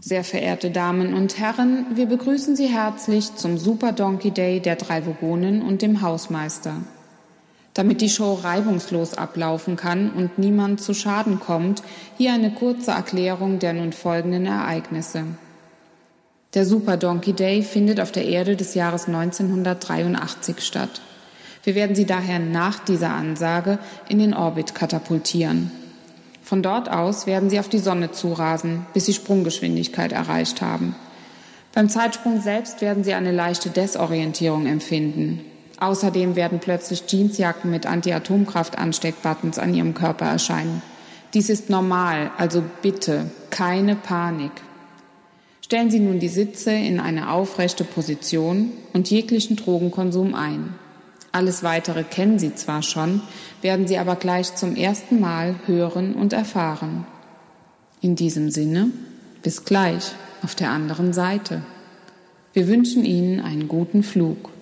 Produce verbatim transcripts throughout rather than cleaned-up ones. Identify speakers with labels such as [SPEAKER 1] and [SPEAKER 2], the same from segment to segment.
[SPEAKER 1] Sehr verehrte Damen und Herren, wir begrüßen Sie herzlich zum Super Donkey Day der drei Vogonen und dem Hausmeister. Damit die Show reibungslos ablaufen kann und niemand zu Schaden kommt, hier eine kurze Erklärung der nun folgenden Ereignisse. Der Super Donkey Day findet auf der Erde des Jahres neunzehnhundertdreiundachtzig statt. Wir werden Sie daher nach dieser Ansage in den Orbit katapultieren. Von dort aus werden Sie auf die Sonne zurasen, bis Sie Sprunggeschwindigkeit erreicht haben. Beim Zeitsprung selbst werden Sie eine leichte Desorientierung empfinden. Außerdem werden plötzlich Jeansjacken mit Anti-Atomkraft-Ansteckbuttons an Ihrem Körper erscheinen. Dies ist normal, also bitte keine Panik. Stellen Sie nun die Sitze in eine aufrechte Position und jeglichen Drogenkonsum ein. Alles Weitere kennen Sie zwar schon, werden Sie aber gleich zum ersten Mal hören und erfahren. In diesem Sinne, bis gleich auf der anderen Seite. Wir wünschen Ihnen einen guten Flug.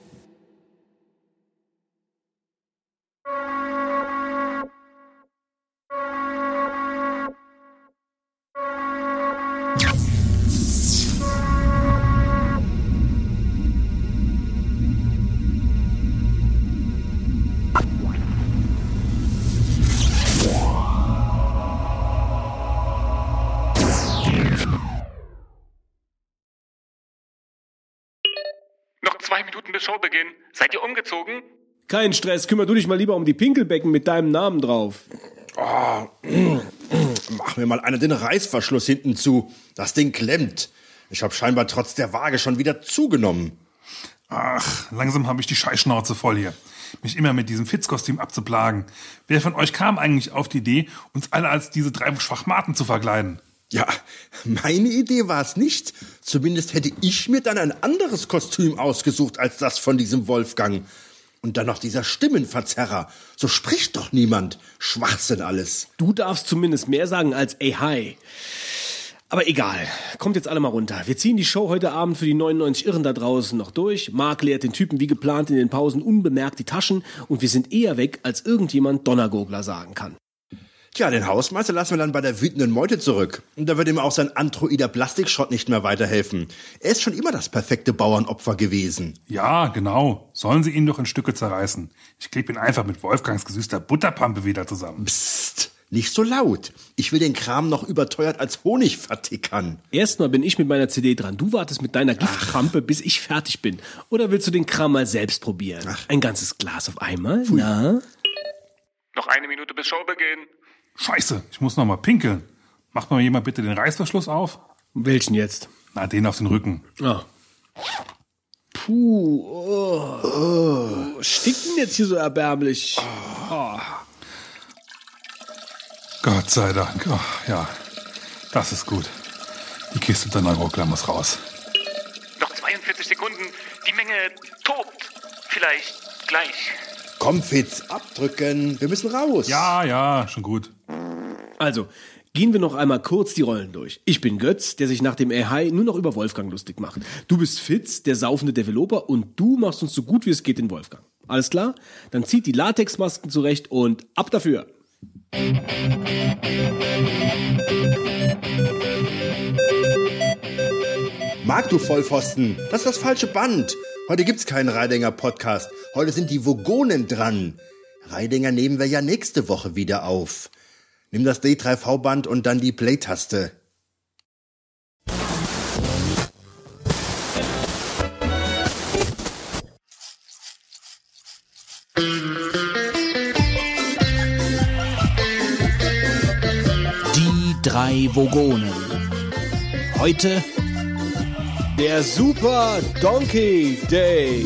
[SPEAKER 2] Zwei Minuten bis Showbeginn. Seid ihr umgezogen?
[SPEAKER 3] Kein Stress, kümmer du dich mal lieber um die Pinkelbecken mit deinem Namen drauf.
[SPEAKER 4] Oh, mach mir mal einer den Reißverschluss hinten zu. Das Ding klemmt. Ich habe scheinbar trotz der Waage schon wieder zugenommen.
[SPEAKER 2] Ach, langsam habe ich die Scheißschnauze voll hier. Mich immer mit diesem Fitzkostüm abzuplagen. Wer von euch kam eigentlich auf die Idee, uns alle als diese drei Schwachmaten zu verkleiden?
[SPEAKER 4] Ja, meine Idee war es nicht. Zumindest hätte ich mir dann ein anderes Kostüm ausgesucht als das von diesem Wolfgang. Und dann noch dieser Stimmenverzerrer. So spricht doch niemand. Schwachsinn alles.
[SPEAKER 3] Du darfst zumindest mehr sagen als ey, hi. Aber egal, kommt jetzt alle mal runter. Wir ziehen die Show heute Abend für die neunundneunzig Irren da draußen noch durch. Marc leert den Typen wie geplant in den Pausen unbemerkt die Taschen. Und wir sind eher weg, als irgendjemand Donnergurgler sagen kann.
[SPEAKER 4] Tja, den Hausmeister lassen wir dann bei der wütenden Meute zurück. Und da wird ihm auch sein androider Plastikschrott nicht mehr weiterhelfen. Er ist schon immer das perfekte Bauernopfer gewesen.
[SPEAKER 2] Ja, genau. Sollen sie ihn doch in Stücke zerreißen. Ich klebe ihn einfach mit Wolfgangs gesüßter Butterpampe wieder zusammen.
[SPEAKER 4] Psst, nicht so laut. Ich will den Kram noch überteuert als Honig vertickern.
[SPEAKER 3] Erstmal bin ich mit meiner C D dran. Du wartest mit deiner Giftpampe, bis ich fertig bin. Oder willst du den Kram mal selbst probieren? Ach. Ein ganzes Glas auf einmal? Pfui. Na?
[SPEAKER 2] Noch eine Minute bis Showbeginn. Scheiße, ich muss noch mal pinkeln. Macht mal jemand bitte den Reißverschluss auf?
[SPEAKER 3] Welchen jetzt?
[SPEAKER 2] Na, den auf den Rücken.
[SPEAKER 3] Ah. Puh, oh. Oh. Stinkt denn jetzt hier so erbärmlich? Oh. Oh.
[SPEAKER 2] Gott sei Dank. Oh, ja, das ist gut. Die Kiste der Neurockler muss raus. Noch zweiundvierzig Sekunden. Die Menge tobt. Vielleicht gleich.
[SPEAKER 4] Komm, Fitz, abdrücken. Wir müssen raus.
[SPEAKER 2] Ja, ja, schon gut.
[SPEAKER 3] Also, gehen wir noch einmal kurz die Rollen durch. Ich bin Götz, der sich nach dem A I nur noch über Wolfgang lustig macht. Du bist Fitz, der saufende Developer, und du machst uns so gut wie es geht den Wolfgang. Alles klar? Dann zieht die Latexmasken zurecht und ab dafür.
[SPEAKER 4] Marc, du Vollpfosten, das ist das falsche Band. Heute gibt's keinen Reidinger-Podcast. Heute sind die Vogonen dran. Reidinger nehmen wir ja nächste Woche wieder auf. Nimm das D drei V-Band und dann die Play-Taste.
[SPEAKER 5] Die drei Vogonen. Heute
[SPEAKER 3] der Super Donkey Day.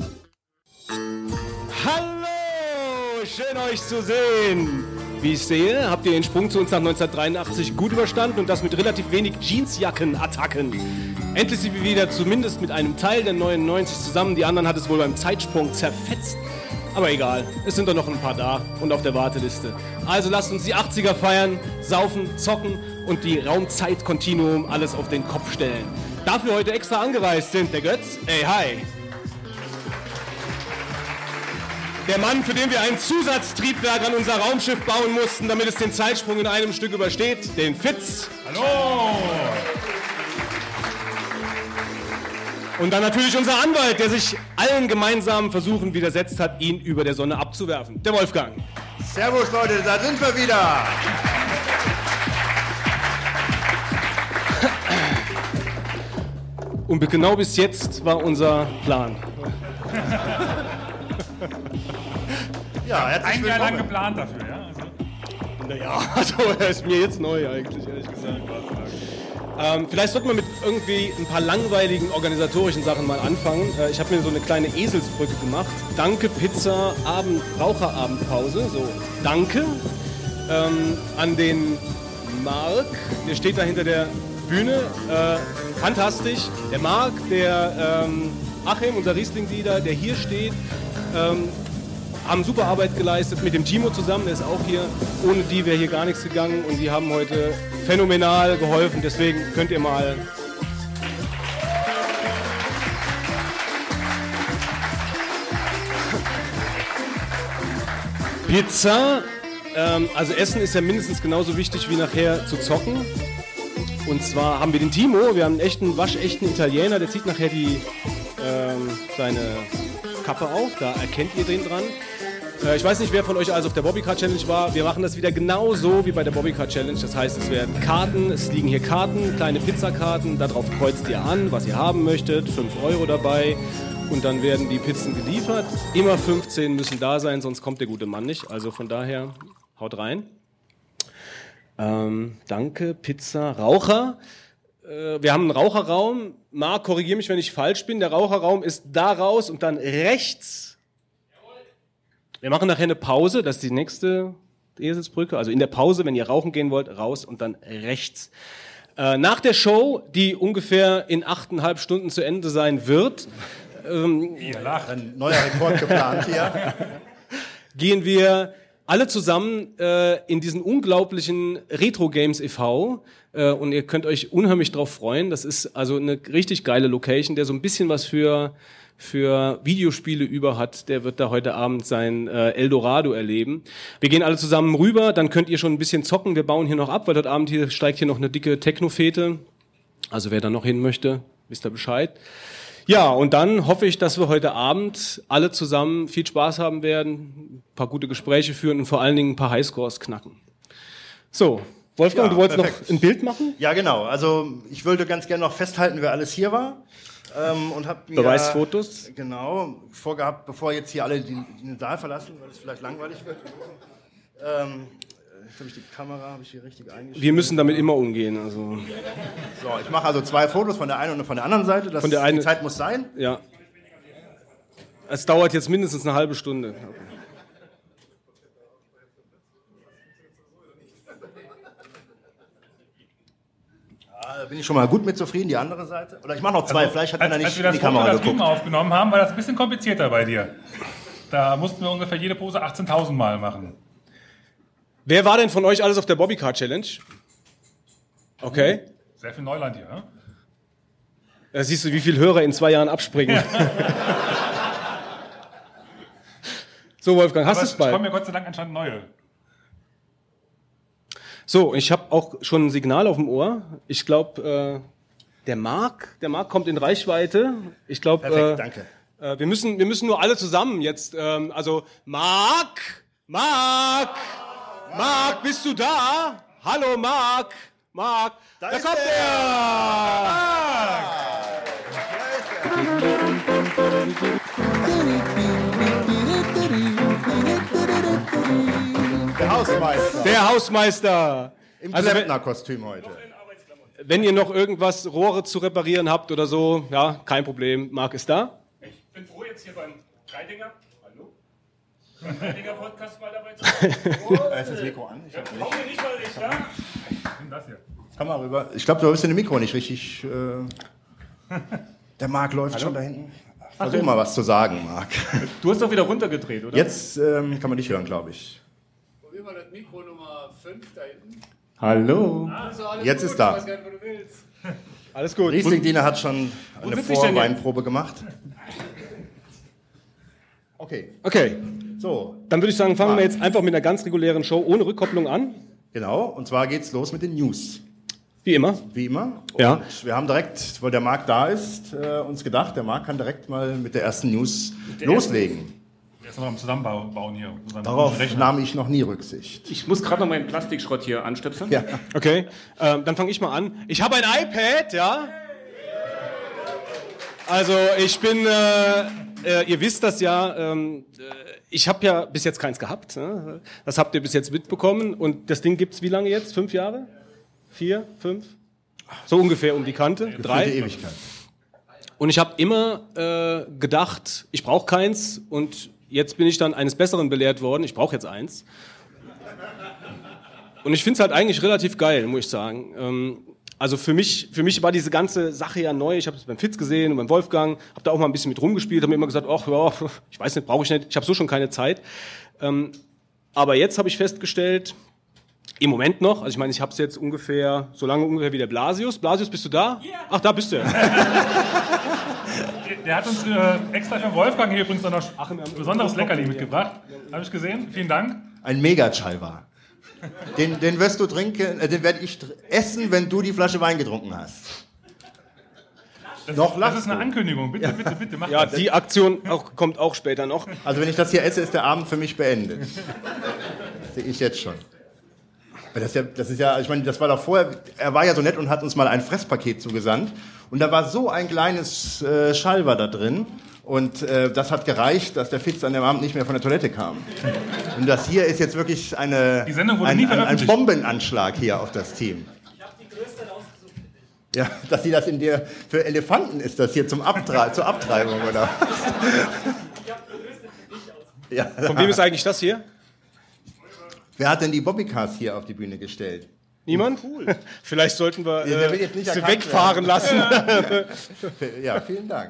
[SPEAKER 3] Hallo, schön euch zu sehen. Wie ich sehe, habt ihr den Sprung zu uns nach neunzehnhundertdreiundachtzig gut überstanden und das mit relativ wenig Jeansjacken-Attacken. Endlich sind wir wieder zumindest mit einem Teil der neunundneunzig zusammen. Die anderen hat es wohl beim Zeitsprung zerfetzt. Aber egal, es sind doch noch ein paar da und auf der Warteliste. Also lasst uns die achtziger feiern, saufen, zocken und die Raumzeit-Kontinuum alles auf den Kopf stellen. Dafür heute extra angereist sind der Götz, ey hi. Der Mann, für den wir ein Zusatztriebwerk an unser Raumschiff bauen mussten, damit es den Zeitsprung in einem Stück übersteht, den Fitz.
[SPEAKER 2] Hallo!
[SPEAKER 3] Und dann natürlich unser Anwalt, der sich allen gemeinsamen Versuchen widersetzt hat, ihn über der Sonne abzuwerfen. Der Wolfgang.
[SPEAKER 4] Servus Leute, da sind wir wieder.
[SPEAKER 3] Und genau bis jetzt war unser Plan.
[SPEAKER 4] Ja, herzlich
[SPEAKER 2] Ein Jahr lang
[SPEAKER 4] willkommen.
[SPEAKER 2] geplant dafür, ja? Also,
[SPEAKER 3] Naja, also er ist mir jetzt neu eigentlich, ehrlich gesagt. Ähm, vielleicht sollten wir mit irgendwie ein paar langweiligen organisatorischen Sachen mal anfangen. Äh, ich habe mir so eine kleine Eselsbrücke gemacht. Danke Pizza Abend Raucherabendpause. So, danke ähm, an den Marc, der steht da hinter der Bühne. Äh, fantastisch. Der Marc, der ähm, Achim, unser Riesling-Leader, der hier steht. Ähm, haben super Arbeit geleistet mit dem Timo zusammen, der ist auch hier. Ohne die wäre hier gar nichts gegangen und die haben heute phänomenal geholfen. Deswegen könnt ihr mal... Pizza, ähm, also Essen ist ja mindestens genauso wichtig wie nachher zu zocken. Und zwar haben wir den Timo, wir haben einen echten, waschechten Italiener, der zieht nachher die, ähm, seine Kappe auf, da erkennt ihr den dran. Äh, ich weiß nicht, wer von euch also auf der Bobbycar Challenge war. Wir machen das wieder genauso wie bei der Bobbycar Challenge. Das heißt, es werden Karten, es liegen hier Karten, kleine Pizzakarten. Darauf kreuzt ihr an, was ihr haben möchtet. fünf Euro dabei. Und dann werden die Pizzen geliefert. Immer fünfzehn müssen da sein, sonst kommt der gute Mann nicht. Also von daher, haut rein. Ähm, danke, Pizza, Raucher. Äh, wir haben einen Raucherraum. Marc, korrigiere mich, wenn ich falsch bin. Der Raucherraum ist da raus und dann rechts. Wir machen nachher eine Pause, das ist die nächste Eselsbrücke. Also in der Pause, wenn ihr rauchen gehen wollt, raus und dann rechts. Äh, nach der Show, die ungefähr in achteinhalb Stunden zu Ende sein wird, ähm,
[SPEAKER 4] Ein neuer Rekord geplant hier.
[SPEAKER 3] gehen wir alle zusammen äh, in diesen unglaublichen Retro Games e V äh, und ihr könnt euch unheimlich drauf freuen. Das ist also eine richtig geile Location, der so ein bisschen was für für Videospiele über hat, der wird da heute Abend sein äh, Eldorado erleben. Wir gehen alle zusammen rüber, dann könnt ihr schon ein bisschen zocken. Wir bauen hier noch ab, weil heute Abend hier steigt hier noch eine dicke Techno-Fete. Also wer da noch hin möchte, wisst ihr Bescheid. Ja, und dann hoffe ich, dass wir heute Abend alle zusammen viel Spaß haben werden, ein paar gute Gespräche führen und vor allen Dingen ein paar Highscores knacken. So, Wolfgang,
[SPEAKER 4] Ja,
[SPEAKER 3] du wolltest
[SPEAKER 4] perfekt.
[SPEAKER 3] noch ein Bild machen?
[SPEAKER 4] Ja, genau. Also ich wollte ganz gerne noch festhalten, wer alles hier war. Ähm, und hab mir,
[SPEAKER 3] Beweisfotos?
[SPEAKER 4] Genau, vorgehabt, bevor jetzt hier alle den, den Saal verlassen, weil es vielleicht langweilig wird. Ähm, jetzt habe ich die Kamera, habe ich hier richtig eingestellt.
[SPEAKER 3] Wir müssen damit immer umgehen. Also
[SPEAKER 4] So, ich mache also zwei Fotos von der einen und von der anderen Seite. Das,
[SPEAKER 3] Von der einen-
[SPEAKER 4] die Zeit muss sein.
[SPEAKER 3] ja, es dauert jetzt mindestens eine halbe Stunde. Okay.
[SPEAKER 4] Da bin ich schon mal gut mit zufrieden, die andere Seite. Oder ich mache noch zwei, vielleicht hat
[SPEAKER 2] als,
[SPEAKER 4] einer
[SPEAKER 2] als
[SPEAKER 4] nicht
[SPEAKER 2] wir
[SPEAKER 4] in
[SPEAKER 2] das
[SPEAKER 4] die
[SPEAKER 2] Foto
[SPEAKER 4] Kamera
[SPEAKER 2] da drüben
[SPEAKER 4] geguckt.
[SPEAKER 2] aufgenommen haben, war das ein bisschen komplizierter bei dir. Da mussten wir ungefähr jede Pose achtzehntausend Mal machen.
[SPEAKER 3] Wer war denn von euch alles auf der Bobbycar Challenge? Okay.
[SPEAKER 2] Sehr viel Neuland hier, ne?
[SPEAKER 3] Da siehst du, wie viele Hörer in zwei Jahren abspringen. So, Wolfgang, hast
[SPEAKER 2] Aber
[SPEAKER 3] du
[SPEAKER 2] es
[SPEAKER 3] es bald?
[SPEAKER 2] kommen ja Gott sei Dank anscheinend neue.
[SPEAKER 3] So, ich habe auch schon ein Signal auf dem Ohr. Ich glaube, äh, der Marc, der Marc kommt in Reichweite. Ich glaube,
[SPEAKER 4] Perfekt,
[SPEAKER 3] äh,
[SPEAKER 4] danke.
[SPEAKER 3] äh, wir müssen, wir müssen nur alle zusammen jetzt. Ähm, also Marc, Marc, Marc, bist du da? Hallo, Marc, Marc, da,
[SPEAKER 4] ist
[SPEAKER 3] kommt
[SPEAKER 4] er.
[SPEAKER 3] er.
[SPEAKER 4] Der Hausmeister.
[SPEAKER 3] Der Hausmeister.
[SPEAKER 4] Im
[SPEAKER 3] Also, wenn,
[SPEAKER 4] Klempner-Kostüm heute.
[SPEAKER 3] wenn ihr noch irgendwas Rohre zu reparieren habt oder so, ja, kein Problem. Marc ist da.
[SPEAKER 2] Ich bin froh, jetzt hier beim Reidinger, hallo? Beim Reidinger-Podcast mal dabei zu sein.
[SPEAKER 4] Da ist das Mikro an. Ich hab nicht.
[SPEAKER 2] Komm mir nicht mal nicht, ja? Nimm das hier.
[SPEAKER 4] Komm mal rüber. Ich glaube, du hast den Mikro nicht richtig. Äh Der Marc läuft schon da hinten. Versuch mal was zu sagen, Marc.
[SPEAKER 2] Du hast doch wieder runtergedreht, oder?
[SPEAKER 4] Jetzt ähm, kann man dich hören, glaube ich.
[SPEAKER 6] Probier mal das Mikro Nummer fünf da hinten.
[SPEAKER 4] Hallo.
[SPEAKER 6] Also alles
[SPEAKER 4] Jetzt
[SPEAKER 6] gut,
[SPEAKER 4] ist da.
[SPEAKER 6] Ich weiß gar nicht, wo du willst.
[SPEAKER 3] Alles gut.
[SPEAKER 4] Riesling-Diener hat schon eine
[SPEAKER 3] sitze ich denn
[SPEAKER 4] Vorweinprobe gemacht. Okay,
[SPEAKER 3] Okay,
[SPEAKER 4] so,
[SPEAKER 3] dann würde ich sagen, fangen wir jetzt einfach mit einer ganz regulären Show ohne Rückkopplung an.
[SPEAKER 4] genau. Und zwar geht's los mit den News.
[SPEAKER 3] Wie immer.
[SPEAKER 4] Wie immer. Und
[SPEAKER 3] Ja.
[SPEAKER 4] wir haben direkt, weil der Marc da ist, äh, uns gedacht, der Marc kann direkt mal mit der ersten News loslegen.
[SPEAKER 2] Erst mal am Zusammenbauen hier. Zusammen
[SPEAKER 4] Darauf
[SPEAKER 2] rechnen.
[SPEAKER 4] nahm ich noch nie Rücksicht.
[SPEAKER 7] Ich muss gerade noch meinen Plastikschrott hier anstöpseln.
[SPEAKER 4] Ja.
[SPEAKER 3] Okay, ähm, dann fange ich mal an. Ich habe ein iPad, ja. Also ich bin, äh, äh, ihr wisst das ja, ähm, äh, ich habe ja bis jetzt keins gehabt. Ne? Das habt ihr bis jetzt mitbekommen. Und das Ding gibt's wie lange jetzt? Fünf Jahre? Vier? Fünf? So ungefähr um die Kante.
[SPEAKER 4] Für die
[SPEAKER 3] Drei?
[SPEAKER 4] Ewigkeit.
[SPEAKER 3] Und ich habe immer äh, gedacht, ich brauche keins. Und jetzt bin ich dann eines Besseren belehrt worden. Ich brauche jetzt eins. Und ich finde es halt eigentlich relativ geil, muss ich sagen. Ähm, also für mich, für mich war diese ganze Sache ja neu. Ich habe es beim Fitz gesehen und beim Wolfgang, habe da auch mal ein bisschen mit rumgespielt, habe mir immer gesagt, ach ja, ich weiß nicht, brauche ich nicht. Ich habe so schon keine Zeit. Ähm, aber jetzt habe ich festgestellt, im Moment noch, also ich meine, ich habe es jetzt ungefähr, so lange ungefähr wie der Blasius. Blasius, bist du da? Yeah. Ach, da bist du ja.
[SPEAKER 2] Der hat uns äh, extra für Wolfgang hier übrigens noch ein besonderes Leckerli mitgebracht. Habe ich gesehen. Vielen Dank.
[SPEAKER 4] Ein Mega-Chalva. Den, den wirst du trinken, äh, den werde ich tr- essen, wenn du die Flasche Wein getrunken hast.
[SPEAKER 2] Das,
[SPEAKER 4] Noch
[SPEAKER 2] das ist
[SPEAKER 4] lachst
[SPEAKER 2] eine
[SPEAKER 4] du.
[SPEAKER 2] Ankündigung. Bitte, bitte, bitte, mach
[SPEAKER 3] Ja,
[SPEAKER 2] das.
[SPEAKER 3] die Aktion auch, kommt auch später noch.
[SPEAKER 4] Also wenn ich das hier esse, ist der Abend für mich beendet. Das sehe ich jetzt schon. Weil Das ist, ja, das ist ja, ich meine, das war doch vorher, er war ja so nett und hat uns mal ein Fresspaket zugesandt. Und da war so ein kleines äh, Schalver da drin. Und äh, das hat gereicht, dass der Fitz an dem Abend nicht mehr von der Toilette kam. Und das hier ist jetzt wirklich eine,
[SPEAKER 2] Die Sendung wurde
[SPEAKER 4] ein,
[SPEAKER 2] nie
[SPEAKER 4] ein, ein
[SPEAKER 2] veröffentlicht.
[SPEAKER 4] Bombenanschlag hier auf das Team. Ich habe die größte rausgesucht. Ja, dass sie das in der, für Elefanten ist das hier zum Abtre- zur Abtreibung, oder? Ich habe die größte für dich ausgesucht. Ja.
[SPEAKER 3] Von wem ist eigentlich das hier?
[SPEAKER 4] Wer hat denn die Bobbycars hier auf die Bühne gestellt?
[SPEAKER 3] Niemand? Cool. Vielleicht sollten wir
[SPEAKER 4] Ja, der will
[SPEAKER 3] äh,
[SPEAKER 4] jetzt nicht
[SPEAKER 3] sie
[SPEAKER 4] erkannt
[SPEAKER 3] wegfahren lassen.
[SPEAKER 4] Ja, vielen Dank.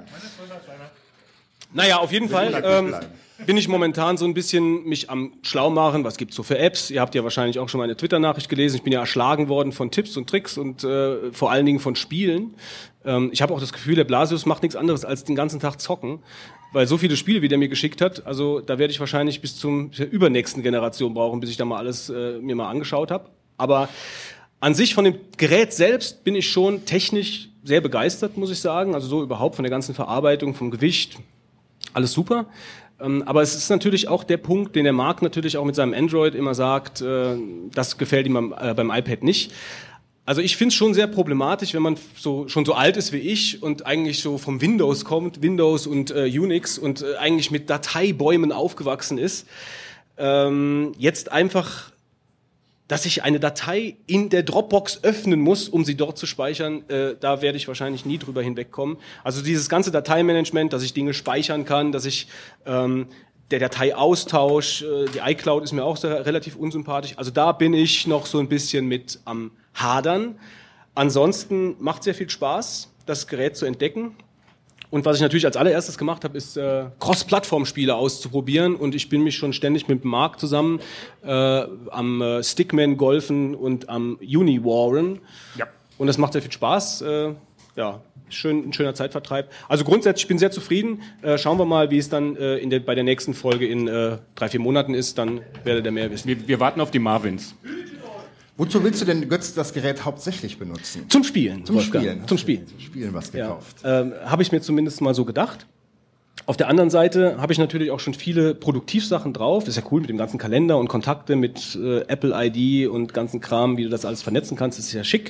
[SPEAKER 3] Naja, auf jeden Fall
[SPEAKER 4] nackig
[SPEAKER 3] ähm,
[SPEAKER 4] bleiben.
[SPEAKER 3] bin ich momentan so ein bisschen mich am schlau machen, was gibt's so für Apps. Ihr habt ja wahrscheinlich auch schon meine Twitter-Nachricht gelesen. Ich bin ja erschlagen worden von Tipps und Tricks und äh, vor allen Dingen von Spielen. Ähm, ich habe auch das Gefühl, der Blasius macht nichts anderes als den ganzen Tag zocken. Weil so viele Spiele, wie der mir geschickt hat, also da werde ich wahrscheinlich bis zum zur übernächsten Generation brauchen, bis ich da mal alles äh, mir mal angeschaut habe. Aber an sich von dem Gerät selbst bin ich schon technisch sehr begeistert, muss ich sagen. Also so überhaupt von der ganzen Verarbeitung, vom Gewicht, alles super. Ähm, aber es ist natürlich auch der Punkt, den der Marc natürlich auch mit seinem Android immer sagt, äh, das gefällt ihm beim, äh, beim iPad nicht. Also ich finde es schon sehr problematisch, wenn man so schon so alt ist wie ich und eigentlich so vom Windows kommt, Windows und äh, Unix und äh, eigentlich mit Dateibäumen aufgewachsen ist. Ähm, jetzt einfach, dass ich eine Datei in der Dropbox öffnen muss, um sie dort zu speichern, äh, da werde ich wahrscheinlich nie drüber hinwegkommen. Also dieses ganze Dateimanagement, dass ich Dinge speichern kann, dass ich ähm, der Dateiaustausch, äh, die iCloud ist mir auch sehr, relativ unsympathisch. Also da bin ich noch so ein bisschen mit am Hadern. Ansonsten macht sehr viel Spaß, das Gerät zu entdecken. Und was ich natürlich als allererstes gemacht habe, ist äh, Cross-Plattform-Spiele auszuprobieren. Und ich bin mich schon ständig mit Marc zusammen äh, am äh, Stickman golfen und am Uni-Warren.
[SPEAKER 2] Ja.
[SPEAKER 3] Und das macht sehr viel Spaß. Äh, ja, schön, ein schöner Zeitvertreib. Also grundsätzlich, ich bin sehr zufrieden. Äh, schauen wir mal, wie es dann äh, in der, bei der nächsten Folge in äh, drei, vier Monaten ist. Dann werdet ihr mehr wissen.
[SPEAKER 7] Wir, wir warten auf die Marvins.
[SPEAKER 4] Wozu willst du denn, Götz, das Gerät hauptsächlich benutzen?
[SPEAKER 3] Zum Spielen.
[SPEAKER 4] Zum
[SPEAKER 3] Wolfgang.
[SPEAKER 4] Spielen.
[SPEAKER 3] Zum Spielen.
[SPEAKER 4] Zum Spielen was
[SPEAKER 3] Ja,
[SPEAKER 4] gekauft.
[SPEAKER 3] ähm, habe ich mir zumindest mal so gedacht. Auf der anderen Seite habe ich natürlich auch schon viele Produktivsachen drauf. Das ist ja cool mit dem ganzen Kalender und Kontakte mit äh, Apple I D und ganzen Kram, wie du das alles vernetzen kannst. Das ist ja schick.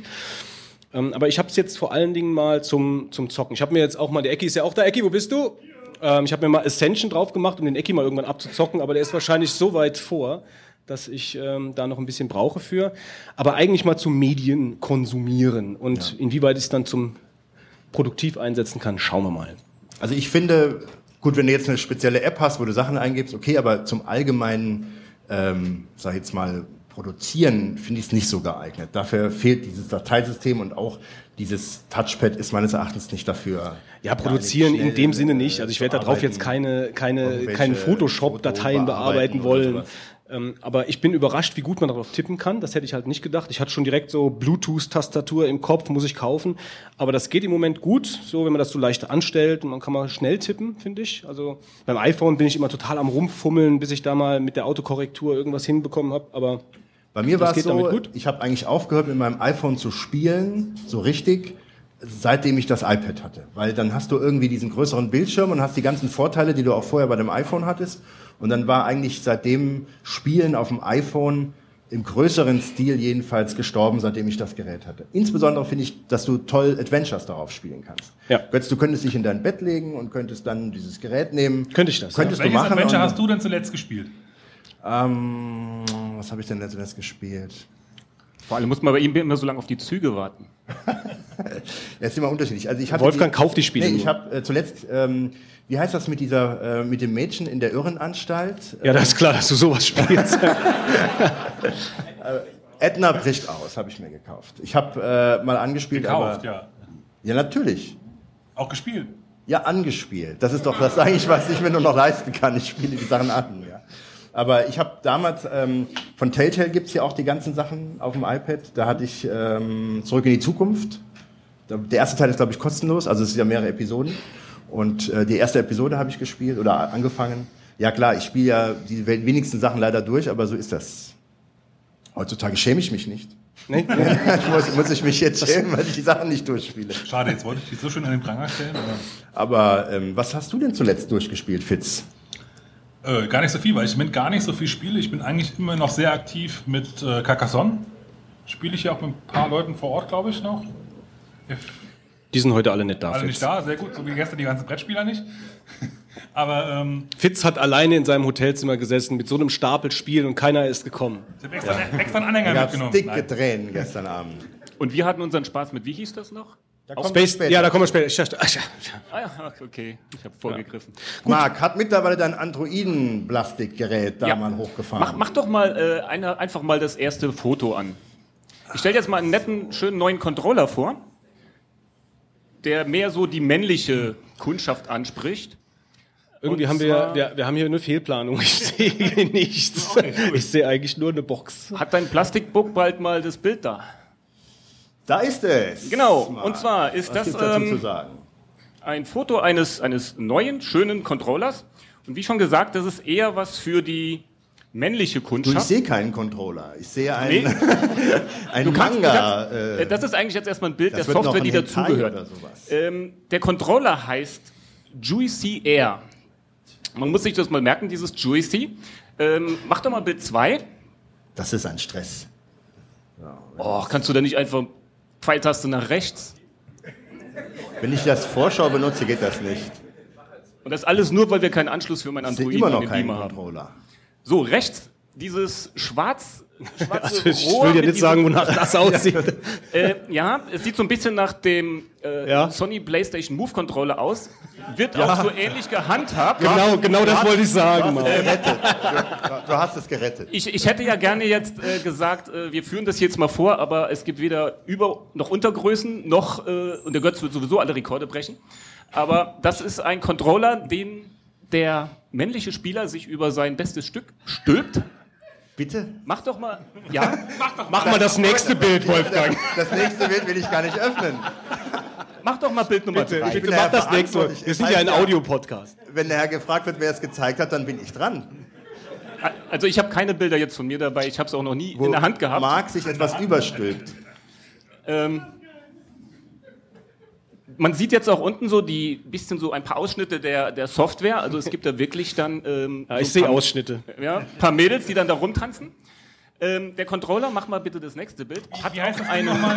[SPEAKER 3] Ähm, aber ich habe es jetzt vor allen Dingen mal zum, zum Zocken. Ich habe mir jetzt auch mal, der Ecki ist ja auch da. Ecki, wo bist du? Ähm, ich habe mir mal Ascension drauf gemacht, um den Ecki mal irgendwann abzuzocken. Aber der ist wahrscheinlich so weit vor, dass ich ähm, da noch ein bisschen brauche für. Aber eigentlich mal zum Medien konsumieren. Und ja. Inwieweit ich es dann zum produktiv einsetzen kann, schauen wir mal.
[SPEAKER 4] Also ich finde, gut, wenn du jetzt eine spezielle App hast, wo du Sachen eingibst, okay, aber zum allgemeinen, ähm, sag ich jetzt mal, Produzieren finde ich es nicht so geeignet. Dafür fehlt dieses Dateisystem und auch dieses Touchpad ist meines Erachtens nicht dafür.
[SPEAKER 3] Ja, produzieren in dem Sinne nicht. Also ich werde darauf jetzt keine, keine, keinen Photoshop-Dateien bearbeiten wollen. Ähm, aber ich bin überrascht, wie gut man darauf tippen kann. Das hätte ich halt nicht gedacht. Ich hatte schon direkt so Bluetooth-Tastatur im Kopf, muss ich kaufen. Aber das geht im Moment gut, so wenn man das so leicht anstellt und man kann mal schnell tippen, finde ich. Also beim iPhone bin ich immer total am Rumfummeln, bis ich da mal mit der Autokorrektur irgendwas hinbekommen habe. Aber
[SPEAKER 4] Bei mir war es
[SPEAKER 3] geht damit
[SPEAKER 4] so,
[SPEAKER 3] gut?
[SPEAKER 4] ich habe eigentlich aufgehört, mit meinem iPhone zu spielen, so richtig, seitdem ich das iPad hatte. Weil dann hast du irgendwie diesen größeren Bildschirm und hast die ganzen Vorteile, die du auch vorher bei dem iPhone hattest. Und dann war eigentlich seitdem Spielen auf dem iPhone im größeren Stil jedenfalls gestorben, seitdem ich das Gerät hatte. Insbesondere finde ich, dass du toll Adventures darauf spielen kannst.
[SPEAKER 3] Ja.
[SPEAKER 4] Du könntest dich in dein Bett legen und könntest dann dieses Gerät nehmen.
[SPEAKER 3] Könnte ich das,
[SPEAKER 4] Könntest
[SPEAKER 2] ja.
[SPEAKER 4] du
[SPEAKER 2] Welches
[SPEAKER 4] machen.
[SPEAKER 2] Adventure
[SPEAKER 4] und-
[SPEAKER 2] hast du denn zuletzt gespielt?
[SPEAKER 4] Ähm, was habe ich denn letztens gespielt?
[SPEAKER 7] Vor allem muss man bei ihm immer so lange auf die Züge warten.
[SPEAKER 4] Ja, ist immer unterschiedlich. Also ich hatte
[SPEAKER 3] Wolfgang kauft die Spiele
[SPEAKER 4] Nee, ich
[SPEAKER 3] nur.
[SPEAKER 4] habe äh, zuletzt, ähm, wie heißt das mit dieser, äh, mit dem Mädchen in der Irrenanstalt?
[SPEAKER 3] Ja, das ist klar, dass du sowas spielst.
[SPEAKER 4] Edna bricht aus, habe ich mir gekauft. Ich habe äh, mal angespielt,
[SPEAKER 2] Gekauft,
[SPEAKER 4] aber
[SPEAKER 2] ja.
[SPEAKER 4] ja natürlich.
[SPEAKER 2] Auch gespielt.
[SPEAKER 4] Ja, angespielt. Das ist doch das eigentlich, was ich mir nur noch leisten kann. Ich spiele die Sachen an. Ja. Aber ich habe damals, ähm, von Telltale gibt's ja auch die ganzen Sachen auf dem iPad. Da hatte ich ähm, Zurück in die Zukunft. Da- Der erste Teil ist, glaube ich, kostenlos. Also es sind ja mehrere Episoden. Und äh, die erste Episode habe ich gespielt oder a- angefangen. Ja klar, ich spiele ja die we- wenigsten Sachen leider durch, aber so ist das. Heutzutage schäme ich mich nicht.
[SPEAKER 3] Nee?
[SPEAKER 4] Ich muss, muss ich mich jetzt schämen, weil ich die Sachen nicht durchspiele.
[SPEAKER 2] Schade, jetzt wollte ich dich so schön an den Pranger stellen.
[SPEAKER 4] Aber ähm, was hast du denn zuletzt durchgespielt, Fitz?
[SPEAKER 2] Aber, äh, gar nicht so viel, weil ich mit gar nicht so viel spiele. Ich bin eigentlich immer noch sehr aktiv mit äh, Carcassonne. Spiele ich ja auch mit ein paar Leuten vor Ort, glaube ich, noch. If
[SPEAKER 3] Die sind heute alle nicht da.
[SPEAKER 2] alle
[SPEAKER 3] Fitz.
[SPEAKER 2] nicht da, sehr gut, so wie gestern die ganzen Brettspieler nicht. Aber ähm,
[SPEAKER 3] Fitz hat alleine in seinem Hotelzimmer gesessen mit so einem Stapel Spielen und keiner ist gekommen.
[SPEAKER 2] ich habe extra, extra einen Anhänger
[SPEAKER 4] Da gab's
[SPEAKER 2] mitgenommen.
[SPEAKER 4] dicke
[SPEAKER 2] Nein.
[SPEAKER 4] Tränen gestern Abend.
[SPEAKER 7] Und wir hatten unseren Spaß mit, wie hieß das noch?
[SPEAKER 4] Da kommt
[SPEAKER 3] Space,
[SPEAKER 4] später.
[SPEAKER 3] ja, da kommen wir später. Ich dachte, ach, ja,
[SPEAKER 7] Ah ja, okay, ich habe vorgegriffen.
[SPEAKER 4] Marc, hat mittlerweile dein Androiden-Plastikgerät da
[SPEAKER 7] Ja.
[SPEAKER 4] mal hochgefahren?
[SPEAKER 7] Mach, mach doch mal äh, eine, einfach mal das erste Foto an. Ich stelle jetzt mal einen netten, schönen neuen Controller vor, der mehr so die männliche Kundschaft anspricht.
[SPEAKER 3] irgendwie
[SPEAKER 7] Und
[SPEAKER 3] haben wir,
[SPEAKER 7] zwar-
[SPEAKER 3] wir, wir haben hier eine Fehlplanung. Ich sehe nichts. Ich sehe eigentlich nur eine Box.
[SPEAKER 7] Hat dein Plastikbook bald mal das Bild da?
[SPEAKER 4] Da ist es.
[SPEAKER 7] Genau,
[SPEAKER 4] Marc.
[SPEAKER 7] und zwar ist
[SPEAKER 4] Was
[SPEAKER 7] das
[SPEAKER 4] gibt's dazu
[SPEAKER 7] ähm,
[SPEAKER 4] zu sagen?
[SPEAKER 7] ein Foto eines, eines neuen, schönen Controllers. Und wie schon gesagt, das ist eher was für die männliche
[SPEAKER 4] Du, ich
[SPEAKER 7] Kundschaft.
[SPEAKER 4] sehe keinen Controller. Ich sehe einen,
[SPEAKER 7] Nee.
[SPEAKER 4] einen
[SPEAKER 7] Du kannst- du
[SPEAKER 4] Manga.
[SPEAKER 7] kannst-
[SPEAKER 4] äh,
[SPEAKER 7] äh, das ist eigentlich jetzt erstmal ein Bild
[SPEAKER 4] das
[SPEAKER 7] der
[SPEAKER 4] wird noch
[SPEAKER 7] Software,
[SPEAKER 4] ein
[SPEAKER 7] die
[SPEAKER 4] Hentai
[SPEAKER 7] dazugehört.
[SPEAKER 4] oder sowas.
[SPEAKER 7] Ähm, der Controller heißt Juicy Air. Man muss sich das mal merken, dieses Juicy. Ähm, mach doch mal Bild zwei.
[SPEAKER 4] Das ist ein Stress.
[SPEAKER 7] Oh, kannst du da nicht einfach Pfeiltaste nach rechts?
[SPEAKER 4] Wenn ich das Vorschau benutze, geht das nicht.
[SPEAKER 7] Und das alles nur, weil wir keinen Anschluss für mein
[SPEAKER 4] Ich sehe
[SPEAKER 7] Android
[SPEAKER 4] immer
[SPEAKER 7] an
[SPEAKER 4] noch
[SPEAKER 7] den
[SPEAKER 4] keinen
[SPEAKER 7] Beamer haben.
[SPEAKER 4] Controller.
[SPEAKER 7] So, rechts dieses schwarz, schwarze
[SPEAKER 3] Also ich
[SPEAKER 7] Rohr
[SPEAKER 3] will dir
[SPEAKER 7] mit
[SPEAKER 3] nicht sagen,
[SPEAKER 7] diesem-
[SPEAKER 3] wonach das aussieht.
[SPEAKER 7] Äh, ja, es sieht so ein bisschen nach dem äh,
[SPEAKER 3] Ja.
[SPEAKER 7] Sony PlayStation Move Controller aus. Wird auch so ähnlich gehandhabt.
[SPEAKER 3] Genau, genau das wollte ich sagen. Mann.
[SPEAKER 4] Gerettet. Du, du hast es gerettet.
[SPEAKER 7] Ich, ich hätte ja gerne jetzt äh, gesagt, äh, wir führen das jetzt mal vor, aber es gibt weder Über- noch Untergrößen, noch, äh, und der Götz wird sowieso alle Rekorde brechen. Aber das ist ein Controller, den der männliche Spieler sich über sein bestes Stück stülpt.
[SPEAKER 4] Bitte?
[SPEAKER 7] Mach doch mal, ja,
[SPEAKER 3] Mach mal das nächste Bild, Wolfgang.
[SPEAKER 4] Das nächste Bild will ich gar nicht öffnen.
[SPEAKER 7] mach doch mal Bild Nummer
[SPEAKER 3] Bitte,
[SPEAKER 7] drei.
[SPEAKER 3] bitte
[SPEAKER 4] der
[SPEAKER 3] mach das nächste Mal.
[SPEAKER 4] verantwortlich.
[SPEAKER 3] Wir sind
[SPEAKER 4] Es
[SPEAKER 3] ja
[SPEAKER 4] heißt
[SPEAKER 3] ein
[SPEAKER 4] ja-
[SPEAKER 3] Audiopodcast.
[SPEAKER 4] Wenn der Herr gefragt wird, wer es gezeigt hat, dann bin ich dran.
[SPEAKER 7] Also ich habe keine Bilder jetzt von mir dabei, ich habe es auch noch nie
[SPEAKER 4] Wo
[SPEAKER 7] in der Hand gehabt.
[SPEAKER 4] Marc sich etwas überstülpt.
[SPEAKER 7] Ähm, man sieht jetzt auch unten so die bisschen so ein paar Ausschnitte der, der Software. Also es gibt da wirklich dann ähm,
[SPEAKER 3] Ja,
[SPEAKER 7] so
[SPEAKER 3] ich
[SPEAKER 7] ein
[SPEAKER 3] sehe
[SPEAKER 7] paar-
[SPEAKER 3] Ausschnitte.
[SPEAKER 7] Ja, ein paar Mädels, die dann da rumtanzen. Ähm, der Controller, mach mal bitte das nächste Bild. Hat
[SPEAKER 2] Wie heißt das
[SPEAKER 7] einen.
[SPEAKER 2] nochmal?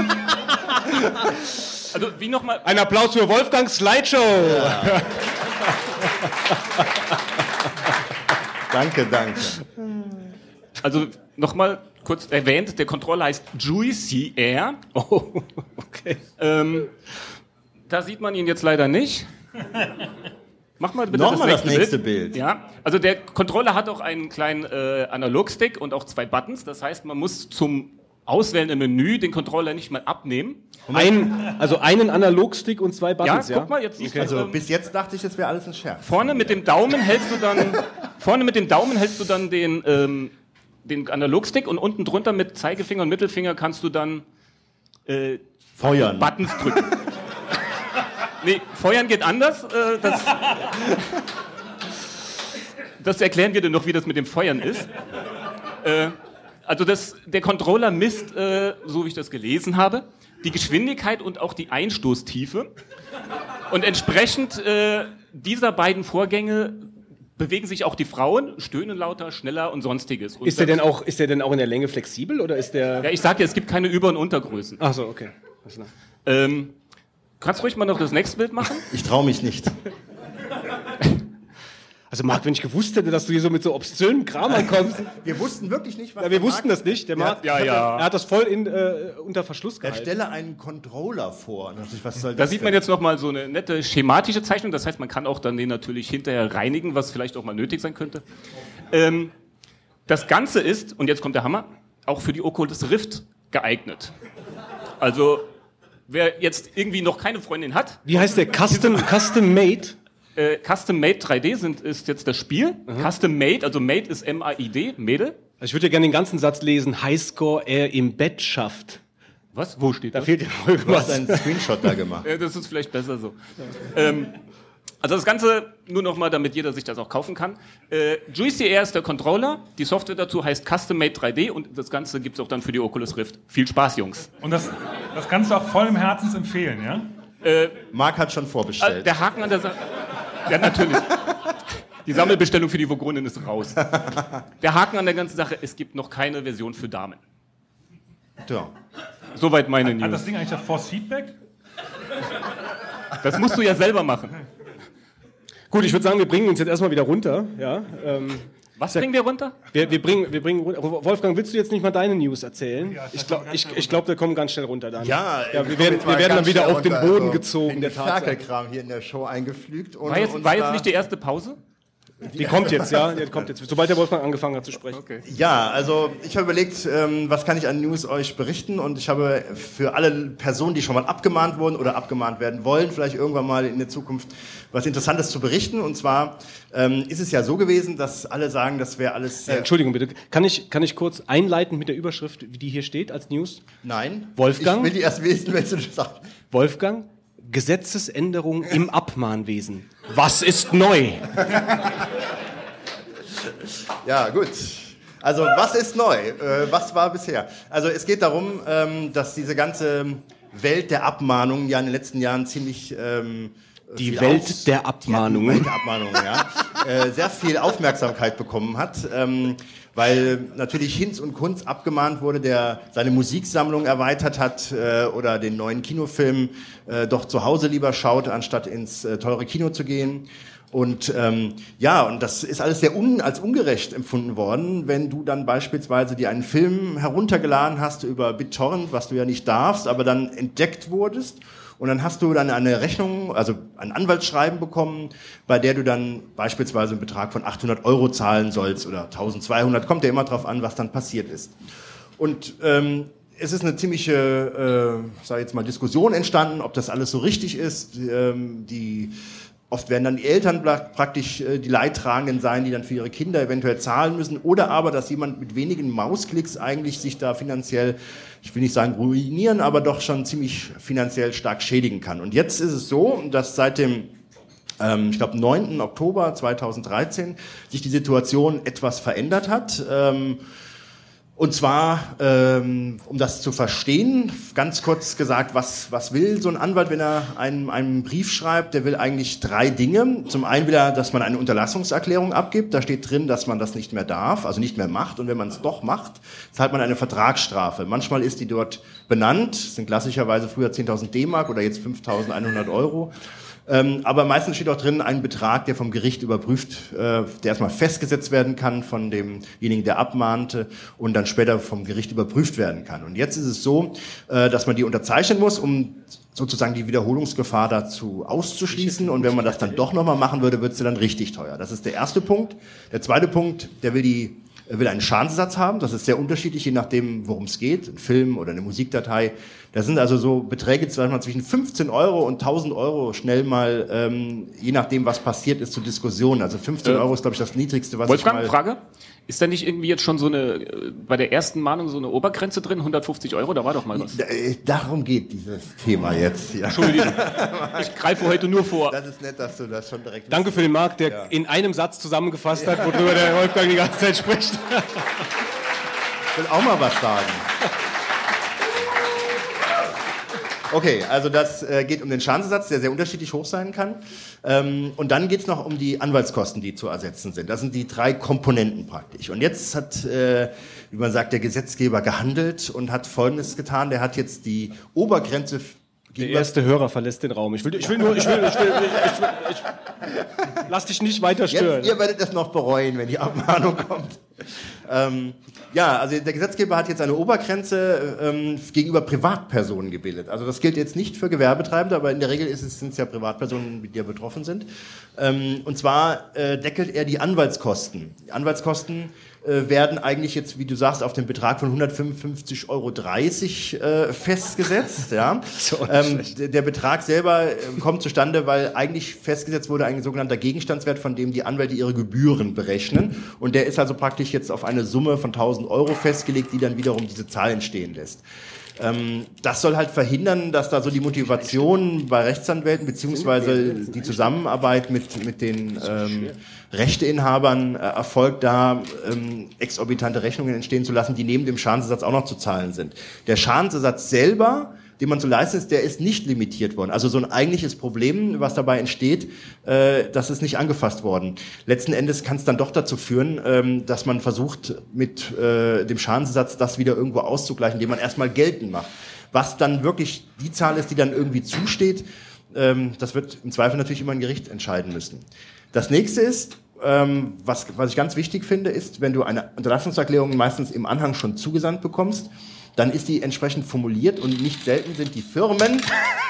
[SPEAKER 7] Also wie nochmal.
[SPEAKER 3] Ein Applaus für Wolfgangs Slideshow.
[SPEAKER 4] Danke, danke.
[SPEAKER 7] Also nochmal kurz erwähnt, der Controller heißt Juicy Air.
[SPEAKER 3] Oh, okay.
[SPEAKER 7] Ähm, da sieht man ihn jetzt leider nicht. Mach mal bitte
[SPEAKER 4] Nochmal
[SPEAKER 7] das
[SPEAKER 4] das
[SPEAKER 7] nächste,
[SPEAKER 4] nächste
[SPEAKER 7] Bild.
[SPEAKER 4] Bild.
[SPEAKER 7] Ja, also der Controller hat auch einen kleinen äh, Analogstick und auch zwei Buttons. Das heißt, man muss zum Auswählen im Menü den Controller nicht mal abnehmen.
[SPEAKER 3] Ein, also einen Analogstick und zwei
[SPEAKER 7] Ja,
[SPEAKER 3] Buttons, ja?
[SPEAKER 7] guck mal, jetzt siehst du,
[SPEAKER 4] Also
[SPEAKER 7] ähm,
[SPEAKER 4] bis jetzt dachte ich, das wäre alles ein Scherz.
[SPEAKER 7] vorne mit dem Daumen hältst du dann vorne mit dem Daumen hältst du dann den ähm, den Analogstick und unten drunter mit Zeigefinger und Mittelfinger kannst du dann äh,
[SPEAKER 4] Feuern.
[SPEAKER 7] Buttons drücken. Nee, feuern geht anders. Äh, das, das erklären wir dir noch, wie das mit dem Feuern ist. Äh, also das, der Controller misst, äh, so wie ich das gelesen habe, die Geschwindigkeit und auch die Einstoßtiefe. Und entsprechend äh, dieser beiden Vorgänge bewegen sich auch die Frauen, stöhnen lauter, schneller und sonstiges. Und
[SPEAKER 3] ist, der denn auch, ist der denn auch in der Länge flexibel oder ist der...
[SPEAKER 7] Ja, ich sag dir, es gibt keine Über- und Untergrößen.
[SPEAKER 3] Ach so, okay.
[SPEAKER 7] Ähm, kannst du ruhig mal noch das nächste Bild machen?
[SPEAKER 4] Ich traue mich nicht.
[SPEAKER 3] Also Marc, wenn ich gewusst hätte, dass du hier so mit so obszönen Kram ankommst.
[SPEAKER 4] Wir wussten wirklich nicht, was
[SPEAKER 3] Ja, wir
[SPEAKER 4] der
[SPEAKER 3] wussten
[SPEAKER 4] Marc-
[SPEAKER 3] das nicht. Der Marc,
[SPEAKER 7] Ja, ja.
[SPEAKER 3] Er hat das voll in, äh, unter Verschluss
[SPEAKER 4] Er
[SPEAKER 3] gehalten.
[SPEAKER 4] stelle einen Controller vor. Und ich, was soll
[SPEAKER 7] Da
[SPEAKER 4] das
[SPEAKER 7] sieht man
[SPEAKER 4] denn?
[SPEAKER 7] jetzt nochmal so eine nette schematische Zeichnung. Das heißt, man kann auch dann den natürlich hinterher reinigen, was vielleicht auch mal nötig sein könnte. Ähm, das Ganze ist, und jetzt kommt der Hammer, auch für die Oculus Rift geeignet. Also, wer jetzt irgendwie noch keine Freundin hat,
[SPEAKER 3] Wie heißt der? Custom, Custom Made?
[SPEAKER 7] äh, Custom Made drei D sind, ist jetzt das Spiel. Custom Made, also Made ist M A I D, Mädel.
[SPEAKER 3] Also ich würde ja gerne den ganzen Satz lesen. Highscore er im Bett schafft.
[SPEAKER 7] Was? Wo steht
[SPEAKER 3] Da
[SPEAKER 7] das?
[SPEAKER 3] fehlt ja
[SPEAKER 4] Du hast
[SPEAKER 3] irgendwas.
[SPEAKER 4] einen Screenshot da gemacht.
[SPEAKER 7] Äh, das ist vielleicht besser so. Ähm, also das Ganze, nur nochmal, damit jeder sich das auch kaufen kann. Äh, Juicy Air ist der Controller, die Software dazu heißt Custom Made drei D und das Ganze gibt es auch dann für die Oculus Rift. Viel Spaß, Jungs.
[SPEAKER 2] Und das, das kannst du auch voll im Herzens empfehlen, ja?
[SPEAKER 7] Äh,
[SPEAKER 4] Marc hat schon
[SPEAKER 7] äh,
[SPEAKER 4] vorbestellt.
[SPEAKER 7] der Haken an der Sache... Ja, natürlich. Die Sammelbestellung für die Vogonin ist raus. Der Haken an der ganzen Sache, es gibt noch keine Version für Damen.
[SPEAKER 4] Ja.
[SPEAKER 7] Soweit meine
[SPEAKER 2] Hat das
[SPEAKER 7] News.
[SPEAKER 2] Ding eigentlich das Force Feedback?
[SPEAKER 7] Das musst du ja selber machen.
[SPEAKER 3] Gut, ich würde sagen, wir bringen uns jetzt erstmal wieder runter. Ja, ähm,
[SPEAKER 7] Was bringen wir runter?
[SPEAKER 3] wir, wir, bringen, wir bringen runter. Wolfgang, willst du jetzt nicht mal deine News erzählen? Ich glaube, ich, ich glaub, wir kommen ganz schnell runter dann.
[SPEAKER 4] Ja,
[SPEAKER 3] ja wir werden, wir werden dann wieder auf den Boden gezogen.
[SPEAKER 4] In
[SPEAKER 3] Der
[SPEAKER 4] den
[SPEAKER 3] Tatsache.
[SPEAKER 4] Ferkelkram hier in der Show eingepflügt.
[SPEAKER 7] War jetzt, war jetzt nicht die erste Pause?
[SPEAKER 3] Die kommt jetzt, ja. Die kommt jetzt, sobald der Wolfgang angefangen hat zu sprechen.
[SPEAKER 7] Okay.
[SPEAKER 4] Ja, also ich habe überlegt, ähm, was kann ich an News euch berichten, und ich habe für alle Personen, die schon mal abgemahnt wurden oder abgemahnt werden wollen, vielleicht irgendwann mal in der Zukunft was Interessantes zu berichten. Und zwar ähm, ist es ja so gewesen, dass alle sagen, das wäre alles
[SPEAKER 3] Äh,
[SPEAKER 4] sehr...
[SPEAKER 3] Entschuldigung bitte. Kann ich, kann ich kurz einleiten mit der Überschrift, wie die hier steht als News?
[SPEAKER 4] Nein.
[SPEAKER 3] Wolfgang?
[SPEAKER 4] Ich will die erst wissen, wenn du das sagst.
[SPEAKER 3] Wolfgang, Gesetzesänderung im Abmahnwesen. Was ist neu?
[SPEAKER 4] Ja, gut. Also, was ist neu? Äh, was war bisher? Also, es geht darum, ähm, dass diese ganze Welt der Abmahnungen ja in den letzten Jahren ziemlich... Ähm,
[SPEAKER 3] Die
[SPEAKER 4] viel
[SPEAKER 3] Welt
[SPEAKER 4] auf-
[SPEAKER 3] der
[SPEAKER 4] Die
[SPEAKER 3] Abmahnungen.
[SPEAKER 4] Welt der Abmahnungen, ja. äh, sehr viel Aufmerksamkeit bekommen hat, ähm, weil natürlich Hinz und Kunz abgemahnt wurde, der seine Musiksammlung erweitert hat äh, oder den neuen Kinofilm äh, doch zu Hause lieber schaut, anstatt ins äh, teure Kino zu gehen. Und ähm, ja, und das ist alles sehr un als ungerecht empfunden worden, wenn du dann beispielsweise dir einen Film heruntergeladen hast über BitTorrent, was du ja nicht darfst, aber dann entdeckt wurdest. Und dann hast du dann eine Rechnung, also ein Anwaltsschreiben bekommen, bei der du dann beispielsweise einen Betrag von achthundert Euro zahlen sollst oder eintausendzweihundert, kommt ja immer drauf an, was dann passiert ist. Und ähm, es ist eine ziemliche, äh, sag ich jetzt mal, Diskussion entstanden, ob das alles so richtig ist. Ähm, die Oft werden dann die Eltern praktisch äh, die Leidtragenden sein, die dann für ihre Kinder eventuell zahlen müssen. Oder aber, dass jemand mit wenigen Mausklicks eigentlich sich da finanziell, ich will nicht sagen ruinieren, aber doch schon ziemlich finanziell stark schädigen kann. Und jetzt ist es so, dass seit dem, ähm, ich glaube, neunten Oktober zweitausenddreizehn sich die Situation etwas verändert hat. Ähm, Und zwar, ähm, um das zu verstehen, ganz kurz gesagt, was, was will so ein Anwalt, wenn er einen, einen Brief schreibt? Der will eigentlich drei Dinge. Zum einen will er, dass man eine Unterlassungserklärung abgibt. Da steht drin, dass man das nicht mehr darf, also nicht mehr macht. Und wenn man es doch macht, zahlt man eine Vertragsstrafe. Manchmal ist die dort benannt. Das sind klassischerweise früher zehntausend D-Mark oder jetzt fünftausendeinhundert Euro. Ähm, aber meistens steht auch drin ein Betrag, der vom Gericht überprüft, äh, der erstmal festgesetzt werden kann von demjenigen, der abmahnte, und dann später vom Gericht überprüft werden kann. Und jetzt ist es so, äh, dass man die unterzeichnen muss, um sozusagen die Wiederholungsgefahr dazu auszuschließen. Und wenn man das dann doch nochmal machen würde, wird es dann richtig teuer. Das ist der erste Punkt. Der zweite Punkt, der will die Er will einen Schadensersatz haben, das ist sehr unterschiedlich, je nachdem, worum es geht, ein Film oder eine Musikdatei. Das sind also so Beträge zwischen fünfzehn Euro und tausend Euro schnell mal, ähm, je nachdem, was passiert ist, zur Diskussion. Also fünfzehn Euro ist, glaube ich, das Niedrigste, was
[SPEAKER 7] Wolfgang,
[SPEAKER 4] ich mal...
[SPEAKER 7] Frage? Ist da nicht irgendwie jetzt schon so eine, äh, bei der ersten Mahnung so eine Obergrenze drin, hundertfünfzig Euro, da war doch mal was.
[SPEAKER 4] Da- äh, Darum geht dieses Thema jetzt. Ja.
[SPEAKER 7] Entschuldigung, ich greife heute nur vor.
[SPEAKER 4] Das ist nett, dass du das schon direkt...
[SPEAKER 3] Danke für den Marc, der in einem Satz zusammengefasst hat, worüber der Wolfgang die ganze Zeit spricht.
[SPEAKER 4] will auch mal was sagen. Okay, also das äh, geht um den Schadensersatz, der sehr unterschiedlich hoch sein kann. Ähm, und dann geht es noch um die Anwaltskosten, die zu ersetzen sind. Das sind die drei Komponenten praktisch. Und jetzt hat, äh, wie man sagt, der Gesetzgeber gehandelt und hat Folgendes getan. Der hat jetzt die Obergrenze...
[SPEAKER 3] Der erste Hörer verlässt den Raum. Ich will, ich will nur, ich will, ich will, ich, ich, will, ich lass dich nicht weiter stören.
[SPEAKER 4] Jetzt, ihr werdet das noch bereuen, wenn die Abmahnung kommt. Ähm, ja, also der Gesetzgeber hat jetzt eine Obergrenze ähm, gegenüber Privatpersonen gebildet. Also das gilt jetzt nicht für Gewerbetreibende, aber in der Regel ist es, sind es ja Privatpersonen, die ja betroffen sind. Ähm, und zwar äh, deckelt er die Anwaltskosten. Die Anwaltskosten äh, werden eigentlich jetzt, wie du sagst, auf den Betrag von hundertfünfundfünfzig Euro dreißig äh, festgesetzt. Ja. So ähm, der Betrag selber äh, kommt zustande, weil eigentlich festgesetzt wurde ein sogenannter Gegenstandswert, von dem die Anwälte ihre Gebühren berechnen. Und der ist also praktisch jetzt auf eine Summe von tausend Euro festgelegt, die dann wiederum diese Zahl entstehen lässt. Ähm, das soll halt verhindern, dass da so die Motivation bei Rechtsanwälten beziehungsweise die Zusammenarbeit mit, mit den ähm, Rechteinhabern äh, erfolgt, da ähm, exorbitante Rechnungen entstehen zu lassen, die neben dem Schadensersatz auch noch zu zahlen sind. Der Schadensersatz selber, den man zu leisten ist, der ist nicht limitiert worden. Also so ein eigentliches Problem, was dabei entsteht, äh, das ist nicht angefasst worden. Letzten Endes kann es dann doch dazu führen, ähm, dass man versucht, mit äh, dem Schadensersatz das wieder irgendwo auszugleichen, indem man erstmal geltend macht. Was dann wirklich die Zahl ist, die dann irgendwie zusteht, ähm, das wird im Zweifel natürlich immer ein Gericht entscheiden müssen. Das nächste ist, ähm, was, was ich ganz wichtig finde, ist, wenn du eine Unterlassungserklärung meistens im Anhang schon zugesandt bekommst, dann ist die entsprechend formuliert und nicht selten sind die Firmen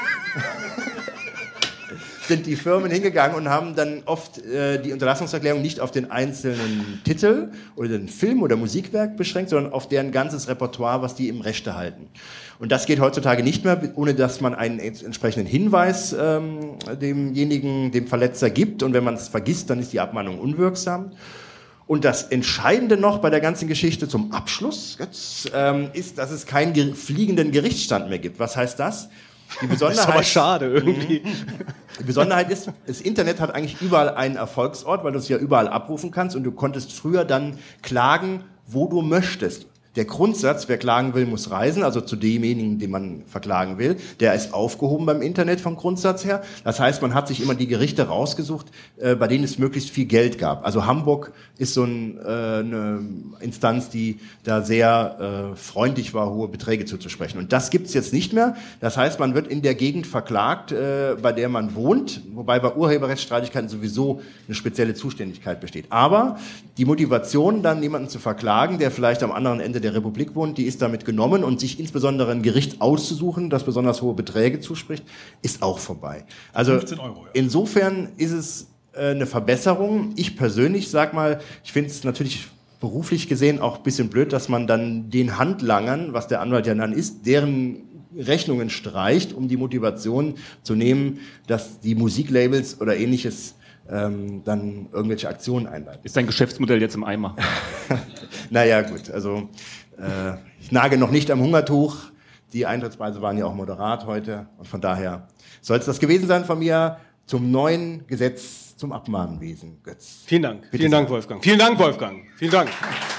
[SPEAKER 4] sind die Firmen hingegangen und haben dann oft äh, die Unterlassungserklärung nicht auf den einzelnen Titel oder den Film oder Musikwerk beschränkt, sondern auf deren ganzes Repertoire, was die im Rechte halten. Und das geht heutzutage nicht mehr, ohne dass man einen entsprechenden Hinweis ähm, demjenigen, dem Verletzer gibt. Und wenn man es vergisst, dann ist die Abmahnung unwirksam. Und das Entscheidende noch bei der ganzen Geschichte zum Abschluss jetzt, ähm, ist, dass es keinen ger- fliegenden Gerichtsstand mehr gibt. Was heißt das? Die Besonderheit,
[SPEAKER 3] das ist aber schade irgendwie.
[SPEAKER 4] Die Besonderheit ist, das Internet hat eigentlich überall einen Erfolgsort, weil du es ja überall abrufen kannst und du konntest früher dann klagen, wo du möchtest. Der Grundsatz, wer klagen will, muss reisen, also zu demjenigen, den man verklagen will, der ist aufgehoben beim Internet vom Grundsatz her. Das heißt, man hat sich immer die Gerichte rausgesucht, äh, bei denen es möglichst viel Geld gab. Also Hamburg ist so ein, äh, eine Instanz, die da sehr äh, freundlich war, hohe Beträge zuzusprechen. Und das gibt's jetzt nicht mehr. Das heißt, man wird in der Gegend verklagt, äh, bei der man wohnt, wobei bei Urheberrechtsstreitigkeiten sowieso eine spezielle Zuständigkeit besteht. Aber die Motivation, dann jemanden zu verklagen, der vielleicht am anderen Ende der der Republik wohnt, die ist damit genommen und sich insbesondere ein Gericht auszusuchen, das besonders hohe Beträge zuspricht, ist auch vorbei. Also
[SPEAKER 2] fünfzehn Euro, ja.
[SPEAKER 4] Insofern ist es äh, eine Verbesserung. Ich persönlich sag mal, ich finde es natürlich beruflich gesehen auch ein bisschen blöd, dass man dann den Handlangern, was der Anwalt ja dann ist, deren Rechnungen streicht, um die Motivation zu nehmen, dass die Musiklabels oder ähnliches ähm, dann irgendwelche Aktionen einleiten.
[SPEAKER 7] Ist dein Geschäftsmodell jetzt im Eimer?
[SPEAKER 4] Naja, gut, also äh, ich nage noch nicht am Hungertuch. Die Eintrittspreise waren ja auch moderat heute und von daher soll es das gewesen sein von mir zum neuen Gesetz zum Abmahnwesen. Götz.
[SPEAKER 3] Vielen Dank.
[SPEAKER 4] Bitte
[SPEAKER 3] Vielen
[SPEAKER 4] sehr.
[SPEAKER 3] Dank, Wolfgang. Vielen Dank, Wolfgang. Vielen Dank.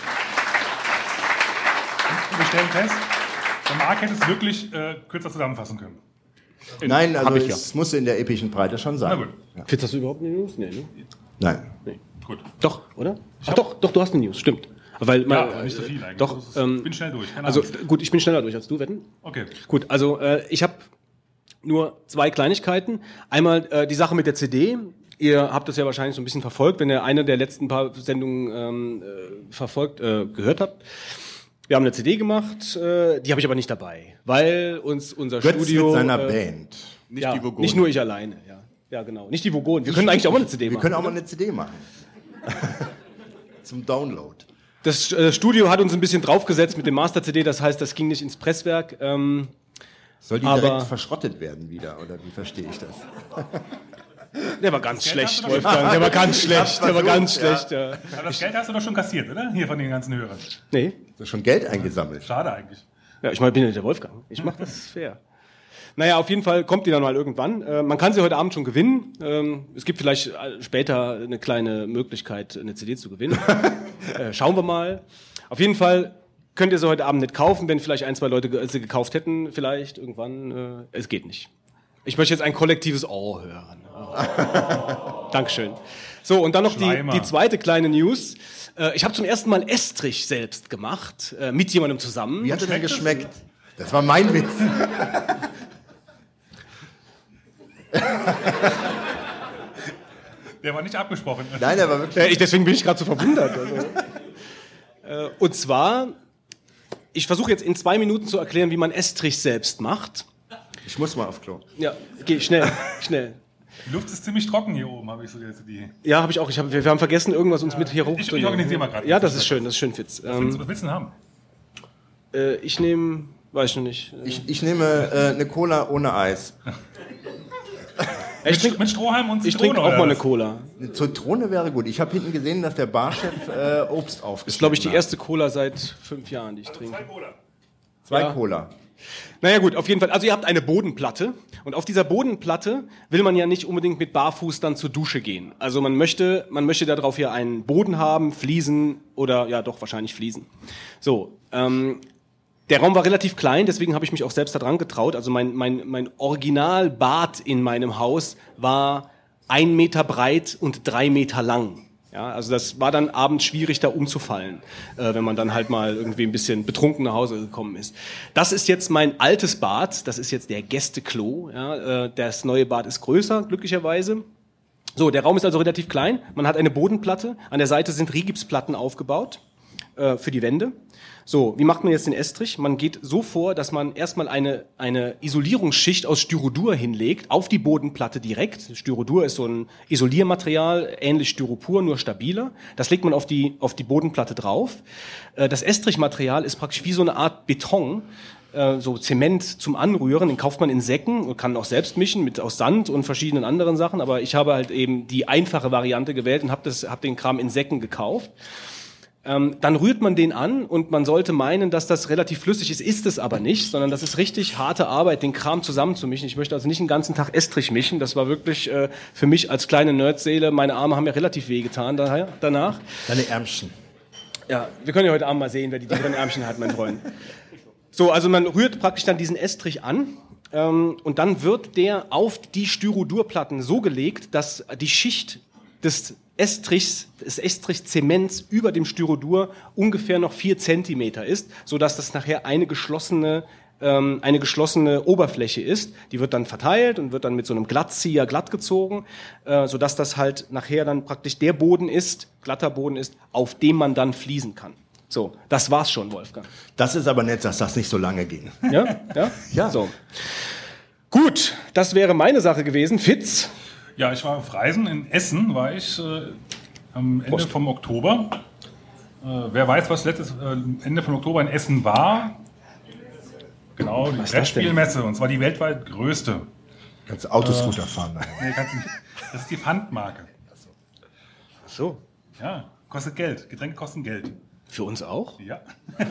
[SPEAKER 2] Wir stellen fest, der Marc hätte es wirklich äh, kürzer zusammenfassen können.
[SPEAKER 4] Nein, also
[SPEAKER 7] ich,
[SPEAKER 4] es musste in der epischen Breite schon sein.
[SPEAKER 2] Na gut.
[SPEAKER 4] Ja.
[SPEAKER 3] Fitz, hast du überhaupt eine News? Nee, ne?
[SPEAKER 4] Nein.
[SPEAKER 3] Nee.
[SPEAKER 2] Gut.
[SPEAKER 3] Doch, oder? Ach doch, doch, du hast eine News, stimmt. Weil,
[SPEAKER 2] Ja,
[SPEAKER 3] mal,
[SPEAKER 2] aber nicht so viel eigentlich.
[SPEAKER 3] Doch,
[SPEAKER 2] Das ist,
[SPEAKER 3] ähm,
[SPEAKER 2] ich bin schnell durch. Keine
[SPEAKER 3] also
[SPEAKER 2] Angst.
[SPEAKER 3] gut, ich bin schneller durch als du, wetten?
[SPEAKER 2] Okay.
[SPEAKER 3] Gut, also äh, ich habe nur zwei Kleinigkeiten. Einmal äh, die Sache mit der C D. Ihr habt das ja wahrscheinlich so ein bisschen verfolgt, wenn ihr eine der letzten paar Sendungen ähm, äh, verfolgt, äh, gehört habt. Wir haben eine C D gemacht, äh, die habe ich aber nicht dabei, weil uns unser
[SPEAKER 4] Götz
[SPEAKER 3] Studio...
[SPEAKER 4] mit seiner
[SPEAKER 3] äh,
[SPEAKER 4] Band.
[SPEAKER 7] Nicht
[SPEAKER 3] ja,
[SPEAKER 7] die Vogonen.
[SPEAKER 3] nicht nur ich alleine, ja. Ja, genau. Nicht die Vogonen. Wir können eigentlich auch mal eine C D
[SPEAKER 4] Wir
[SPEAKER 3] machen.
[SPEAKER 4] können auch mal eine C D machen. Zum Download.
[SPEAKER 3] Das äh, Studio hat uns ein bisschen draufgesetzt mit dem Master-C D, das heißt, das ging nicht ins Presswerk. Ähm,
[SPEAKER 4] Soll die
[SPEAKER 3] Aber-
[SPEAKER 4] direkt verschrottet werden wieder, oder wie verstehe ich das?
[SPEAKER 3] der war ganz
[SPEAKER 2] Geld
[SPEAKER 3] schlecht,
[SPEAKER 2] hast du doch
[SPEAKER 3] Wolfgang. Der war ganz schlecht. Der war ganz
[SPEAKER 4] versucht, ja.
[SPEAKER 3] schlecht. Ja.
[SPEAKER 2] Aber das Geld hast du doch schon kassiert, oder? Hier von den ganzen Hörern.
[SPEAKER 3] Nee.
[SPEAKER 4] Du hast schon Geld eingesammelt.
[SPEAKER 2] Schade eigentlich.
[SPEAKER 3] Ja, ich meine, ich bin ja nicht der Wolfgang. Ich mache das fair. Naja, auf jeden Fall kommt die dann mal irgendwann. Äh, man kann sie heute Abend schon gewinnen. Ähm, es gibt vielleicht äh, später eine kleine Möglichkeit, eine C D zu gewinnen. äh, schauen wir mal. Auf jeden Fall könnt ihr sie heute Abend nicht kaufen, wenn vielleicht ein, zwei Leute ge- sie gekauft hätten, vielleicht irgendwann. Äh, es geht nicht. Ich möchte jetzt ein kollektives Oh hören. Oh. Dankeschön. So, und dann noch die, die zweite kleine News. Äh, ich habe zum ersten Mal Estrich selbst gemacht, äh, mit jemandem zusammen.
[SPEAKER 4] Wie hat er denn geschmeckt? Das war mein Witz.
[SPEAKER 2] Der war nicht abgesprochen.
[SPEAKER 4] Nein, der war wirklich...
[SPEAKER 3] Äh, ich, deswegen bin ich gerade so verwundert. Also. äh, und zwar, ich versuche jetzt in zwei Minuten zu erklären, wie man Estrich selbst macht.
[SPEAKER 4] Ich muss mal auf Klo.
[SPEAKER 3] Ja, geh schnell, schnell.
[SPEAKER 2] Die Luft ist ziemlich trocken hier oben, habe ich so jetzt die...
[SPEAKER 3] Ja, habe ich auch. Ich hab, wir, wir haben vergessen, irgendwas uns mit hier hoch.
[SPEAKER 2] Ich, ich organisiere mal gerade.
[SPEAKER 3] Ja, das ist schön, das ist schön, Fitz.
[SPEAKER 2] Was willst, du- was willst du denn haben?
[SPEAKER 3] Äh, ich nehme, weiß ich noch nicht.
[SPEAKER 4] Ich, ich nehme äh, eine Cola ohne Eis.
[SPEAKER 3] Ich
[SPEAKER 2] Mit,
[SPEAKER 3] trinke
[SPEAKER 2] mit Strohhalm und
[SPEAKER 3] ich
[SPEAKER 2] Zitrone,
[SPEAKER 3] trink auch
[SPEAKER 2] oder
[SPEAKER 3] mal eine
[SPEAKER 2] was?
[SPEAKER 3] Cola.
[SPEAKER 4] Eine Zitrone wäre gut. Ich habe hinten gesehen, dass der Barchef äh, Obst aufgeschnitten
[SPEAKER 3] Das ist, glaube ich, die
[SPEAKER 4] hat.
[SPEAKER 3] erste Cola seit fünf Jahren, die ich trinke.
[SPEAKER 4] Zwei
[SPEAKER 3] Ja.
[SPEAKER 4] Cola.
[SPEAKER 3] Naja gut, auf jeden Fall. Also ihr habt eine Bodenplatte und auf dieser Bodenplatte will man ja nicht unbedingt mit Barfuß dann zur Dusche gehen. Also man möchte, man möchte darauf ja einen Boden haben, Fliesen oder ja doch wahrscheinlich Fliesen. So, ähm, der Raum war relativ klein, deswegen habe ich mich auch selbst da dran getraut. Also mein, mein, mein Originalbad in meinem Haus war ein Meter breit und drei Meter lang. Ja, also das war dann abends schwierig, da umzufallen, äh, wenn man dann halt mal irgendwie ein bisschen betrunken nach Hause gekommen ist. Das ist jetzt mein altes Bad, das ist jetzt der Gästeklo. Ja, äh, das neue Bad ist größer, glücklicherweise. So, der Raum ist also relativ klein. Man hat eine Bodenplatte, an der Seite sind Rigipsplatten aufgebaut äh, für die Wände. So, wie macht man jetzt den Estrich? Man geht so vor, dass man erstmal eine, eine Isolierungsschicht aus Styrodur hinlegt, auf die Bodenplatte direkt. Styrodur ist so ein Isoliermaterial, ähnlich Styropor, nur stabiler. Das legt man auf die, auf die Bodenplatte drauf. Äh, Das Estrichmaterial ist praktisch wie so eine Art Beton, äh, so Zement zum Anrühren. Den kauft man in Säcken und kann auch selbst mischen mit aus Sand und verschiedenen anderen Sachen. Aber ich habe halt eben die einfache Variante gewählt und habe das, habe den Kram in Säcken gekauft. Ähm, dann rührt man den an und man sollte meinen, dass das relativ flüssig ist, ist es aber nicht, sondern das ist richtig harte Arbeit, den Kram zusammenzumischen. Ich möchte also nicht den ganzen Tag Estrich mischen, das war wirklich äh, für mich als kleine Nerdseele, meine Arme haben ja relativ wehgetan daher, danach.
[SPEAKER 4] Deine Ärmchen.
[SPEAKER 3] Ja, wir können ja heute Abend mal sehen, wer die dickeren Ärmchen hat, mein Freund. So, also man rührt praktisch dann diesen Estrich an ähm, und dann wird der auf die Styrodurplatten so gelegt, dass die Schicht des Estrichs, des Estrichzements über dem Styrodur ungefähr noch vier Zentimeter ist, sodass das nachher eine geschlossene, ähm, eine geschlossene Oberfläche ist. Die wird dann verteilt und wird dann mit so einem Glattzieher glatt gezogen, äh, sodass das halt nachher dann praktisch der Boden ist, glatter Boden ist, auf dem man dann fließen kann. So, das war's schon, Wolfgang.
[SPEAKER 4] Das ist aber nett, dass das nicht so lange ging.
[SPEAKER 3] Ja? Ja?
[SPEAKER 4] Ja.
[SPEAKER 3] So. Gut, das wäre meine Sache gewesen. Fitz?
[SPEAKER 2] Ja, ich war auf Reisen. In Essen war ich äh, am Ende
[SPEAKER 3] Prost.
[SPEAKER 2] vom Oktober. Äh, wer weiß, was letztes äh, Ende vom Oktober in Essen war? Genau, die
[SPEAKER 3] Was ist das denn?
[SPEAKER 2] Brettspielmesse. Und zwar die weltweit größte.
[SPEAKER 4] Kannst du Autoscooter fahren. Daher.
[SPEAKER 2] Nee, kannst du nicht. Das ist die Pfandmarke.
[SPEAKER 4] Ach so.
[SPEAKER 2] Ja, kostet Geld. Getränke kosten Geld.
[SPEAKER 3] Für uns auch?
[SPEAKER 2] Ja.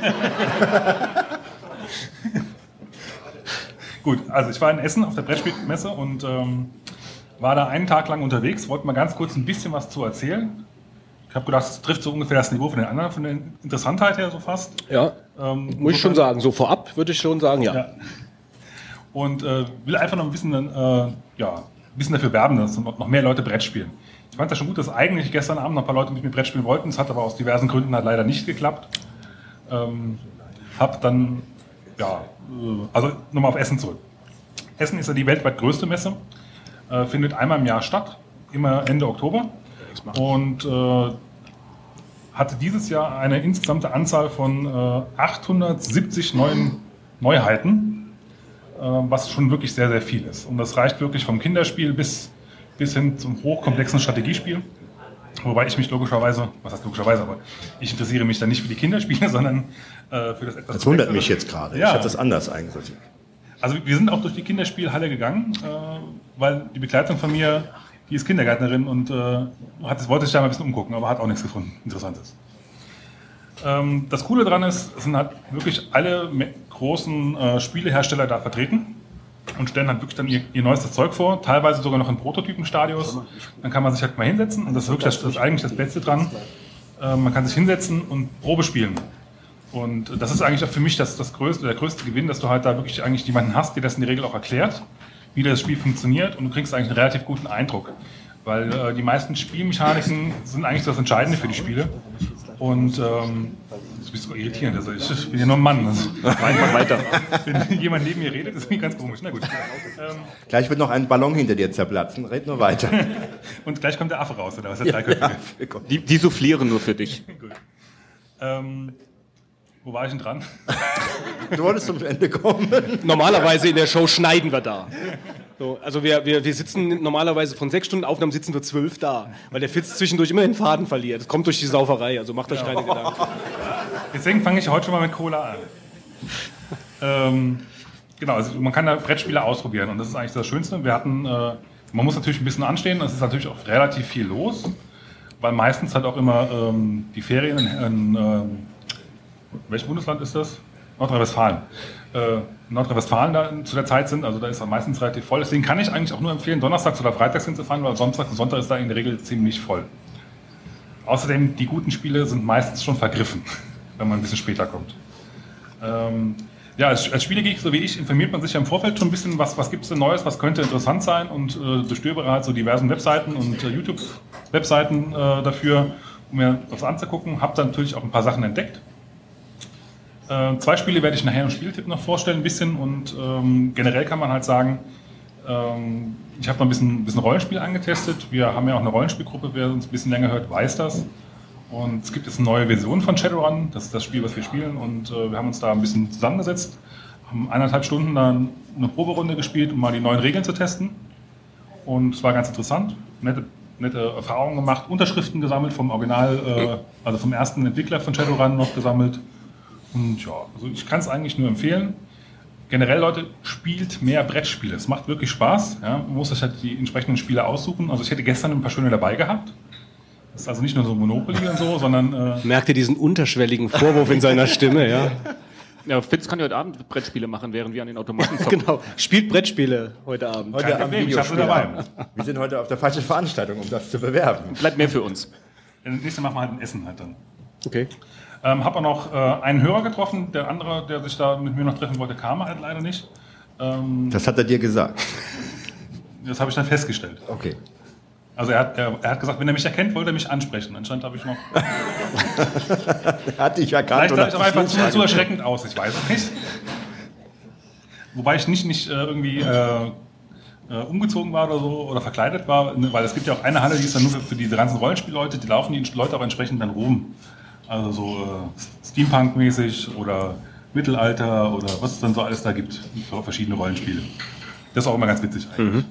[SPEAKER 2] Gut, also ich war in Essen auf der Brettspielmesse und ähm, war da einen Tag lang unterwegs. Wollte mal ganz kurz ein bisschen was zu erzählen. Ich habe gedacht, es trifft so ungefähr das Niveau von den anderen, von der Interessantheit her so fast.
[SPEAKER 3] Ja,
[SPEAKER 2] Ähm,
[SPEAKER 3] muss ich schon sagen. So vorab würde ich schon sagen, ja.
[SPEAKER 2] Ja. Und äh, will einfach noch ein bisschen, äh, ja, ein bisschen dafür werben, dass noch noch mehr Leute Brett spielen. Ich fand das schon gut, dass eigentlich gestern Abend noch ein paar Leute mit mir Brett spielen wollten. Es hat aber aus diversen Gründen halt leider nicht geklappt. Ähm, hab dann, ja, äh, also nochmal auf Essen zurück. Essen ist ja die weltweit größte Messe, äh, findet einmal im Jahr statt, immer Ende Oktober. Und äh, hatte dieses Jahr eine insgesamte Anzahl von äh, achthundertsiebzig neuen Neuheiten, äh, was schon wirklich sehr, sehr viel ist. Und das reicht wirklich vom Kinderspiel bis, bis hin zum hochkomplexen Strategiespiel. Wobei ich mich logischerweise, was heißt logischerweise, aber ich interessiere mich dann nicht für die Kinderspiele, sondern äh, für das etwas.
[SPEAKER 4] Das wundert
[SPEAKER 2] komplexere.
[SPEAKER 4] mich jetzt gerade.
[SPEAKER 2] Ja.
[SPEAKER 4] Ich hatte das anders eingesortiert.
[SPEAKER 2] Also wir sind auch durch die Kinderspielhalle gegangen, äh, weil die Begleitung von mir, die ist Kindergärtnerin und äh, hat, wollte sich da mal ein bisschen umgucken, aber hat auch nichts gefunden, Interessantes. Ähm, das Coole daran ist, es sind halt wirklich alle me- großen äh, Spielehersteller da vertreten und stellen halt wirklich dann ihr, ihr neuestes Zeug vor, teilweise sogar noch in Prototypenstadios. Dann kann man sich halt mal hinsetzen und das ist wirklich das, das ist eigentlich das Beste dran. Äh, man kann sich hinsetzen und Probe spielen. Und das ist eigentlich auch für mich das, das größte, der größte Gewinn, dass du halt da wirklich eigentlich jemanden hast, der das in der Regel auch erklärt, wie das Spiel funktioniert, und du kriegst eigentlich einen relativ guten Eindruck. Weil äh, die meisten Spielmechaniken sind eigentlich das Entscheidende für die Spiele. Und ähm, das ist so irritierend, also ich, ich bin ja nur ein Mann. Also,
[SPEAKER 7] Einfach weiter.
[SPEAKER 2] Wenn jemand neben mir redet, ist irgendwie ganz komisch. Na gut. Ähm,
[SPEAKER 4] Gleich wird noch ein Ballon hinter dir zerplatzen. Red nur weiter.
[SPEAKER 2] Und gleich kommt der Affe raus, oder was? Der Dreiköpfige.
[SPEAKER 4] Ja,
[SPEAKER 7] Die, die soufflieren nur für dich.
[SPEAKER 2] Gut. Ähm, wo war ich denn dran?
[SPEAKER 4] du wolltest zum Ende kommen.
[SPEAKER 3] Normalerweise in der Show schneiden wir da. So, also wir, wir, wir sitzen normalerweise von sechs Stunden Aufnahmen sitzen wir zwölf da, weil der Fitz zwischendurch immer den Faden verliert. Das kommt durch die Sauferei, also macht euch keine Gedanken.
[SPEAKER 2] Deswegen fange ich heute schon mal mit Cola an. ähm, genau, also man kann da Brettspiele ausprobieren und das ist eigentlich das Schönste. Wir hatten, äh, man muss natürlich ein bisschen anstehen, es ist natürlich auch relativ viel los, weil meistens halt auch immer ähm, die Ferien in, in äh, welchem Bundesland ist das? Nordrhein-Westfalen. Äh, Nordrhein-Westfalen da zu der Zeit sind, also da ist er meistens relativ voll. Deswegen kann ich eigentlich auch nur empfehlen, donnerstags oder freitags hinzufahren, weil Sonntag und Sonntag ist da in der Regel ziemlich voll. Außerdem, die guten Spiele sind meistens schon vergriffen, wenn man ein bisschen später kommt. Ähm, ja, als, als Spielegeek, so wie ich, informiert man sich ja im Vorfeld schon ein bisschen, was, was gibt es denn Neues, was könnte interessant sein, und äh, durchstöbere halt so diversen Webseiten und äh, YouTube-Webseiten äh, dafür, um mir das anzugucken. Habe dann natürlich auch ein paar Sachen entdeckt. Äh, zwei Spiele werde ich nachher im Spieltipp noch vorstellen, ein bisschen, und ähm, generell kann man halt sagen, ähm, ich habe noch ein bisschen, ein bisschen Rollenspiel angetestet. Wir haben ja auch eine Rollenspielgruppe, wer uns ein bisschen länger hört, weiß das. Und es gibt jetzt eine neue Version von Shadowrun, das ist das Spiel, was wir spielen, und äh, wir haben uns da ein bisschen zusammengesetzt, haben eineinhalb Stunden dann eine Proberunde gespielt, um mal die neuen Regeln zu testen, und es war ganz interessant, nette, nette Erfahrungen gemacht, Unterschriften gesammelt vom Original, äh, also vom ersten Entwickler von Shadowrun noch gesammelt. Und ja, also ich kann es eigentlich nur empfehlen. Generell, Leute, spielt mehr Brettspiele. Es macht wirklich Spaß. Ja? Man muss sich halt die entsprechenden Spiele aussuchen. Also ich hätte gestern ein paar schöne dabei gehabt. Das ist also nicht nur so Monopoly und so, sondern... Äh
[SPEAKER 3] Merkt ihr diesen unterschwelligen Vorwurf in seiner Stimme, ja?
[SPEAKER 7] Ja, Fitz kann ja heute Abend Brettspiele machen, während wir an den Automaten zocken.
[SPEAKER 3] Genau, spielt Brettspiele heute Abend.
[SPEAKER 4] Heute
[SPEAKER 2] Kein
[SPEAKER 4] am
[SPEAKER 2] Problem, ich hab sie dabei.
[SPEAKER 4] Wir sind heute auf der falschen Veranstaltung, um das zu bewerben.
[SPEAKER 7] Bleibt mehr für uns.
[SPEAKER 2] Das nächste machen wir halt ein Essen halt dann.
[SPEAKER 3] Okay.
[SPEAKER 2] Ähm, habe auch noch äh, einen Hörer getroffen, der andere, der sich da mit mir noch treffen wollte, kam halt leider nicht. Ähm,
[SPEAKER 4] Das hat er dir gesagt.
[SPEAKER 2] das habe ich dann festgestellt.
[SPEAKER 4] Okay.
[SPEAKER 2] Also er hat, er, er hat gesagt, wenn er mich erkennt, wollte er mich ansprechen. Anscheinend habe ich noch...
[SPEAKER 4] Er hat dich erkannt.
[SPEAKER 2] Vielleicht
[SPEAKER 4] und
[SPEAKER 2] sah
[SPEAKER 4] hat
[SPEAKER 2] ich auch
[SPEAKER 4] dich
[SPEAKER 2] einfach
[SPEAKER 4] nicht
[SPEAKER 2] zu, zu
[SPEAKER 4] angeguckt.
[SPEAKER 2] erschreckend aus, ich weiß es nicht. Wobei ich nicht, nicht äh, irgendwie äh, äh, umgezogen war oder so oder verkleidet war, ne, weil es gibt ja auch eine Halle, die ist dann nur für, für diese ganzen Rollenspielleute, die laufen die Leute auch entsprechend dann rum. Also so äh, Steampunk-mäßig oder Mittelalter oder was es dann so alles da gibt für verschiedene Rollenspiele. Das ist auch immer ganz witzig eigentlich.
[SPEAKER 3] Mhm.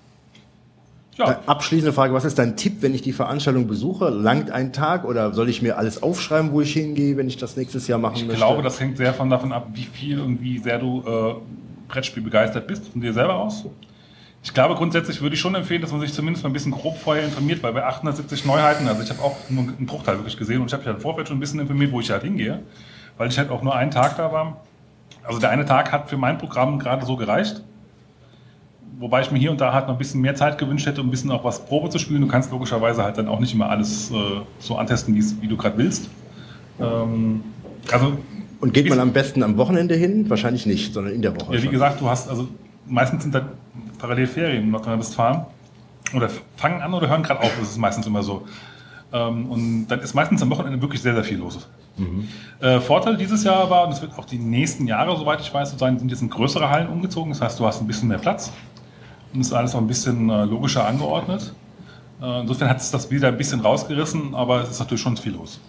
[SPEAKER 2] Ja.
[SPEAKER 4] Äh, Abschließende Frage, was ist dein Tipp, wenn ich die Veranstaltung besuche? Langt ein Tag oder soll ich mir alles aufschreiben, wo ich hingehe, wenn ich das nächstes Jahr machen
[SPEAKER 2] Ich
[SPEAKER 4] möchte?
[SPEAKER 2] glaube, das hängt sehr von davon ab, wie viel und wie sehr du äh, Brettspiel begeistert bist, von dir selber aus. Ich glaube, grundsätzlich würde ich schon empfehlen, dass man sich zumindest mal ein bisschen grob vorher informiert, weil bei achthundertsiebzig Neuheiten, also ich habe auch nur einen Bruchteil wirklich gesehen, und ich habe mich halt im Vorfeld schon ein bisschen informiert, wo ich halt hingehe, weil ich halt auch nur einen Tag da war. Also der eine Tag hat für mein Programm gerade so gereicht, wobei ich mir hier und da halt noch ein bisschen mehr Zeit gewünscht hätte, um ein bisschen auch was Probe zu spielen. Du kannst logischerweise halt dann auch nicht immer alles äh, so antesten, wie du gerade willst. Ähm, also
[SPEAKER 4] Und geht man am besten am Wochenende hin? Wahrscheinlich nicht, sondern in der Woche.
[SPEAKER 2] Ja, wie
[SPEAKER 4] schon.
[SPEAKER 2] gesagt, du hast, also meistens sind da parallel Ferien in Nordrhein-Westfalen. Oder fangen an oder hören gerade auf, das ist meistens immer so. Ähm, und dann ist meistens am Wochenende wirklich sehr, sehr viel los. Mhm. Äh, Vorteil dieses Jahr war, und es wird auch die nächsten Jahre, soweit ich weiß, so sein, sind jetzt in größere Hallen umgezogen. Das heißt, du hast ein bisschen mehr Platz. Und es ist alles auch ein bisschen äh, logischer angeordnet. Äh, insofern hat es das wieder ein bisschen rausgerissen, aber es ist natürlich schon viel los.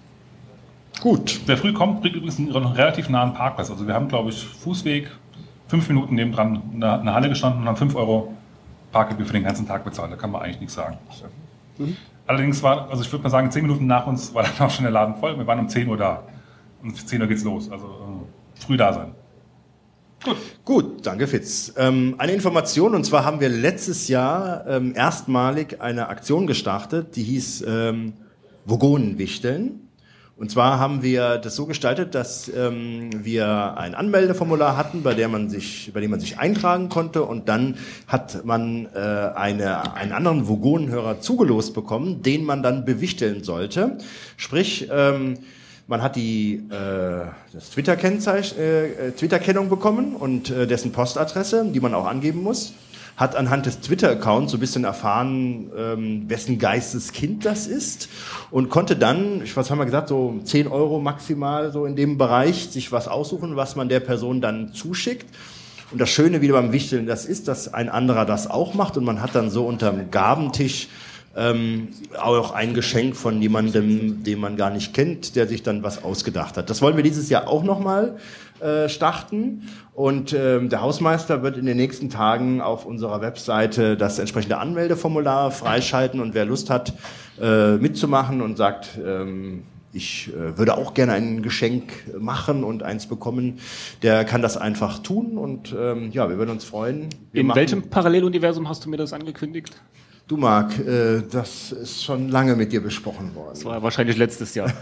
[SPEAKER 4] Gut.
[SPEAKER 2] Wer früh kommt, kriegt übrigens einen relativ nahen Parkplatz. Also wir haben, glaube ich, Fußweg, fünf Minuten nebendran in der, in der Halle gestanden und haben fünf Euro Parkgebühr für den ganzen Tag bezahlt. Da kann man eigentlich nichts sagen. Mhm. Allerdings war, also ich würde mal sagen, zehn Minuten nach uns war dann auch schon der Laden voll. Wir waren um zehn Uhr da. Und um zehn Uhr geht's los. Also äh, früh da sein. Gut.
[SPEAKER 4] Gut, danke Fitz. Ähm, eine Information, und zwar haben wir letztes Jahr ähm, erstmalig eine Aktion gestartet, die hieß ähm, Vogonenwichteln. Und zwar haben wir das so gestaltet, dass ähm, wir ein Anmeldeformular hatten, bei der man sich, bei dem man sich eintragen konnte, und dann hat man äh, eine, einen anderen Vogonenhörer zugelost bekommen, den man dann bewichteln sollte. Sprich, ähm, Man hat die äh, das Twitter-Kennzeichen, äh, Twitter-Kennung bekommen und äh, dessen Postadresse, die man auch angeben muss. Hat anhand des Twitter-Accounts so ein bisschen erfahren, ähm, wessen Geisteskind das ist und konnte dann, ich, was haben wir gesagt, so zehn Euro maximal so in dem Bereich sich was aussuchen, was man der Person dann zuschickt. Und das Schöne wieder beim Wichteln, das ist, dass ein anderer das auch macht und man hat dann so unterm Gabentisch ähm, auch ein Geschenk von jemandem, den man gar nicht kennt, der sich dann was ausgedacht hat. Das wollen wir dieses Jahr auch nochmal äh, starten und ähm, der Hausmeister wird in den nächsten Tagen auf unserer Webseite das entsprechende Anmeldeformular freischalten und wer Lust hat äh, mitzumachen und sagt, ähm, ich äh, würde auch gerne ein Geschenk machen und eins bekommen, der kann das einfach tun und ähm, ja, wir würden uns freuen. Wir
[SPEAKER 7] In
[SPEAKER 4] machen,
[SPEAKER 7] welchem Paralleluniversum hast du mir das angekündigt?
[SPEAKER 4] Du Marc, äh, das ist schon lange mit dir besprochen worden.
[SPEAKER 7] Das war wahrscheinlich letztes Jahr.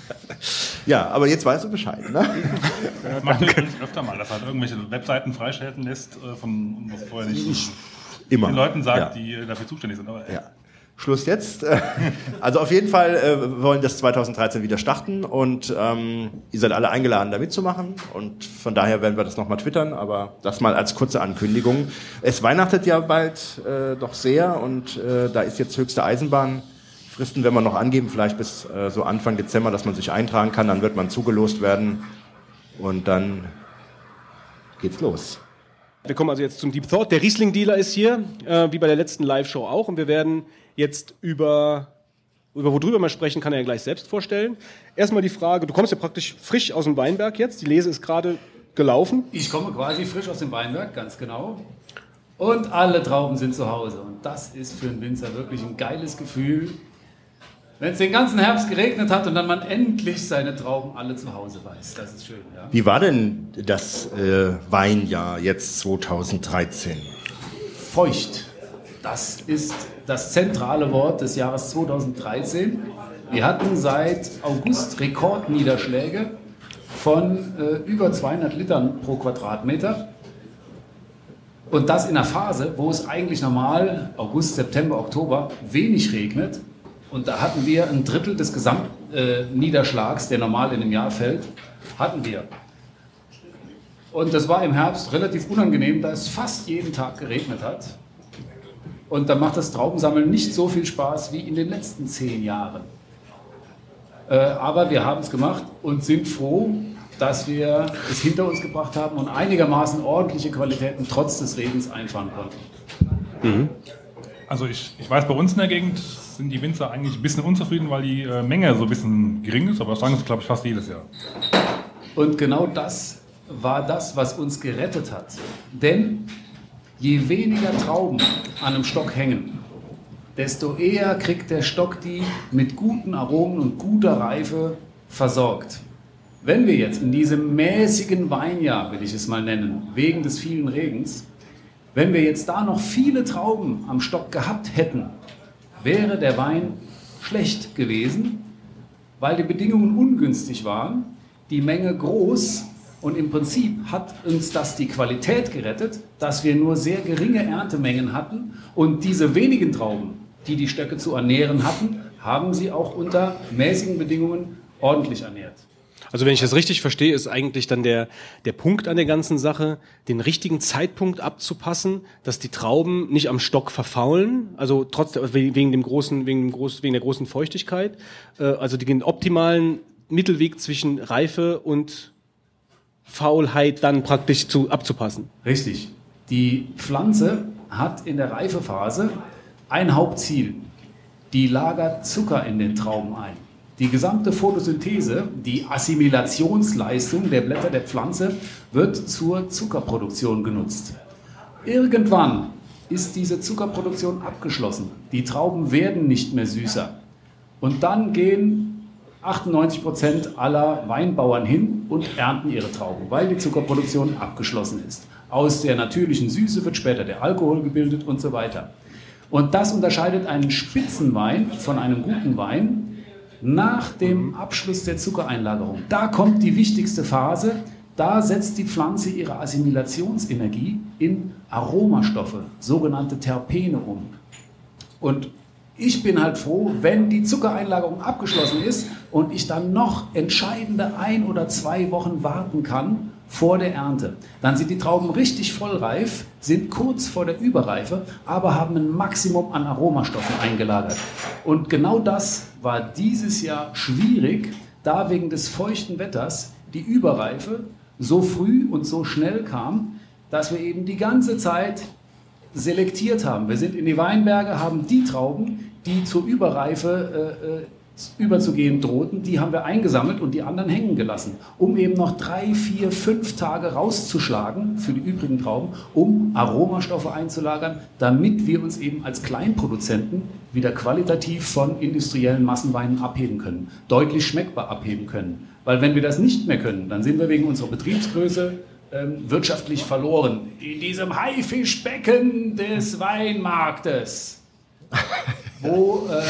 [SPEAKER 4] Ja, aber jetzt weißt du Bescheid, ne?
[SPEAKER 2] Das macht ihr öfter mal, dass halt irgendwelche Webseiten freischalten lässt, äh, von was vorher nicht
[SPEAKER 4] Immer.
[SPEAKER 2] den Leuten sagt,
[SPEAKER 4] Ja.
[SPEAKER 2] die dafür zuständig sind. Aber, äh,
[SPEAKER 4] Ja. Schluss jetzt. Also auf jeden Fall äh, wir wollen das zwanzig dreizehn wieder starten und ähm, ihr seid alle eingeladen, da mitzumachen und von daher werden wir das nochmal twittern, aber das mal als kurze Ankündigung. Es weihnachtet ja bald äh, doch sehr und äh, da ist jetzt höchste Eisenbahn. Fristen werden wir noch angeben, vielleicht bis äh, so Anfang Dezember, dass man sich eintragen kann, dann wird man zugelost werden und dann geht's los.
[SPEAKER 3] Wir kommen also jetzt zum Deep Thought. Der Riesling-Dealer ist hier, äh, wie bei der letzten Live-Show auch. Und wir werden jetzt über, über worüber wir sprechen, kann er ja gleich selbst vorstellen. Erstmal die Frage, du kommst ja praktisch frisch aus dem Weinberg jetzt. Die Lese ist gerade gelaufen.
[SPEAKER 6] Ich komme quasi frisch aus dem Weinberg, ganz genau. Und alle Trauben sind zu Hause. Und das ist für einen Winzer wirklich ein geiles Gefühl, wenn es den ganzen Herbst geregnet hat und dann man endlich seine Trauben alle zu Hause weiß. Das ist schön, ja.
[SPEAKER 4] Wie war denn das äh, Weinjahr jetzt zwanzig dreizehn?
[SPEAKER 6] Feucht. Das ist das zentrale Wort des Jahres zwanzig dreizehn. Wir hatten seit August Rekordniederschläge von äh, über zweihundert Litern pro Quadratmeter. Und das in einer Phase, wo es eigentlich normal August, September, Oktober wenig regnet. Und da hatten wir ein Drittel des Gesamtniederschlags, äh, der normal in einem Jahr fällt, hatten wir. Und das war im Herbst relativ unangenehm, da es fast jeden Tag geregnet hat. Und da macht das Traubensammeln nicht so viel Spaß wie in den letzten zehn Jahren. Äh, aber wir haben es gemacht und sind froh, dass wir es hinter uns gebracht haben und einigermaßen ordentliche Qualitäten trotz des Regens einfahren konnten.
[SPEAKER 3] Mhm.
[SPEAKER 2] Also ich, ich weiß, bei uns in der Gegend sind die Winzer eigentlich ein bisschen unzufrieden, weil die äh, Menge so ein bisschen gering ist, aber das sagen sie, glaube ich, fast jedes Jahr.
[SPEAKER 6] Und genau das war das, was uns gerettet hat. Denn je weniger Trauben an einem Stock hängen, desto eher kriegt der Stock die mit guten Aromen und guter Reife versorgt. Wenn wir jetzt in diesem mäßigen Weinjahr, will ich es mal nennen, wegen des vielen Regens, wenn wir jetzt da noch viele Trauben am Stock gehabt hätten, wäre der Wein schlecht gewesen, weil die Bedingungen ungünstig waren, die Menge groß und im Prinzip hat uns das die Qualität gerettet, dass wir nur sehr geringe Erntemengen hatten und diese wenigen Trauben, die die Stöcke zu ernähren hatten, haben sie auch unter mäßigen Bedingungen ordentlich ernährt.
[SPEAKER 3] Also wenn ich das richtig verstehe, ist eigentlich dann der, der Punkt an der ganzen Sache, den richtigen Zeitpunkt abzupassen, dass die Trauben nicht am Stock verfaulen, also trotz der, wegen dem großen, wegen dem groß, wegen der großen Feuchtigkeit, äh, also den optimalen Mittelweg zwischen Reife und Faulheit dann praktisch zu, abzupassen.
[SPEAKER 6] Richtig. Die Pflanze hat in der Reifephase ein Hauptziel. Die lagert Zucker in den Trauben ein. Die gesamte Photosynthese, die Assimilationsleistung der Blätter der Pflanze, wird zur Zuckerproduktion genutzt. Irgendwann ist diese Zuckerproduktion abgeschlossen. Die Trauben werden nicht mehr süßer. Und dann gehen achtundneunzig Prozent aller Weinbauern hin und ernten ihre Trauben, weil die Zuckerproduktion abgeschlossen ist. Aus der natürlichen Süße wird später der Alkohol gebildet und so weiter. Und das unterscheidet einen Spitzenwein von einem guten Wein nach dem Abschluss der Zuckereinlagerung. Da kommt die wichtigste Phase, da setzt die Pflanze ihre Assimilationsenergie in Aromastoffe, sogenannte Terpene um. Und ich bin halt froh, wenn die Zuckereinlagerung abgeschlossen ist, und ich dann noch entscheidende ein oder zwei Wochen warten kann vor der Ernte. Dann sind die Trauben richtig vollreif, sind kurz vor der Überreife, aber haben ein Maximum an Aromastoffen eingelagert. Und genau das war dieses Jahr schwierig, da wegen des feuchten Wetters die Überreife so früh und so schnell kam, dass wir eben die ganze Zeit selektiert haben. Wir sind in die Weinberge, haben die Trauben, die zur Überreife äh, äh, überzugehen drohten, die haben wir eingesammelt und die anderen hängen gelassen, um eben noch drei, vier, fünf Tage rauszuschlagen für die übrigen Trauben, um Aromastoffe einzulagern, damit wir uns eben als Kleinproduzenten wieder qualitativ von industriellen Massenweinen abheben können, deutlich schmeckbar abheben können. Weil wenn wir das nicht mehr können, dann sind wir wegen unserer Betriebsgröße ähm, wirtschaftlich verloren. In diesem Haifischbecken des Weinmarktes. Wo, äh,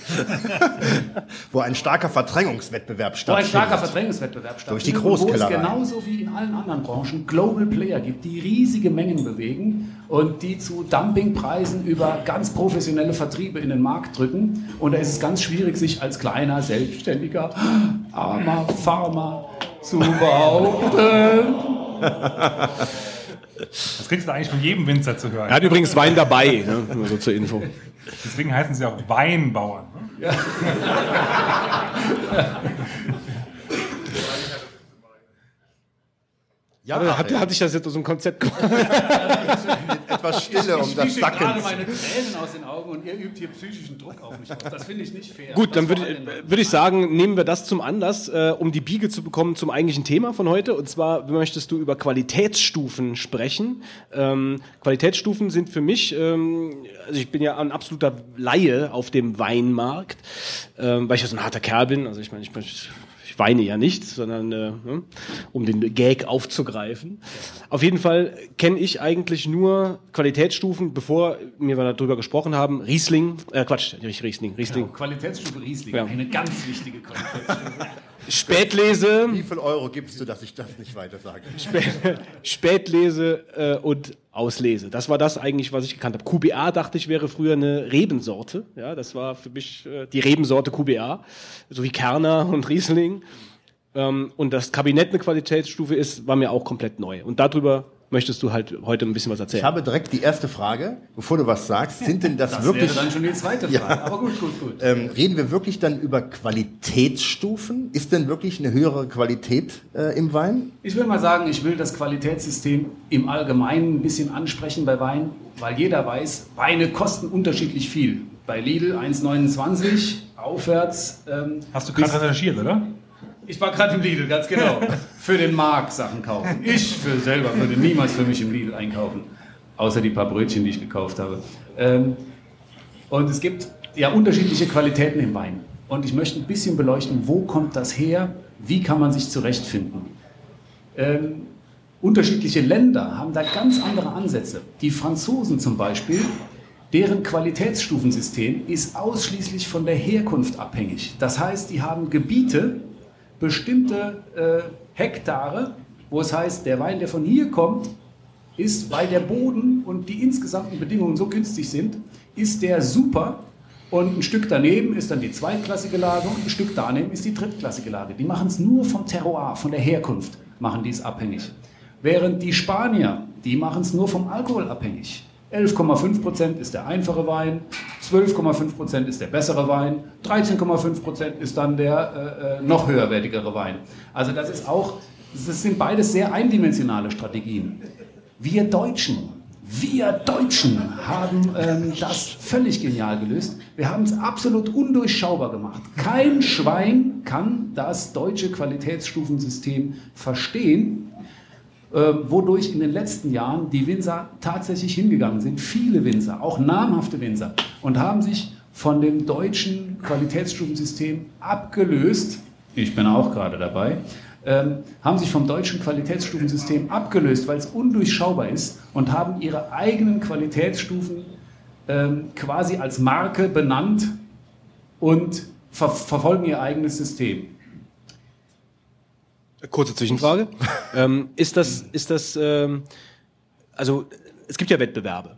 [SPEAKER 4] wo ein starker Verdrängungswettbewerb stattfindet.
[SPEAKER 6] Wo ein starker Verdrängungswettbewerb stattfindet.
[SPEAKER 4] Durch die Großkellerei.
[SPEAKER 6] Wo es genauso wie in allen anderen Branchen Global Player gibt, die riesige Mengen bewegen und die zu Dumpingpreisen über ganz professionelle Vertriebe in den Markt drücken. Und da ist es ganz schwierig, sich als kleiner, selbstständiger, armer Farmer zu behaupten.
[SPEAKER 2] Das kriegst du eigentlich von jedem Winzer zu hören.
[SPEAKER 3] Er hat übrigens Wein dabei, ne? Nur so zur Info.
[SPEAKER 2] Deswegen heißen sie auch Weinbauern. Ne? Ja.
[SPEAKER 3] Ja, aber hat, hatte ich das jetzt aus dem Konzept gemacht?
[SPEAKER 4] Etwas Stille, um
[SPEAKER 6] ich,
[SPEAKER 4] das
[SPEAKER 6] ich
[SPEAKER 4] Sacken
[SPEAKER 6] gerade
[SPEAKER 4] zu
[SPEAKER 6] meine Tränen aus den Augen und ihr übt hier psychischen Druck auf mich aus. Das finde ich nicht fair.
[SPEAKER 3] Gut, dann
[SPEAKER 6] Das
[SPEAKER 3] würde
[SPEAKER 6] war
[SPEAKER 3] würd ich sagen, nehmen wir das zum Anlass, äh, um die Biege zu bekommen zum eigentlichen Thema von heute. Und zwar möchtest du über Qualitätsstufen sprechen. Ähm, Qualitätsstufen sind für mich, ähm, also ich bin ja ein absoluter Laie auf dem Weinmarkt, ähm, weil ich ja so ein harter Kerl bin. Also ich meine, ich bin... Ich weine ja nicht, sondern äh, um den Gag aufzugreifen. Auf jeden Fall kenne ich eigentlich nur Qualitätsstufen, bevor wir darüber gesprochen haben. Riesling, äh, Quatsch, nicht Riesling, Riesling.
[SPEAKER 6] Genau, Qualitätsstufe Riesling,
[SPEAKER 3] Ja.
[SPEAKER 6] eine ganz wichtige Qualitätsstufe.
[SPEAKER 3] Spätlese,
[SPEAKER 4] Wie viel Euro gibst du, dass ich das nicht weiter sage?
[SPEAKER 3] Spä- Spätlese äh, und Auslese. Das war das eigentlich, was ich gekannt habe. Q B A dachte ich wäre früher eine Rebensorte. Ja, das war für mich äh, die Rebensorte Q B A, so wie Kerner und Riesling. Ähm, und das Kabinett eine Qualitätsstufe ist, war mir auch komplett neu. Und darüber möchtest du halt heute ein bisschen was erzählen.
[SPEAKER 4] Ich habe direkt die erste Frage, bevor du was sagst. Sind denn das,
[SPEAKER 6] Das
[SPEAKER 4] wirklich...
[SPEAKER 6] wäre dann schon die zweite Frage,
[SPEAKER 4] Ja.
[SPEAKER 6] aber gut, gut, gut.
[SPEAKER 4] Ähm, reden wir wirklich dann über Qualitätsstufen? Ist denn wirklich eine höhere Qualität äh, im Wein?
[SPEAKER 6] Ich will mal sagen, ich will das Qualitätssystem im Allgemeinen ein bisschen ansprechen bei Wein, weil jeder weiß, Weine kosten unterschiedlich viel. Bei Lidl eins neunundzwanzig aufwärts. Ähm,
[SPEAKER 2] Hast du gerade recherchiert, oder?
[SPEAKER 6] Ich war gerade im Lidl, ganz genau. Für den Markt Sachen kaufen. Ich für selber würde niemals für mich im Lidl einkaufen. Außer die paar Brötchen, die ich gekauft habe. Ähm, und es gibt ja unterschiedliche Qualitäten im Wein. Und ich möchte ein bisschen beleuchten, wo kommt das her? Wie kann man sich zurechtfinden? Ähm, unterschiedliche Länder haben da ganz andere Ansätze. Die Franzosen zum Beispiel, deren Qualitätsstufensystem ist ausschließlich von der Herkunft abhängig. Das heißt, die haben Gebiete, bestimmte äh, Hektare, wo es heißt, der Wein, der von hier kommt, ist, weil der Boden und die insgesamten Bedingungen so günstig sind, ist der super und ein Stück daneben ist dann die zweitklassige Lage und ein Stück daneben ist die drittklassige Lage. Die machen es nur vom Terroir, von der Herkunft, machen die es abhängig. Während die Spanier, die machen es nur vom Alkohol abhängig. elf Komma fünf Prozent ist der einfache Wein, zwölf Komma fünf Prozent ist der bessere Wein, dreizehn Komma fünf Prozent ist dann der äh, noch höherwertigere Wein. Also das ist auch, das sind beides sehr eindimensionale Strategien. Wir Deutschen, wir Deutschen haben ähm, das völlig genial gelöst. Wir haben es absolut undurchschaubar gemacht. Kein Schwein kann das deutsche Qualitätsstufensystem verstehen, wodurch in den letzten Jahren die Winzer tatsächlich hingegangen sind, viele Winzer, auch namhafte Winzer, und haben sich von dem deutschen Qualitätsstufensystem abgelöst, ich bin auch gerade dabei, ähm, haben sich vom deutschen Qualitätsstufensystem abgelöst, weil es undurchschaubar ist, und haben ihre eigenen Qualitätsstufen ähm, quasi als Marke benannt und ver- verfolgen ihr eigenes System.
[SPEAKER 3] Kurze Zwischenfrage. ähm, ist das, ist das ähm, also es gibt ja Wettbewerbe.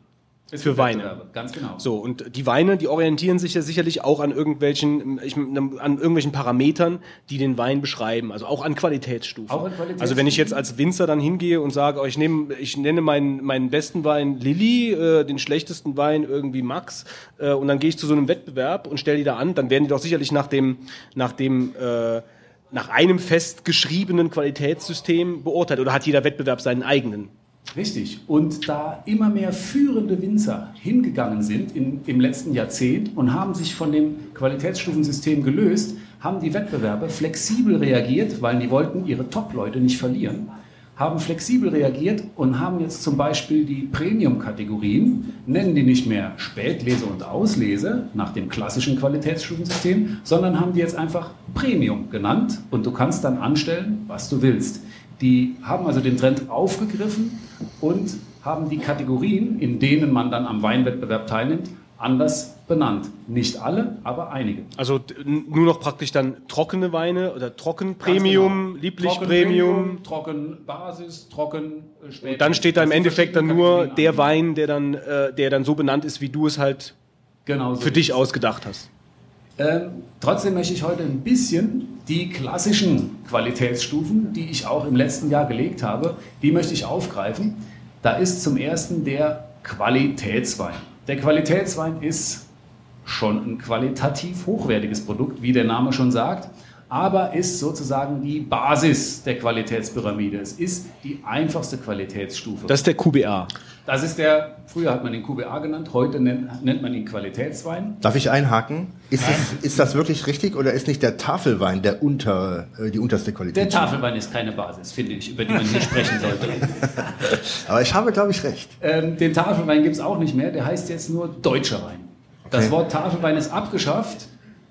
[SPEAKER 3] Es für Weine.
[SPEAKER 6] Ganz genau.
[SPEAKER 3] So, und die Weine, die orientieren sich ja sicherlich auch an irgendwelchen, ich, an irgendwelchen Parametern, die den Wein beschreiben, also auch an Qualitätsstufen.
[SPEAKER 6] Auch an Qualitätsstufen.
[SPEAKER 3] Also wenn ich jetzt als Winzer dann hingehe und sage, oh, ich, nehme, ich nenne meinen, meinen besten Wein Lilly, äh, den schlechtesten Wein irgendwie Max, äh, und dann gehe ich zu so einem Wettbewerb und stelle die da an, dann werden die doch sicherlich nach dem, nach dem äh, nach einem festgeschriebenen Qualitätssystem beurteilt. Oder hat jeder Wettbewerb seinen eigenen?
[SPEAKER 6] Richtig. Und da immer mehr führende Winzer hingegangen sind in, im letzten Jahrzehnt und haben sich von dem Qualitätsstufensystem gelöst, haben die Wettbewerber flexibel reagiert, weil die wollten ihre Top-Leute nicht verlieren, haben flexibel reagiert und haben jetzt zum Beispiel die Premium-Kategorien, nennen die nicht mehr Spätlese und Auslese nach dem klassischen Qualitätsstufensystem, sondern haben die jetzt einfach Premium genannt und du kannst dann anstellen, was du willst. Die haben also den Trend aufgegriffen und haben die Kategorien, in denen man dann am Weinwettbewerb teilnimmt, anders benannt. Nicht alle, aber einige.
[SPEAKER 3] Also nur noch praktisch dann trockene Weine oder Trocken-Premium,
[SPEAKER 6] genau.
[SPEAKER 3] Lieblich-Premium.
[SPEAKER 6] Trocken-Basis, Trocken, Spät.
[SPEAKER 3] Und dann steht da im Endeffekt dann nur der Wein, der dann, äh, der dann so benannt ist, wie du es halt
[SPEAKER 6] genau so
[SPEAKER 3] für dich ausgedacht hast.
[SPEAKER 6] Ähm, trotzdem möchte ich heute ein bisschen die klassischen Qualitätsstufen, die ich auch im letzten Jahr gelegt habe, die möchte ich aufgreifen. Da ist zum ersten der Qualitätswein. Der Qualitätswein ist schon ein qualitativ hochwertiges Produkt, wie der Name schon sagt, aber ist sozusagen die Basis der Qualitätspyramide. Es ist die einfachste Qualitätsstufe.
[SPEAKER 3] Das ist der Q B A.
[SPEAKER 6] Das ist der, früher hat man ihn Q B A genannt, heute nennt, nennt man ihn Qualitätswein.
[SPEAKER 4] Darf ich einhaken? Ist das, ist das wirklich richtig oder ist nicht der Tafelwein der unter, äh, die unterste Qualität?
[SPEAKER 6] Der Tafelwein ist keine Basis, finde ich, über die man hier sprechen sollte.
[SPEAKER 4] Aber ich habe, glaube ich, recht.
[SPEAKER 6] Ähm, den Tafelwein gibt es auch nicht mehr, der heißt jetzt nur deutscher Wein. Das
[SPEAKER 4] Okay.
[SPEAKER 6] Wort Tafelwein ist abgeschafft.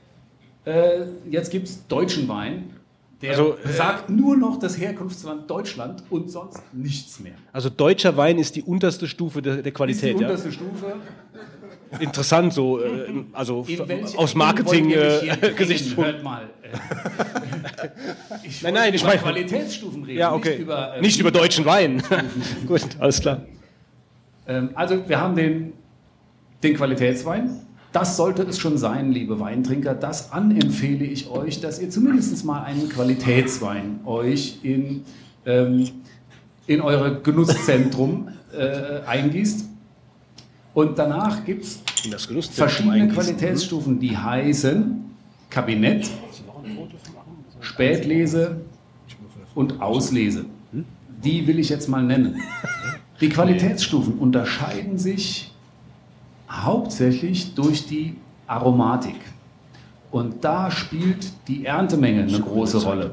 [SPEAKER 6] Äh, jetzt gibt es deutschen Wein. Der
[SPEAKER 3] Also, äh,
[SPEAKER 6] sagt nur noch das Herkunftsland Deutschland und sonst nichts mehr.
[SPEAKER 3] Also deutscher Wein ist die unterste Stufe der, der
[SPEAKER 6] Das ist
[SPEAKER 3] Qualität.
[SPEAKER 6] die
[SPEAKER 3] Ja?
[SPEAKER 6] unterste Stufe.
[SPEAKER 3] Interessant, so äh, also
[SPEAKER 6] In
[SPEAKER 3] f-
[SPEAKER 6] welche
[SPEAKER 3] aus
[SPEAKER 6] Richtung wollt ihr mich hier drängen?
[SPEAKER 3] Marketing-Gesichtspunkt.
[SPEAKER 6] Hört mal. Äh, ich
[SPEAKER 3] Nein,
[SPEAKER 6] wollte
[SPEAKER 3] nein, ich
[SPEAKER 6] über
[SPEAKER 3] meine-
[SPEAKER 6] Qualitätsstufen reden,
[SPEAKER 3] ja, okay.
[SPEAKER 6] nicht über, äh,
[SPEAKER 3] Nicht über deutschen Wein. Gut, alles klar.
[SPEAKER 6] Ähm, also wir haben den, den Qualitätswein. Das sollte es schon sein, liebe Weintrinker. Das anempfehle ich euch, dass ihr zumindest mal einen Qualitätswein euch in, ähm, in eure Genusszentrum äh, eingießt. Und danach gibt es
[SPEAKER 3] Das Genusszentrum
[SPEAKER 6] verschiedene
[SPEAKER 3] eingießen.
[SPEAKER 6] Qualitätsstufen, die heißen Kabinett, Spätlese und Auslese. Die will ich jetzt mal nennen. Die Qualitätsstufen unterscheiden sich hauptsächlich durch die Aromatik. Und da spielt die Erntemenge eine große Rolle.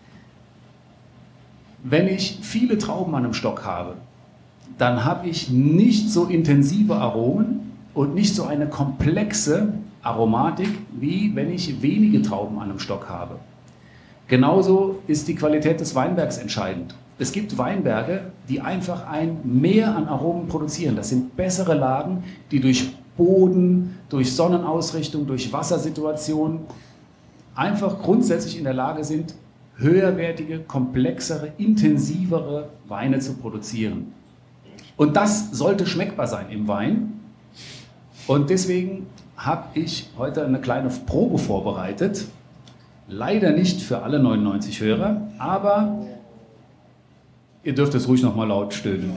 [SPEAKER 6] Wenn ich viele Trauben an einem Stock habe, dann habe ich nicht so intensive Aromen und nicht so eine komplexe Aromatik, wie wenn ich wenige Trauben an einem Stock habe. Genauso ist die Qualität des Weinbergs entscheidend. Es gibt Weinberge, die einfach ein Mehr an Aromen produzieren. Das sind bessere Lagen, die durch Boden, durch Sonnenausrichtung, durch Wassersituation einfach grundsätzlich in der Lage sind, höherwertige, komplexere, intensivere Weine zu produzieren. Und das sollte schmeckbar sein im Wein. Und deswegen habe ich heute eine kleine Probe vorbereitet. Leider nicht für alle neunundneunzig Hörer, aber ihr dürft es ruhig nochmal laut stöhnen.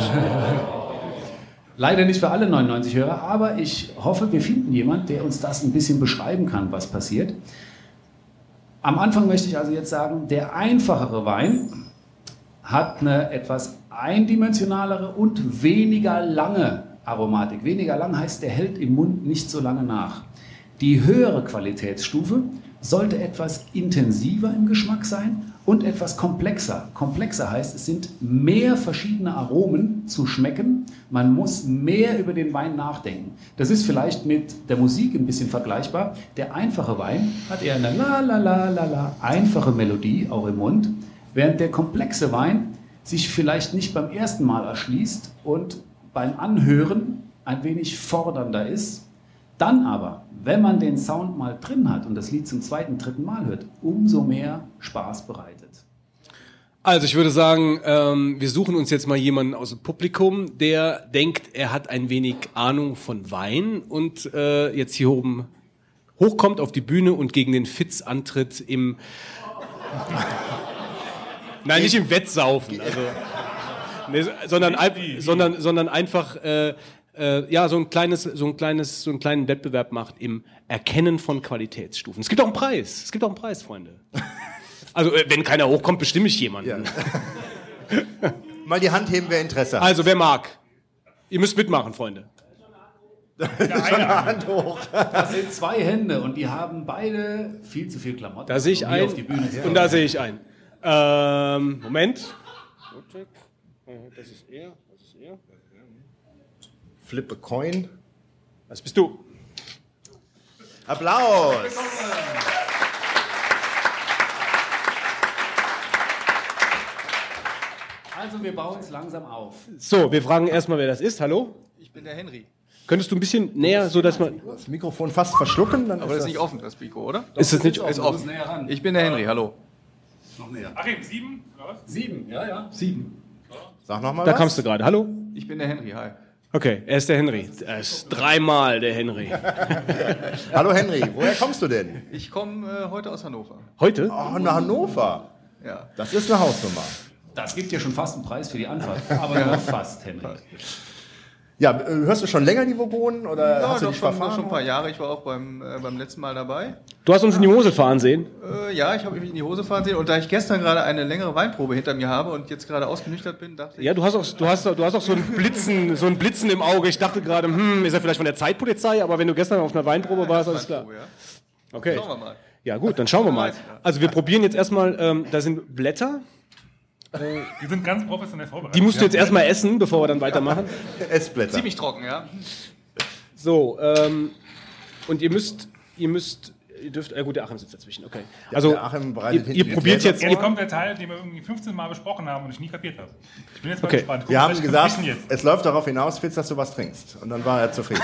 [SPEAKER 6] Leider nicht für alle neunundneunzig Hörer, aber ich hoffe, wir finden jemanden, der uns das ein bisschen beschreiben kann, was passiert. Am Anfang möchte ich also jetzt sagen, der einfachere Wein hat eine etwas eindimensionalere und weniger lange Aromatik. Weniger lang heißt, der hält im Mund nicht so lange nach. Die höhere Qualitätsstufe sollte etwas intensiver im Geschmack sein und etwas komplexer. Komplexer heißt, es sind mehr verschiedene Aromen zu schmecken. Man muss mehr über den Wein nachdenken. Das ist vielleicht mit der Musik ein bisschen vergleichbar. Der einfache Wein hat eher eine la la la la la einfache Melodie auch im Mund, während der komplexe Wein sich vielleicht nicht beim ersten Mal erschließt und beim Anhören ein wenig fordernder ist. Dann aber, wenn man den Sound mal drin hat und das Lied zum zweiten, dritten Mal hört, umso mehr Spaß bereitet.
[SPEAKER 3] Also ich würde sagen, ähm, wir suchen uns jetzt mal jemanden aus dem Publikum, der denkt, er hat ein wenig Ahnung von Wein und äh, jetzt hier oben hochkommt auf die Bühne und gegen den Fitz antritt im... Nein, nicht im Wettsaufen, also, nee, sondern, ein, sondern, sondern einfach äh, äh, ja, so ein kleines, so ein kleines, so einen kleinen Wettbewerb macht im Erkennen von Qualitätsstufen. Es gibt auch einen Preis, es gibt auch einen Preis, Freunde. Also, wenn keiner hochkommt, bestimme ich jemanden.
[SPEAKER 4] Ja. Mal die Hand heben, wer Interesse hat.
[SPEAKER 3] Also, wer mag? Ihr müsst mitmachen, Freunde.
[SPEAKER 4] Schon eine Hand hoch.
[SPEAKER 6] Das sind zwei Hände und die haben beide viel zu viel Klamotten.
[SPEAKER 3] Da sehe ich
[SPEAKER 6] um hier
[SPEAKER 3] einen
[SPEAKER 6] auf die Bühne zu
[SPEAKER 3] und da sehe ich einen. Ähm, Moment. Das ist er, das ist er.
[SPEAKER 4] Flip a coin.
[SPEAKER 3] Was bist du?
[SPEAKER 4] Applaus.
[SPEAKER 6] Also wir bauen es langsam auf.
[SPEAKER 3] So, wir fragen erstmal, wer das ist. Hallo?
[SPEAKER 8] Ich bin der Henry.
[SPEAKER 3] Könntest du ein bisschen näher, so dass man...
[SPEAKER 4] Das Mikrofon fast verschlucken, dann
[SPEAKER 8] Aber
[SPEAKER 4] ist
[SPEAKER 8] das ist
[SPEAKER 4] das
[SPEAKER 8] nicht offen, das Mikro, oder?
[SPEAKER 3] Ist es nicht...
[SPEAKER 8] Ist offen.
[SPEAKER 6] Näher ran.
[SPEAKER 8] Ich bin der Henry, hallo.
[SPEAKER 6] Noch näher.
[SPEAKER 2] Achim, sieben? Oder was?
[SPEAKER 6] Sieben, ja, ja. Sieben.
[SPEAKER 4] Sag nochmal
[SPEAKER 3] Da
[SPEAKER 4] was.
[SPEAKER 3] kamst du gerade. Hallo?
[SPEAKER 8] Ich bin der Henry, hi.
[SPEAKER 3] Okay, er ist der Henry. Er ist dreimal der Henry.
[SPEAKER 4] Hallo Henry, woher kommst du denn?
[SPEAKER 8] Ich komme äh, heute aus Hannover.
[SPEAKER 3] Heute?
[SPEAKER 4] Oh, nach Hannover.
[SPEAKER 8] Ja.
[SPEAKER 4] Das ist eine Hausnummer.
[SPEAKER 6] Das gibt ja schon fast einen Preis für die Anfahrt. Aber nur fast, Henry.
[SPEAKER 4] Ja, äh, hörst du schon länger die Vogonen oder
[SPEAKER 8] Ja,
[SPEAKER 4] hast du
[SPEAKER 8] doch
[SPEAKER 4] dich
[SPEAKER 8] schon,
[SPEAKER 4] verfahren?
[SPEAKER 8] schon ein paar Jahre. Ich war auch beim, äh, beim letzten Mal dabei.
[SPEAKER 3] Du hast uns in die Hose fahren sehen.
[SPEAKER 8] Äh, ja, ich habe mich in die Hose fahren sehen. Und da ich gestern gerade eine längere Weinprobe hinter mir habe und jetzt gerade ausgenüchtert bin, dachte ich...
[SPEAKER 3] Ja, du hast auch, du hast, du hast auch so ein Blitzen, so ein Blitzen im Auge. Ich dachte gerade, hm, ist er vielleicht von der Zeitpolizei? Aber wenn du gestern auf einer Weinprobe warst, alles klar.
[SPEAKER 8] Weinprobe, ja.
[SPEAKER 3] Okay.
[SPEAKER 8] Schauen wir mal.
[SPEAKER 3] Ja gut, dann schauen wir mal. Also wir probieren jetzt erstmal, ähm, da sind Blätter.
[SPEAKER 2] Die sind ganz professionell vorbereitet.
[SPEAKER 3] Die musst du jetzt erstmal essen, bevor wir dann weitermachen.
[SPEAKER 4] Essblätter.
[SPEAKER 8] Ziemlich trocken, ja.
[SPEAKER 3] So, ähm, und ihr müsst, ihr müsst, ihr dürft, äh, gut, der Achim sitzt dazwischen, okay. Also,
[SPEAKER 4] der Achim bereitet
[SPEAKER 3] ihr,
[SPEAKER 4] hinten
[SPEAKER 3] ihr
[SPEAKER 4] die
[SPEAKER 3] probiert
[SPEAKER 4] Gläser
[SPEAKER 3] jetzt,
[SPEAKER 2] Jetzt
[SPEAKER 3] ihr,
[SPEAKER 2] kommt der Teil, den wir irgendwie fünfzehn Mal besprochen haben und ich nie kapiert habe. Ich bin jetzt mal
[SPEAKER 3] Okay.
[SPEAKER 2] gespannt. Guck,
[SPEAKER 4] Wir haben
[SPEAKER 2] was
[SPEAKER 4] gesagt,
[SPEAKER 2] ich jetzt.
[SPEAKER 4] es läuft darauf hinaus, Fitz, dass du was trinkst. Und dann war er zufrieden.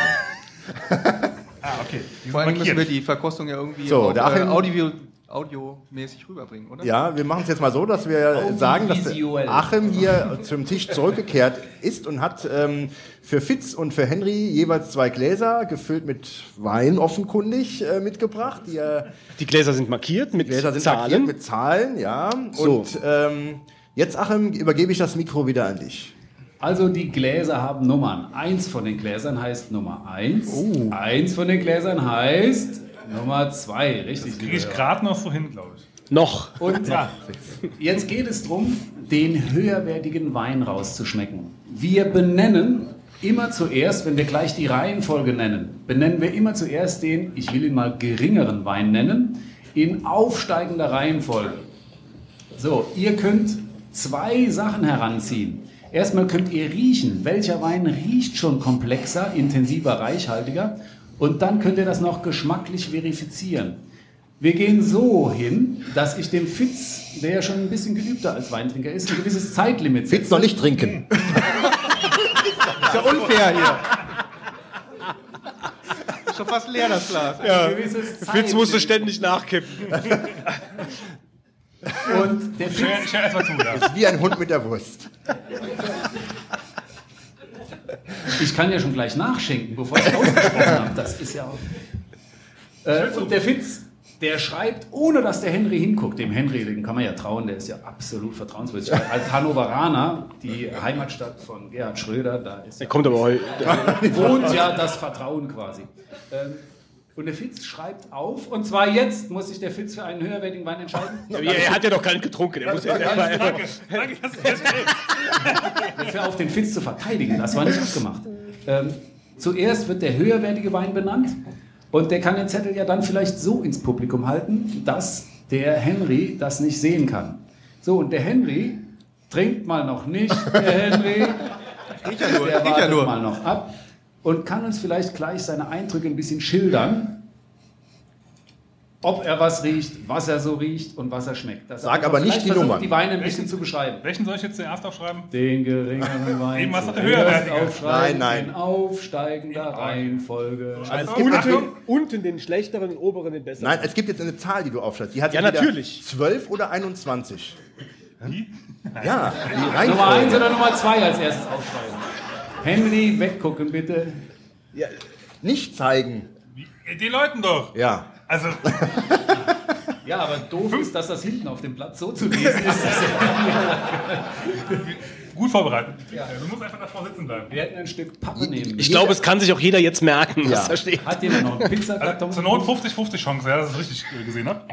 [SPEAKER 2] Ah, okay. Die
[SPEAKER 8] Vor allem
[SPEAKER 2] sind
[SPEAKER 8] müssen wir
[SPEAKER 2] markiert.
[SPEAKER 8] die Verkostung ja irgendwie
[SPEAKER 4] So,
[SPEAKER 8] auch,
[SPEAKER 4] der Achim-
[SPEAKER 8] äh, Audio, audiomäßig rüberbringen, oder?
[SPEAKER 4] Ja, wir machen es jetzt mal so, dass wir sagen, dass
[SPEAKER 6] visuell.
[SPEAKER 4] Achim hier zum Tisch zurückgekehrt ist und hat ähm, für Fitz und für Henry jeweils zwei Gläser, gefüllt mit Wein offenkundig, äh, mitgebracht. Die, äh,
[SPEAKER 3] die Gläser sind markiert mit
[SPEAKER 4] Gläser sind
[SPEAKER 3] Zahlen.
[SPEAKER 4] markiert mit Zahlen, ja.
[SPEAKER 3] So.
[SPEAKER 4] Und ähm, jetzt, Achim, übergebe ich das Mikro wieder an dich.
[SPEAKER 6] Also die Gläser haben Nummern. Eins von den Gläsern heißt Nummer eins.
[SPEAKER 3] Oh.
[SPEAKER 6] Eins von den Gläsern heißt Nummer zwei. Richtig.
[SPEAKER 2] Kriege ich gerade noch so hin, glaube ich.
[SPEAKER 3] Noch.
[SPEAKER 6] Und jetzt geht es darum, den höherwertigen Wein rauszuschmecken. Wir benennen immer zuerst, wenn wir gleich die Reihenfolge nennen, benennen wir immer zuerst den, ich will ihn mal geringeren Wein nennen, in aufsteigender Reihenfolge. So, ihr könnt zwei Sachen heranziehen. Erstmal könnt ihr riechen, welcher Wein riecht schon komplexer, intensiver, reichhaltiger. Und dann könnt ihr das noch geschmacklich verifizieren. Wir gehen so hin, dass ich dem Fitz, der ja schon ein bisschen geübter als Weintrinker ist, ein gewisses Zeitlimit setze.
[SPEAKER 4] Fitz noch nicht trinken.
[SPEAKER 8] Ist ja unfair hier. Ist schon fast leer, das Glas.
[SPEAKER 3] Ja.
[SPEAKER 6] Gewisses
[SPEAKER 3] Fitz
[SPEAKER 6] Zeitlimit.
[SPEAKER 3] musste ständig nachkippen.
[SPEAKER 6] Und der
[SPEAKER 2] Ich
[SPEAKER 6] Fitz,
[SPEAKER 2] höre ich hör erstmal zu. Da.
[SPEAKER 4] Wie ein Hund mit der Wurst.
[SPEAKER 6] ich kann ja schon gleich nachschenken, bevor ich ausgesprochen habe. Das ist ja auch... Äh, und der Fitz, der schreibt, ohne dass der Henry hinguckt. Dem Henry, dem kann man ja trauen, der ist ja absolut vertrauenswürdig. Als Hannoveraner, die Heimatstadt von Gerhard Schröder, da ist
[SPEAKER 3] Der kommt aber heute.
[SPEAKER 6] wohnt ja das Vertrauen quasi. Ähm, und der Fitz schreibt auf, und zwar jetzt muss sich der Fitz für einen höherwertigen Wein entscheiden.
[SPEAKER 3] Er hat ja doch gar nicht getrunken. Der muss ja
[SPEAKER 2] Danke, danke, dass du das willst.
[SPEAKER 6] Jetzt hör auf, den Fitz zu verteidigen, das war nicht abgemacht. Ähm, zuerst wird der höherwertige Wein benannt und der kann den Zettel ja dann vielleicht so ins Publikum halten, dass der Henry das nicht sehen kann. So, und der Henry trinkt mal noch nicht, der Henry,
[SPEAKER 8] Riecht ja nur,
[SPEAKER 6] der
[SPEAKER 8] riecht ja
[SPEAKER 6] wartet
[SPEAKER 8] nur.
[SPEAKER 6] mal noch ab und kann uns vielleicht gleich seine Eindrücke ein bisschen schildern, ob er was riecht, was er so riecht und was er schmeckt. Dass er
[SPEAKER 4] Sag
[SPEAKER 6] einfach
[SPEAKER 4] aber nicht
[SPEAKER 6] vielleicht
[SPEAKER 4] die
[SPEAKER 6] versucht,
[SPEAKER 4] Nummern.
[SPEAKER 6] die Weine ein bisschen zu beschreiben.
[SPEAKER 2] Welchen soll ich jetzt zuerst aufschreiben?
[SPEAKER 6] Den geringeren Wein
[SPEAKER 2] Eben, was hat der
[SPEAKER 6] zuerst
[SPEAKER 2] höherwertige?
[SPEAKER 6] aufschreiben,
[SPEAKER 4] Nein, nein.
[SPEAKER 6] in aufsteigender Reihenfolge.
[SPEAKER 4] Also es gibt
[SPEAKER 3] Unten,
[SPEAKER 4] Achtung,
[SPEAKER 3] unten den schlechteren, den oberen den besseren.
[SPEAKER 4] nein, es gibt jetzt eine Zahl, die du aufschreibst. Die hat
[SPEAKER 3] Ja,
[SPEAKER 4] entweder
[SPEAKER 3] natürlich.
[SPEAKER 4] zwölf oder einundzwanzig.
[SPEAKER 2] Wie?
[SPEAKER 4] Ja, die Reihenfolge.
[SPEAKER 6] Nummer eins oder Nummer zwei als erstes aufschreiben. Henry, weggucken bitte.
[SPEAKER 4] Ja, nicht zeigen.
[SPEAKER 2] Die Leuten doch.
[SPEAKER 4] Ja.
[SPEAKER 2] Also,
[SPEAKER 6] Ja, aber doof ist, dass das hinten auf dem Blatt so zu lesen ist. Dass
[SPEAKER 2] gut vorbereitet. Ja. Du musst einfach davor sitzen bleiben.
[SPEAKER 6] wir hätten ein Stück Pappe nehmen.
[SPEAKER 3] Ich glaube, es kann sich auch jeder jetzt merken, was
[SPEAKER 4] Ja.
[SPEAKER 3] da steht.
[SPEAKER 6] Hat jemand noch einen Pizzakarton?
[SPEAKER 2] Also, zur Not fünfzig fünfzig Chance, ja, dass ich es richtig äh, gesehen habe.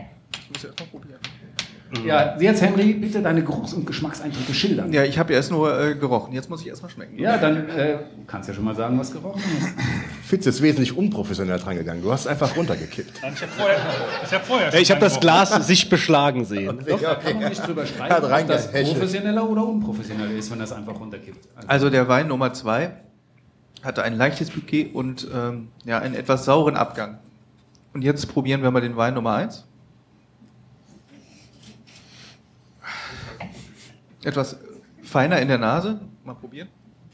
[SPEAKER 6] Ja, jetzt Henry, bitte deine Geruchs- und Geschmackseindrücke schildern.
[SPEAKER 8] Ja, ich habe ja erst nur äh, gerochen. Jetzt muss ich erst mal schmecken.
[SPEAKER 6] Ja, dann äh, kannst du ja schon mal sagen, was gerochen hast.
[SPEAKER 4] Fitz ist wesentlich unprofessionell dran gegangen. Du hast einfach runtergekippt.
[SPEAKER 2] Ich habe vorher, ich hab vorher
[SPEAKER 3] Ja, ich habe das
[SPEAKER 2] reingeworfen.
[SPEAKER 3] Glas sich beschlagen sehen.
[SPEAKER 6] Doch, da kann man sich drüber streiten,
[SPEAKER 4] Hat
[SPEAKER 6] ob das
[SPEAKER 4] reingehechelt.
[SPEAKER 6] professioneller oder unprofessioneller ist, wenn das einfach runterkippt. Also,
[SPEAKER 8] Also der Wein Nummer zwei hatte ein leichtes Bouquet und ähm, ja, einen etwas sauren Abgang. Und jetzt probieren wir mal den Wein Nummer eins. Etwas feiner in der Nase. Mal probieren.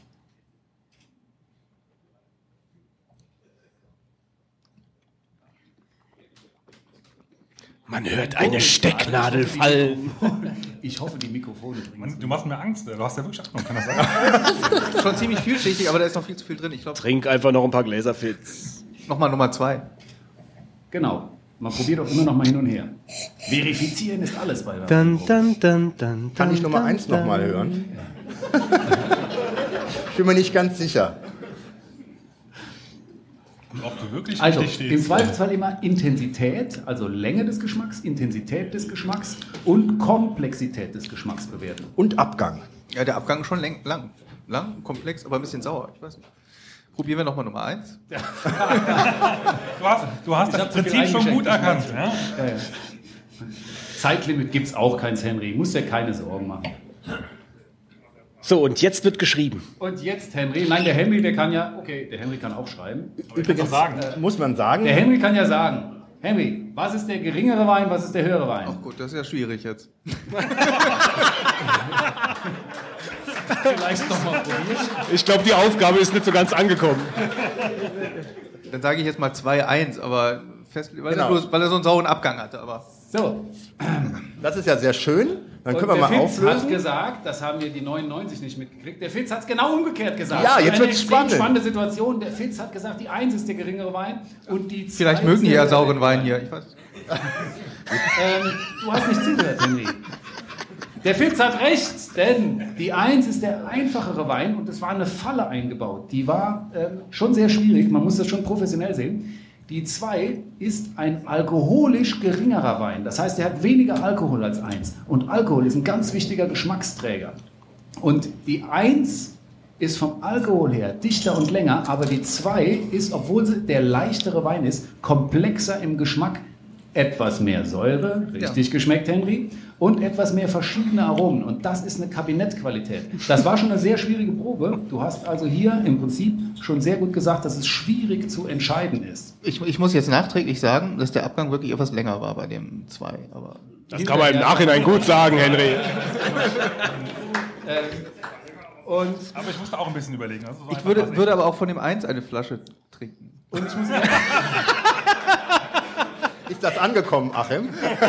[SPEAKER 3] Man hört eine Stecknadel fallen.
[SPEAKER 6] ich hoffe, die Mikrofone bringen
[SPEAKER 2] Mann, du machst mir Angst, du hast ja wirklich abgenommen, kann das sein?
[SPEAKER 8] Schon ziemlich vielschichtig, aber da ist noch viel zu viel drin. Ich glaube,
[SPEAKER 3] Trink einfach noch ein paar Gläser Fitz.
[SPEAKER 8] nochmal Nummer zwei.
[SPEAKER 6] Genau. Man probiert auch immer noch mal hin und her. Verifizieren ist alles bei der
[SPEAKER 3] Dann, dann, dann, dann,
[SPEAKER 4] Kann ich Nummer eins noch mal hören? Ich bin mir nicht ganz sicher.
[SPEAKER 2] Und ob du wirklich
[SPEAKER 6] Also,
[SPEAKER 2] richtig
[SPEAKER 6] im
[SPEAKER 2] stehst.
[SPEAKER 6] Zweifelsfall immer Intensität, also Länge des Geschmacks, Intensität des Geschmacks und Komplexität des Geschmacks bewerten.
[SPEAKER 4] Und Abgang.
[SPEAKER 8] Ja, der Abgang ist schon lang, lang, lang, komplex, aber ein bisschen sauer. Ich weiß nicht. Probieren wir nochmal Nummer eins.
[SPEAKER 2] Du hast, du hast
[SPEAKER 6] Ich
[SPEAKER 2] das
[SPEAKER 6] hab zu viel
[SPEAKER 2] Prinzip schon
[SPEAKER 6] eingeschenkt,
[SPEAKER 2] gut
[SPEAKER 6] ich
[SPEAKER 2] erkannt.
[SPEAKER 6] weiß.
[SPEAKER 2] Ja?
[SPEAKER 6] Ja, ja. Zeitlimit gibt es auch keins, Henry. Muss dir keine Sorgen machen.
[SPEAKER 3] So, und jetzt wird geschrieben.
[SPEAKER 6] Und jetzt Henry. Nein, der Henry, der kann ja. Okay, der Henry kann auch schreiben.
[SPEAKER 4] Übrigens
[SPEAKER 2] sagen.
[SPEAKER 4] äh, muss man sagen,
[SPEAKER 6] Der Henry kann ja sagen: Henry, was ist der geringere Wein, was ist der höhere Wein?
[SPEAKER 8] Ach gut, das ist ja schwierig jetzt.
[SPEAKER 6] Vielleicht noch mal probieren.
[SPEAKER 3] Ich glaube, die Aufgabe ist nicht so ganz angekommen.
[SPEAKER 8] Dann sage ich jetzt mal zwei eins, aber fest, weil,
[SPEAKER 4] Genau.
[SPEAKER 8] er, bloß- weil er so einen sauren Abgang hatte. Aber
[SPEAKER 6] So.
[SPEAKER 4] das ist ja sehr schön. Dann können
[SPEAKER 6] Und
[SPEAKER 4] wir
[SPEAKER 6] der
[SPEAKER 4] mal
[SPEAKER 6] Fitz hat
[SPEAKER 4] auflösen.
[SPEAKER 6] gesagt, das haben wir die neunundneunzig nicht mitgekriegt, der Fitz hat es genau umgekehrt gesagt.
[SPEAKER 4] Ja, jetzt
[SPEAKER 6] Eine
[SPEAKER 4] wird's
[SPEAKER 6] extrem
[SPEAKER 4] spannend.
[SPEAKER 6] spannende Situation. Der Fitz hat gesagt, die eins ist der geringere Wein und die zwei
[SPEAKER 8] vielleicht
[SPEAKER 6] ist
[SPEAKER 8] mögen die
[SPEAKER 6] der
[SPEAKER 8] ja
[SPEAKER 6] höhere
[SPEAKER 8] sauren Wein hier. Ich weiß.
[SPEAKER 6] Ähm, du hast nicht zugehört, Henry. Der Fitz hat recht, denn die eins ist der einfachere Wein und es war eine Falle eingebaut. Die war ähm, schon sehr schwierig, man muss das schon professionell sehen. Die zwei ist ein alkoholisch geringerer Wein. Das heißt, er hat weniger Alkohol als eins. Und Alkohol ist ein ganz wichtiger Geschmacksträger. Und die eins ist vom Alkohol her dichter und länger, aber die zwei ist, obwohl sie der leichtere Wein ist, komplexer im Geschmack. Etwas mehr Säure, richtig
[SPEAKER 8] Ja.
[SPEAKER 6] geschmeckt, Henry, und etwas mehr verschiedene Aromen. Und das ist eine Kabinettqualität. Das war schon eine sehr schwierige Probe. Du hast also hier im Prinzip schon sehr gut gesagt, dass es schwierig zu entscheiden ist.
[SPEAKER 8] Ich, ich muss jetzt nachträglich sagen, dass der Abgang wirklich etwas länger war bei dem zwei. Aber
[SPEAKER 3] Das kann man im Nachhinein gut sagen, Henry.
[SPEAKER 6] Und,
[SPEAKER 2] Aber ich musste auch ein bisschen überlegen. Also so
[SPEAKER 8] ich
[SPEAKER 2] einfach
[SPEAKER 8] würde,
[SPEAKER 2] war's nicht.
[SPEAKER 8] würde aber auch von dem eins eine Flasche trinken.
[SPEAKER 6] und ich muss
[SPEAKER 4] Ist das angekommen, Achim?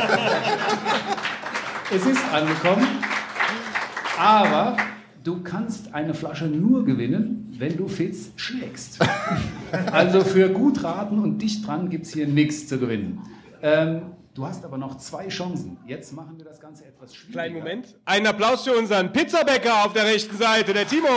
[SPEAKER 6] Es ist angekommen, aber du kannst eine Flasche nur gewinnen, wenn du Fitz schlägst. Also für gut raten und dicht dran gibt es hier nichts zu gewinnen. Ähm, du hast aber noch zwei Chancen. Jetzt machen wir das Ganze etwas schwieriger.
[SPEAKER 3] Kleinen Moment. Einen Applaus für unseren Pizzabäcker auf der rechten Seite, der Timo.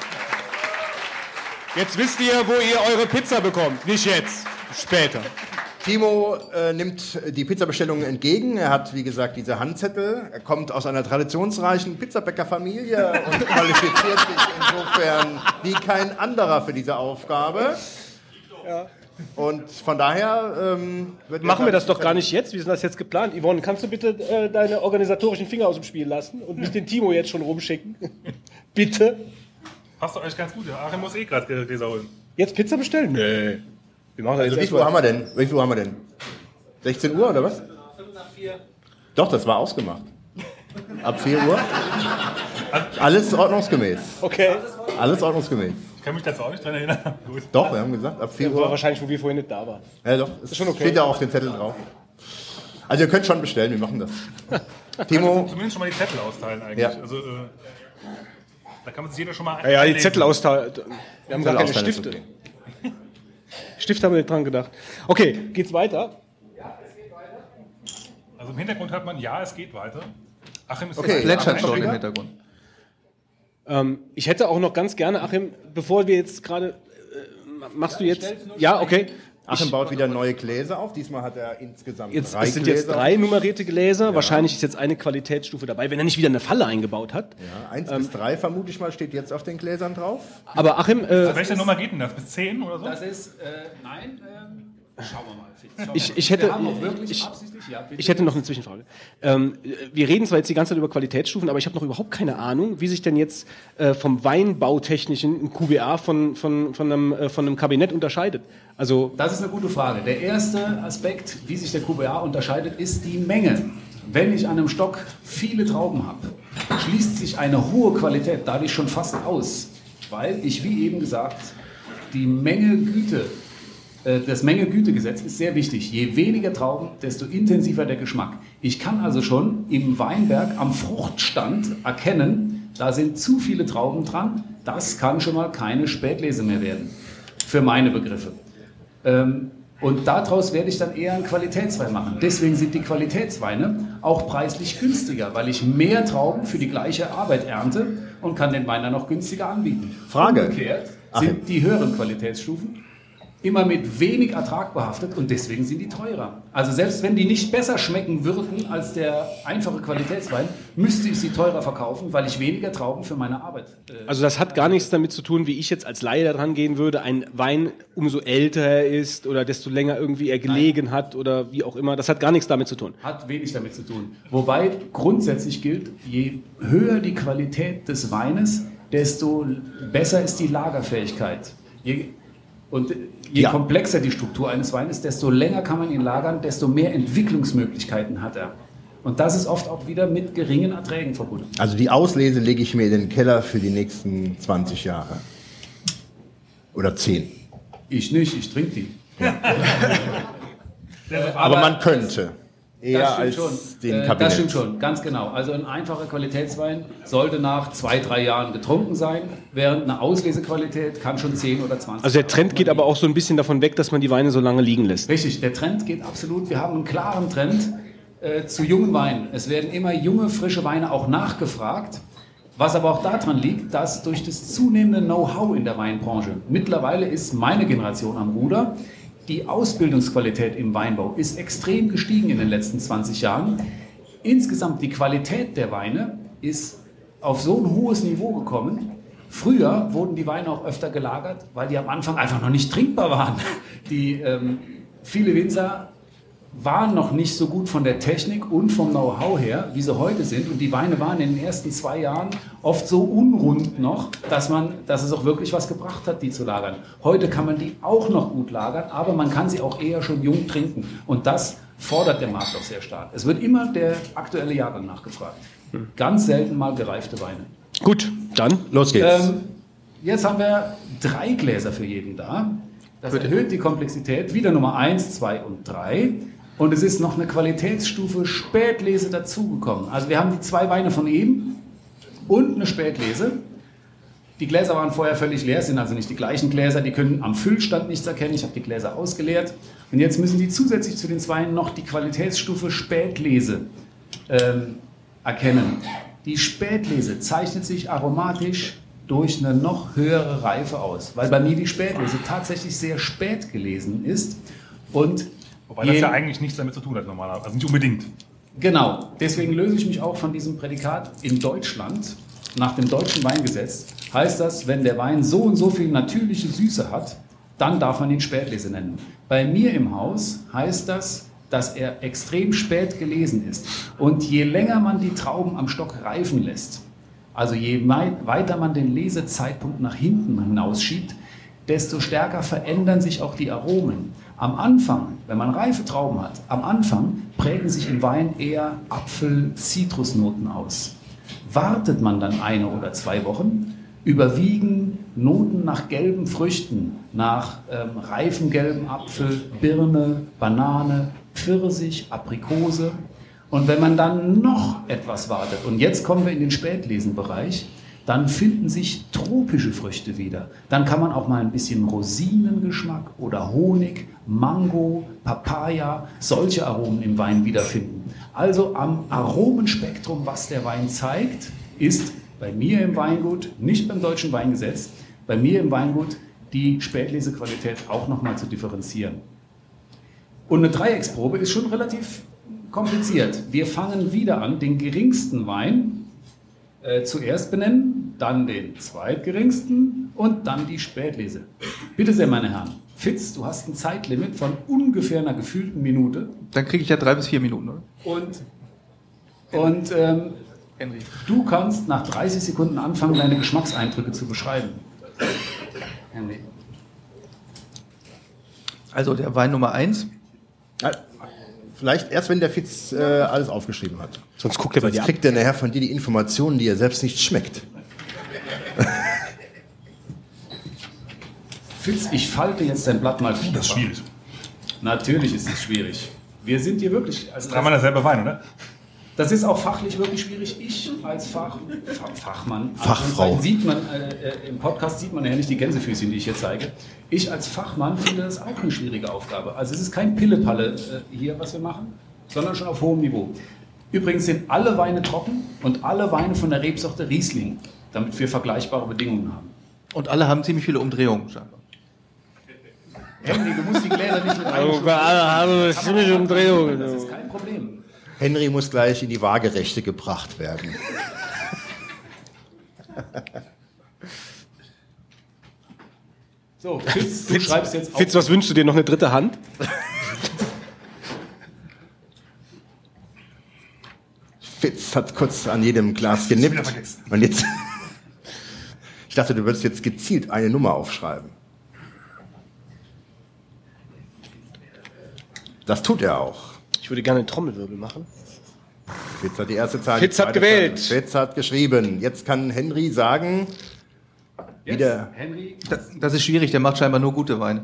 [SPEAKER 3] Jetzt wisst ihr, wo ihr eure Pizza bekommt. Nicht jetzt, später.
[SPEAKER 4] Timo äh, nimmt die Pizzabestellungen entgegen. Er hat, wie gesagt, diese Handzettel. Er kommt aus einer traditionsreichen Pizzabäckerfamilie und qualifiziert sich insofern wie kein anderer für diese Aufgabe.
[SPEAKER 3] Ja.
[SPEAKER 4] Und von daher ähm, wird
[SPEAKER 3] Machen wir das doch gar nicht jetzt. Wie ist denn das jetzt geplant? Yvonne, kannst du bitte äh, deine organisatorischen Finger aus dem Spiel lassen und nicht den Timo jetzt schon rumschicken? Bitte?
[SPEAKER 2] Passt doch euch ganz gut. Ja. Achim muss eh gerade Gläser holen.
[SPEAKER 3] Jetzt Pizza bestellen? Nee. Wir machen das
[SPEAKER 4] Also
[SPEAKER 3] jetzt
[SPEAKER 4] wie viel Uhr haben wir denn? Wie viel Uhr haben wir denn? sechzehn Uhr oder was? Doch, das war ausgemacht. Ab vier Uhr? Alles ordnungsgemäß.
[SPEAKER 3] Okay.
[SPEAKER 4] Alles ordnungsgemäß.
[SPEAKER 2] Ich kann mich dazu auch nicht dran erinnern. Gut.
[SPEAKER 4] Doch, wir haben gesagt, ab vier
[SPEAKER 3] Das war
[SPEAKER 4] Uhr.
[SPEAKER 3] wahrscheinlich, wo wir vorhin nicht da waren.
[SPEAKER 4] Ja, doch. Das
[SPEAKER 3] schon okay.
[SPEAKER 4] Steht ja auf den Zettel drauf. Also ihr könnt schon bestellen, wir machen das. Timo.
[SPEAKER 2] Also zumindest schon mal die Zettel austeilen eigentlich.
[SPEAKER 4] Ja.
[SPEAKER 2] Also, äh, da kann man sich jeder schon mal
[SPEAKER 3] Ja, ja, die
[SPEAKER 2] einlesen.
[SPEAKER 3] Zettel austeilen. Wir haben gar keine
[SPEAKER 4] austeilen ist
[SPEAKER 3] Stifte.
[SPEAKER 4] okay.
[SPEAKER 3] Stift haben wir nicht dran gedacht. Okay, geht's weiter?
[SPEAKER 2] Also im Hintergrund hört man, ja, es geht weiter. Achim ist
[SPEAKER 4] Okay,
[SPEAKER 2] jetzt
[SPEAKER 8] Plätschert
[SPEAKER 2] ein-
[SPEAKER 8] schon im
[SPEAKER 2] wieder.
[SPEAKER 8] Hintergrund.
[SPEAKER 3] Ähm, ich hätte auch noch ganz gerne, Achim, bevor wir jetzt gerade... Äh, machst du jetzt... Ja, okay.
[SPEAKER 4] Achim baut wieder neue Gläser auf. Diesmal hat er insgesamt
[SPEAKER 3] Jetzt,
[SPEAKER 4] drei
[SPEAKER 3] es sind jetzt
[SPEAKER 4] Gläser.
[SPEAKER 3] drei nummerierte Gläser. Wahrscheinlich ist jetzt eine Qualitätsstufe dabei, wenn er nicht wieder eine Falle eingebaut hat.
[SPEAKER 4] Ja, eins bis drei vermute ich mal, steht jetzt auf den Gläsern drauf.
[SPEAKER 3] Aber Achim, äh,
[SPEAKER 2] Welche Nummer geht denn das? Bis zehn oder so?
[SPEAKER 6] Das ist, äh, nein, ähm, schauen wir mal. Fitz, schauen wir
[SPEAKER 3] Ich-
[SPEAKER 6] mal.
[SPEAKER 3] ich hätte-
[SPEAKER 6] Wir haben auch wirklich
[SPEAKER 3] ich-
[SPEAKER 6] absichtlich, ja, bitte.
[SPEAKER 3] ich hätte noch eine Zwischenfrage. Ähm, wir reden zwar jetzt die ganze Zeit über Qualitätsstufen, aber ich habe noch überhaupt keine Ahnung, wie sich denn jetzt äh, vom Weinbautechnischen ein Q B A von, von, von, einem, äh, von einem Kabinett unterscheidet. Also
[SPEAKER 6] Das ist eine gute Frage. Der erste Aspekt, wie sich der Q B A unterscheidet, ist die Menge. Wenn ich an einem Stock viele Trauben habe, schließt sich eine hohe Qualität dadurch schon fast aus, weil ich, wie eben gesagt, die Menge Güte, äh, das Menge-Güte-Gesetz ist sehr wichtig. Je weniger Trauben, desto intensiver der Geschmack. Ich kann also schon im Weinberg am Fruchtstand erkennen, da sind zu viele Trauben dran, das kann schon mal keine Spätlese mehr werden, für meine Begriffe. Ähm, und daraus werde ich dann eher einen Qualitätswein machen. Deswegen sind die Qualitätsweine auch preislich günstiger, weil ich mehr Trauben für die gleiche Arbeit ernte und kann den Wein dann noch günstiger anbieten.
[SPEAKER 4] Frage.
[SPEAKER 6] Umgekehrt
[SPEAKER 4] Achim.
[SPEAKER 6] sind die höheren Qualitätsstufen immer mit wenig Ertrag behaftet und deswegen sind die teurer. Also selbst wenn die nicht besser schmecken würden als der einfache Qualitätswein, müsste ich sie teurer verkaufen, weil ich weniger Trauben für meine Arbeit... Äh,
[SPEAKER 3] Also das hat gar nichts damit zu tun, wie ich jetzt als Laie da dran gehen würde. Ein Wein, umso älter er ist oder desto länger irgendwie er gelegen hat oder wie auch immer. Das hat gar nichts damit zu tun.
[SPEAKER 6] Hat wenig damit zu tun. Wobei grundsätzlich gilt, je höher die Qualität des Weines, desto besser ist die Lagerfähigkeit. Je, und je
[SPEAKER 4] Ja.
[SPEAKER 6] komplexer die Struktur eines Weines, desto länger kann man ihn lagern, desto mehr Entwicklungsmöglichkeiten hat er. Und das ist oft auch wieder mit geringen Erträgen verbunden.
[SPEAKER 4] Also die Auslese lege ich mir in den Keller für die nächsten zwanzig Jahre. Oder zehn.
[SPEAKER 6] Ich nicht, ich trinke die.
[SPEAKER 4] Aber, man könnte. Eher
[SPEAKER 6] Das stimmt
[SPEAKER 4] als
[SPEAKER 6] schon.
[SPEAKER 4] den
[SPEAKER 6] Äh,
[SPEAKER 4] Kabinett.
[SPEAKER 6] Das stimmt schon, ganz genau. Also ein einfacher Qualitätswein sollte nach zwei, drei Jahren getrunken sein, während eine Auslesequalität kann schon zehn oder zwanzig
[SPEAKER 3] Also der Trend geht aber auch so ein bisschen davon weg, dass man die Weine so lange liegen lässt.
[SPEAKER 6] Richtig, der Trend geht absolut. Wir haben einen klaren Trend äh, zu jungen Weinen. Es werden immer junge, frische Weine auch nachgefragt. Was aber auch daran liegt, dass durch das zunehmende Know-how in der Weinbranche, mittlerweile ist meine Generation am Ruder, die Ausbildungsqualität im Weinbau ist extrem gestiegen in den letzten zwanzig Jahren. Insgesamt die Qualität der Weine ist auf so ein hohes Niveau gekommen. Früher wurden die Weine auch öfter gelagert, weil die am Anfang einfach noch nicht trinkbar waren. Die, ähm, viele Winzer waren noch nicht so gut von der Technik und vom Know-how her, wie sie heute sind. Und die Weine waren in den ersten zwei Jahren oft so unrund noch, dass, man, dass es auch wirklich was gebracht hat, die zu lagern. Heute kann man die auch noch gut lagern, aber man kann sie auch eher schon jung trinken. Und das fordert der Markt auch sehr stark. Es wird immer der aktuelle Jahrgang nachgefragt. Ganz selten mal gereifte Weine.
[SPEAKER 3] Gut, dann
[SPEAKER 4] Los geht's.
[SPEAKER 6] Ähm, jetzt haben wir drei Gläser für jeden da. Das erhöht die Komplexität. Wieder Nummer eins, zwei und drei. Und es ist noch eine Qualitätsstufe Spätlese dazugekommen. Also wir haben die zwei Weine von eben und eine Spätlese. Die Gläser waren vorher völlig leer, sind also nicht die gleichen Gläser. Die können am Füllstand nichts erkennen. Ich habe die Gläser ausgeleert. Und jetzt müssen die zusätzlich zu den zwei noch die Qualitätsstufe Spätlese ähm, erkennen. Die Spätlese zeichnet sich aromatisch durch eine noch höhere Reife aus, weil bei mir die Spätlese tatsächlich sehr spät gelesen ist. Und
[SPEAKER 2] Wobei das
[SPEAKER 6] je-
[SPEAKER 2] ja eigentlich nichts damit zu tun hat normalerweise. Also nicht unbedingt.
[SPEAKER 6] Genau, deswegen löse ich mich auch von diesem Prädikat. In Deutschland, nach dem deutschen Weingesetz, heißt das, wenn der Wein so und so viel natürliche Süße hat, dann darf man ihn Spätlese nennen. Bei mir im Haus heißt das, dass er extrem spät gelesen ist. Und je länger man die Trauben am Stock reifen lässt, also je wei- weiter man den Lesezeitpunkt nach hinten hinausschiebt, desto stärker verändern sich auch die Aromen. Am Anfang, wenn man reife Trauben hat, am Anfang prägen sich im Wein eher Apfel-Zitrusnoten aus. Wartet man dann eine oder zwei Wochen, überwiegen Noten nach gelben Früchten, nach ähm, reifem gelben Apfel, Birne, Banane, Pfirsich, Aprikose. Und wenn man dann noch etwas wartet, und jetzt kommen wir in den Spätlesenbereich, dann finden sich tropische Früchte wieder. Dann kann man auch mal ein bisschen Rosinengeschmack oder Honig, Mango, Papaya, solche Aromen im Wein wiederfinden. Also am Aromenspektrum, was der Wein zeigt, ist bei mir im Weingut, nicht beim Deutschen Weingesetz, bei mir im Weingut die Spätlesequalität auch nochmal zu differenzieren. Und eine Dreiecksprobe ist schon relativ kompliziert. Wir fangen wieder an, den geringsten Wein äh, zuerst benennen, dann den zweitgeringsten und dann die Spätlese. Bitte sehr, meine Herren. Fitz, du hast ein Zeitlimit von ungefähr einer gefühlten Minute.
[SPEAKER 8] Dann kriege ich ja drei bis vier Minuten, oder?
[SPEAKER 6] Und, und ähm,
[SPEAKER 8] Henry.
[SPEAKER 6] du kannst nach dreißig Sekunden anfangen, deine Geschmackseindrücke zu beschreiben. Henry.
[SPEAKER 8] Also der Wein Nummer eins.
[SPEAKER 4] Vielleicht erst, wenn der Fitz äh, alles aufgeschrieben hat.
[SPEAKER 3] Sonst guckt er bei
[SPEAKER 4] Sonst
[SPEAKER 3] dir ab.
[SPEAKER 4] kriegt er nachher von dir die Informationen, die er selbst nicht schmeckt.
[SPEAKER 6] Fitz, ich falte jetzt dein Blatt mal vierfach.
[SPEAKER 2] Das ist schwierig.
[SPEAKER 6] Natürlich ist es schwierig. Wir sind hier wirklich... Also
[SPEAKER 2] Dreimal derselbe Wein, oder?
[SPEAKER 6] Das ist auch fachlich wirklich schwierig. Ich als Fach, Fach, Fachmann,
[SPEAKER 4] Fachfrau.
[SPEAKER 6] Sieht man, äh, im Podcast sieht man ja nicht die Gänsefüßchen, die ich hier zeige. Ich als Fachmann finde das auch eine schwierige Aufgabe. Also es ist kein Pillepalle äh, hier, was wir machen, sondern schon auf hohem Niveau. Übrigens sind alle Weine trocken und alle Weine von der Rebsorte Riesling, damit wir vergleichbare Bedingungen haben.
[SPEAKER 8] Und alle haben ziemlich viele Umdrehungen scheinbar.
[SPEAKER 6] Henry, du musst die Gläser nicht mit
[SPEAKER 3] Also,
[SPEAKER 6] reinschütten.
[SPEAKER 3] alle haben ziemlich Umdrehungen.
[SPEAKER 6] Das ist kein Problem.
[SPEAKER 4] Henry muss gleich in die Waagerechte gebracht werden.
[SPEAKER 6] So, Fitz, du schreibst jetzt auf.
[SPEAKER 3] Fitz, was wünschst du dir? Noch eine dritte Hand?
[SPEAKER 4] Fitz hat kurz an jedem Glas
[SPEAKER 2] wieder
[SPEAKER 4] genippt.
[SPEAKER 2] vergessen.
[SPEAKER 4] Und jetzt. Ich dachte, du würdest jetzt gezielt eine Nummer aufschreiben. Das tut er auch.
[SPEAKER 3] Ich würde gerne einen Trommelwirbel machen.
[SPEAKER 4] Fitz hat die erste Zahl.
[SPEAKER 3] Fitz
[SPEAKER 4] die
[SPEAKER 3] hat
[SPEAKER 4] zweite
[SPEAKER 3] gewählt.
[SPEAKER 4] Zahl. Fitz hat geschrieben. Jetzt kann Henry sagen,
[SPEAKER 6] Jetzt,
[SPEAKER 4] wieder.
[SPEAKER 6] Henry,
[SPEAKER 8] Das, das ist schwierig, der macht scheinbar nur gute Weine.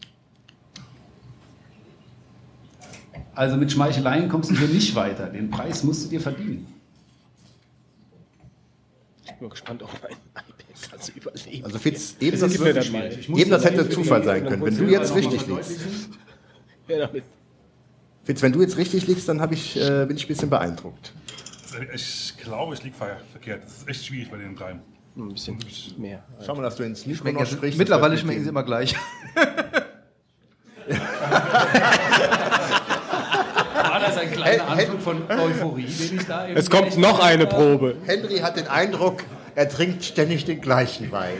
[SPEAKER 6] also mit Schmeicheleien kommst du hier nicht weiter. Den Preis musst du dir verdienen.
[SPEAKER 3] Ich bin mal gespannt auf mein iPad. Kannst du überlegen.
[SPEAKER 4] Also Fitz, eben
[SPEAKER 3] Das
[SPEAKER 4] das,
[SPEAKER 3] gib mir das mal.
[SPEAKER 6] Ich muss
[SPEAKER 4] eben das
[SPEAKER 6] das
[SPEAKER 4] hätte
[SPEAKER 6] für die-
[SPEAKER 4] Zufall sein können. Wenn du jetzt
[SPEAKER 6] Prozedere
[SPEAKER 4] richtig
[SPEAKER 6] noch mal
[SPEAKER 4] liegst.
[SPEAKER 6] verdeutlichen.
[SPEAKER 3] Ja, damit.
[SPEAKER 4] Fitz, wenn du jetzt richtig liegst, dann hab ich, äh, bin ich ein bisschen beeindruckt.
[SPEAKER 2] Ich glaube, ich liege verkehrt. Das ist echt schwierig bei den dreien.
[SPEAKER 3] Ein bisschen mehr.
[SPEAKER 4] Schau mal, dass du ins Mikro
[SPEAKER 8] Schmecken
[SPEAKER 4] noch
[SPEAKER 8] ja-
[SPEAKER 4] sprichst.
[SPEAKER 8] Mittlerweile
[SPEAKER 4] Das
[SPEAKER 8] schmecken sie immer gleich.
[SPEAKER 6] War das ein kleiner Anflug von Euphorie, den ich da eben
[SPEAKER 3] Es kommt noch eine Probe.
[SPEAKER 4] Henry hat den Eindruck, er trinkt ständig den gleichen Wein.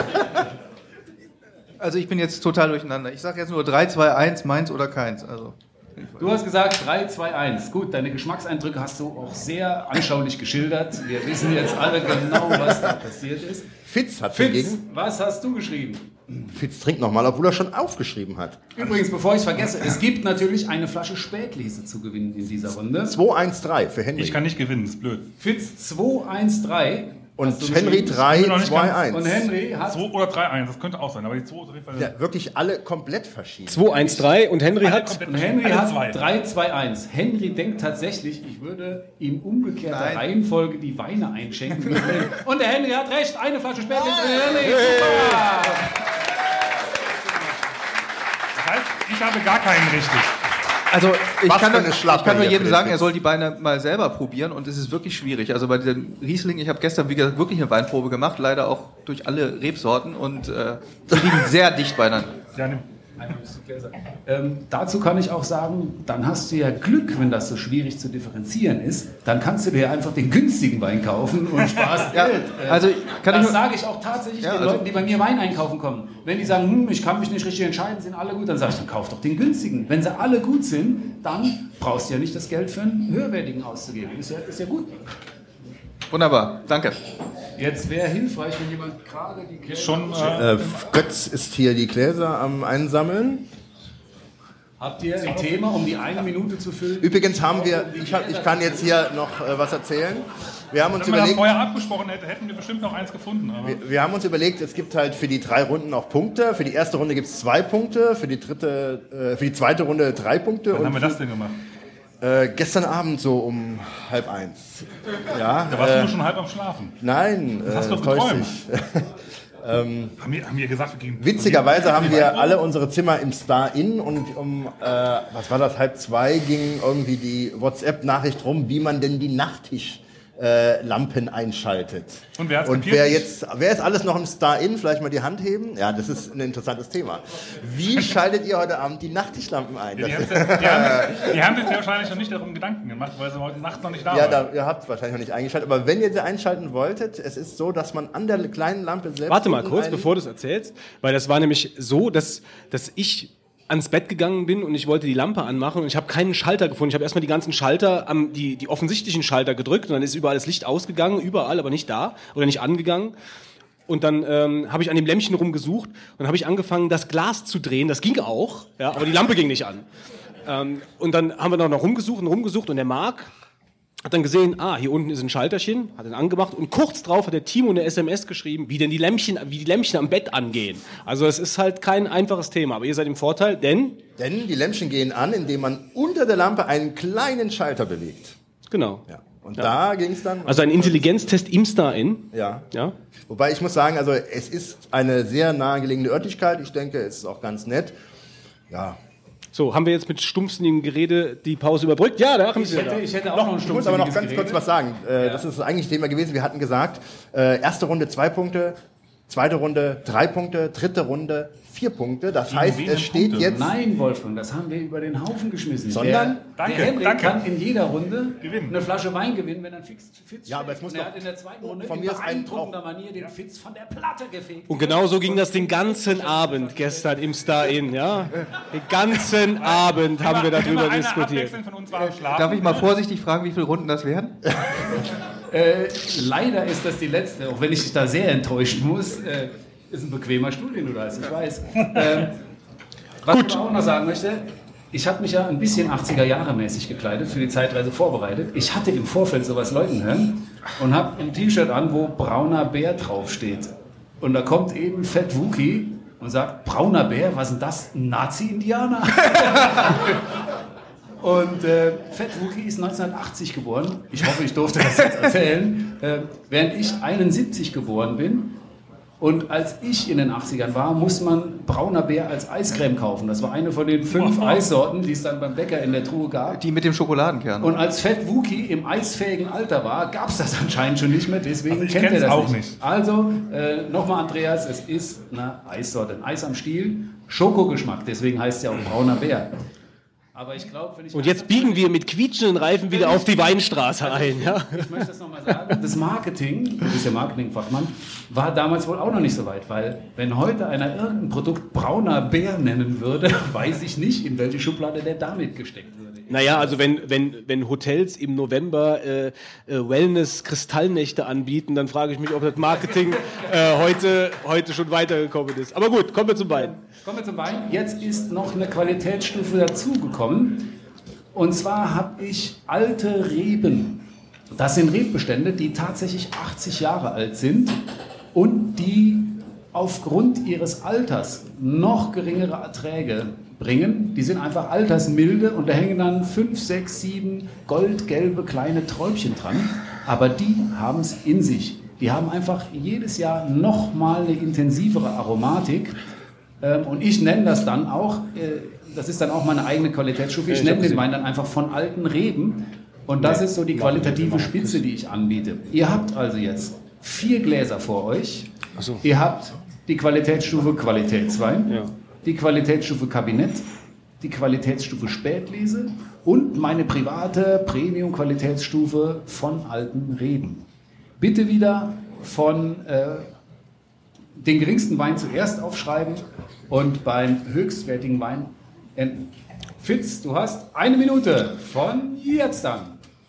[SPEAKER 8] Also ich bin jetzt total durcheinander. Ich sage jetzt nur drei, zwei, eins, meins oder keins. Also.
[SPEAKER 6] Du hast gesagt drei, zwei, eins. Gut, deine Geschmackseindrücke hast du auch sehr anschaulich geschildert. Wir wissen jetzt alle genau, was da passiert ist.
[SPEAKER 4] Fitz hat
[SPEAKER 6] Fitz,
[SPEAKER 4] hingegen.
[SPEAKER 6] was hast du geschrieben?
[SPEAKER 4] Fitz trinkt nochmal, obwohl er schon aufgeschrieben hat.
[SPEAKER 6] Übrigens, bevor ich es vergesse, es gibt natürlich eine Flasche Spätlese zu gewinnen in dieser Runde.
[SPEAKER 4] zwei eins drei für Henry.
[SPEAKER 2] Ich kann nicht gewinnen, das ist blöd.
[SPEAKER 6] Fitz zwei eins drei.
[SPEAKER 4] Und
[SPEAKER 6] hast du
[SPEAKER 4] Henry
[SPEAKER 6] geschrieben.
[SPEAKER 4] drei
[SPEAKER 2] Ich bin noch nicht
[SPEAKER 4] zwei
[SPEAKER 2] ganz-
[SPEAKER 4] eins.
[SPEAKER 6] Und Henry hat
[SPEAKER 2] zwei oder drei eins, das könnte auch sein, aber die zwei ist auf jeden Fall.
[SPEAKER 4] Ja, wirklich alle komplett verschieden.
[SPEAKER 3] zwei eins drei und Henry
[SPEAKER 2] Alle
[SPEAKER 3] hat...
[SPEAKER 2] komplett
[SPEAKER 6] Und Henry
[SPEAKER 2] alle
[SPEAKER 6] hat
[SPEAKER 2] zwei.
[SPEAKER 6] drei zwei eins. Henry denkt tatsächlich, ich würde in umgekehrter
[SPEAKER 8] Nein.
[SPEAKER 6] Reihenfolge die Weine einschenken müssen. Und der Henry hat recht, eine Flasche Spätlese. Henry, super!
[SPEAKER 2] Das heißt, ich habe gar keinen richtig.
[SPEAKER 8] Also ich
[SPEAKER 4] Was
[SPEAKER 8] kann,
[SPEAKER 4] für
[SPEAKER 8] nur,
[SPEAKER 4] eine Schlappe
[SPEAKER 8] ich kann nur
[SPEAKER 4] hier
[SPEAKER 8] jedem
[SPEAKER 4] für den
[SPEAKER 8] sagen, er
[SPEAKER 4] Fitz.
[SPEAKER 8] soll die Beine mal selber probieren und es ist wirklich schwierig. Also bei diesem Riesling, ich habe gestern wie gesagt wirklich eine Weinprobe gemacht, leider auch durch alle Rebsorten und äh, die liegen sehr dicht beieinander.
[SPEAKER 2] Ja, nimm.
[SPEAKER 6] Einmal bist du Gläser. Ähm, dazu kann ich auch sagen, dann hast du ja Glück, wenn das so schwierig zu differenzieren ist. Dann kannst du dir einfach den günstigen Wein kaufen und sparst
[SPEAKER 8] Ja,
[SPEAKER 6] Geld. Äh,
[SPEAKER 8] also kann ich
[SPEAKER 6] das
[SPEAKER 8] nur-
[SPEAKER 6] sage ich auch tatsächlich
[SPEAKER 8] Ja,
[SPEAKER 6] den
[SPEAKER 8] also-
[SPEAKER 6] Leuten, die bei mir Wein einkaufen kommen. Wenn die sagen, hm, ich kann mich nicht richtig entscheiden, sind alle gut, dann sage ich, dann kauf doch den günstigen. Wenn sie alle gut sind, dann brauchst du ja nicht das Geld für einen höherwertigen auszugeben. Ist ja, ist ja gut.
[SPEAKER 8] Wunderbar, danke.
[SPEAKER 6] Jetzt wäre hilfreich, wenn jemand gerade die Gläser
[SPEAKER 2] Schon. Äh,
[SPEAKER 4] Äh, Götz ist hier die Gläser am Einsammeln.
[SPEAKER 6] Habt ihr ein Thema, um die eine Minute zu füllen?
[SPEAKER 4] Übrigens haben wir, ich, hab, ich kann jetzt hier noch äh, was erzählen. Wir haben uns
[SPEAKER 2] wenn man das
[SPEAKER 4] überlegt,
[SPEAKER 2] vorher abgesprochen hätte, hätten wir bestimmt noch eins gefunden. Aber
[SPEAKER 4] wir, wir haben uns überlegt, es gibt halt für die drei Runden auch Punkte. Für die erste Runde gibt es zwei Punkte, für die dritte, äh, für die zweite Runde drei Punkte.
[SPEAKER 2] wann
[SPEAKER 4] Und
[SPEAKER 2] haben wir
[SPEAKER 4] für,
[SPEAKER 2] das denn gemacht?
[SPEAKER 4] Äh, gestern Abend so um halb eins. Ja,
[SPEAKER 2] Da warst
[SPEAKER 4] äh,
[SPEAKER 2] du nur schon halb am Schlafen.
[SPEAKER 4] Nein,
[SPEAKER 2] Das hast
[SPEAKER 4] äh,
[SPEAKER 2] du doch
[SPEAKER 4] täuscht
[SPEAKER 2] geträumt.
[SPEAKER 4] dich. ähm,
[SPEAKER 2] Haben wir, haben wir gesagt, wir gehen...
[SPEAKER 4] witzigerweise haben wir alle unsere Zimmer im Star-In und um, äh, was war das, halb zwei ging irgendwie die WhatsApp-Nachricht rum, wie man denn die Nachttisch Äh, Lampen einschaltet.
[SPEAKER 2] Und wer hat's
[SPEAKER 4] Und
[SPEAKER 2] kapiert?
[SPEAKER 4] wer jetzt, wer ist alles noch im Star-In? Vielleicht mal die Hand heben. Ja, das ist ein interessantes Thema. Wie schaltet ihr heute Abend die Nachttischlampen ein?
[SPEAKER 2] Die,
[SPEAKER 4] Das
[SPEAKER 2] haben,
[SPEAKER 4] ist-
[SPEAKER 2] sich- die, haben, sich- die haben sich wahrscheinlich noch nicht darum Gedanken gemacht, weil sie heute Nacht noch nicht da
[SPEAKER 4] ja,
[SPEAKER 2] waren.
[SPEAKER 4] da, ihr habt es wahrscheinlich noch nicht eingeschaltet. Aber wenn ihr sie einschalten wolltet, es ist so, dass man an der kleinen Lampe selbst...
[SPEAKER 3] Warte mal
[SPEAKER 4] unten
[SPEAKER 3] kurz,
[SPEAKER 4] einen-
[SPEAKER 3] bevor du es erzählst, weil das war nämlich so, dass, dass ich ans Bett gegangen bin und ich wollte die Lampe anmachen und ich habe keinen Schalter gefunden. Ich habe erstmal die ganzen Schalter, am, die, die offensichtlichen Schalter gedrückt und dann ist überall das Licht ausgegangen, überall, aber nicht da oder nicht angegangen. Und dann ähm, habe ich an dem Lämpchen rumgesucht und habe ich angefangen, das Glas zu drehen. Das ging auch, ja, aber die Lampe ging nicht an. Ähm, und dann haben wir noch, noch rumgesucht und rumgesucht und der Marc hat dann gesehen, ah, hier unten ist ein Schalterchen, hat ihn angemacht und kurz drauf hat der Timo eine S M S geschrieben, wie denn die Lämpchen, wie die Lämpchen am Bett angehen. Also es ist halt kein einfaches Thema, aber ihr seid im Vorteil, denn...
[SPEAKER 4] Denn die Lämpchen gehen an, indem man unter der Lampe einen kleinen Schalter bewegt.
[SPEAKER 3] Genau.
[SPEAKER 4] Ja. Und da ging es dann...
[SPEAKER 3] Also ein Intelligenztest im Star-In.
[SPEAKER 4] Ja.
[SPEAKER 3] Ja.
[SPEAKER 4] Wobei ich muss sagen, also es ist eine sehr nahegelegene Örtlichkeit. Ich denke, es ist auch ganz nett. Ja.
[SPEAKER 3] So, haben wir jetzt mit stumpfsinnigem Gerede die Pause überbrückt? Ja, der Achim ist
[SPEAKER 6] Ich
[SPEAKER 3] wieder
[SPEAKER 6] hätte,
[SPEAKER 3] da.
[SPEAKER 6] ich hätte auch noch ein
[SPEAKER 4] Ich muss aber noch ganz
[SPEAKER 6] stumpfsinniges
[SPEAKER 4] kurz was sagen. Äh, Das ist eigentlich Thema gewesen. Wir hatten gesagt, äh, erste Runde zwei Punkte, zweite Runde drei Punkte, dritte Runde vier Punkte. Das heißt,
[SPEAKER 2] wenigen
[SPEAKER 4] es steht
[SPEAKER 2] Punkte.
[SPEAKER 4] jetzt...
[SPEAKER 6] Nein, Wolfgang, das haben wir über den Haufen geschmissen.
[SPEAKER 4] Sondern?
[SPEAKER 6] Der,
[SPEAKER 2] Danke,
[SPEAKER 6] der Henrik
[SPEAKER 2] danke.
[SPEAKER 6] kann in jeder Runde
[SPEAKER 2] Gewinnen.
[SPEAKER 6] eine Flasche Wein gewinnen, wenn er einen Fitz, Fitz
[SPEAKER 4] Ja, aber es
[SPEAKER 6] schlägt.
[SPEAKER 4] muss
[SPEAKER 6] Und er
[SPEAKER 4] doch-
[SPEAKER 6] hat in der zweiten Runde
[SPEAKER 4] von
[SPEAKER 6] in
[SPEAKER 4] mir ist ein-
[SPEAKER 6] beeindruckender Manier den Fitz von der Platte gefegt.
[SPEAKER 3] Und genau so ging das den ganzen Abend gestern im Star-In, ja? Den ganzen Abend haben wir darüber
[SPEAKER 2] Immer einer
[SPEAKER 3] diskutiert.
[SPEAKER 2] abwechselnd von uns war am Schlafen.
[SPEAKER 8] Darf ich mal vorsichtig fragen, wie viele Runden das wären?
[SPEAKER 6] Äh, leider ist das die letzte, auch wenn ich da sehr enttäuschen muss. Äh, ist ein bequemer Stuhl, den du da hast, ich weiß. Ähm, was ich aber auch noch sagen möchte, ich habe mich ja ein bisschen achtziger-Jahre-mäßig gekleidet, für die Zeitreise vorbereitet. Ich hatte im Vorfeld sowas Leuten hören und habe ein T-Shirt an, wo brauner Bär draufsteht. Und da kommt eben Fett Wookie und sagt, brauner Bär, was ist denn das? Ein Nazi-Indianer? Und äh, Fett Wookie ist neunzehnhundertachtzig geboren. Ich hoffe, ich durfte das jetzt erzählen. Äh, während ich einundsiebzig geboren bin. Und als ich in den achtzigern war, muss man brauner Bär als Eiscreme kaufen. Das war eine von den fünf Eissorten, die es dann beim Bäcker in der Truhe gab.
[SPEAKER 8] Die mit dem Schokoladenkern.
[SPEAKER 6] Und als Fett Wookie im eisfähigen Alter war, gab es das anscheinend schon nicht mehr. Deswegen
[SPEAKER 2] Also ich
[SPEAKER 6] kennt er
[SPEAKER 2] kenn's
[SPEAKER 6] das
[SPEAKER 2] auch
[SPEAKER 6] nicht.
[SPEAKER 2] nicht.
[SPEAKER 6] Also, äh, nochmal Andreas, es ist eine Eissorte, ein Eis am Stiel, Schokogeschmack. Deswegen heißt es ja auch brauner Bär. Aber ich glaube, wenn ich...
[SPEAKER 3] Und jetzt biegen wir mit quietschenden Reifen wieder auf die Weinstraße ein, ja?
[SPEAKER 6] Ich möchte das nochmal sagen, das Marketing, du bist ja Marketingfachmann, war damals wohl auch noch nicht so weit, weil wenn heute einer irgendein Produkt brauner Bär nennen würde, weiß ich nicht, in welche Schublade der damit gesteckt würde.
[SPEAKER 3] Naja, also wenn, wenn, wenn Hotels im November äh, äh, Wellness-Kristallnächte anbieten, dann frage ich mich, ob das Marketing äh, heute, heute schon weitergekommen ist. Aber gut, kommen wir zum Wein.
[SPEAKER 6] Kommen wir zum Wein. Jetzt ist noch eine Qualitätsstufe dazugekommen. Und zwar habe ich alte Reben. Das sind Rebbestände, die tatsächlich achtzig Jahre alt sind und die aufgrund ihres Alters noch geringere Erträge bringen. Die sind einfach altersmilde und da hängen dann fünf, sechs, sieben goldgelbe kleine Träubchen dran. Aber die haben es in sich. Die haben einfach jedes Jahr nochmal eine intensivere Aromatik. Ähm, und ich nenne das dann auch, äh, das ist dann auch meine eigene Qualitätsstufe, ich nenne den Wein dann einfach von alten Reben. Und das ist so die qualitative Spitze, die ich anbiete. Ihr habt also jetzt vier Gläser vor euch. Ihr habt die Qualitätsstufe Qualitätswein,
[SPEAKER 3] Ja.
[SPEAKER 6] die Qualitätsstufe Kabinett, die Qualitätsstufe Spätlese und meine private Premium-Qualitätsstufe von alten Reben. Bitte wieder von äh, den geringsten Wein zuerst aufschreiben und beim höchstwertigen Wein enden. Fitz, du hast eine Minute von jetzt an.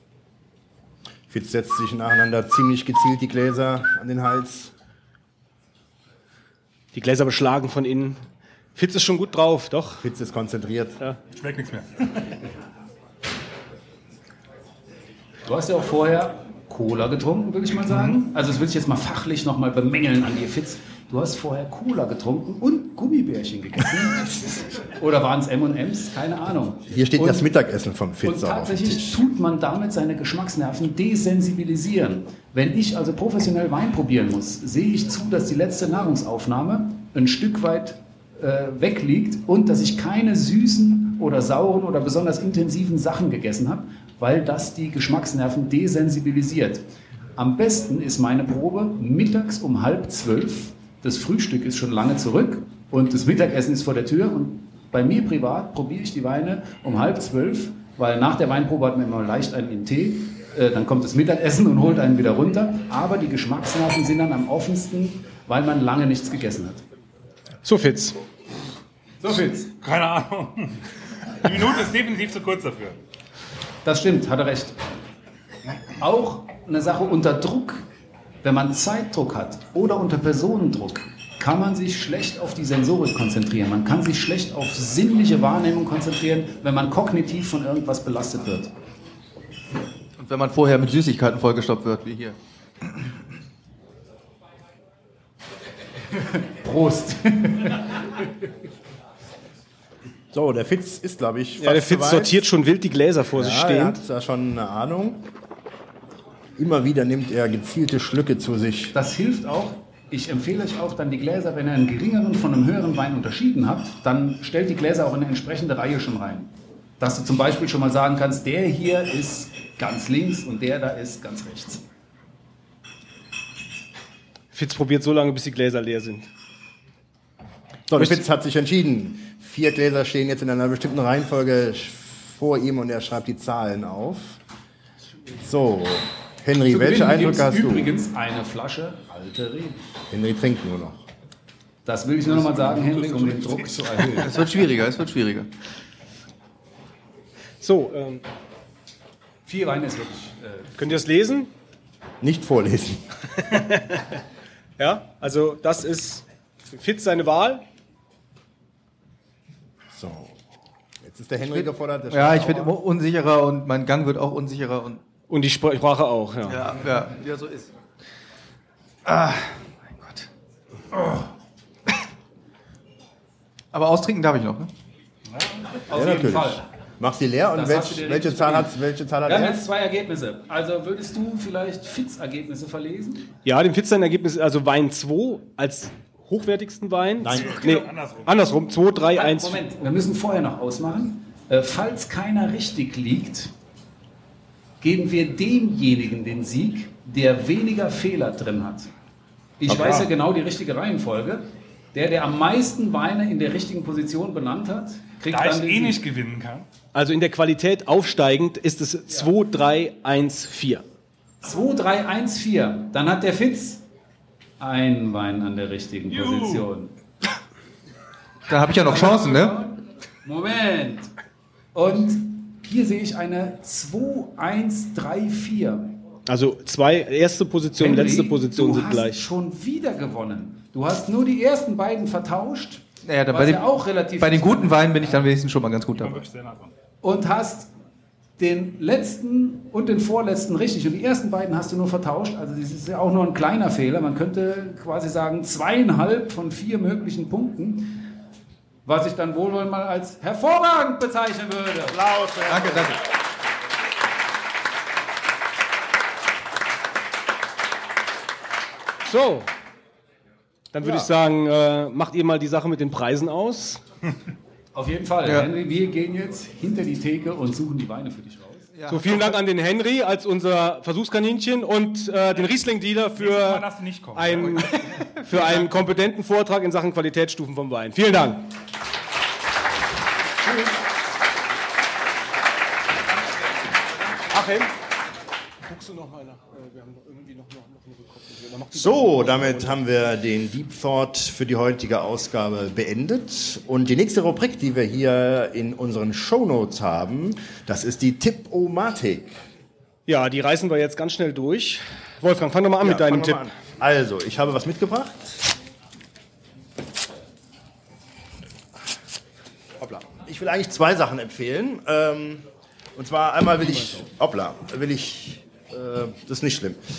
[SPEAKER 4] Fitz setzt sich nacheinander ziemlich gezielt die Gläser an den Hals.
[SPEAKER 3] Die Gläser beschlagen von innen. Fitz ist schon gut drauf, doch.
[SPEAKER 4] Fitz ist konzentriert.
[SPEAKER 2] Schmeckt nichts mehr.
[SPEAKER 6] Du hast ja auch vorher Cola getrunken, würde ich mal sagen. Also das will ich jetzt mal fachlich nochmal bemängeln an dir, Fitz. du hast vorher Cola getrunken und Gummibärchen gegessen. Oder waren es M und M's? Keine Ahnung.
[SPEAKER 4] Hier steht
[SPEAKER 6] und,
[SPEAKER 4] das Mittagessen vom Fitz.
[SPEAKER 6] Und tatsächlich tut man damit seine Geschmacksnerven desensibilisieren. Wenn ich also professionell Wein probieren muss, sehe ich zu, dass die letzte Nahrungsaufnahme ein Stück weit äh, wegliegt und dass ich keine süßen oder sauren oder besonders intensiven Sachen gegessen habe, weil das die Geschmacksnerven desensibilisiert. Am besten ist meine Probe mittags um halb zwölf. Das Frühstück ist schon lange zurück und das Mittagessen ist vor der Tür. Und bei mir privat probiere ich die Weine um halb zwölf, weil nach der Weinprobe hat man immer leicht einen in Tee. Äh, dann kommt das Mittagessen und holt einen wieder runter. Aber die Geschmacksnerven sind dann am offensten, weil man lange nichts gegessen hat.
[SPEAKER 3] So, Fitz.
[SPEAKER 6] So, Fitz.
[SPEAKER 2] Keine Ahnung. Die Minute ist definitiv zu kurz dafür.
[SPEAKER 6] Das stimmt, hat er recht. Auch eine Sache unter Druck, wenn man Zeitdruck hat oder unter Personendruck, kann man sich schlecht auf die Sensorik konzentrieren. Man kann sich schlecht auf sinnliche Wahrnehmung konzentrieren, wenn man kognitiv von irgendwas belastet wird.
[SPEAKER 8] Und wenn man vorher mit Süßigkeiten vollgestopft wird, wie hier.
[SPEAKER 6] Prost.
[SPEAKER 4] So, der Fitz ist, glaube ich, fast
[SPEAKER 3] Ja, der Fitz
[SPEAKER 4] soweit.
[SPEAKER 3] sortiert schon wild die Gläser vor sich
[SPEAKER 4] Ja,
[SPEAKER 3] stehen.
[SPEAKER 4] er hat da schon eine Ahnung. Immer wieder nimmt er gezielte Schlücke zu sich.
[SPEAKER 6] Das hilft auch. Ich empfehle euch auch dann die Gläser, wenn ihr einen geringeren von einem höheren Wein unterschieden habt, dann stellt die Gläser auch in eine entsprechende Reihe schon rein. Dass du zum Beispiel schon mal sagen kannst, der hier ist ganz links und der da ist ganz rechts.
[SPEAKER 3] Fitz probiert so lange, bis die Gläser leer sind.
[SPEAKER 4] So, der Fitz hat sich entschieden. Vier Gläser stehen jetzt in einer bestimmten Reihenfolge vor ihm und er schreibt die Zahlen auf. So, Henry,
[SPEAKER 6] Zu
[SPEAKER 4] welche
[SPEAKER 6] gewinnen
[SPEAKER 4] Eindrücke
[SPEAKER 6] gibt's
[SPEAKER 4] hast du?
[SPEAKER 6] übrigens eine Flasche alte Reben.
[SPEAKER 4] Henry trinkt nur noch.
[SPEAKER 6] Das will ich nur noch mal sagen, Henry, um den Druck zu erhöhen.
[SPEAKER 8] Es wird schwieriger, es wird schwieriger.
[SPEAKER 3] So, ähm,
[SPEAKER 6] Vier Weine ist wirklich... Äh,
[SPEAKER 3] könnt ihr das lesen?
[SPEAKER 4] Nicht vorlesen.
[SPEAKER 3] Ja, also das ist Fitz seine Wahl.
[SPEAKER 4] So, jetzt ist der Henry gefordert. Der
[SPEAKER 8] Ja,
[SPEAKER 4] schreibt
[SPEAKER 8] ich werde
[SPEAKER 4] auch
[SPEAKER 8] immer unsicherer und mein Gang wird auch unsicherer. Und
[SPEAKER 3] Und die Spr- Sprache auch, ja.
[SPEAKER 8] ja, ja, wie er so ist. Ah, mein Gott. Oh. Aber austrinken darf ich noch, ne?
[SPEAKER 6] auf
[SPEAKER 4] Ja,
[SPEAKER 6] jeden
[SPEAKER 4] natürlich.
[SPEAKER 6] Fall.
[SPEAKER 4] Mach sie leer und
[SPEAKER 6] Das
[SPEAKER 4] welch,
[SPEAKER 6] hast du dir
[SPEAKER 4] welche,
[SPEAKER 6] richtig
[SPEAKER 4] Zahl
[SPEAKER 6] verdient.
[SPEAKER 4] hat, welche Zahl hat
[SPEAKER 6] Wir haben
[SPEAKER 4] er?
[SPEAKER 6] jetzt zwei Ergebnisse. Also würdest du vielleicht Fitz-Ergebnisse verlesen?
[SPEAKER 3] Ja, dem Fitz sein Ergebnis, also Wein zwei als hochwertigsten Wein.
[SPEAKER 4] Nein.
[SPEAKER 3] Nee,
[SPEAKER 2] Andersrum.
[SPEAKER 3] andersrum. zwei, drei, eins.
[SPEAKER 6] Moment, wir müssen vorher noch ausmachen. Äh, falls keiner richtig liegt, geben wir demjenigen den Sieg, der weniger Fehler drin hat. Ich
[SPEAKER 4] Okay.
[SPEAKER 6] weiß ja genau die richtige Reihenfolge. Der, der am meisten Weine in der richtigen Position benannt hat, kriegt
[SPEAKER 2] Da
[SPEAKER 6] dann
[SPEAKER 2] ich
[SPEAKER 6] den
[SPEAKER 2] eh
[SPEAKER 6] Sieg.
[SPEAKER 2] nicht gewinnen kann.
[SPEAKER 3] Also in der Qualität aufsteigend ist es zwei, drei, eins, vier.
[SPEAKER 6] zwei, drei, eins, vier. Dann hat der Fitz einen Wein an der richtigen Position.
[SPEAKER 8] Da habe ich ja noch Chancen, ne?
[SPEAKER 6] Moment. Und hier sehe ich eine zwei, eins, drei, vier.
[SPEAKER 3] Also zwei, erste Position,
[SPEAKER 6] Henry,
[SPEAKER 3] letzte Position
[SPEAKER 6] du
[SPEAKER 3] sind
[SPEAKER 6] hast
[SPEAKER 3] gleich.
[SPEAKER 6] schon wieder gewonnen. Du hast nur die ersten beiden vertauscht,
[SPEAKER 8] Naja, da
[SPEAKER 6] was
[SPEAKER 8] bei, den,
[SPEAKER 6] ja auch relativ
[SPEAKER 8] bei den guten Weinen bin ich dann wenigstens schon mal ganz gut dabei.
[SPEAKER 2] Wirklich sehr nah dran.
[SPEAKER 6] und hast den letzten und den vorletzten richtig. Und die ersten beiden hast du nur vertauscht. Also das ist ja auch nur ein kleiner Fehler. Man könnte quasi sagen, zweieinhalb von vier möglichen Punkten, was ich dann wohlwollend mal als hervorragend bezeichnen würde.
[SPEAKER 2] Applaus. ja.
[SPEAKER 8] Danke, danke.
[SPEAKER 3] So, dann würde ich sagen, äh, macht ihr mal die Sache mit den Preisen aus.
[SPEAKER 6] Auf jeden Fall.
[SPEAKER 8] Ja.
[SPEAKER 6] Henry, wir gehen jetzt hinter die Theke und suchen die Weine für dich raus.
[SPEAKER 3] So, vielen Dank an den Henry als unser Versuchskaninchen und äh, den Riesling-Dealer
[SPEAKER 2] Mal
[SPEAKER 3] für,
[SPEAKER 2] darfst du nicht kommen.
[SPEAKER 3] ein, für einen kompetenten Vortrag in Sachen Qualitätsstufen vom Wein. Vielen Dank. Achim, guckst du noch mal nach? äh, Wir haben noch irgendwie noch, noch, noch eine Rückkopplung.
[SPEAKER 4] So, damit haben wir den Deep Thought für die heutige Ausgabe beendet. Und die nächste Rubrik, die wir hier in unseren Shownotes haben, das ist die Tipp-O-Matik.
[SPEAKER 3] Ja, die reißen wir jetzt ganz schnell durch. Wolfgang, fang doch mal an mit deinem
[SPEAKER 4] fangen wir
[SPEAKER 3] Tipp.
[SPEAKER 4] mal an. Also, ich habe was mitgebracht. Hoppla. Ich will eigentlich zwei Sachen empfehlen. Ähm, und zwar einmal will ich, hoppla, will ich, äh, das ist nicht schlimm.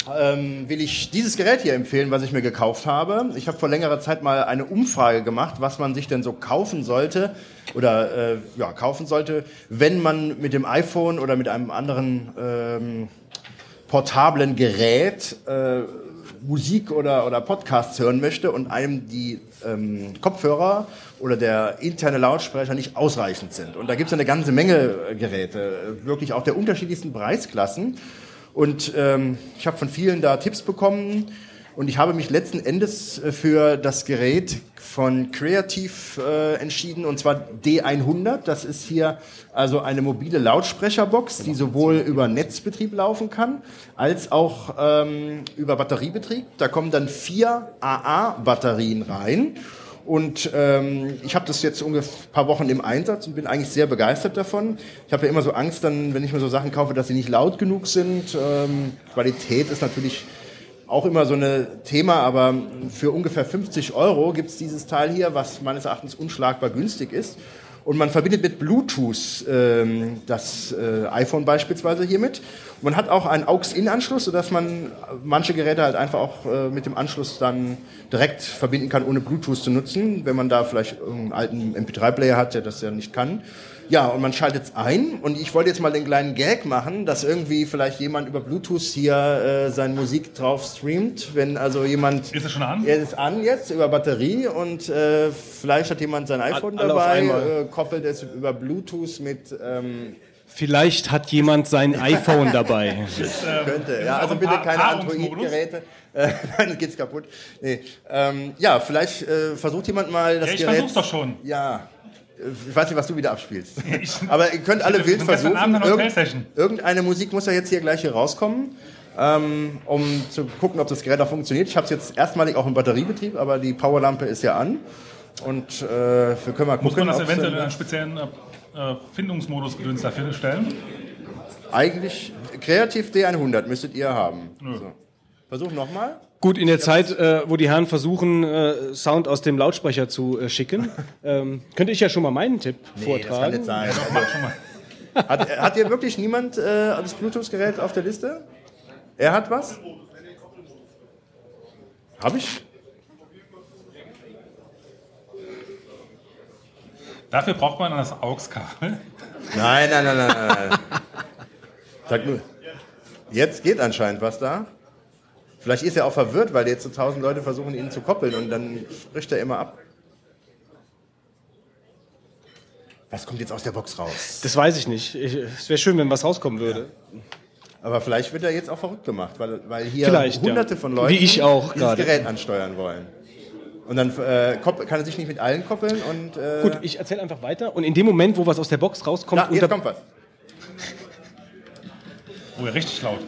[SPEAKER 4] ähm, will ich dieses Gerät hier empfehlen, was ich mir gekauft habe. Ich habe vor längerer Zeit mal eine Umfrage gemacht, was man sich denn so kaufen sollte oder äh, ja, kaufen sollte, wenn man mit dem iPhone oder mit einem anderen ähm, portablen Gerät äh, Musik oder, oder Podcasts hören möchte und einem die ähm, Kopfhörer oder der interne Lautsprecher nicht ausreichend sind. Und da gibt es eine ganze Menge Geräte, wirklich auch der unterschiedlichsten Preisklassen. Und ähm, ich habe von vielen da Tipps bekommen und ich habe mich letzten Endes für das Gerät von Creative äh, entschieden, und zwar D hundert. Das ist hier also eine mobile Lautsprecherbox, die sowohl über Netzbetrieb laufen kann, als auch ähm, über Batteriebetrieb. Da kommen dann vier A A-Batterien rein. Und ähm, ich habe das jetzt ungefähr ein paar Wochen im Einsatz und bin eigentlich sehr begeistert davon. Ich habe ja immer so Angst, dann, wenn ich mir so Sachen kaufe, dass sie nicht laut genug sind. Ähm, Qualität ist natürlich auch immer so ein Thema, aber für ungefähr fünfzig Euro gibt es dieses Teil hier, was meines Erachtens unschlagbar günstig ist. Und man verbindet mit Bluetooth ähm, das äh, iPhone beispielsweise hiermit. Man hat auch einen Aux-In-Anschluss, sodass man manche Geräte halt einfach auch äh, mit dem Anschluss dann direkt verbinden kann, ohne Bluetooth zu nutzen, wenn man da vielleicht einen alten M P drei Player hat, der das ja nicht kann. Ja, und man schaltet es ein und ich wollte jetzt mal den kleinen Gag machen, dass irgendwie vielleicht jemand über Bluetooth hier äh, seine Musik drauf streamt, wenn also jemand...
[SPEAKER 2] Ist es schon an?
[SPEAKER 4] Er ist an jetzt über Batterie und äh, vielleicht hat jemand sein iPhone
[SPEAKER 3] Alle
[SPEAKER 4] dabei, äh, koppelt es über Bluetooth mit... Ähm,
[SPEAKER 3] Vielleicht hat jemand sein iPhone dabei.
[SPEAKER 4] könnte, ja, also bitte keine Android-Geräte. Äh, dann geht's kaputt. Nee. Ähm, ja, vielleicht äh, versucht jemand mal das
[SPEAKER 2] Ja, ich
[SPEAKER 4] Gerät...
[SPEAKER 2] versuch's doch schon.
[SPEAKER 4] Ja, ich weiß nicht, was du wieder abspielst. Aber ihr könnt alle wild
[SPEAKER 2] gestern
[SPEAKER 4] versuchen.
[SPEAKER 2] Abend eine
[SPEAKER 4] Irgend,
[SPEAKER 2] Hotel-Session.
[SPEAKER 4] irgendeine Musik muss ja jetzt hier gleich hier rauskommen, ähm, um zu gucken, ob das Gerät auch funktioniert. Ich habe es jetzt erstmalig auch im Batteriebetrieb, aber die Powerlampe ist ja an. Und äh, wir können mal gucken,
[SPEAKER 2] Muss man das
[SPEAKER 4] ob's
[SPEAKER 2] eventuell in
[SPEAKER 4] denn-
[SPEAKER 2] einen speziellen äh, Findungsmodus gedöns dafür stellen?
[SPEAKER 4] Eigentlich Kreativ D hundert müsstet ihr haben. So. Versuch nochmal.
[SPEAKER 3] Gut, in der Zeit, äh, wo die Herren versuchen, äh, Sound aus dem Lautsprecher zu äh, schicken, ähm, könnte ich ja schon mal meinen Tipp
[SPEAKER 4] Nee,
[SPEAKER 3] vortragen.
[SPEAKER 4] das kann nicht sein.
[SPEAKER 2] Mach schon mal.
[SPEAKER 4] Hat, hat hier wirklich niemand äh, das Bluetooth-Gerät auf der Liste? Er hat was? Hab ich?
[SPEAKER 2] Dafür braucht man das A U X-Kabel.
[SPEAKER 4] Nein, nein, nein, nein, nein. Sag nur. Jetzt geht anscheinend was da. Vielleicht ist er auch verwirrt, weil jetzt so tausend Leute versuchen, ihn zu koppeln und dann bricht er immer ab. Was kommt jetzt aus der Box raus?
[SPEAKER 3] Das weiß ich nicht. Ich, es wäre schön, wenn was rauskommen würde.
[SPEAKER 4] Aber vielleicht wird er jetzt auch verrückt gemacht, weil, weil hier
[SPEAKER 3] Vielleicht,
[SPEAKER 4] hunderte
[SPEAKER 3] ja.
[SPEAKER 4] von Leuten
[SPEAKER 3] Wie ich auch
[SPEAKER 4] dieses
[SPEAKER 3] gerade.
[SPEAKER 4] Gerät ansteuern wollen. Und dann äh, kopp- kann er sich nicht mit allen koppeln und... Äh,
[SPEAKER 3] Gut, ich erzähle einfach weiter. Und in dem Moment, wo was aus der Box rauskommt...
[SPEAKER 4] da, jetzt
[SPEAKER 3] unter-
[SPEAKER 4] kommt was.
[SPEAKER 2] Oh, ja, richtig laut.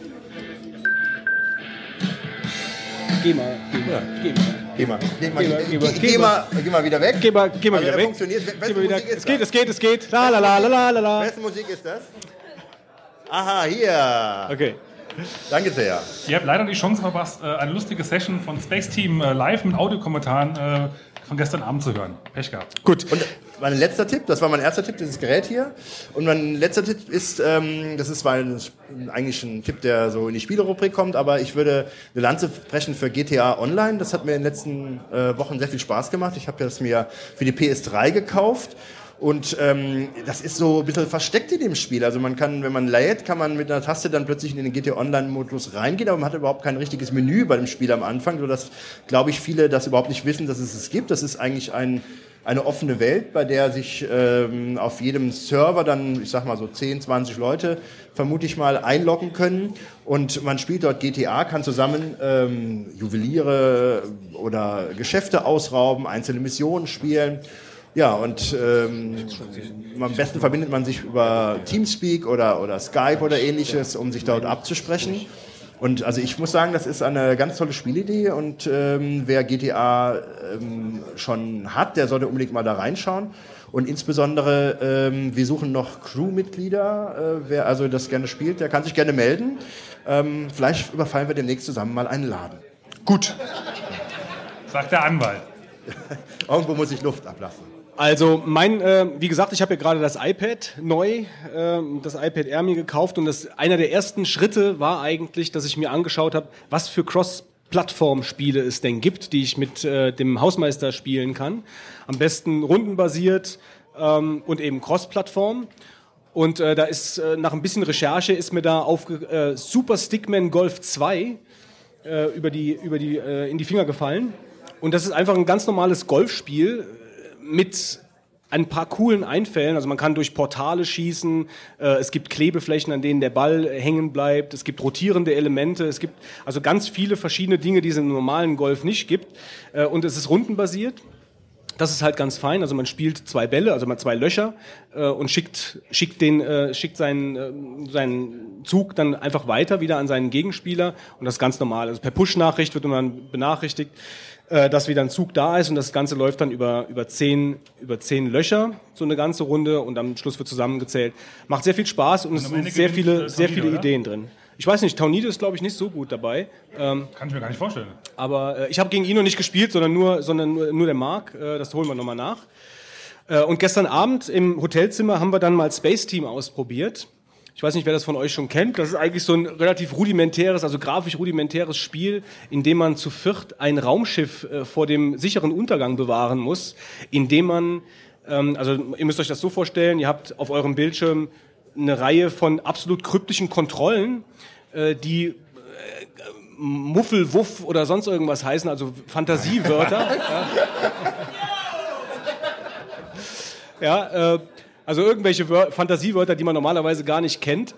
[SPEAKER 3] Geh mal, geh mal, geh mal.
[SPEAKER 4] Geh mal, geh mal,
[SPEAKER 3] Geh mal,
[SPEAKER 4] geh,
[SPEAKER 3] geh mal,
[SPEAKER 4] geh,
[SPEAKER 3] geh
[SPEAKER 4] geh
[SPEAKER 3] mal.
[SPEAKER 4] mal, geh mal wieder weg.
[SPEAKER 3] Geh mal, geh mal
[SPEAKER 4] Also
[SPEAKER 3] wieder
[SPEAKER 4] der
[SPEAKER 3] weg.
[SPEAKER 4] funktioniert. Wessen
[SPEAKER 3] Geh mal wieder.
[SPEAKER 4] Musik ist
[SPEAKER 3] Es geht,
[SPEAKER 4] das?
[SPEAKER 3] es geht, es geht. La la la la la la la.
[SPEAKER 4] Wessen Musik ist das? Aha, hier.
[SPEAKER 3] Okay.
[SPEAKER 4] Danke sehr.
[SPEAKER 2] Ihr habt leider die Chance verpasst, äh, eine lustige Session von Space Team äh, live mit Audiokommentaren äh, von gestern Abend zu hören. Pech gehabt.
[SPEAKER 3] Gut.
[SPEAKER 4] Und mein letzter Tipp, das war mein erster Tipp, dieses Gerät hier. Und mein letzter Tipp ist, ähm, das ist zwar ein, eigentlich ein Tipp, der so in die Spielerubrik kommt, aber ich würde eine Lanze brechen für G T A Online. Das hat mir in den letzten äh, Wochen sehr viel Spaß gemacht. Ich habe das mir für die P S drei gekauft. Und ähm, das ist so ein bisschen versteckt in dem Spiel. Also man kann, wenn man lädt, kann man mit einer Taste dann plötzlich in den G T A Online-Modus reingehen, aber man hat überhaupt kein richtiges Menü bei dem Spiel am Anfang, sodass, glaube ich, viele das überhaupt nicht wissen, dass es es gibt. Das ist eigentlich ein, eine offene Welt, bei der sich ähm, auf jedem Server dann, ich sag mal so zehn, zwanzig Leute, vermute ich mal, einloggen können. Und man spielt dort G T A, kann zusammen ähm, Juweliere oder Geschäfte ausrauben, einzelne Missionen spielen. Ja, und ähm, am besten verbindet man sich über Teamspeak oder, oder Skype oder ähnliches, um sich dort abzusprechen. Und also ich muss sagen, das ist eine ganz tolle Spielidee und ähm, wer G T A ähm, schon hat, der sollte unbedingt mal da reinschauen. Und insbesondere, ähm, wir suchen noch Crewmitglieder. Äh, wer also das gerne spielt, der kann sich gerne melden. Ähm, vielleicht überfallen wir demnächst zusammen mal einen Laden.
[SPEAKER 2] Gut. Sagt der Anwalt.
[SPEAKER 4] Irgendwo muss ich Luft ablassen.
[SPEAKER 3] Also mein, äh, wie gesagt, ich habe ja gerade das iPad neu, äh, das iPad Air mir gekauft und das, einer der ersten Schritte war eigentlich, dass ich mir angeschaut habe, was für Cross-Plattform-Spiele es denn gibt, die ich mit äh, dem Hausmeister spielen kann. Am besten rundenbasiert ähm, und eben Cross-Plattform. Und äh, da ist äh, nach ein bisschen Recherche ist mir da auf äh, Super Stickman Golf zwei äh, über die, über die, äh, in die Finger gefallen. Und das ist einfach ein ganz normales Golfspiel mit ein paar coolen Einfällen. Also man kann durch Portale schießen, äh, es gibt Klebeflächen, an denen der Ball hängen bleibt, es gibt rotierende Elemente, es gibt also ganz viele verschiedene Dinge, die es im normalen Golf nicht gibt. Äh, und es ist rundenbasiert. Das ist halt ganz fein. Also man spielt zwei Bälle, also man zwei Löcher äh, und schickt, schickt, den, äh, schickt seinen, äh, seinen Zug dann einfach weiter wieder an seinen Gegenspieler. Und das ist ganz normal. Also per Push-Nachricht wird man benachrichtigt, äh, dass wieder ein Zug da ist. Und das Ganze läuft dann über, über, zehn, über zehn Löcher, so eine ganze Runde. Und am Schluss wird zusammengezählt. Macht sehr viel Spaß und, und es sind sehr viele, sehr viele oder? Ideen drin. Ich weiß nicht, Taunide ist, glaube ich, nicht so gut dabei. Ähm,
[SPEAKER 2] Kann ich mir gar nicht vorstellen.
[SPEAKER 3] Aber äh, ich habe gegen ihn noch nicht gespielt, sondern nur, sondern nur, nur der Marc. Äh, das holen wir nochmal nach. Äh, und gestern Abend im Hotelzimmer haben wir dann mal Space Team ausprobiert. Ich weiß nicht, wer das von euch schon kennt. Das ist eigentlich so ein relativ rudimentäres, also grafisch rudimentäres Spiel, in dem man zu viert ein Raumschiff äh, vor dem sicheren Untergang bewahren muss, indem man, ähm, also ihr müsst euch das so vorstellen, ihr habt auf eurem Bildschirm eine Reihe von absolut kryptischen Kontrollen, äh, die äh, Muffel, Wuff oder sonst irgendwas heißen, also Fantasiewörter. ja, ja äh, also irgendwelche Wör- Fantasiewörter, die man normalerweise gar nicht kennt.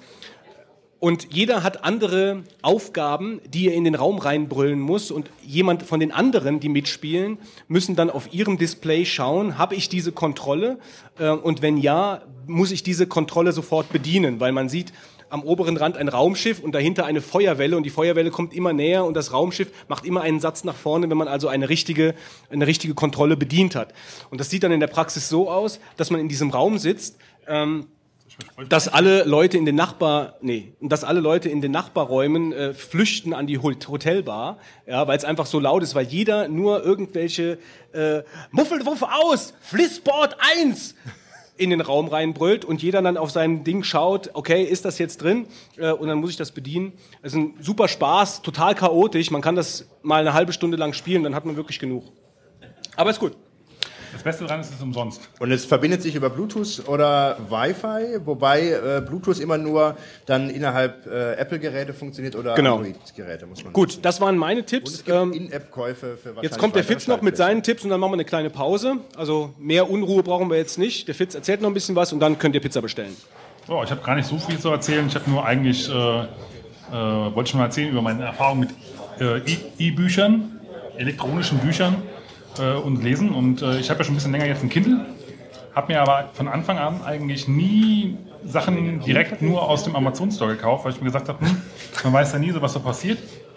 [SPEAKER 3] Und jeder hat andere Aufgaben, die er in den Raum reinbrüllen muss. Und jemand von den anderen, die mitspielen, müssen dann auf ihrem Display schauen, habe ich diese Kontrolle? Äh, und wenn ja, muss ich diese Kontrolle sofort bedienen, weil man sieht am oberen Rand ein Raumschiff und dahinter eine Feuerwelle und die Feuerwelle kommt immer näher und das Raumschiff macht immer einen Satz nach vorne, wenn man also eine richtige, eine richtige Kontrolle bedient hat. Und das sieht dann in der Praxis so aus, dass man in diesem Raum sitzt, ähm, dass alle Leute in den Nachbar, nee, dass alle Leute in den Nachbarräumen äh, flüchten an die Hotelbar, ja, weil es einfach so laut ist, weil jeder nur irgendwelche äh, Muffelwuff aus, Flissboard eins in den Raum reinbrüllt und jeder dann auf sein Ding schaut, okay, ist das jetzt drin? Äh, und dann muss ich das bedienen. Es ist ein super Spaß, total chaotisch. Man kann das mal eine halbe Stunde lang spielen, dann hat man wirklich genug. Aber ist gut.
[SPEAKER 2] Das Beste daran ist, es ist umsonst.
[SPEAKER 4] Und es verbindet sich über Bluetooth oder Wi-Fi, wobei äh, Bluetooth immer nur dann innerhalb äh, Apple-Geräte funktioniert oder
[SPEAKER 3] genau.
[SPEAKER 4] Android-Geräte, muss man
[SPEAKER 3] Gut,
[SPEAKER 4] sagen.
[SPEAKER 3] das waren meine Tipps.
[SPEAKER 4] Und es gibt
[SPEAKER 3] ähm,
[SPEAKER 4] In-App-Käufe für wahrscheinlich
[SPEAKER 3] Jetzt kommt der Fitz noch mit seinen Tipps und dann machen wir eine kleine Pause. Also mehr Unruhe brauchen wir jetzt nicht. Der Fitz erzählt noch ein bisschen was und dann könnt ihr Pizza bestellen.
[SPEAKER 2] So, ich habe gar nicht so viel zu erzählen. Ich habe nur eigentlich, äh, äh, wollte ich mal erzählen über meine Erfahrung mit äh, E-Büchern, elektronischen Büchern. Und lesen. Und äh, ich habe ja schon ein bisschen länger jetzt ein Kindle, habe mir aber von Anfang an eigentlich nie Sachen direkt nur aus dem Amazon Store gekauft, weil ich mir gesagt habe, hm, man weiß ja nie so, was so passiert.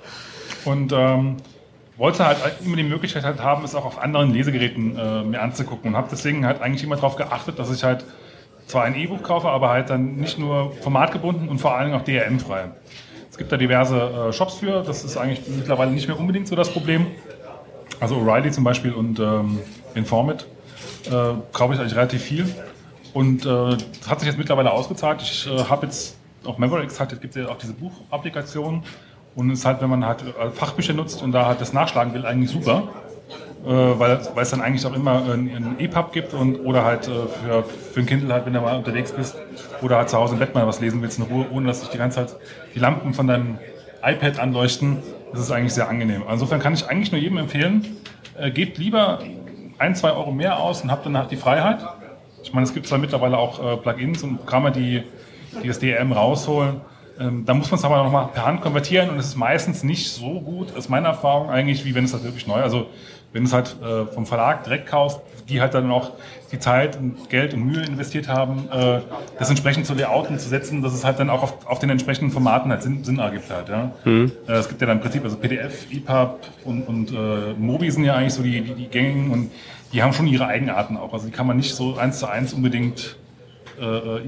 [SPEAKER 2] Und ähm, wollte halt immer die Möglichkeit halt haben, es auch auf anderen Lesegeräten äh, mir anzugucken. Und habe deswegen halt eigentlich immer darauf geachtet, dass ich halt zwar ein E-Book kaufe, aber halt dann nicht nur formatgebunden und vor allem auch D R M-frei. Es gibt da diverse äh, Shops für, das ist eigentlich mittlerweile nicht mehr unbedingt so das Problem. Also O'Reilly zum Beispiel und ähm, Informit äh, kaufe ich eigentlich relativ viel. Und äh, das hat sich jetzt mittlerweile ausgezahlt. Ich äh, habe jetzt auf Mavericks halt, gibt es ja auch diese Buchapplikation. Und es ist halt, wenn man halt Fachbücher nutzt und da halt das nachschlagen will, eigentlich super. Äh, weil, weil es dann eigentlich auch immer ein E P U B gibt und, oder halt äh, für, für ein Kindle halt, wenn du mal unterwegs bist oder halt zu Hause im Bett mal was lesen willst in Ruhe, ohne dass sich die ganze Zeit die Lampen von deinem iPad anleuchten. Das ist eigentlich sehr angenehm. Insofern kann ich eigentlich nur jedem empfehlen, äh, gebt lieber ein, zwei Euro mehr aus und habt danach die Freiheit. Ich meine, es gibt zwar mittlerweile auch äh, Plugins und Programme, die, die das D R M rausholen. Ähm, da muss man es aber noch mal per Hand konvertieren und es ist meistens nicht so gut, aus meiner Erfahrung eigentlich, wie wenn es das wirklich neu, also wenn du es halt äh, vom Verlag direkt kaufst, die halt dann auch die Zeit und Geld und Mühe investiert haben, äh, das entsprechend zu layouten, zu setzen, dass es halt dann auch auf, auf den entsprechenden Formaten halt Sinn, Sinn ergibt halt. Ja. Mhm. Äh, es gibt ja dann im Prinzip also P D F, E P U B und, und äh, Mobi sind ja eigentlich so die, die, die gängigen und die haben schon ihre Eigenarten auch. Also die kann man nicht so eins zu eins unbedingt äh,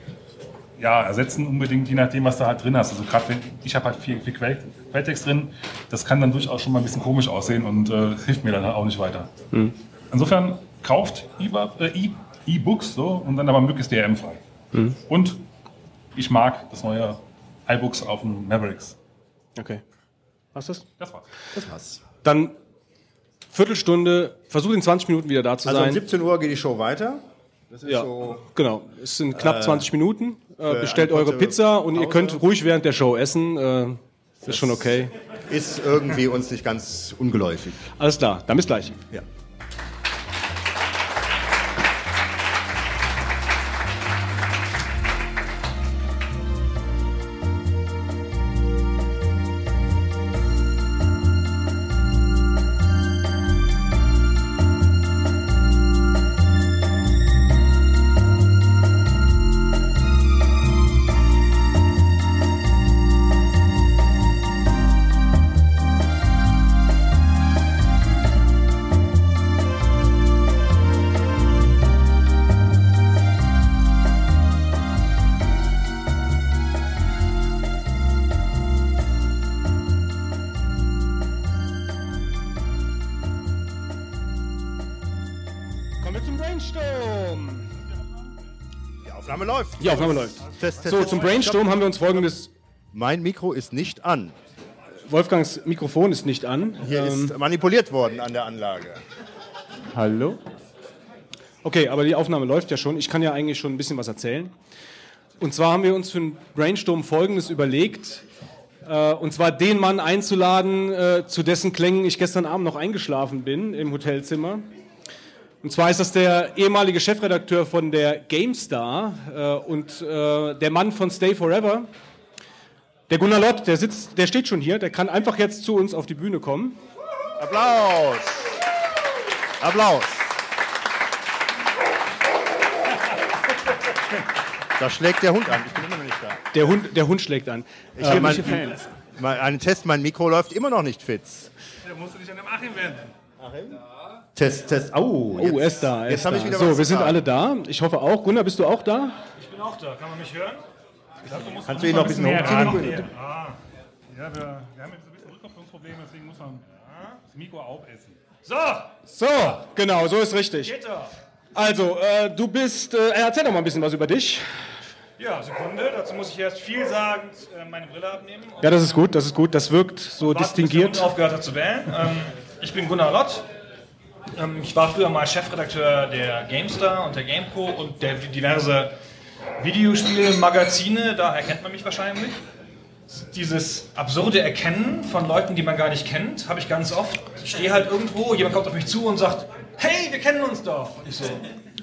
[SPEAKER 2] ja, ersetzen, unbedingt je nachdem, was du halt drin hast. Also gerade wenn ich habe halt viel, viel Quell, Quelltext drin, das kann dann durchaus schon mal ein bisschen komisch aussehen und äh, hilft mir dann halt auch nicht weiter. Mhm. Insofern kauft E-Books so, und dann aber möglichst D R M-frei. Mhm. Und ich mag das neue iBooks auf dem Mavericks.
[SPEAKER 3] Okay. Was ist das?
[SPEAKER 2] Das war's.
[SPEAKER 4] Das war's.
[SPEAKER 3] Dann Viertelstunde, versucht in zwanzig Minuten wieder da zu
[SPEAKER 4] Also
[SPEAKER 3] sein.
[SPEAKER 4] um siebzehn Uhr geht die Show weiter. Das ist
[SPEAKER 3] ja,
[SPEAKER 4] so,
[SPEAKER 3] genau. Es sind knapp
[SPEAKER 4] äh,
[SPEAKER 3] zwanzig Minuten. Äh, bestellt eure Pizza und ihr könnt ruhig während der Show essen. Äh, ist das schon okay.
[SPEAKER 4] Ist irgendwie uns nicht ganz ungeläufig.
[SPEAKER 3] Alles klar, dann bis gleich.
[SPEAKER 4] Ja.
[SPEAKER 3] Die Aufnahme läuft. Test, test, so, test, zum Brainstorm haben wir uns folgendes...
[SPEAKER 4] Mein Mikro ist nicht an.
[SPEAKER 3] Wolfgangs Mikrofon ist nicht an.
[SPEAKER 4] Hier ähm, ist manipuliert worden an der Anlage.
[SPEAKER 3] Hallo? Okay, aber die Aufnahme läuft ja schon. Ich kann ja eigentlich schon ein bisschen was erzählen. Und zwar haben wir uns für den Brainstorm Folgendes überlegt. Äh, und zwar den Mann einzuladen, äh, zu dessen Klängen ich gestern Abend noch eingeschlafen bin im Hotelzimmer. Und zwar ist das der ehemalige Chefredakteur von der GameStar äh, und äh, der Mann von Stay Forever. Der Gunnar Lott, der sitzt, der steht schon hier, der kann einfach jetzt zu uns auf die Bühne kommen.
[SPEAKER 4] Applaus! Applaus! Da schlägt der Hund an, ich bin immer noch nicht da.
[SPEAKER 3] Der Hund, der Hund schlägt an.
[SPEAKER 4] Ich äh, mein, Fans. Mein, ein Test, mein Mikro läuft immer noch nicht fit.
[SPEAKER 2] Da musst du dich an dem Achim wenden.
[SPEAKER 4] Achim? Ja. Test, Test. Oh,
[SPEAKER 3] jetzt, oh, er ist da. Er
[SPEAKER 4] jetzt
[SPEAKER 3] ist
[SPEAKER 4] habe
[SPEAKER 3] da.
[SPEAKER 4] ich wieder
[SPEAKER 3] so,
[SPEAKER 4] was
[SPEAKER 3] wir sind
[SPEAKER 4] sagen.
[SPEAKER 3] alle da. Ich hoffe auch. Gunnar, bist du auch da?
[SPEAKER 2] Ich bin auch da. Kann man mich hören? Ich glaub, du musst
[SPEAKER 4] Kannst du ihn noch ein bisschen
[SPEAKER 2] näher ran.
[SPEAKER 4] hochziehen?
[SPEAKER 2] Ah. Ja, wir, wir haben jetzt ein bisschen Rückkopplungsprobleme, deswegen muss man ja, das Mikro aufessen. So!
[SPEAKER 3] So, genau, so ist richtig.
[SPEAKER 2] Geht doch.
[SPEAKER 3] Also, äh, du bist, äh, erzähl doch mal ein bisschen was über dich.
[SPEAKER 2] Ja, Sekunde, dazu muss ich erst vielsagend äh, meine Brille abnehmen.
[SPEAKER 3] Ja, das ist gut, das ist gut, das wirkt so
[SPEAKER 2] warten,
[SPEAKER 3] distinguiert.
[SPEAKER 2] bis der Hund aufgehört hat zu wählen. Ähm, ich bin Gunnar Lott. Ähm, ich war früher mal Chefredakteur der GameStar und der GamePro und der diverse Videospielmagazine, daher kennt man mich wahrscheinlich. Dieses absurde Erkennen von Leuten, die man gar nicht kennt, habe ich ganz oft. Ich stehe halt irgendwo, jemand kommt auf mich zu und sagt, hey, wir kennen uns doch. Und ich so,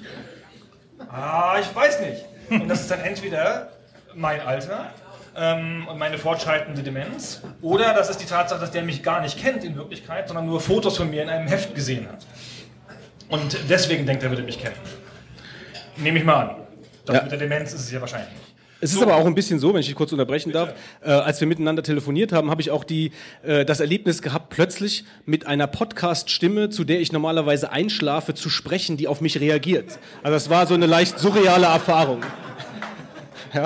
[SPEAKER 2] ah, ich weiß nicht. Und das ist dann entweder mein Alter ähm, und meine fortschreitende Demenz oder das ist die Tatsache, dass der mich gar nicht kennt in Wirklichkeit, sondern nur Fotos von mir in einem Heft gesehen hat. Und deswegen denkt er, er würde mich kennen. Nehme ich mal an. Das
[SPEAKER 3] Ja.
[SPEAKER 2] mit der Demenz ist es ja wahrscheinlich nicht.
[SPEAKER 3] Es ist
[SPEAKER 2] So.
[SPEAKER 3] aber auch ein bisschen so, wenn ich dich kurz unterbrechen darf, äh, als wir miteinander telefoniert haben, habe ich auch die, äh, das Erlebnis gehabt, plötzlich mit einer Podcast-Stimme, zu der ich normalerweise einschlafe, zu sprechen, die auf mich reagiert. Also das war so eine leicht surreale Erfahrung. Ja.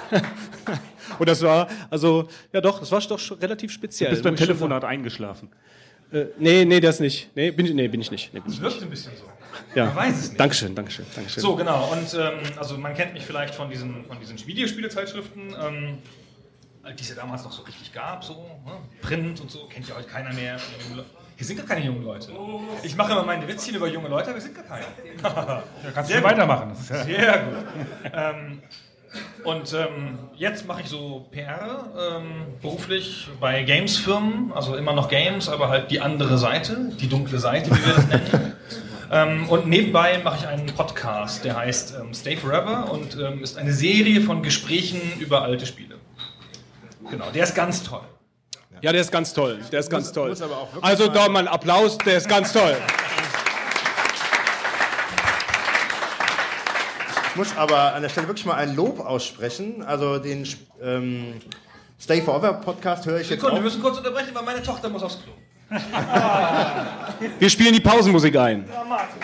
[SPEAKER 3] Und das war, also, ja doch, das war doch schon relativ speziell.
[SPEAKER 7] Du bist beim
[SPEAKER 3] muss ich schon
[SPEAKER 7] Telefonat eingeschlafen.
[SPEAKER 3] sagen. Äh, nee, nee, das nicht. Nee, bin, ich- nee, bin ich nicht. Nee, bin ich
[SPEAKER 2] Es
[SPEAKER 3] nicht.
[SPEAKER 2] wirkt ein bisschen so.
[SPEAKER 3] Ja.
[SPEAKER 2] Man weiß es nicht.
[SPEAKER 3] Dankeschön, Dankeschön, Dankeschön.
[SPEAKER 2] So, genau. Und ähm, also man kennt mich vielleicht von diesen, von diesen Videospielezeitschriften, ähm, die es ja damals noch so richtig gab, so ne? Print und so, kennt ja heute keiner mehr. Hier sind gar keine jungen Leute. Ich mache immer meine Witzchen über junge Leute, aber wir sind gar keine.
[SPEAKER 9] Ja, kannst
[SPEAKER 2] Sehr
[SPEAKER 9] du
[SPEAKER 2] gut.
[SPEAKER 9] weitermachen. Das ist ja
[SPEAKER 2] Sehr gut. ähm, und ähm, jetzt mache ich so P R ähm, beruflich bei Games-Firmen, also immer noch Games, aber halt die andere Seite, die dunkle Seite, wie wir das nennen. ähm, und nebenbei mache ich einen Podcast, der heißt ähm, Stay Forever und ähm, ist eine Serie von Gesprächen über alte Spiele. Genau, der ist ganz toll.
[SPEAKER 3] Ja, der ist ganz toll. Der ist ganz toll.
[SPEAKER 4] muss aber auch wirklich
[SPEAKER 3] Also
[SPEAKER 4] mal-
[SPEAKER 3] da mal einen Applaus, der ist ganz toll.
[SPEAKER 4] Ich muss aber an der Stelle wirklich mal ein Lob aussprechen. Also den ähm, Stay Forever Podcast höre ich jetzt
[SPEAKER 2] Sekunde, wir
[SPEAKER 4] auch.
[SPEAKER 2] müssen kurz unterbrechen, weil meine Tochter muss aufs Klo.
[SPEAKER 3] Wir spielen die Pausenmusik ein.
[SPEAKER 2] Ja, Martin.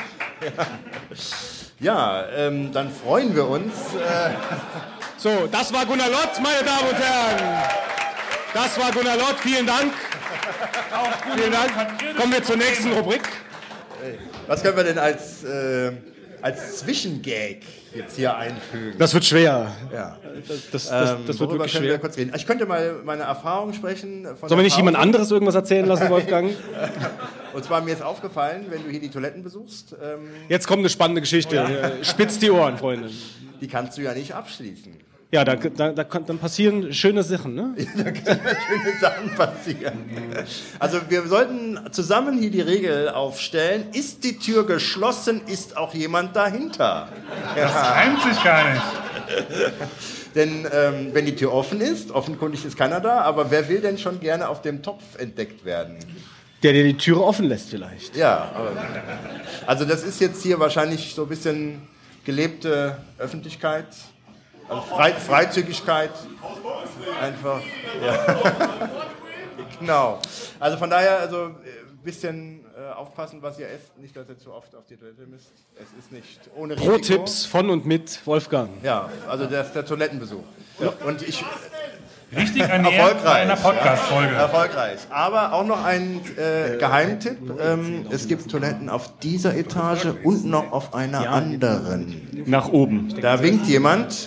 [SPEAKER 4] Ja, ähm, dann freuen wir uns. Äh,
[SPEAKER 3] So, das war Gunnar Lott, meine Damen und Herren. Das war Gunnar Lott, vielen Dank. Vielen Dank. Kommen wir zur nächsten Rubrik.
[SPEAKER 4] Was können wir denn als, äh, als Zwischengag jetzt hier einfügen?
[SPEAKER 3] Das wird schwer.
[SPEAKER 4] Ja.
[SPEAKER 3] Das, das, das,
[SPEAKER 4] Ähm,
[SPEAKER 3] das wird
[SPEAKER 4] worüber
[SPEAKER 3] wirklich
[SPEAKER 4] können
[SPEAKER 3] schwer.
[SPEAKER 4] wir kurz reden? Ich könnte mal meine Erfahrung sprechen. Von
[SPEAKER 3] Sollen wir nicht
[SPEAKER 4] der
[SPEAKER 3] jemand
[SPEAKER 4] Pause.
[SPEAKER 3] anderes irgendwas erzählen lassen, Wolfgang?
[SPEAKER 4] Und zwar mir ist aufgefallen, wenn du hier die Toiletten besuchst, ähm,
[SPEAKER 3] Jetzt kommt eine spannende Geschichte. Äh, Spitzt die Ohren, Freunde.
[SPEAKER 4] die kannst du ja nicht abschließen.
[SPEAKER 3] Ja, da, da, da kann, dann passieren schöne Sachen, ne?
[SPEAKER 4] Da können schöne Sachen passieren. Also wir sollten zusammen hier die Regel aufstellen, ist die Tür geschlossen, ist auch jemand dahinter.
[SPEAKER 9] Das reimt sich gar nicht.
[SPEAKER 4] Denn ähm, wenn die Tür offen ist, offenkundig ist keiner da, aber wer will denn schon gerne auf dem Topf entdeckt werden?
[SPEAKER 3] Der dir die Türe offen lässt vielleicht.
[SPEAKER 4] Ja, aber, also das ist jetzt hier wahrscheinlich so ein bisschen gelebte Öffentlichkeit, also Frei, Freizügigkeit, einfach, ja. Genau. Also von daher, also ein bisschen äh, aufpassen, was ihr esst, nicht, dass ihr zu oft auf die Toilette müsst. Es ist nicht ohne Risiko.
[SPEAKER 3] Pro-Tipps von und mit Wolfgang.
[SPEAKER 4] Ja, also das ist der Toilettenbesuch. Ja. Und ich...
[SPEAKER 9] Richtig ernährt bei einer Podcast-Folge.
[SPEAKER 4] Ja, erfolgreich. Aber auch noch ein äh, Geheimtipp. Ähm, es gibt Toiletten auf dieser Etage und noch auf einer anderen.
[SPEAKER 7] Nach oben.
[SPEAKER 4] Da winkt jemand.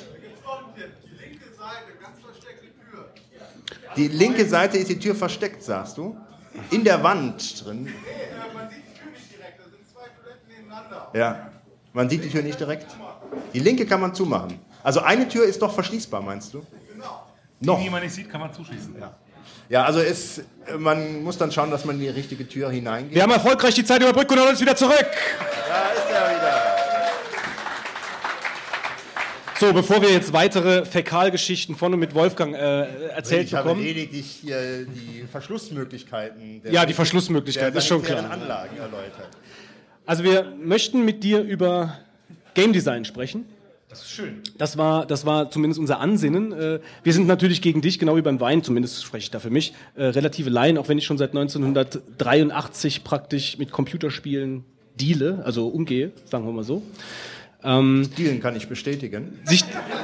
[SPEAKER 4] Die linke Seite ist die Tür versteckt, sagst du? In der Wand drin. Ja, man sieht die Tür nicht direkt. Die linke kann man zumachen. Also eine Tür ist doch verschließbar, meinst du? Noch.
[SPEAKER 9] Die, die man nicht sieht, kann man zuschließen.
[SPEAKER 4] Ja, ja, also es, man muss dann schauen, dass man in die richtige Tür hineingeht.
[SPEAKER 3] Wir haben erfolgreich die Zeit überbrückt und haben uns wieder zurück.
[SPEAKER 4] Da ist er wieder.
[SPEAKER 3] So, bevor wir jetzt weitere Fäkalgeschichten von und mit Wolfgang äh, erzählt
[SPEAKER 4] Ich habe
[SPEAKER 3] bekommen.
[SPEAKER 4] lediglich hier die Verschlussmöglichkeiten der,
[SPEAKER 3] Ja, die Verschlussmöglichkeiten,
[SPEAKER 4] der
[SPEAKER 3] ist schon
[SPEAKER 4] sanitären
[SPEAKER 3] klar.
[SPEAKER 4] Anlagen erläutert.
[SPEAKER 3] Also wir möchten mit dir über Game Design sprechen.
[SPEAKER 9] Das ist schön.
[SPEAKER 3] Das war, das war zumindest unser Ansinnen. Äh, Wir sind natürlich gegen dich, genau wie beim Wein, zumindest spreche ich da für mich, äh, relative Laien, auch wenn ich schon seit neunzehnhundertdreiundachtzig praktisch mit Computerspielen deale, also umgehe, sagen wir mal so. Ähm,
[SPEAKER 4] Dealen kann ich bestätigen.
[SPEAKER 3] sich,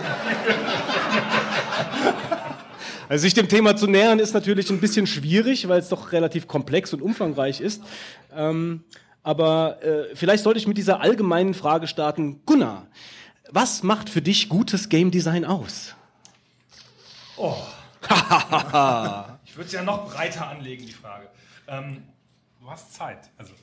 [SPEAKER 3] also sich dem Thema zu nähern ist natürlich ein bisschen schwierig, weil es doch relativ komplex und umfangreich ist. Ähm, aber äh, vielleicht sollte ich mit dieser allgemeinen Frage starten. Gunnar, was macht für dich gutes Game Design aus?
[SPEAKER 9] Oh. Ich würde es ja noch breiter anlegen, die Frage. Ähm, du hast Zeit. Also.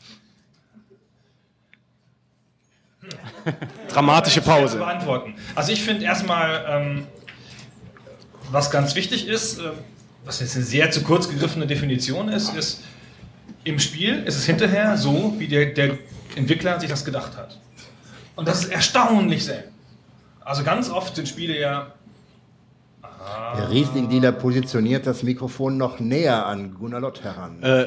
[SPEAKER 3] Dramatische Pause.
[SPEAKER 9] Zu beantworten. Also ich finde erstmal, ähm, was ganz wichtig ist, äh, was jetzt eine sehr zu kurz gegriffene Definition ist, ist, im Spiel ist es hinterher so, wie der, der Entwickler sich das gedacht hat. Und das ist erstaunlich selten. Also ganz oft sind Spiele ja...
[SPEAKER 4] Der Riesling-Dealer positioniert das Mikrofon noch näher an Gunnar Lott heran.
[SPEAKER 3] Äh,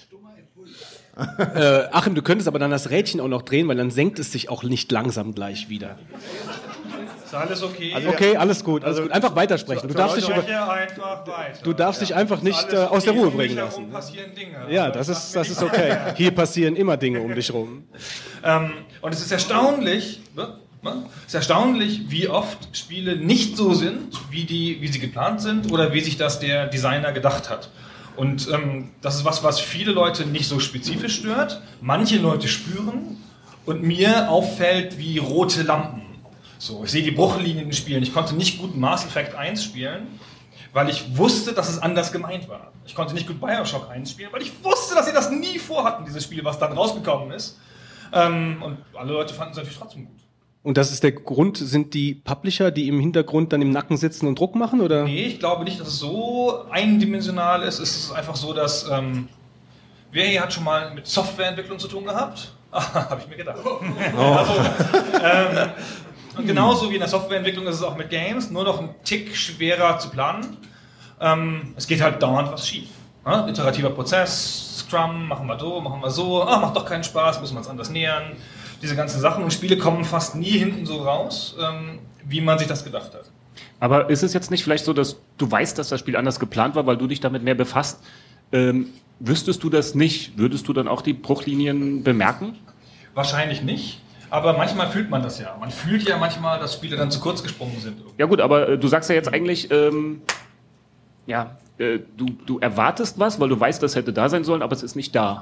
[SPEAKER 3] äh, Achim, du könntest aber dann das Rädchen auch noch drehen, weil dann senkt es sich auch nicht langsam gleich wieder.
[SPEAKER 9] Ist alles okay?
[SPEAKER 3] Also, okay, alles gut, alles
[SPEAKER 4] also,
[SPEAKER 3] gut. Einfach weitersprechen. Du darfst, dich, über,
[SPEAKER 9] einfach weiter.
[SPEAKER 3] du darfst dich einfach nicht äh, aus der Ruhe bringen lassen.
[SPEAKER 9] Passieren Dinge.
[SPEAKER 3] Ja, das ist, das ist okay. Hier passieren immer Dinge um dich rum.
[SPEAKER 9] Ähm, und es ist erstaunlich, ne? Es ist erstaunlich, wie oft Spiele nicht so sind, wie, die, wie sie geplant sind oder wie sich das der Designer gedacht hat. Und ähm, das ist was, was viele Leute nicht so spezifisch stört. Manche Leute spüren und mir auffällt wie rote Lampen. So, ich sehe die Bruchlinien in Spielen. Ich konnte nicht gut Mass Effect eins spielen, weil ich wusste, dass es anders gemeint war. Ich konnte nicht gut Bioshock eins spielen, weil ich wusste, dass sie das nie vorhatten, dieses Spiel, was dann rausgekommen ist. Ähm, und alle Leute fanden es natürlich trotzdem gut.
[SPEAKER 3] Und das ist der Grund, sind die Publisher, die im Hintergrund dann im Nacken sitzen und Druck machen, oder?
[SPEAKER 9] Nee, ich glaube nicht, dass es so eindimensional ist. Es ist einfach so, dass... Ähm, wer hier hat schon mal mit Softwareentwicklung zu tun gehabt? Ah, habe ich mir gedacht. Oh. Also, ähm, und genauso wie in der Softwareentwicklung ist es auch mit Games, nur noch ein Tick schwerer zu planen. Ähm, es geht halt dauernd was schief. Ja? Iterativer Prozess, Scrum, machen wir so, machen wir so. Ah, macht doch keinen Spaß, müssen wir uns anders nähern. Diese ganzen Sachen und Spiele kommen fast nie hinten so raus, ähm, wie man sich das gedacht hat.
[SPEAKER 7] Aber ist es jetzt nicht vielleicht so, dass du weißt, dass das Spiel anders geplant war, weil du dich damit mehr befasst? Ähm, wüsstest du das nicht? Würdest du dann auch die Bruchlinien bemerken?
[SPEAKER 9] Wahrscheinlich nicht, aber manchmal fühlt man das ja. Man fühlt ja manchmal, dass Spiele dann zu kurz gesprungen sind.
[SPEAKER 7] Ja gut, aber äh, du sagst ja jetzt eigentlich, ähm, ja, äh, du, du erwartest was, weil du weißt, das hätte da sein sollen, aber es ist nicht da.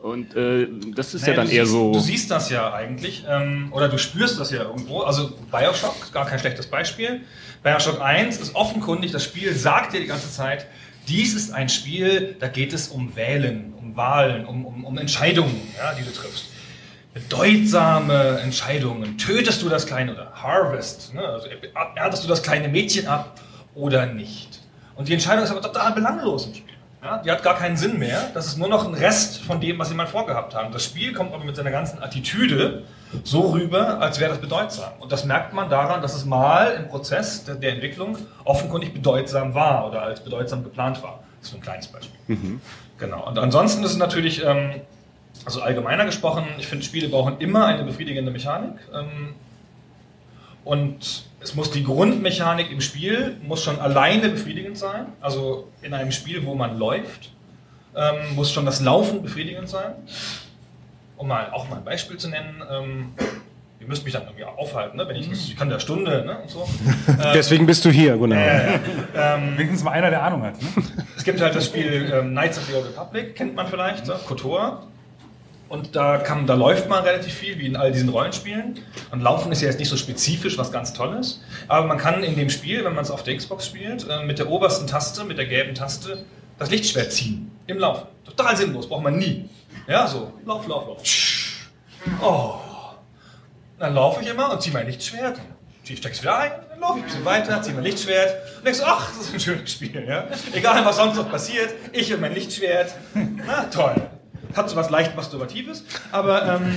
[SPEAKER 7] Und äh, das ist
[SPEAKER 9] naja,
[SPEAKER 7] ja dann
[SPEAKER 9] du
[SPEAKER 7] eher
[SPEAKER 9] siehst,
[SPEAKER 7] so...
[SPEAKER 9] Du siehst das ja eigentlich, ähm, oder du spürst das ja irgendwo. Also Bioshock, gar kein schlechtes Beispiel. Bioshock eins ist offenkundig, das Spiel sagt dir die ganze Zeit, dies ist ein Spiel, da geht es um Wählen, um Wahlen, um, um, um Entscheidungen, ja, die du triffst. Bedeutsame Entscheidungen. Tötest du das kleine, oder Harvest, ne? Also erntest du das kleine Mädchen ab oder nicht? Und die Entscheidung ist aber total belanglos im Spiel. Ja? Die hat gar keinen Sinn mehr. Das ist nur noch ein Rest von dem, was sie mal vorgehabt haben. Das Spiel kommt aber mit seiner ganzen Attitüde so rüber, als wäre das bedeutsam. Und das merkt man daran, dass es mal im Prozess der, der Entwicklung offenkundig bedeutsam war oder als bedeutsam geplant war. Das ist so ein kleines Beispiel. Mhm. Genau. Und ansonsten ist es natürlich... Ähm, Also allgemeiner gesprochen, ich finde, Spiele brauchen immer eine befriedigende Mechanik. Ähm, und es muss die Grundmechanik im Spiel muss schon alleine befriedigend sein. Also in einem Spiel, wo man läuft, ähm, muss schon das Laufen befriedigend sein. Um mal auch mal ein Beispiel zu nennen. Ähm, ihr müsst mich dann irgendwie aufhalten, ne? Wenn ich, ich kann der Stunde, ne? Und so. Ähm,
[SPEAKER 3] Deswegen bist du hier, genau.
[SPEAKER 9] Äh, ähm,
[SPEAKER 2] Wenigstens mal einer, der Ahnung hat. Ne?
[SPEAKER 9] Es gibt halt das Spiel ähm, Knights of the Old Republic, kennt man vielleicht, ne? KOTOR. Und da, kann, da läuft man relativ viel, wie in all diesen Rollenspielen. Und Laufen ist ja jetzt nicht so spezifisch, was ganz Tolles. Aber man kann in dem Spiel, wenn man es auf der Xbox spielt, mit der obersten Taste, mit der gelben Taste, das Lichtschwert ziehen. Im Laufen. Total sinnlos, braucht man nie. Ja, so. Lauf, lauf, lauf. Oh. Dann laufe ich immer und ziehe mein Lichtschwert. Ich stecke es wieder ein, dann laufe ich ein bisschen weiter, ziehe mein Lichtschwert und denkst, ach, das ist ein schönes Spiel. Ja? Egal, was sonst noch passiert, ich und mein Lichtschwert. Na, toll. Hat so was leicht Masturbatives, aber ähm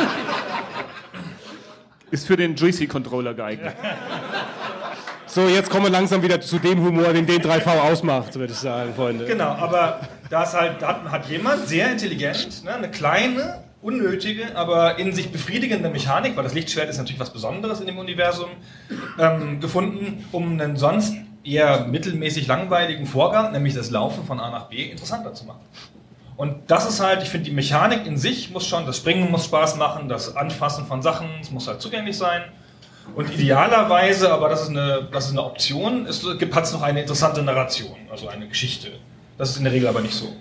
[SPEAKER 7] ist für den Joystick-Controller geeignet.
[SPEAKER 3] So, jetzt kommen wir langsam wieder zu dem Humor, den D drei V ausmacht, würde ich sagen, Freunde.
[SPEAKER 9] Genau, aber da ist halt, da hat, hat jemand sehr intelligent, ne, eine kleine, unnötige, aber in sich befriedigende Mechanik, weil das Lichtschwert ist natürlich was Besonderes in dem Universum, ähm, gefunden, um einen sonst eher mittelmäßig langweiligen Vorgang, nämlich das Laufen von A nach B, interessanter zu machen. Und das ist halt, ich finde, die Mechanik in sich muss schon, das Springen muss Spaß machen, das Anfassen von Sachen, es muss halt zugänglich sein. Und idealerweise, aber das ist eine, das ist eine Option, hat es noch eine interessante Narration, also eine Geschichte. Das ist in der Regel aber nicht so.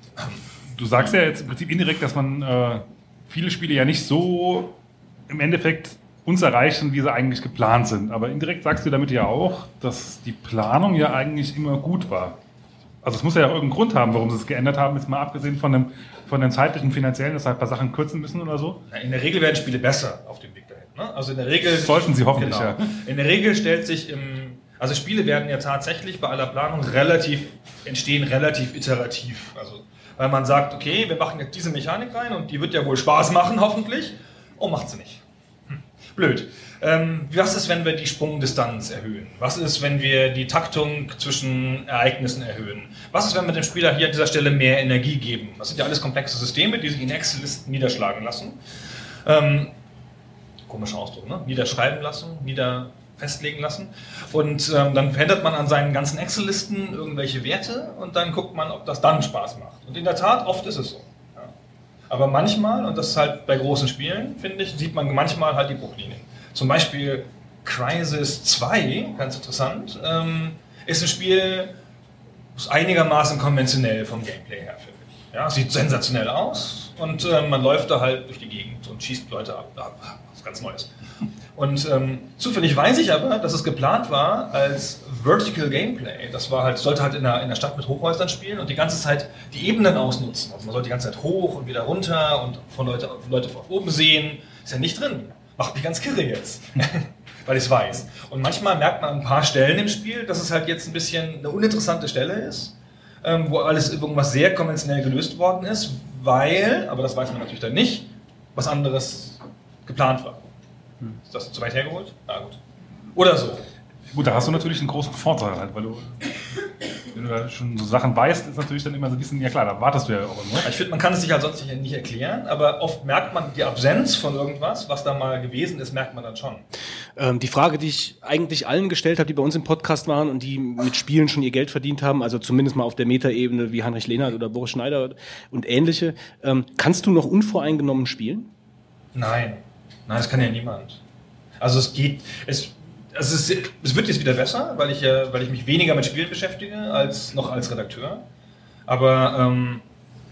[SPEAKER 2] Du sagst ja jetzt im Prinzip indirekt, dass man äh, viele Spiele ja nicht so im Endeffekt uns erreichen, wie sie eigentlich geplant sind. Aber indirekt sagst du damit ja auch, dass die Planung ja eigentlich immer gut war. Also es muss ja auch irgendeinen Grund haben, warum sie es geändert haben, jetzt mal abgesehen von dem, von den zeitlichen, finanziellen, dass halt ein paar Sachen kürzen müssen oder so.
[SPEAKER 9] In der Regel werden Spiele besser auf dem Weg dahin. Ne? Also in der Regel
[SPEAKER 2] sollten sie hoffentlich,
[SPEAKER 9] genau.
[SPEAKER 2] Ja.
[SPEAKER 9] In der Regel stellt sich im, also Spiele werden ja tatsächlich bei aller Planung relativ, entstehen relativ iterativ. Also weil man sagt, okay, wir machen jetzt diese Mechanik rein und die wird ja wohl Spaß machen, hoffentlich. Oh, macht sie nicht. Hm. Blöd. Ähm, was ist, wenn wir die Sprungdistanz erhöhen? Was ist, wenn wir die Taktung zwischen Ereignissen erhöhen? Was ist, wenn wir dem Spieler hier an dieser Stelle mehr Energie geben? Das sind ja alles komplexe Systeme, die sich in Excel-Listen niederschlagen lassen. Ähm, komischer Ausdruck, ne? Niederschreiben lassen, nieder festlegen lassen. Und ähm, dann verändert man an seinen ganzen Excel-Listen irgendwelche Werte und dann guckt man, ob das dann Spaß macht. Und in der Tat, oft ist es so. Ja. Aber manchmal, und das ist halt bei großen Spielen, finde ich, sieht man manchmal halt die Bruchlinien. Zum Beispiel Crysis zwei, ganz interessant, ähm, ist ein Spiel, ist einigermaßen konventionell vom Gameplay her, finde ich. Ja, sieht sensationell aus und äh, man läuft da halt durch die Gegend und schießt Leute ab. ab. Das ist ganz Neues. Und ähm, zufällig weiß ich aber, dass es geplant war als Vertical Gameplay. Das war halt, sollte halt in der, in der Stadt mit Hochhäusern spielen und die ganze Zeit die Ebenen ausnutzen. Also man sollte die ganze Zeit hoch und wieder runter und von Leute, von Leute von oben sehen. Ist ja nicht drin. Macht mich ganz kirre jetzt, weil ich es weiß. Und manchmal merkt man an ein paar Stellen im Spiel, dass es halt jetzt ein bisschen eine uninteressante Stelle ist, ähm, wo alles irgendwas sehr konventionell gelöst worden ist, weil, aber das weiß man natürlich dann nicht, was anderes geplant war. Ist das zu weit hergeholt? Na gut. Oder so.
[SPEAKER 2] Gut, da hast du natürlich einen großen Vorteil halt, weil du, wenn du da schon so Sachen weißt, ist natürlich dann immer so ein bisschen, ja klar, da wartest du ja auch immer.
[SPEAKER 9] Ich finde, man kann es sich halt sonst nicht erklären, aber oft merkt man die Absenz von irgendwas, was da mal gewesen ist, merkt man dann schon.
[SPEAKER 3] Ähm, die Frage, die ich eigentlich allen gestellt habe, die bei uns im Podcast waren und die mit Spielen schon ihr Geld verdient haben, also zumindest mal auf der Metaebene wie Heinrich Lehnhardt oder Boris Schneider und ähnliche, ähm, kannst du noch unvoreingenommen spielen?
[SPEAKER 9] Nein. Nein, das kann ja niemand. Also es geht, es, also es, es wird jetzt wieder besser, weil ich, ja, weil ich mich weniger mit Spielen beschäftige als noch als Redakteur. Aber ähm,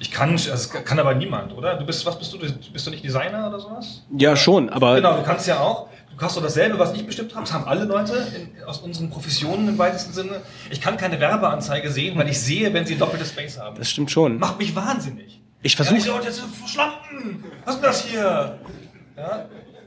[SPEAKER 9] Ich kann, also kann aber niemand, oder? Du bist, was bist du? Bist du nicht Designer oder sowas?
[SPEAKER 3] Ja, schon, aber...
[SPEAKER 9] Genau, du kannst ja auch. Du hast doch dasselbe, was ich bestimmt habe. Das haben alle Leute in, aus unseren Professionen im weitesten Sinne. Ich kann keine Werbeanzeige sehen, weil ich sehe, wenn sie doppelte Space haben.
[SPEAKER 3] Das stimmt schon.
[SPEAKER 9] Macht mich wahnsinnig.
[SPEAKER 3] Ich versuche...
[SPEAKER 9] Ja, ich, jetzt verschlampen! Was ist denn das hier? Ja?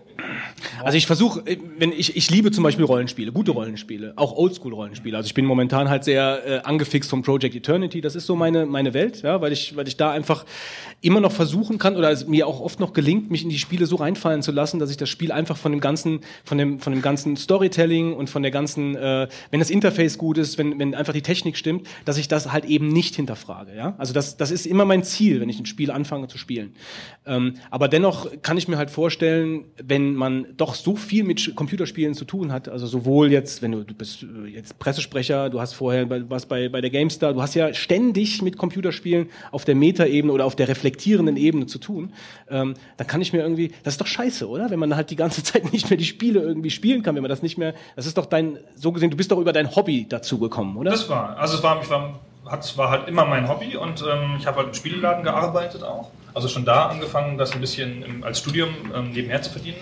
[SPEAKER 3] Also ich versuche, wenn ich, ich liebe zum Beispiel Rollenspiele, gute Rollenspiele, auch Oldschool-Rollenspiele. Also ich bin momentan halt sehr äh, angefixt vom Project Eternity. Das ist so meine meine Welt, ja, weil ich weil ich da einfach immer noch versuchen kann oder es mir auch oft noch gelingt, mich in die Spiele so reinfallen zu lassen, dass ich das Spiel einfach von dem ganzen von dem von dem ganzen Storytelling und von der ganzen, äh, wenn das Interface gut ist, wenn wenn einfach die Technik stimmt, dass ich das halt eben nicht hinterfrage, ja. Also das das ist immer mein Ziel, wenn ich ein Spiel anfange zu spielen. Ähm, aber dennoch kann ich mir halt vorstellen, wenn man doch so viel mit Computerspielen zu tun hat, also sowohl jetzt, wenn du, du bist jetzt Pressesprecher, du hast vorher was bei, bei der GameStar, du hast ja ständig mit Computerspielen auf der Meta-Ebene oder auf der reflektierenden Ebene zu tun, ähm, dann kann ich mir irgendwie, das ist doch scheiße, oder? Wenn man halt die ganze Zeit nicht mehr die Spiele irgendwie spielen kann, wenn man das nicht mehr, das ist doch dein, so gesehen, du bist doch über dein Hobby dazu gekommen, oder?
[SPEAKER 9] Das war, also es war, ich war, hat, war halt immer mein Hobby und ähm, ich habe halt im Spieleladen gearbeitet auch. Also schon da angefangen, das ein bisschen im, als Studium ähm, nebenher zu verdienen.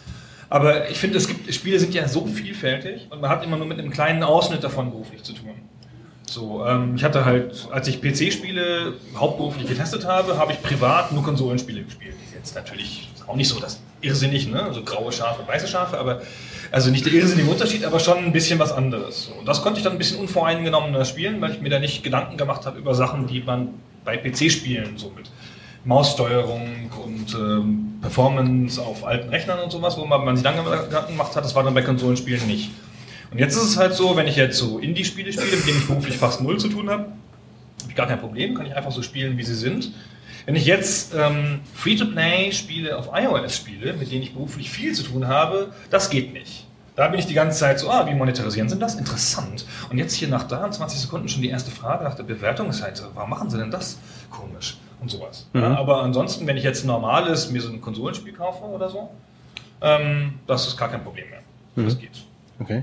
[SPEAKER 9] Aber ich finde, es gibt Spiele sind ja so vielfältig und man hat immer nur mit einem kleinen Ausschnitt davon beruflich zu tun. So, ähm, ich hatte halt, als ich P C-Spiele hauptberuflich getestet habe, habe ich privat nur Konsolenspiele gespielt. Jetzt natürlich auch nicht so das irrsinnig, ne? Also graue Schafe, weiße Schafe, aber also nicht der irrsinnige Unterschied, aber schon ein bisschen was anderes. So, und das konnte ich dann ein bisschen unvoreingenommener spielen, weil ich mir da nicht Gedanken gemacht habe über Sachen, die man bei P C-Spielen so mit Maussteuerung und ähm, Performance auf alten Rechnern und sowas, wo man, man sich dann Gedanken gemacht hat, das war dann bei Konsolenspielen nicht. Und jetzt ist es halt so, wenn ich jetzt so Indie-Spiele spiele, mit denen ich beruflich fast null zu tun habe, habe ich gar kein Problem, kann ich einfach so spielen, wie sie sind. Wenn ich jetzt ähm, Free-to-Play-Spiele auf iOS spiele, mit denen ich beruflich viel zu tun habe, das geht nicht. Da bin ich die ganze Zeit so, ah, wie monetarisieren sind das? Interessant. Und jetzt hier nach dreiundzwanzig Sekunden schon die erste Frage nach der Bewertungsseite. Warum machen sie denn das? Komisch. Und sowas. Mhm. Ja, aber ansonsten, wenn ich jetzt ein normales, mir so ein Konsolenspiel kaufe oder so, ähm, das ist gar kein Problem mehr. Mhm. Das geht.
[SPEAKER 3] Okay.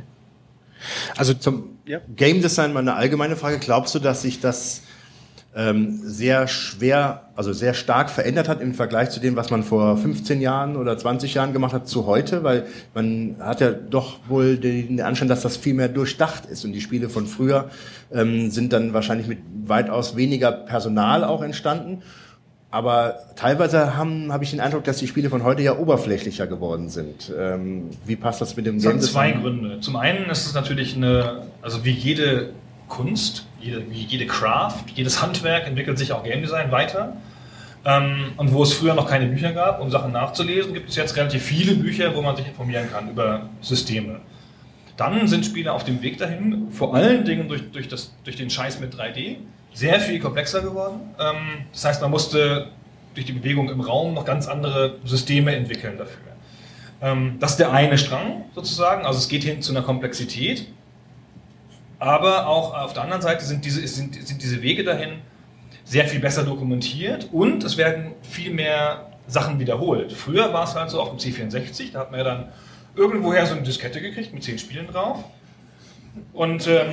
[SPEAKER 4] Also zum ja. Game Design mal eine allgemeine Frage. Glaubst du, dass sich das ähm, sehr schwer, also sehr stark verändert hat im Vergleich zu dem, was man vor fünfzehn Jahren oder zwanzig Jahren gemacht hat, zu heute? Weil man hat ja doch wohl den Anschein, dass das viel mehr durchdacht ist. Und die Spiele von früher ähm, sind dann wahrscheinlich mit weitaus weniger Personal auch entstanden. Aber teilweise haben, habe ich den Eindruck, dass die Spiele von heute ja oberflächlicher geworden sind. Ähm, wie passt das mit dem
[SPEAKER 9] Game Design? Es hat zwei Gründe. Zum einen ist es natürlich eine, also wie jede Kunst, jede, wie jede Craft, jedes Handwerk entwickelt sich auch Game Design weiter. Ähm, und wo es früher noch keine Bücher gab, um Sachen nachzulesen, gibt es jetzt relativ viele Bücher, wo man sich informieren kann über Systeme. Dann sind Spiele auf dem Weg dahin, vor allen Dingen durch, durch, das, durch den Scheiß mit drei D, sehr viel komplexer geworden. Ähm, das heißt, man musste durch die Bewegung im Raum noch ganz andere Systeme entwickeln dafür. Ähm, das ist der eine Strang sozusagen, also es geht hin zu einer Komplexität. Aber auch auf der anderen Seite sind diese, sind, sind diese Wege dahin sehr viel besser dokumentiert und es werden viel mehr Sachen wiederholt. Früher war es halt so auf dem C vierundsechzig, da hat man ja dann irgendwoher so eine Diskette gekriegt mit zehn Spielen drauf. Und, ähm,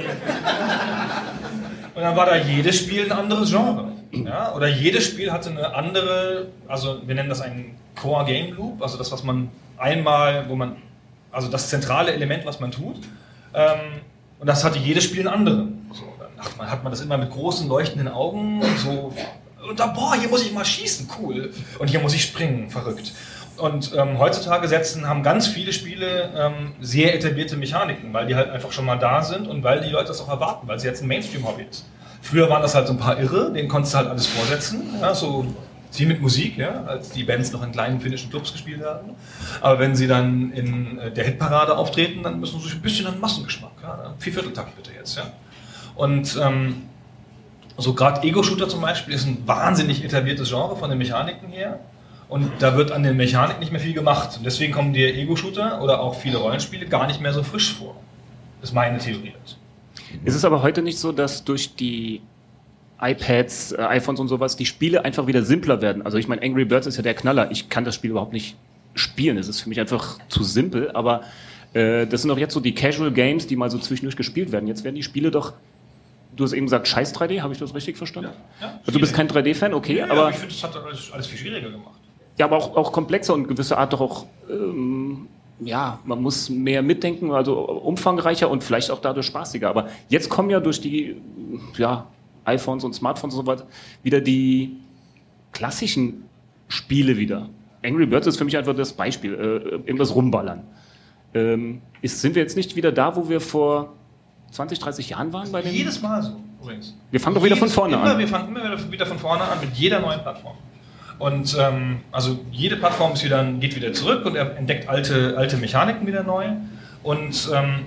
[SPEAKER 9] und dann war da jedes Spiel ein anderes Genre. Ja? Oder jedes Spiel hatte eine andere, also wir nennen das einen Core Game Loop, also das, was man einmal, wo man, also das zentrale Element, was man tut. Ähm, und das hatte jedes Spiel einen anderen. So, dann hat man, hat man das immer mit großen leuchtenden Augen und so. Und da, boah, hier muss ich mal schießen, cool. Und hier muss ich springen, verrückt. Und ähm, heutzutage setzen, haben ganz viele Spiele ähm, sehr etablierte Mechaniken, weil die halt einfach schon mal da sind und weil die Leute das auch erwarten, weil es jetzt ein Mainstream-Hobby ist. Früher waren das halt so ein paar Irre, denen konntest du halt alles vorsetzen, ja, so wie mit Musik, ja, als die Bands noch in kleinen finnischen Clubs gespielt haben. Aber wenn sie dann in äh, der Hitparade auftreten, dann müssen sie sich ein bisschen an Massengeschmack, ja, Viervierteltakt bitte jetzt, ja. Und ähm, so gerade Ego-Shooter zum Beispiel ist ein wahnsinnig etabliertes Genre von den Mechaniken her. Und da wird an der Mechanik nicht mehr viel gemacht. Und deswegen kommen die Ego-Shooter oder auch viele Rollenspiele gar nicht mehr so frisch vor. Das ist meine Theorie dazu.
[SPEAKER 7] Ist es aber heute nicht so, dass durch die iPads, äh, iPhones und sowas, die Spiele einfach wieder simpler werden? Also ich meine, Angry Birds ist ja der Knaller. Ich kann das Spiel überhaupt nicht spielen. Es ist für mich einfach zu simpel. Aber äh, das sind doch jetzt so die Casual Games, die mal so zwischendurch gespielt werden. Jetzt werden die Spiele doch du hast eben gesagt, scheiß drei D, habe ich das richtig verstanden?
[SPEAKER 9] Ja. Ja,
[SPEAKER 7] also du bist kein drei D-Fan, okay,
[SPEAKER 9] ja,
[SPEAKER 7] aber...
[SPEAKER 9] aber ich finde, das hat alles, alles viel schwieriger gemacht.
[SPEAKER 7] Ja, aber auch, auch komplexer und gewisse Art doch auch, ähm, ja, man muss mehr mitdenken, also umfangreicher und vielleicht auch dadurch spaßiger. Aber jetzt kommen ja durch die, ja, iPhones und Smartphones und so weiter wieder die klassischen Spiele wieder. Angry Birds ist für mich einfach das Beispiel, äh, eben das Rumballern. Ähm, ist, sind wir jetzt nicht wieder da, wo wir vor zwanzig, dreißig Jahren waren? Bei den
[SPEAKER 9] Jedes Mal so, übrigens.
[SPEAKER 7] Wir fangen doch wieder von vorne
[SPEAKER 9] immer,
[SPEAKER 7] an.
[SPEAKER 9] Wir fangen immer wieder von vorne an mit jeder neuen Plattform. Und ähm, also jede Plattform ist wieder, geht wieder zurück und er entdeckt alte, alte Mechaniken wieder neu. Und ähm,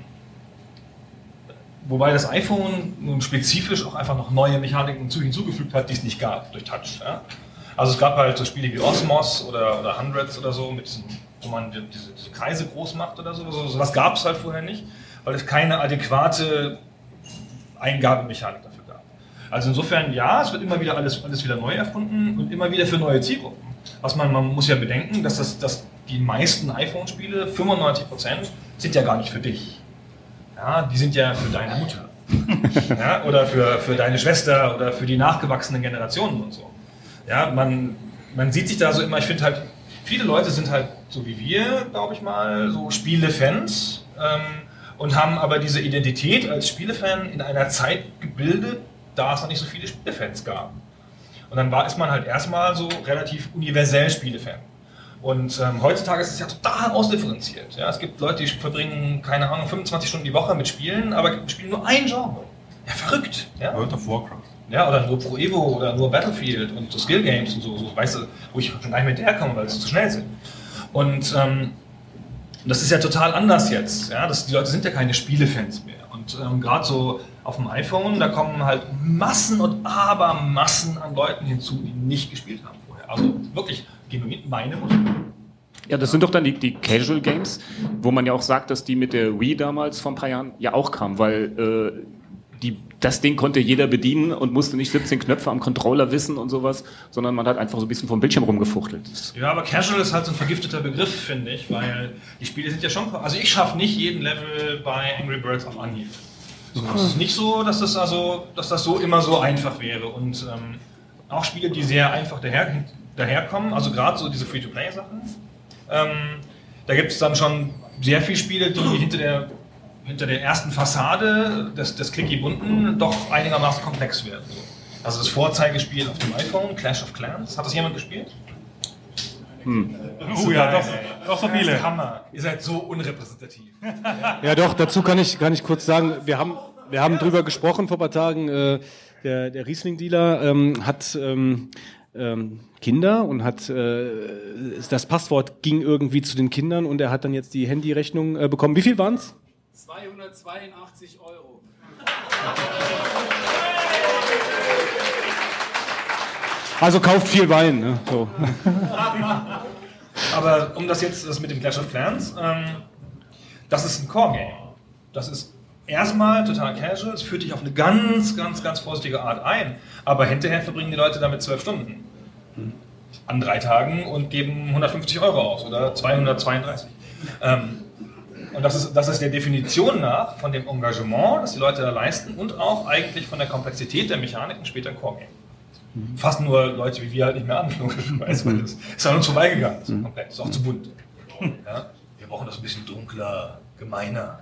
[SPEAKER 9] wobei das iPhone nun spezifisch auch einfach noch neue Mechaniken hinzugefügt hat, die es nicht gab durch Touch. Ja? Also es gab halt so Spiele wie Osmos oder, oder Hundreds oder so, mit diesen, wo man diese, diese Kreise groß macht oder so. So was gab es halt vorher nicht, weil es keine adäquate Eingabemechanik dafür gab. Also insofern, ja, es wird immer wieder alles, alles wieder neu erfunden und immer wieder für neue Zielgruppen. Was man, man muss ja bedenken, dass, das, dass die meisten iPhone-Spiele, fünfundneunzig Prozent, sind ja gar nicht für dich. Ja, die sind ja für deine Mutter. Ja, oder für, für deine Schwester oder für die nachgewachsenen Generationen und so. Ja, man, man sieht sich da so immer, ich finde halt, viele Leute sind halt so wie wir, glaube ich mal, so Spielefans ähm, und haben aber diese Identität als Spielefan in einer Zeit gebildet, da es noch nicht so viele Spielefans gab. Und dann war, ist man halt erstmal so relativ universell Spielefan. Und ähm, heutzutage ist es ja total ausdifferenziert. Ja? Es gibt Leute, die verbringen, keine Ahnung, fünfundzwanzig Stunden die Woche mit Spielen, aber spielen nur ein Genre. Ja, verrückt. Ja?
[SPEAKER 2] World of Warcraft.
[SPEAKER 9] Ja, oder nur Pro Evo oder nur Battlefield und so Skill Games und so, so, weißt du, wo ich schon gar nicht mit herkomme, weil sie zu schnell sind. Und ähm, das ist ja total anders jetzt. Ja? Das, die Leute sind ja keine Spielefans mehr. Und ähm, gerade so auf dem iPhone, da kommen halt Massen und Abermassen an Leuten hinzu, die nicht gespielt haben vorher. Also wirklich genuin meine Mutter.
[SPEAKER 7] Ja, das sind doch dann die, die Casual Games, wo man ja auch sagt, dass die mit der Wii damals vor ein paar Jahren ja auch kamen, weil äh, die, das Ding konnte jeder bedienen und musste nicht siebzehn Knöpfe am Controller wissen und sowas, sondern man hat einfach so ein bisschen vom Bildschirm rumgefuchtelt.
[SPEAKER 9] Ja, aber Casual ist halt so ein vergifteter Begriff, finde ich, weil die Spiele sind ja schon... Also ich schaffe nicht jeden Level bei Angry Birds auf Anhieb. Es ist nicht so, dass das, also, dass das so immer so einfach wäre. Und ähm, auch Spiele, die sehr einfach daher, daherkommen, also gerade so diese Free-to-Play-Sachen, ähm, da gibt es dann schon sehr viele Spiele, die hinter der, hinter der ersten Fassade des, des Clicky-Bunten doch einigermaßen komplex werden. Also das Vorzeigespiel auf dem iPhone, Clash of Clans, hat das jemand gespielt?
[SPEAKER 2] Hm. Oh ja, doch, doch so viele.
[SPEAKER 9] Hammer. Ihr seid so unrepräsentativ.
[SPEAKER 3] Ja doch, dazu kann ich, kann ich kurz sagen, wir haben, wir haben drüber gesprochen vor ein paar Tagen, äh, der, der Riesling-Dealer ähm, hat ähm, ähm, Kinder und hat, äh, das Passwort ging irgendwie zu den Kindern und er hat dann jetzt die Handyrechnung äh, bekommen. Wie viel waren es?
[SPEAKER 6] zweihundertzweiundachtzig Euro.
[SPEAKER 3] Also kauft viel Wein. Ne? So.
[SPEAKER 9] Aber um das jetzt, das mit dem Clash of Clans, ähm, das ist ein Core-Game. Das ist erstmal total casual, es führt dich auf eine ganz, ganz, ganz vorsichtige Art ein, aber hinterher verbringen die Leute damit zwölf Stunden. An drei Tagen und geben hundertfünfzig Euro aus oder zweihundertzweiunddreißig. Ähm, und das ist, das ist der Definition nach von dem Engagement, das die Leute da leisten und auch eigentlich von der Komplexität der Mechaniken später ein Core-Game. Fassen nur Leute wie wir halt nicht mehr an, logischerweise, weil das ist an uns vorbeigegangen, das ist komplett, das ist auch zu bunt. Ja? Wir brauchen das ein bisschen dunkler, gemeiner.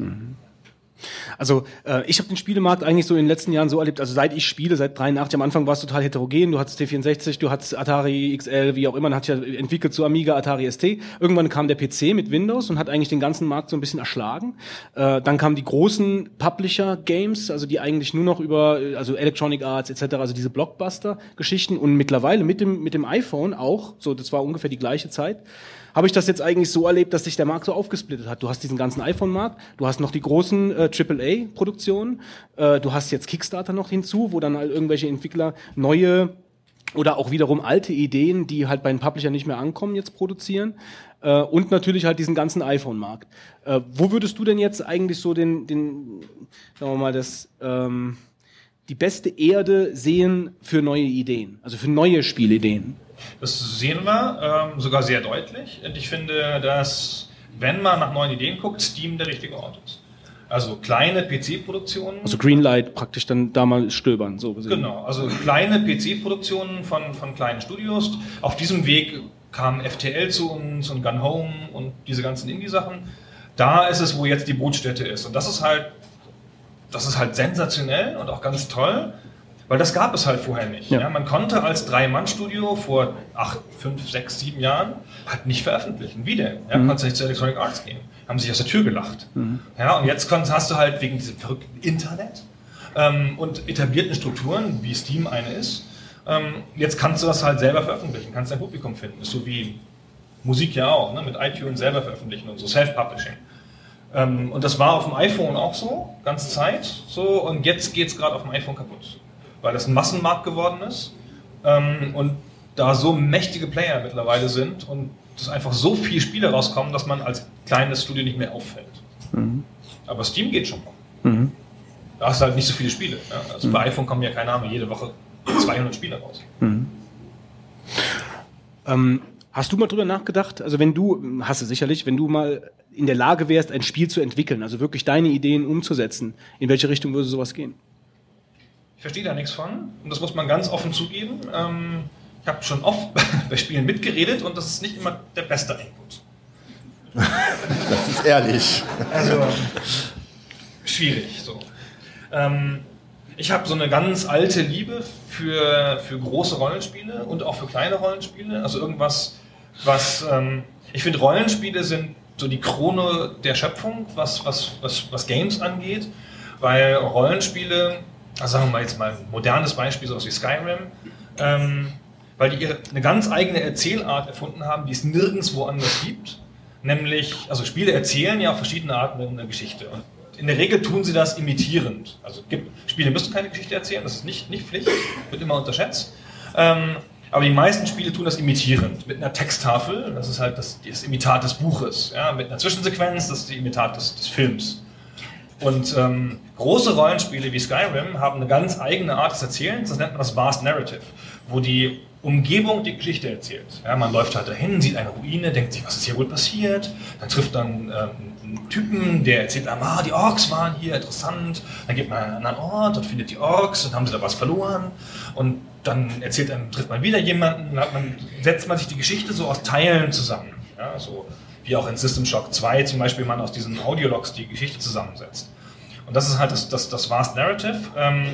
[SPEAKER 3] Also äh, ich habe den Spielemarkt eigentlich so in den letzten Jahren so erlebt, also seit ich spiele, seit dreiundachtzig, am Anfang war es total heterogen, du hattest T vierundsechzig, du hattest Atari X L, wie auch immer, man hat ja entwickelt zu Amiga, Atari S T, irgendwann kam der P C mit Windows und hat eigentlich den ganzen Markt so ein bisschen erschlagen, äh, dann kamen die großen Publisher-Games, also die eigentlich nur noch über, also Electronic Arts et cetera, also diese Blockbuster-Geschichten und mittlerweile mit dem, mit dem iPhone auch, so das war ungefähr die gleiche Zeit, habe ich das jetzt eigentlich so erlebt, dass sich der Markt so aufgesplittet hat. Du hast diesen ganzen iPhone-Markt, du hast noch die großen äh, Triple A-Produktionen, äh, du hast jetzt Kickstarter noch hinzu, wo dann halt irgendwelche Entwickler neue oder auch wiederum alte Ideen, die halt bei den Publishern nicht mehr ankommen, jetzt produzieren. Äh, und natürlich halt diesen ganzen iPhone-Markt. Äh, wo würdest du denn jetzt eigentlich so den, den sagen wir mal, das, ähm, die beste Erde sehen für neue Ideen, also für neue Spielideen?
[SPEAKER 9] Das sehen wir ähm, sogar sehr deutlich. Und ich finde, dass, wenn man nach neuen Ideen guckt, Steam der richtige Ort ist. Also kleine P C-Produktionen.
[SPEAKER 3] Also Greenlight praktisch dann da mal stöbern, so gesehen.
[SPEAKER 9] Genau, also kleine P C-Produktionen von, von kleinen Studios. Auf diesem Weg kam F T L zu uns und Gun Home und diese ganzen Indie-Sachen. Da ist es, wo jetzt die Brutstätte ist. Und das ist halt, das ist halt sensationell und auch ganz toll, weil das gab es halt vorher nicht. Ja. Ja, man konnte als Drei-Mann-Studio vor acht, fünf, sechs, sieben Jahren halt nicht veröffentlichen. Wie denn? Ja, mhm. Konntest nicht zu Electronic Arts gehen. Haben sich aus der Tür gelacht. Mhm. Ja, und jetzt konntest, hast du halt wegen diesem verrückten Internet ähm, und etablierten Strukturen, wie Steam eine ist, ähm, jetzt kannst du das halt selber veröffentlichen, kannst dein Publikum finden. Ist so wie Musik ja auch, ne? Mit iTunes selber veröffentlichen und so, Self-Publishing. Ähm, und das war auf dem iPhone auch so, ganze Zeit so, und jetzt geht es gerade auf dem iPhone kaputt, weil das ein Massenmarkt geworden ist ähm, und da so mächtige Player mittlerweile sind und dass einfach so viele Spiele rauskommen, dass man als kleines Studio nicht mehr auffällt. Mhm. Aber Steam geht schon noch. Mhm. Da hast du halt nicht so viele Spiele. Ja? Also mhm. bei iPhone kommen ja, keine Ahnung, jede Woche zweihundert Spiele raus.
[SPEAKER 3] Mhm. Ähm, hast du mal drüber nachgedacht, also wenn du, hast du sicherlich, wenn du mal in der Lage wärst, ein Spiel zu entwickeln, also wirklich deine Ideen umzusetzen, in welche Richtung würde sowas gehen?
[SPEAKER 9] Ich verstehe da nichts von und das muss man ganz offen zugeben. Ähm, Ich habe schon oft bei Spielen mitgeredet und das ist nicht immer der beste Input.
[SPEAKER 4] Das ist ehrlich.
[SPEAKER 9] Also, schwierig so. Ähm, ich habe so eine ganz alte Liebe für, für große Rollenspiele und auch für kleine Rollenspiele. Also irgendwas, was... Ähm, ich finde, Rollenspiele sind so die Krone der Schöpfung, was, was, was, was Games angeht. Weil Rollenspiele, also sagen wir mal jetzt mal ein modernes Beispiel, so wie Skyrim, ähm, weil die ihre, eine ganz eigene Erzählart erfunden haben, die es nirgendwo anders gibt. Nämlich, also Spiele erzählen ja auf verschiedene Arten eine Geschichte. Und in der Regel tun sie das imitierend. Also gibt, Spiele müssen keine Geschichte erzählen, das ist nicht, nicht Pflicht, wird immer unterschätzt. Ähm, aber die meisten Spiele tun das imitierend. Mit einer Texttafel, das ist halt das, das Imitat des Buches. Ja, mit einer Zwischensequenz, das ist die Imitat des, des Films. Und ähm, große Rollenspiele wie Skyrim haben eine ganz eigene Art des Erzählens, das nennt man das Vast Narrative, wo die Umgebung die Geschichte erzählt. Ja, man läuft halt dahin, sieht eine Ruine, denkt sich, was ist hier wohl passiert? Dann trifft dann ähm, einen Typen, der erzählt einem, ah, die Orks waren hier, interessant. Dann geht man an einen anderen Ort und findet die Orks, dann haben sie da was verloren. Und dann erzählt einem, trifft man wieder jemanden, dann hat man, setzt man sich die Geschichte so aus Teilen zusammen. Ja, so wie auch in System Shock zwei zum Beispiel man aus diesen Audiologs die Geschichte zusammensetzt. Und das ist halt das, das, das Vast Narrative. Ähm,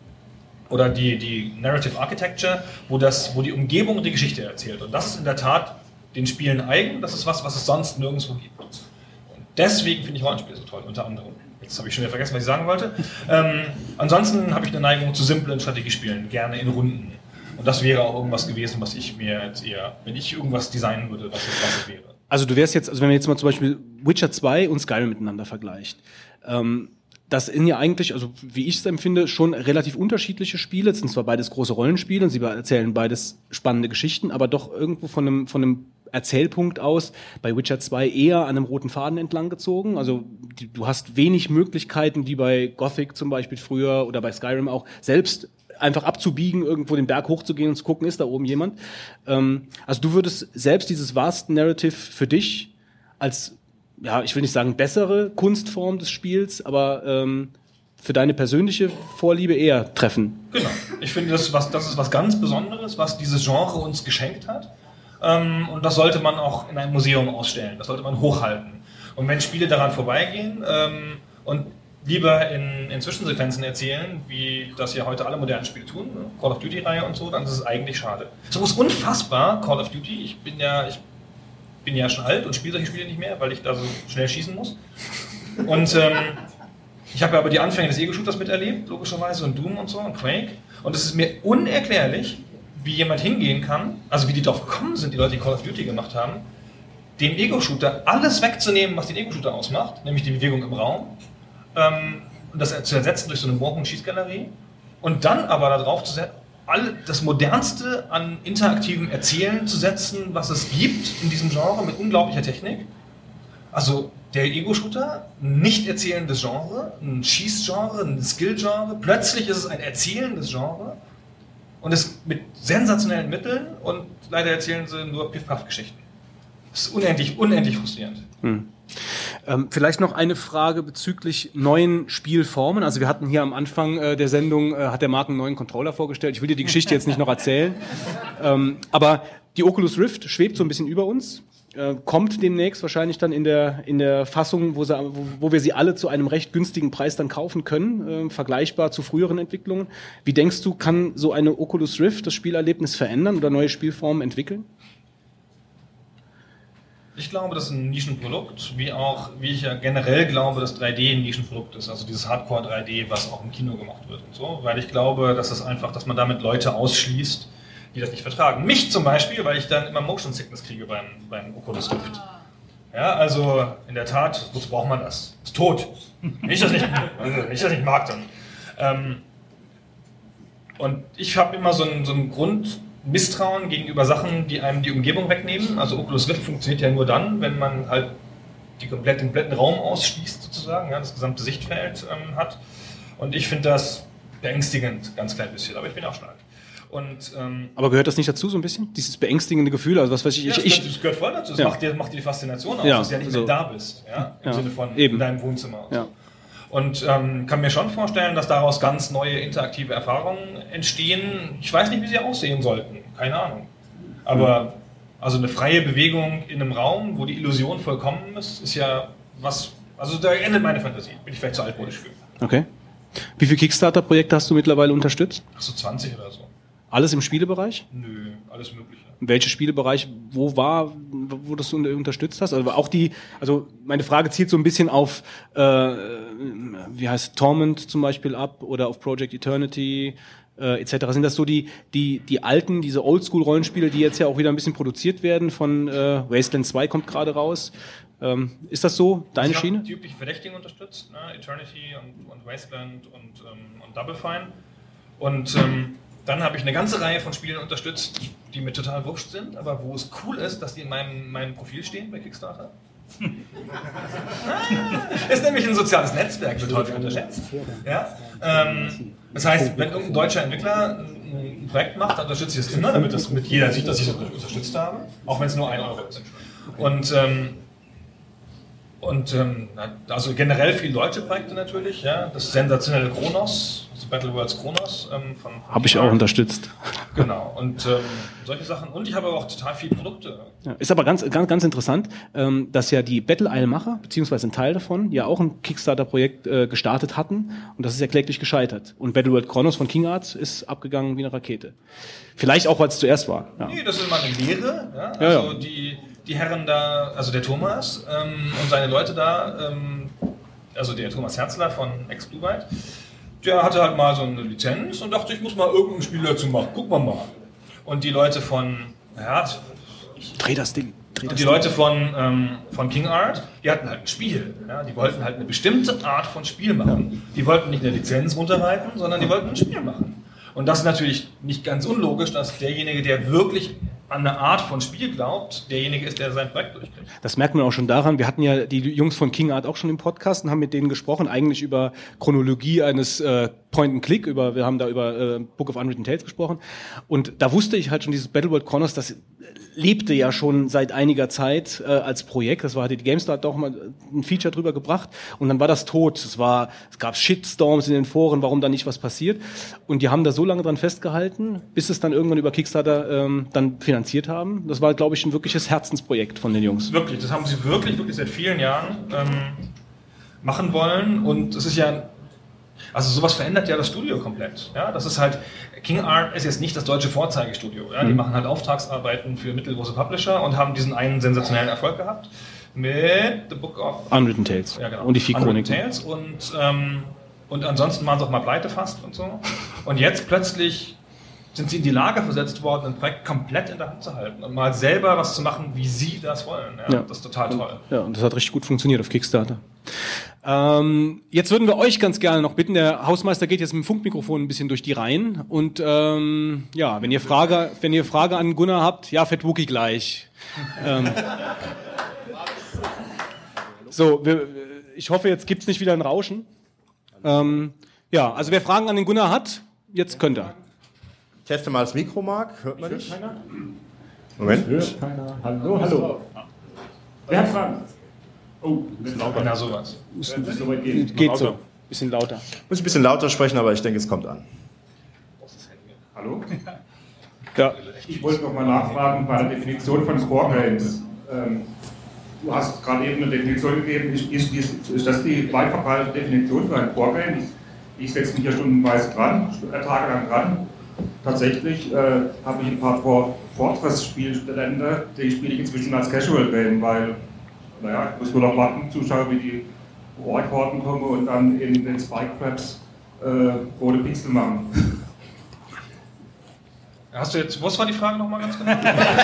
[SPEAKER 9] oder die, die Narrative Architecture, wo, das, wo die Umgebung die Geschichte erzählt. Und das ist in der Tat den Spielen eigen, das ist was, was es sonst nirgendwo gibt. Und deswegen finde ich Rollenspiele so toll, unter anderem. Jetzt habe ich schon wieder vergessen, was ich sagen wollte. Ähm, ansonsten habe ich eine Neigung zu simplen Strategiespielen, gerne in Runden. Und das wäre auch irgendwas gewesen, was ich mir jetzt eher, wenn ich irgendwas designen würde, was es, was es wäre.
[SPEAKER 3] Also du wärst jetzt, also wenn man jetzt mal zum Beispiel Witcher zwei und Skyrim miteinander vergleicht, ähm, das sind ja eigentlich, also wie ich es empfinde, schon relativ unterschiedliche Spiele. Es sind zwar beides große Rollenspiele und sie erzählen beides spannende Geschichten, aber doch irgendwo von einem, von einem Erzählpunkt aus bei Witcher zwei eher an einem roten Faden entlang gezogen. Also die, du hast wenig Möglichkeiten, wie bei Gothic zum Beispiel früher oder bei Skyrim auch, selbst einfach abzubiegen, irgendwo den Berg hochzugehen und zu gucken, ist da oben jemand. Ähm, also du würdest selbst dieses Vast Narrative für dich als, ja, ich will nicht sagen bessere Kunstform des Spiels, aber ähm, für deine persönliche Vorliebe eher treffen.
[SPEAKER 9] Genau. Ich finde, das, was, das ist was ganz Besonderes, was dieses Genre uns geschenkt hat. Ähm, und das sollte man auch in einem Museum ausstellen. Das sollte man hochhalten. Und wenn Spiele daran vorbeigehen ähm, und lieber in, in Zwischensequenzen erzählen, wie das ja heute alle modernen Spiele tun, ne? Call of Duty-Reihe und so, dann ist es eigentlich schade. So ist unfassbar, Call of Duty. Ich bin ja, ich bin ja schon alt und spiele solche Spiele nicht mehr, weil ich da so schnell schießen muss. Und ähm, ich habe ja aber die Anfänge des Ego-Shooters miterlebt, logischerweise, und Doom und so, und Quake. Und es ist mir unerklärlich, wie jemand hingehen kann, also wie die darauf gekommen sind, die Leute, die Call of Duty gemacht haben, dem Ego-Shooter alles wegzunehmen, was den Ego-Shooter ausmacht, nämlich die Bewegung im Raum, ähm, und das zu ersetzen durch so eine Bogen- und Schießgalerie, und dann aber darauf zu setzen, all das Modernste an interaktivem Erzählen zu setzen, was es gibt in diesem Genre mit unglaublicher Technik. Also der Ego-Shooter, ein nicht erzählendes Genre, ein Schießgenre, ein Skill-Genre, plötzlich ist es ein erzählendes Genre und es mit sensationellen Mitteln, und leider erzählen sie nur Piff-Paff-Geschichten. Das ist unendlich, unendlich frustrierend.
[SPEAKER 3] Hm. Ähm, vielleicht noch eine Frage bezüglich neuen Spielformen. Also wir hatten hier am Anfang äh, der Sendung, äh, hat der Marc einen neuen Controller vorgestellt. Ich will dir die Geschichte jetzt nicht noch erzählen. ähm, aber die Oculus Rift schwebt so ein bisschen über uns. Äh, kommt demnächst wahrscheinlich dann in der, in der Fassung, wo, sie, wo, wo wir sie alle zu einem recht günstigen Preis dann kaufen können, äh, vergleichbar zu früheren Entwicklungen. Wie denkst du, kann so eine Oculus Rift das Spielerlebnis verändern oder neue Spielformen entwickeln?
[SPEAKER 9] Ich glaube, das ist ein Nischenprodukt, wie auch, wie ich ja generell glaube, dass drei D ein Nischenprodukt ist, also dieses Hardcore drei D, was auch im Kino gemacht wird und so, weil ich glaube, dass das einfach, dass man damit Leute ausschließt, die das nicht vertragen. Mich zum Beispiel, weil ich dann immer Motion Sickness kriege beim, beim Oculus Rift. Ja, also in der Tat, wozu braucht man das? Ist tot. Nicht, dass ich also, nicht, dass ich mag dann. Ähm, und ich habe immer so einen, so einen Grundmisstrauen gegenüber Sachen, die einem die Umgebung wegnehmen. Also Oculus Rift funktioniert ja nur dann, wenn man halt die komplett, den kompletten Raum ausschließt sozusagen, ja, das gesamte Sichtfeld ähm, hat. Und ich finde das beängstigend, ganz klein bisschen, aber ich bin auch stark. Und, ähm,
[SPEAKER 3] aber gehört das nicht dazu so ein bisschen? Dieses beängstigende Gefühl, also was weiß ich...
[SPEAKER 9] Ja,
[SPEAKER 3] ich,
[SPEAKER 9] das,
[SPEAKER 3] ich
[SPEAKER 9] das gehört voll dazu, das
[SPEAKER 3] ja.
[SPEAKER 9] macht, dir, macht dir die Faszination aus,
[SPEAKER 3] ja,
[SPEAKER 9] dass du ja nicht
[SPEAKER 3] so.
[SPEAKER 9] mehr da bist, ja, im
[SPEAKER 3] ja,
[SPEAKER 9] Sinne von
[SPEAKER 3] eben.
[SPEAKER 9] in deinem Wohnzimmer.
[SPEAKER 3] Ja.
[SPEAKER 9] Und ähm, kann mir schon vorstellen, dass daraus ganz neue interaktive Erfahrungen entstehen. Ich weiß nicht, wie sie aussehen sollten, keine Ahnung. Aber also eine freie Bewegung in einem Raum, wo die Illusion vollkommen ist, ist ja was, also da endet meine Fantasie, bin ich vielleicht zu altmodisch für.
[SPEAKER 3] Okay. Wie viele Kickstarter-Projekte hast du mittlerweile unterstützt?
[SPEAKER 9] Ach so zwanzig oder so.
[SPEAKER 3] Alles im Spielebereich?
[SPEAKER 9] Nö, alles Mögliche.
[SPEAKER 3] Welcher Spielebereich, wo war, wo das du unterstützt hast? Also auch die, also meine Frage zielt so ein bisschen auf, äh, wie heißt Torment zum Beispiel ab oder auf Project Eternity äh, et cetera. Sind das so die, die, die alten, diese Oldschool-Rollenspiele, die jetzt ja auch wieder ein bisschen produziert werden von äh, Wasteland zwei kommt gerade raus? Ähm, ist das so deine
[SPEAKER 9] ich
[SPEAKER 3] Schiene?
[SPEAKER 9] Ich habe die üblichen Verdächtigen unterstützt, ne? Eternity und, und Wasteland und, ähm, und Double Fine. Und ähm, dann habe ich eine ganze Reihe von Spielen unterstützt, die mir total wurscht sind, aber wo es cool ist, dass die in meinem, meinem Profil stehen bei Kickstarter. Ist nämlich ein soziales Netzwerk, wird häufig unterschätzt. Ja? Ähm, das heißt, wenn irgendein deutscher Entwickler ein Projekt macht, dann unterstütze ich es immer, damit das mit jeder sieht, dass ich es unterstützt habe, auch wenn es nur ein Euro ist. Und, ähm, und ähm, also generell viele deutsche Projekte natürlich, ja? Das sensationelle Chronos, also Battle Worlds Chronos. Ähm, von, von
[SPEAKER 3] habe ich auch unterstützt.
[SPEAKER 9] Genau, und ähm, solche Sachen. Und ich habe aber auch total viele Produkte.
[SPEAKER 3] Ja, ist aber ganz, ganz, ganz interessant, ähm, dass ja die Battle Isle-Macher, beziehungsweise ein Teil davon, ja auch ein Kickstarter-Projekt äh, gestartet hatten und das ist ja kläglich gescheitert. Und Battle World Chronos von King Arts ist abgegangen wie eine Rakete. Vielleicht auch, weil es zuerst war. Ja.
[SPEAKER 9] Nee, das ist immer eine Lehre. Ja? Also
[SPEAKER 3] ja, ja.
[SPEAKER 9] Die, die Herren da, also der Thomas ähm, und seine Leute da, ähm, also der Thomas Herzler von Ex-Blue Byte, der hatte halt mal so eine Lizenz und dachte, ich muss mal irgendein Spiel dazu machen. Gucken wir mal. Und die Leute von, ja,
[SPEAKER 3] ich dreh das Ding. Dreh das
[SPEAKER 9] und die
[SPEAKER 3] Ding.
[SPEAKER 9] Leute von, ähm, von King Art, die hatten halt ein Spiel. Ja? Die wollten halt eine bestimmte Art von Spiel machen. Die wollten nicht eine Lizenz runterreiten, sondern die wollten ein Spiel machen. Und das ist natürlich nicht ganz unlogisch, dass derjenige, der wirklich an eine Art von Spiel glaubt, derjenige ist, der sein Projekt durchkriegt.
[SPEAKER 3] Das merkt man auch schon daran, wir hatten ja die Jungs von King Art auch schon im Podcast und haben mit denen gesprochen, eigentlich über Chronologie eines äh, Point-and-Click, über, wir haben da über äh, Book of Unwritten Tales gesprochen und da wusste ich halt schon, dieses Battle World Chronos, das lebte ja schon seit einiger Zeit äh, als Projekt, das war, hatte die GameStar doch mal ein Feature drüber gebracht und dann war das tot, es war, es gab Shitstorms in den Foren, warum da nicht was passiert und die haben da so lange dran festgehalten, bis es dann irgendwann über Kickstarter ähm, dann finanziert haben. Das war, glaube ich, ein wirkliches Herzensprojekt von den Jungs.
[SPEAKER 9] Wirklich, das haben sie wirklich, wirklich seit vielen Jahren ähm, machen wollen und es ist ja, also sowas verändert ja das Studio komplett. Ja, das ist halt, King Art ist jetzt nicht das deutsche Vorzeigestudio. Ja? Die
[SPEAKER 3] Mhm.
[SPEAKER 9] machen halt Auftragsarbeiten für mittelgroße Publisher und haben diesen einen sensationellen Erfolg gehabt mit The Book of
[SPEAKER 3] Unwritten Tales.
[SPEAKER 9] Ja, genau.
[SPEAKER 3] Und die vier
[SPEAKER 9] Unwritten
[SPEAKER 3] Chroniken.
[SPEAKER 9] Tales und, ähm, und ansonsten waren sie auch mal pleite fast und so. Und jetzt plötzlich sind sie in die Lage versetzt worden, ein Projekt komplett in der Hand zu halten und mal selber was zu machen, wie sie das wollen. Ja,
[SPEAKER 3] Ja.
[SPEAKER 9] Das ist total toll.
[SPEAKER 3] Ja, und das hat richtig gut funktioniert auf Kickstarter. Ähm, jetzt würden wir euch ganz gerne noch bitten, der Hausmeister geht jetzt mit dem Funkmikrofon ein bisschen durch die Reihen und ähm, ja, wenn ihr Frage, wenn ihr Frage an Gunnar habt, ja, Fett Wookie gleich. ähm, so, wir, ich hoffe, jetzt gibt's nicht wieder ein Rauschen. Ähm, ja, also wer Fragen an den Gunnar hat, jetzt könnt ihr.
[SPEAKER 4] Ich teste mal das Mikro, Marc. Hört man dich?
[SPEAKER 10] Keiner?
[SPEAKER 4] Moment.
[SPEAKER 10] Hört keiner. Hallo, hallo. Wer hat Fragen?
[SPEAKER 9] Oh, ein bisschen lauter. Na, sowas.
[SPEAKER 3] Muss nicht so weit gehen. Geht so. Bisschen lauter.
[SPEAKER 4] Muss ich ein bisschen lauter sprechen, aber ich denke, es kommt an.
[SPEAKER 7] Hallo?
[SPEAKER 3] Ja.
[SPEAKER 7] Ich wollte noch mal nachfragen bei der Definition von Core Games. Ähm, du hast gerade eben eine Definition gegeben. Ist, ist, ist, ist das die weit verbreitete Definition für ein Core Game? Ich, ich setze mich hier stundenweise dran, tagelang dran. Tatsächlich äh, habe ich ein paar Fortress-Spielstände, die spiele ich inzwischen als Casual Game, weil, naja, ich muss nur noch warten, zuschauen, wie die Ork-Horden kommen und dann in den Spike Crabs äh, rote Pixel machen.
[SPEAKER 9] Hast du jetzt, was war die Frage nochmal ganz genau?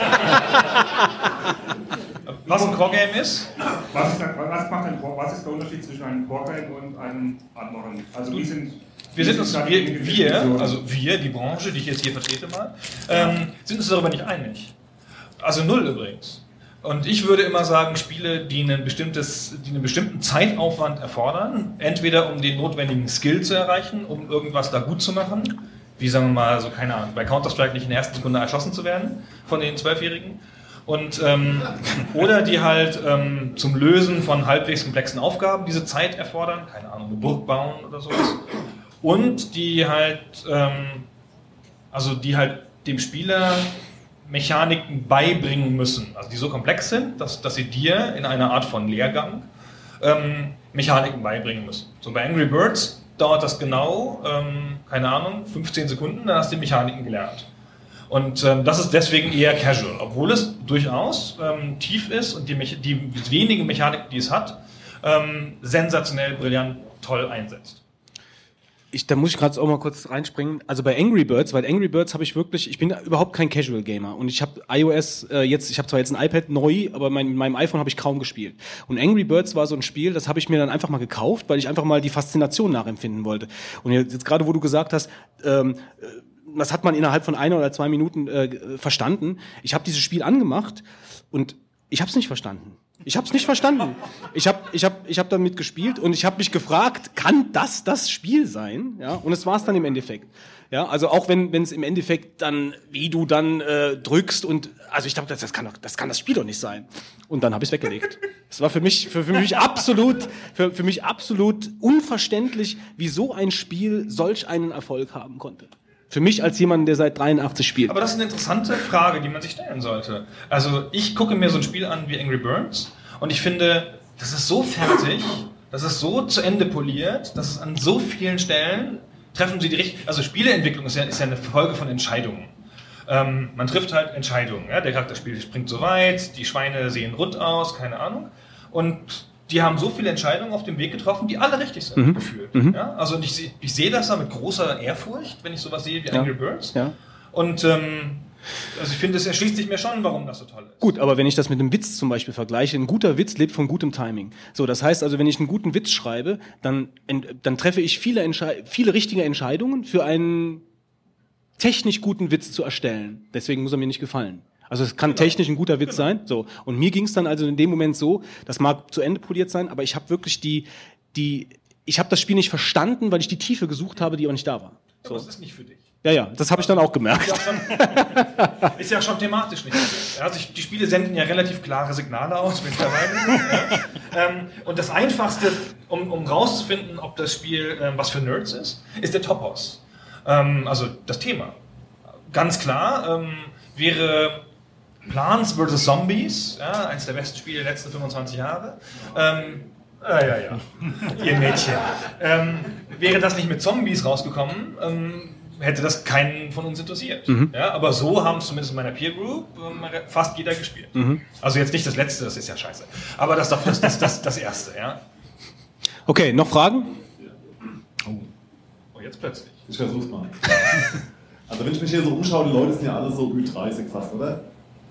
[SPEAKER 9] Was ein Core-Game ist?
[SPEAKER 7] Was ist, was, macht ein, was ist der Unterschied zwischen einem Core-Game und einem anderen? Also wie sind...
[SPEAKER 9] Wir sind uns, wir, wir, also wir, die Branche, die ich jetzt hier vertrete mal, ähm, sind uns darüber nicht einig. Also null übrigens. Und ich würde immer sagen, Spiele, die, ein bestimmtes, die einen bestimmten Zeitaufwand erfordern, entweder um den notwendigen Skill zu erreichen, um irgendwas da gut zu machen, wie sagen wir mal, so keine Ahnung, bei Counter-Strike nicht in der ersten Sekunde erschossen zu werden von den Zwölfjährigen, und ähm, oder die halt ähm, zum Lösen von halbwegs komplexen Aufgaben diese Zeit erfordern, keine Ahnung, eine Burg bauen oder sowas. Und die halt, ähm, also die halt dem Spieler Mechaniken beibringen müssen, also die so komplex sind, dass, dass sie dir in einer Art von Lehrgang ähm, Mechaniken beibringen müssen. So bei Angry Birds dauert das genau, ähm, keine Ahnung, fünfzehn Sekunden, dann hast du die Mechaniken gelernt. Und ähm, das ist deswegen eher casual, obwohl es durchaus ähm, tief ist und die, Me- die wenigen Mechaniken, die es hat, ähm, sensationell, brillant, toll einsetzt.
[SPEAKER 3] Ich, da muss ich gerade auch mal kurz reinspringen. Also bei Angry Birds, weil Angry Birds habe ich wirklich, ich bin überhaupt kein Casual Gamer und ich habe iOS äh, jetzt, ich habe zwar jetzt ein iPad neu, aber mein, mit meinem iPhone habe ich kaum gespielt. Und Angry Birds war so ein Spiel, das habe ich mir dann einfach mal gekauft, weil ich einfach mal die Faszination nachempfinden wollte. Und jetzt, jetzt gerade, wo du gesagt hast, ähm, das hat man innerhalb von einer oder zwei Minuten äh, verstanden. Ich habe dieses Spiel angemacht und ich habe es nicht verstanden. Ich habe es nicht verstanden. Ich habe ich hab, ich hab damit gespielt und ich habe mich gefragt, kann das das Spiel sein? Ja, und es war es dann im Endeffekt. Ja, also auch wenn wenn es im Endeffekt dann, wie du dann äh, drückst und, also ich dachte, das, das kann doch, das kann das Spiel doch nicht sein. Und dann habe ich es weggelegt. Das war für mich für, für mich absolut für, für mich absolut unverständlich, wie so ein Spiel solch einen Erfolg haben konnte. Für mich als jemand, der seit dreiundachtzig spielt.
[SPEAKER 9] Aber das ist eine interessante Frage, die man sich stellen sollte. Also ich gucke mir so ein Spiel an wie Angry Birds und ich finde, das ist so fertig, das ist so zu Ende poliert, dass es an so vielen Stellen treffen sie die richtigen... Also Spieleentwicklung ist ja, ist ja eine Folge von Entscheidungen. Ähm, man trifft halt Entscheidungen. Ja? Der Charakter springt so weit, die Schweine sehen rund aus, keine Ahnung. Und die haben so viele Entscheidungen auf dem Weg getroffen, die alle richtig sind, mhm. gefühlt. Mhm. Ja? Also ich, ich sehe das da mit großer Ehrfurcht, wenn ich sowas sehe wie ja. Angry Birds. Ja. Und ähm, also ich finde, es erschließt sich mir schon, warum das so toll ist.
[SPEAKER 3] Gut, aber wenn ich das mit einem Witz zum Beispiel vergleiche, ein guter Witz lebt von gutem Timing. So, das heißt also, wenn ich einen guten Witz schreibe, dann, dann treffe ich viele, Entschei- viele richtige Entscheidungen für einen technisch guten Witz zu erstellen. Deswegen muss er mir nicht gefallen. Also es kann technisch ein guter Witz sein. So. Und mir ging es dann also in dem Moment so, das mag zu Ende poliert sein, aber ich habe wirklich die, die, ich habe das Spiel nicht verstanden, weil ich die Tiefe gesucht habe, die auch nicht da war.
[SPEAKER 9] So. Aber das ist nicht für dich.
[SPEAKER 3] Ja, ja, das habe ich dann auch gemerkt.
[SPEAKER 9] Ist ja schon, ist ja schon thematisch nicht. Also ich, die Spiele senden ja relativ klare Signale aus mittlerweile. Ja. Ähm, und das Einfachste, um, um rauszufinden, ob das Spiel ähm, was für Nerds ist, ist der Topos. Ähm, also das Thema. Ganz klar ähm, wäre Plants versus. Zombies, ja, eines der besten Spiele der letzten fünfundzwanzig Jahre. Ähm, ja, ja, ja, ihr Mädchen. Ähm, wäre das nicht mit Zombies rausgekommen, ähm, hätte das keinen von uns interessiert. Mhm. Ja, aber so haben es zumindest in meiner Peer Group ähm, fast jeder gespielt. Mhm. Also jetzt nicht das Letzte, das ist ja scheiße. Aber das das, das, das, das Erste, ja.
[SPEAKER 3] Okay, noch Fragen?
[SPEAKER 9] Oh, oh jetzt plötzlich.
[SPEAKER 10] Ich versuch's mal. Also wenn ich mich hier so umschaue, die Leute sind ja alle so Ü dreißig fast, oder?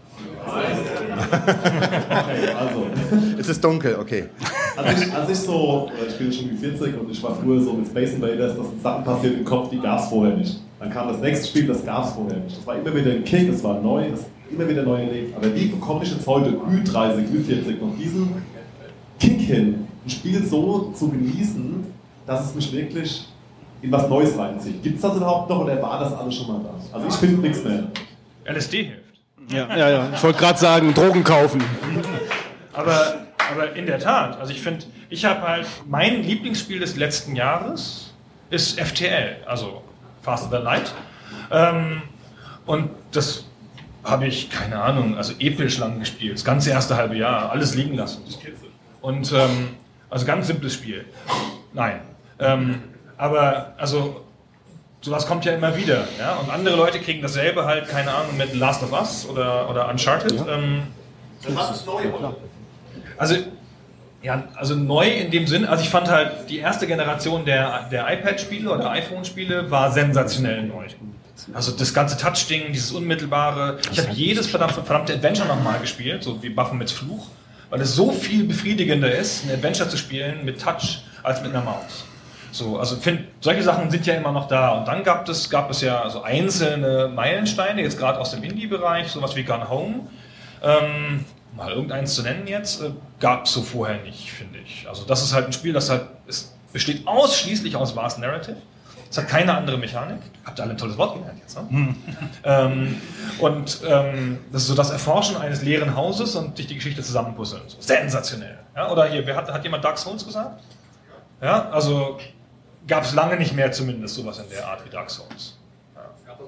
[SPEAKER 4] Okay, also. Es ist dunkel, okay.
[SPEAKER 10] Als ich, als ich so, ich bin schon wie vierzig und ich war früher so mit Space Invaders, dass Sachen passiert im Kopf, die gab es vorher nicht. Dann kam das nächste Spiel, das gab es vorher nicht. Das war immer wieder ein Kick, das war neu, das immer wieder neu erlebt. Aber wie bekomme ich jetzt heute Ü dreißig, Ü vierzig noch diesen Kick hin, ein Spiel so zu genießen, dass es mich wirklich in was Neues reinzieht? Gibt es das überhaupt noch oder war das alles schon mal da? Also ich finde nichts mehr.
[SPEAKER 9] L S D hilft.
[SPEAKER 3] Ja, ja, ja. Ich wollte gerade sagen, Drogen kaufen.
[SPEAKER 9] Aber aber in der Tat, also ich finde, ich habe halt, mein Lieblingsspiel des letzten Jahres ist F T L, also Faster Than Light. Ähm, und das habe ich, keine Ahnung, also episch lang gespielt, das ganze erste halbe Jahr, alles liegen lassen. Und, ähm, also ganz simples Spiel. Nein. Ähm, aber, also, sowas kommt ja immer wieder. Ja? Und andere Leute kriegen dasselbe halt, keine Ahnung, mit Last of Us oder, oder Uncharted. Ja. Ähm,
[SPEAKER 10] das ist neu, oder?
[SPEAKER 9] Also, ja, also neu in dem Sinn, also ich fand halt, die erste Generation der, der iPad-Spiele oder iPhone-Spiele war sensationell neu. Also das ganze Touch-Ding, dieses Unmittelbare. Ich habe jedes verdammte, verdammte Adventure nochmal gespielt, so wie Baphomets Fluch, weil es so viel befriedigender ist, ein Adventure zu spielen mit Touch als mit einer Maus. So, also find, solche Sachen sind ja immer noch da. Und dann gab es, gab es ja also einzelne Meilensteine, jetzt gerade aus dem Indie-Bereich, sowas wie Gone Home. Ähm, mal irgendeins zu nennen jetzt, äh, gab es so vorher nicht, finde ich. Also das ist halt ein Spiel, das halt, es besteht ausschließlich aus Vast Narrative. Es hat keine andere Mechanik. Habt ihr alle ein tolles Wort gelernt jetzt, ne? ähm, und ähm, das ist so das Erforschen eines leeren Hauses und sich die Geschichte zusammenpuzzeln. So, sensationell. Ja, oder hier, wer hat, hat jemand Dark Souls gesagt? Ja, also gab es lange nicht mehr zumindest sowas in der Art wie Dark Souls. Ja.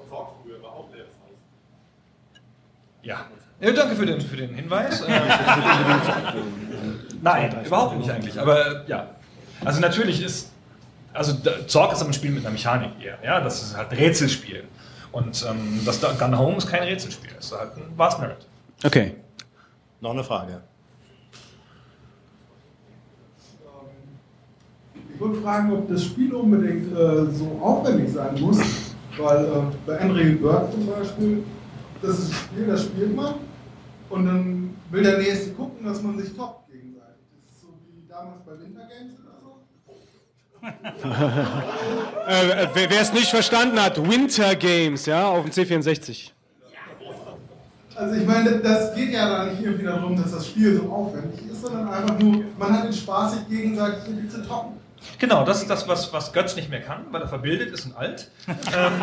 [SPEAKER 9] Ja. Ja, danke für den, für den Hinweis. äh, Nein, überhaupt nicht eigentlich. Aber ja, also natürlich ist, also Zork ist aber ein Spiel mit einer Mechanik eher. Ja, das ist halt ein Rätselspiel. Und ähm, das Gone Home ist kein Rätselspiel, es ist halt ein Vast Narrative.
[SPEAKER 3] Okay.
[SPEAKER 4] Noch eine Frage.
[SPEAKER 11] Ich wollte fragen, ob das Spiel unbedingt äh, so aufwendig sein muss, weil äh, bei Angry Birds zum Beispiel, das ist ein Spiel, das spielt man und dann will der Nächste gucken, dass man sich toppt gegenseitig. Das ist so wie damals bei Winter Games oder so.
[SPEAKER 3] äh, wer es nicht verstanden hat, Winter Games, ja, auf dem C vierundsechzig.
[SPEAKER 11] Also ich meine, das geht ja da nicht irgendwie darum, dass das Spiel so aufwendig ist, sondern einfach nur, man hat den Spaß, sich gegenseitig zu toppen.
[SPEAKER 9] Genau, das ist das, was, was Götz nicht mehr kann, weil er verbildet ist und alt. ähm,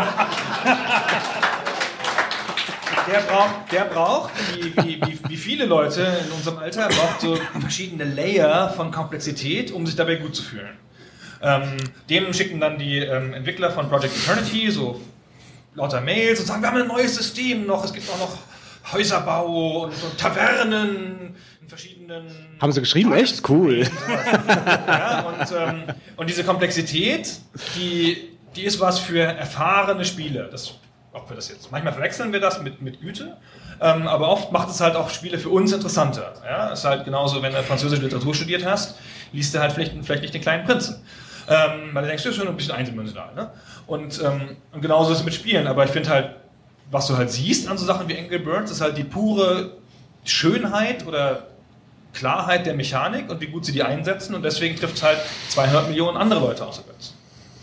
[SPEAKER 9] der braucht, der braucht wie, wie, wie, wie viele Leute in unserem Alter, braucht so verschiedene Layer von Komplexität, um sich dabei gut zu fühlen. Ähm, dem schicken dann die ähm, Entwickler von Project Eternity so lauter Mails und sagen, wir haben ein neues System noch, es gibt auch noch Häuserbau und, und Tavernen in verschiedenen...
[SPEAKER 3] Haben sie geschrieben? Echt? Cool.
[SPEAKER 9] Ja, und, ähm, und diese Komplexität, die, die ist was für erfahrene Spieler. Das, ob wir das jetzt, manchmal verwechseln wir das mit, mit Güte, ähm, aber oft macht es halt auch Spiele für uns interessanter. Ja? Es ist halt genauso, wenn du französische Literatur studiert hast, liest du halt vielleicht, vielleicht nicht den kleinen Prinzen. Ähm, weil du denkst, das ist schon ein bisschen eindimensional. Ne? Und, ähm, und genauso ist es mit Spielen, aber ich finde halt, was du halt siehst an so Sachen wie Angry Birds, ist halt die pure Schönheit oder Klarheit der Mechanik und wie gut sie die einsetzen und deswegen trifft es halt zweihundert Millionen andere Leute außer Götz.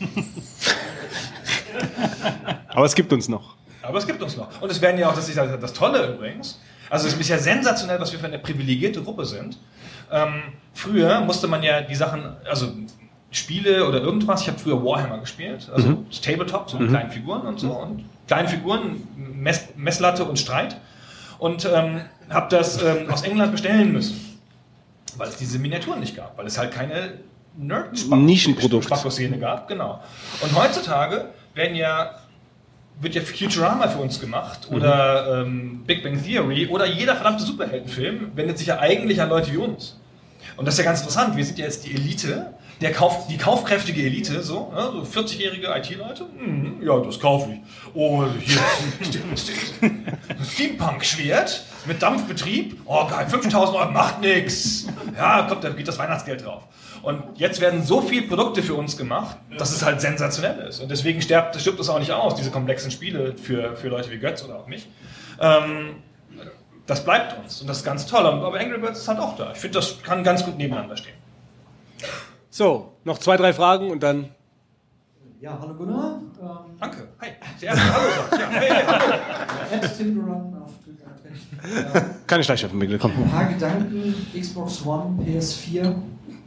[SPEAKER 3] Aber es gibt uns noch.
[SPEAKER 9] Aber es gibt uns noch. Und es werden ja auch, das ist ja das Tolle übrigens, also es ist ja sensationell, was wir für eine privilegierte Gruppe sind. Ähm, früher musste man ja die Sachen, also Spiele oder irgendwas, ich habe früher Warhammer gespielt, also mhm. Tabletop, so mit mhm. kleinen Figuren und so und kleinen Figuren, Mess, Messlatte und Streit und ähm, habe das ähm, aus England bestellen müssen, weil es diese Miniaturen nicht gab, weil es halt keine Nerd-Spacko-Szene gab, genau. Und heutzutage werden ja, wird ja Futurama für uns gemacht oder mhm. ähm, Big Bang Theory oder jeder verdammte Superheldenfilm wendet sich ja eigentlich an Leute wie uns. Und das ist ja ganz interessant, wir sind ja jetzt die Elite, der Kauf, die kaufkräftige Elite, so, ja, so vierzigjährige I T-Leute, mhm, ja, das kaufe ich. Oh, hier, Steampunk-Schwert mit Dampfbetrieb, oh geil, fünftausend Euro, macht nix. Ja, kommt, da geht das Weihnachtsgeld drauf. Und jetzt werden so viele Produkte für uns gemacht, dass es halt sensationell ist. Und deswegen stirbt, stirbt es auch nicht aus, diese komplexen Spiele für, für Leute wie Götz oder auch mich. Ähm, das bleibt uns und das ist ganz toll. Aber Angry Birds ist halt auch da. Ich finde, das kann ganz gut nebeneinander stehen.
[SPEAKER 3] So, noch zwei, drei Fragen und dann...
[SPEAKER 12] Ja, hallo Gunnar. Ähm,
[SPEAKER 9] Danke. Hi. Der erste Hallo sagt. Ja, hey, hallo.
[SPEAKER 12] Ed Timberrun auf Twitter.
[SPEAKER 3] Keine Schleichwerbung, komm.
[SPEAKER 12] Ein paar Gedanken, Xbox One, P S vier.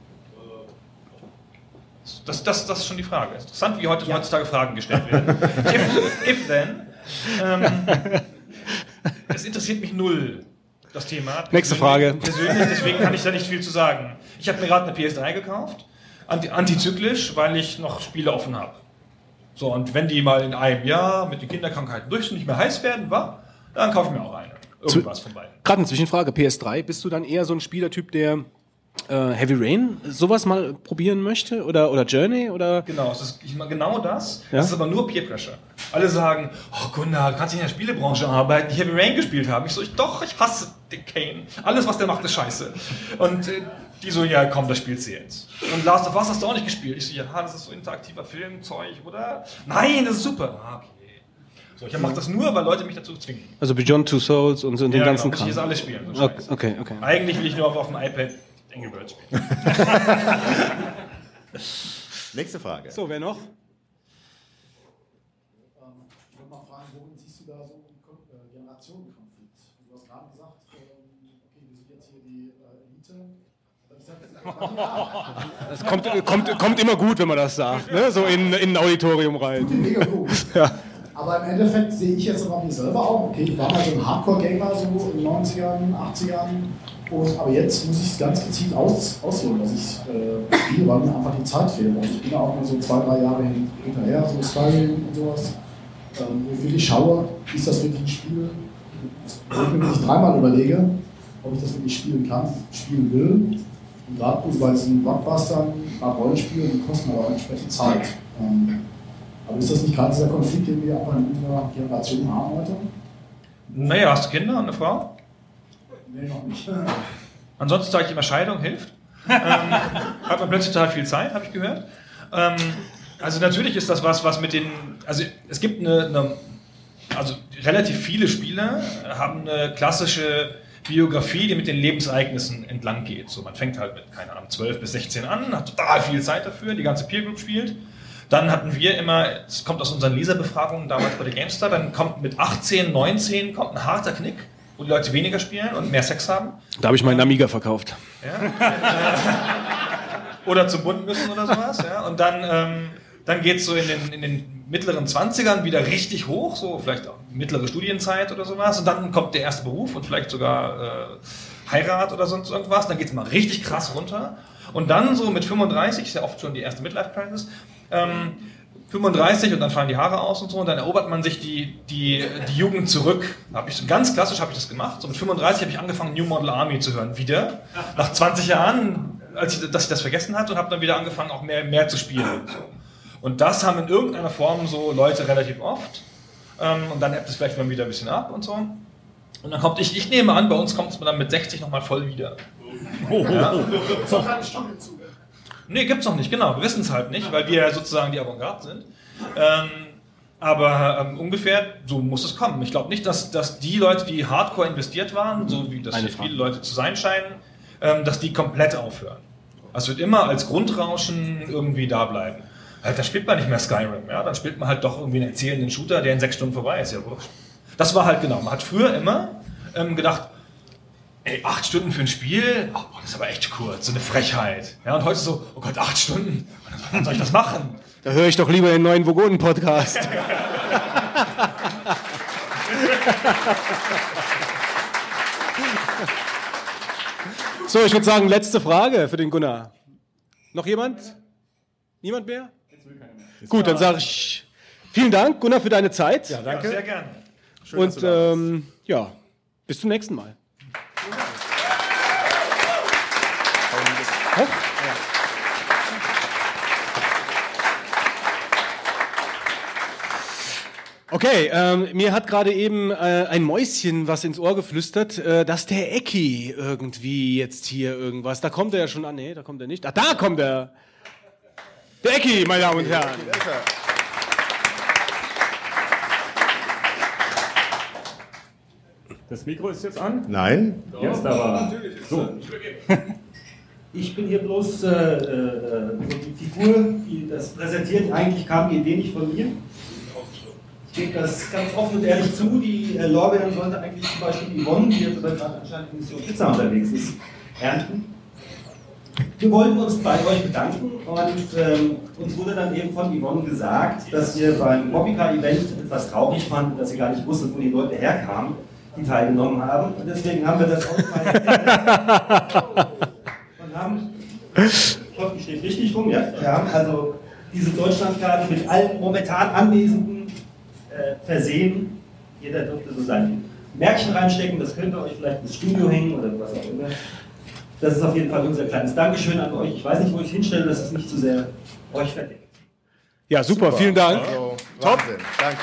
[SPEAKER 9] Das, das, das ist schon die Frage. Interessant, wie heute, ja. heutzutage Fragen gestellt werden. if, if then. Ähm, es interessiert mich null. das Thema.
[SPEAKER 3] Nächste Frage.
[SPEAKER 9] Persönlich, deswegen kann ich da nicht viel zu sagen. Ich habe mir gerade eine P S drei gekauft, anti- antizyklisch, weil ich noch Spiele offen habe. So, und wenn die mal in einem Jahr mit den Kinderkrankheiten durch sind, nicht mehr heiß werden, war, dann kaufe ich mir auch eine. Irgendwas von beiden.
[SPEAKER 3] Gerade eine Zwischenfrage, P S drei, bist du dann eher so ein Spielertyp, der äh, Heavy Rain sowas mal probieren möchte? Oder, oder Journey? Oder?
[SPEAKER 9] Genau, es ist ich meine, genau das.
[SPEAKER 3] Ja?
[SPEAKER 9] Das ist aber nur Peer Pressure. Alle sagen, oh Gunnar, du kannst nicht in der Spielebranche arbeiten, die Heavy Rain gespielt haben. Ich so, ich, doch, ich hasse den Kane. Alles, was der macht, ist scheiße. Und äh, die so, ja komm, das spielst du jetzt. Und Last of Us hast du auch nicht gespielt. Ich so, ja, das ist so interaktiver Filmzeug, oder? Nein, das ist super. Ah, okay. So, ich mache das nur, weil Leute mich dazu zwingen.
[SPEAKER 3] Also Beyond Two Souls und so und den
[SPEAKER 9] ja,
[SPEAKER 3] ganzen
[SPEAKER 9] genau,
[SPEAKER 3] Kram.
[SPEAKER 9] Ich jetzt alles spielen. So
[SPEAKER 3] okay, okay, okay.
[SPEAKER 9] Eigentlich will ich nur auf dem iPad Angry Birds spielen.
[SPEAKER 4] Nächste Frage.
[SPEAKER 3] So, wer noch?
[SPEAKER 13] Ich wollte mal fragen, worin siehst du da so einen Generationenkonflikt? Du hast gerade gesagt, okay, wir sind jetzt hier die Elite.
[SPEAKER 3] Das kommt, kommt, kommt immer gut, wenn man das sagt, ne? So in, in ein Auditorium rein.
[SPEAKER 13] Mega gut. Ja. Aber im Endeffekt sehe ich jetzt aber mir selber auch, okay, ich war mal so ein Hardcore-Gamer so in den neunzigern, achtzigern. Und, aber jetzt muss ich es ganz gezielt aus, auswählen, dass ich äh, spiele, weil mir einfach die Zeit fehlt. Also ich bin ja auch mal so zwei, drei Jahre hin, hinterher, so Skyrim und sowas. Ähm, wo ich wirklich schaue, ist das wirklich ein Spiel, wo ich mir wirklich dreimal überlege, ob ich das wirklich spielen kann, spielen will. Und gerade bei diesen Blockbustern, bei Rollenspielen, die kosten aber auch entsprechend Zeit. Ähm, aber ist das nicht gerade dieser Konflikt, den wir einfach in unserer Generation haben heute?
[SPEAKER 9] Naja, hast du Kinder und eine Frau?
[SPEAKER 13] Nee, noch nicht.
[SPEAKER 9] Ansonsten sage ich immer, Scheidung hilft. ähm, hat man plötzlich total viel Zeit, habe ich gehört. Ähm, also natürlich ist das was, was mit den... Also es gibt eine... eine also relativ viele Spiele haben eine klassische Biografie, die mit den Lebensereignissen entlang geht. So, man fängt halt mit, keine Ahnung, zwölf bis sechzehn an, hat total viel Zeit dafür, die ganze Peer Group spielt. Dann hatten wir immer, es kommt aus unseren Leserbefragungen damals bei der GameStar, dann kommt mit achtzehn, neunzehn kommt ein harter Knick, wo die Leute weniger spielen und mehr Sex haben.
[SPEAKER 3] Da habe ich meinen Amiga verkauft.
[SPEAKER 9] Ja. Oder zum Bund müssen oder sowas. Ja. Und dann, ähm, dann geht es so in den, in den mittleren zwanzigern wieder richtig hoch, so vielleicht auch mittlere Studienzeit oder sowas. Und dann kommt der erste Beruf und vielleicht sogar äh, Heirat oder sonst irgendwas. Dann geht es mal richtig krass runter. Und dann so mit fünfunddreißig, ist ja oft schon die erste Midlife-Crisis, ähm, fünfunddreißig und dann fallen die Haare aus und so und dann erobert man sich die, die, die Jugend zurück. Hab ich so, ganz klassisch habe ich das gemacht. So mit fünfunddreißig habe ich angefangen, New Model Army zu hören, wieder. Nach zwanzig Jahren, als ich, dass ich das vergessen hatte und habe dann wieder angefangen, auch mehr, mehr zu spielen. So. Und das haben in irgendeiner Form so Leute relativ oft. Ähm, und dann ebbt es vielleicht mal wieder ein bisschen ab und so. Und dann kommt, ich, ich nehme an, bei uns kommt es dann mit sechzig nochmal voll wieder.
[SPEAKER 13] Oh,
[SPEAKER 9] ja.
[SPEAKER 13] oh, oh. Ist doch keine Studienzug.
[SPEAKER 9] Nee, gibt's noch nicht, genau. Wir wissen es halt nicht, weil wir ja sozusagen die Avantgarde sind. Ähm, aber ähm, ungefähr so muss es kommen. Ich glaube nicht, dass, dass die Leute, die hardcore investiert waren, so wie das hier viele Leute zu sein scheinen, ähm, dass die komplett aufhören. Es wird immer als Grundrauschen irgendwie da bleiben. Halt, da spielt man nicht mehr Skyrim, ja? Dann spielt man halt doch irgendwie einen erzählenden Shooter, der in sechs Stunden vorbei ist. Ja, wurscht. Das war halt genau. Man hat früher immer ähm, gedacht, ey, acht Stunden für ein Spiel, oh, das ist aber echt kurz, so eine Frechheit. Ja, und heute so, oh Gott, acht Stunden, wann soll ich das machen?
[SPEAKER 3] Da höre ich doch lieber den neuen Vogonen-Podcast. So, ich würde sagen, letzte Frage für den Gunnar. Noch jemand? Niemand mehr? Gut, dann sage ich vielen Dank, Gunnar, für deine Zeit.
[SPEAKER 9] Ja, danke. Ja, sehr gerne.
[SPEAKER 3] Schön, und ähm, ja, bis zum nächsten Mal. Okay, ähm, mir hat gerade eben äh, ein Mäuschen was ins Ohr geflüstert, äh, dass der Ecki irgendwie jetzt hier irgendwas, da kommt er ja schon an, nee, da kommt er nicht, ah, da kommt er, der Ecki, meine Damen und Herren.
[SPEAKER 7] Das Mikro ist jetzt an?
[SPEAKER 4] Nein.
[SPEAKER 7] Jetzt aber. So.
[SPEAKER 14] Ich bin hier bloß äh, äh, die Figur, die das präsentiert. Eigentlich kam die Idee nicht von mir. Ich gebe das ganz offen und ehrlich zu. Die äh, Lorbeeren sollte eigentlich zum Beispiel Yvonne, die jetzt aber gerade anscheinend in Mission Pizza unterwegs ist, ernten. Wir wollten uns bei euch bedanken und ähm, uns wurde dann eben von Yvonne gesagt, dass ihr beim Mobica-Event etwas traurig fanden, dass ihr gar nicht wusstet, wo die Leute herkamen. die teilgenommen haben. Und deswegen haben wir das auch mal und haben, ich hoffe, die steht richtig rum, ja? Wir haben also diese Deutschlandkarte mit allen momentan Anwesenden äh, versehen. Jeder dürfte so sein Märkchen reinstecken, das könnt ihr euch vielleicht ins Studio hängen oder was auch immer. Das ist auf jeden Fall unser kleines Dankeschön an euch. Ich weiß nicht, wo ich hinstelle, dass es nicht zu sehr euch verdeckt.
[SPEAKER 3] Ja, super, super. Vielen Dank.
[SPEAKER 4] Also, Top. Wahnsinn. Danke.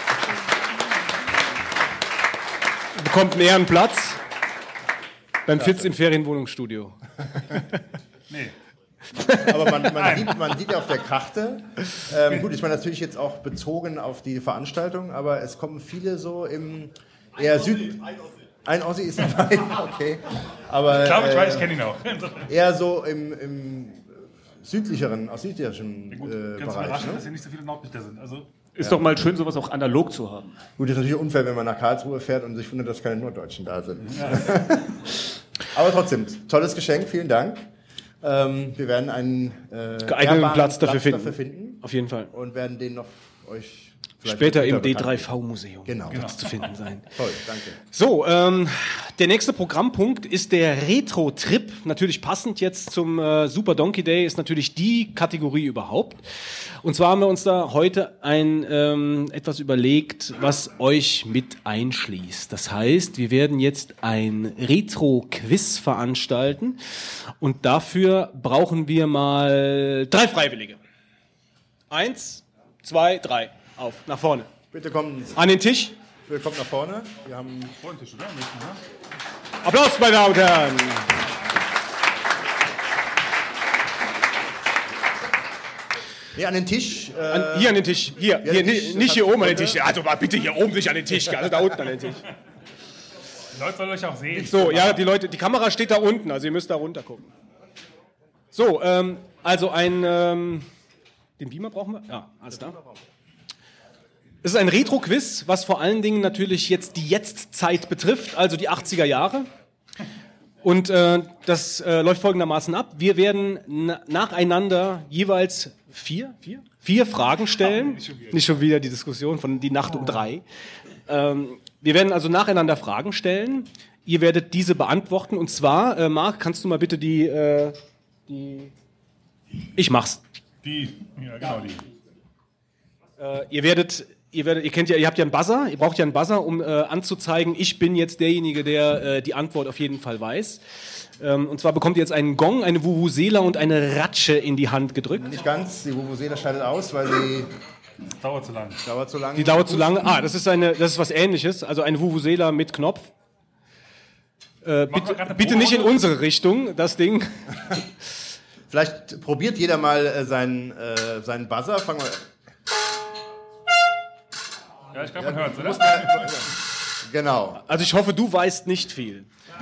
[SPEAKER 3] Bekommt einen Ehrenplatz beim Fitz im Ferienwohnungsstudio.
[SPEAKER 4] Nee. Aber man, man, sieht, man sieht ja auf der Karte, ähm, gut, ich meine natürlich jetzt auch bezogen auf die Veranstaltung, aber es kommen viele so im eher Süd... Ein Ossi ist dabei, okay. Aber,
[SPEAKER 2] ich glaube, ich
[SPEAKER 4] äh,
[SPEAKER 2] weiß, ich kenne ihn auch.
[SPEAKER 4] Eher so im, im südlicheren, aus südlicheren
[SPEAKER 2] ja, gut,
[SPEAKER 4] äh,
[SPEAKER 2] ganz
[SPEAKER 4] Bereich.
[SPEAKER 2] überraschend,
[SPEAKER 4] Ne?
[SPEAKER 2] dass hier nicht so viele Nordlichter sind. Also,
[SPEAKER 7] ist
[SPEAKER 2] ja.
[SPEAKER 7] doch mal schön, sowas auch analog zu haben.
[SPEAKER 4] Gut, ist natürlich unfair, wenn man nach Karlsruhe fährt und sich wundert, dass keine Norddeutschen da sind.
[SPEAKER 2] Ja.
[SPEAKER 4] Aber trotzdem, tolles Geschenk, vielen Dank. Ähm, wir werden einen äh,
[SPEAKER 3] geeigneten Platz, dafür,
[SPEAKER 4] Platz
[SPEAKER 3] finden.
[SPEAKER 4] dafür finden.
[SPEAKER 3] Auf jeden Fall.
[SPEAKER 4] Und werden den noch euch
[SPEAKER 3] später im D drei V-Museum
[SPEAKER 4] genau.
[SPEAKER 3] genau. zu finden sein.
[SPEAKER 4] Toll, danke.
[SPEAKER 3] So, ähm, der nächste Programmpunkt ist der Retro-Trip. Natürlich passend jetzt zum äh, Super Donkey Day, ist natürlich die Kategorie überhaupt. Und zwar haben wir uns da heute ein ähm, etwas überlegt, was euch mit einschließt. Das heißt, wir werden jetzt ein Retro-Quiz veranstalten und dafür brauchen wir mal drei Freiwillige. Eins, zwei, drei. Auf, nach vorne.
[SPEAKER 4] Bitte kommen.
[SPEAKER 3] An den Tisch.
[SPEAKER 4] Bitte kommt nach vorne. Wir haben
[SPEAKER 2] vor den Tisch, oder?
[SPEAKER 3] Applaus, meine Damen und Herren.
[SPEAKER 4] Nee, an den Tisch. Äh
[SPEAKER 3] an, hier an den Tisch. Hier, hier, hier Tisch, nicht hier oben an den Tisch. Also mal bitte hier oben nicht an den Tisch. Also da unten an den Tisch.
[SPEAKER 2] Die Leute sollen euch auch sehen.
[SPEAKER 3] So, ja, die Leute, die Kamera steht da unten, also ihr müsst da runter gucken. So, ähm, also ein, ähm, den Beamer brauchen wir? Ja, alles klar. Es ist ein Retro-Quiz, was vor allen Dingen natürlich jetzt die Jetztzeit betrifft, also die achtziger Jahre. Und äh, das äh, läuft folgendermaßen ab. Wir werden na- nacheinander jeweils vier, vier? vier Fragen stellen. Oh, nicht, schon nicht schon wieder die Diskussion von die Nacht um drei. Ähm, wir werden also nacheinander Fragen stellen. Ihr werdet diese beantworten. Und zwar, äh, Marc, kannst du mal bitte die... Äh, die ich mach's.
[SPEAKER 2] Die, ja genau die.
[SPEAKER 3] Äh, ihr werdet... Ihr, werdet, ihr kennt ja, ihr habt ja einen Buzzer, ihr braucht ja einen Buzzer, um äh, anzuzeigen, ich bin jetzt derjenige, der äh, die Antwort auf jeden Fall weiß. Ähm, und zwar bekommt ihr jetzt einen Gong, eine Vuvuzela und eine Ratsche in die Hand gedrückt.
[SPEAKER 4] Nicht ganz, die Vuvuzela scheidet aus, weil sie...
[SPEAKER 2] Dauert zu lang.
[SPEAKER 4] Dauert zu lang.
[SPEAKER 3] Die dauert zu lange. Ah, das ist, eine, das ist was Ähnliches, also eine Vuvuzela mit Knopf. Äh, bitte bitte nicht in unsere Richtung, das Ding.
[SPEAKER 4] Vielleicht probiert jeder mal äh, seinen, äh, seinen Buzzer. Fangen wir...
[SPEAKER 2] Ja, ich glaube, man hört es, oder?
[SPEAKER 4] Genau.
[SPEAKER 3] Also ich hoffe, du weißt nicht viel.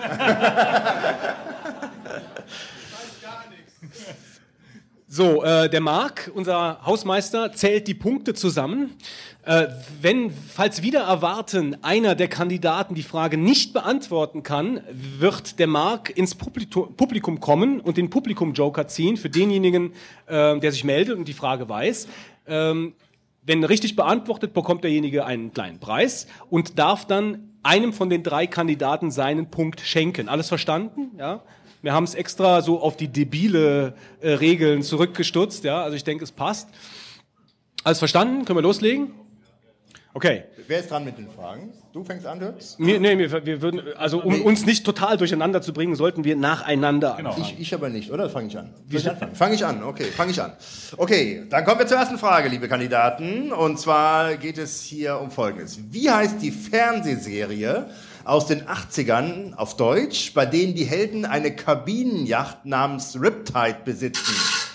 [SPEAKER 3] So, äh, der Marc, unser Hausmeister, zählt die Punkte zusammen. Äh, wenn, falls wieder erwarten, einer der Kandidaten die Frage nicht beantworten kann, wird der Marc ins Publikum, Publikum kommen und den Publikum-Joker ziehen für denjenigen, äh, der sich meldet und die Frage weiß. Ähm, Wenn richtig beantwortet, bekommt derjenige einen kleinen Preis und darf dann einem von den drei Kandidaten seinen Punkt schenken. Alles verstanden? Ja? Wir haben es extra so auf die debile äh, Regeln zurückgestutzt. Ja? Also ich denke, es passt. Alles verstanden? Können wir loslegen? Okay.
[SPEAKER 4] Wer ist dran mit den Fragen? Du fängst an, Dirks?
[SPEAKER 3] Wir, nee, wir, wir würden, also um nee. uns nicht total durcheinander zu bringen, sollten wir nacheinander
[SPEAKER 4] genau.
[SPEAKER 3] anfangen.
[SPEAKER 4] Ich, ich aber nicht, oder? Fange ich an? Soll ich anfangen? Fange ich an, okay, fange ich an. Okay, dann kommen wir zur ersten Frage, liebe Kandidaten. Und zwar geht es hier um Folgendes. Wie heißt die Fernsehserie aus den achtzigern auf Deutsch, bei denen die Helden eine Kabinenyacht namens Riptide besitzen?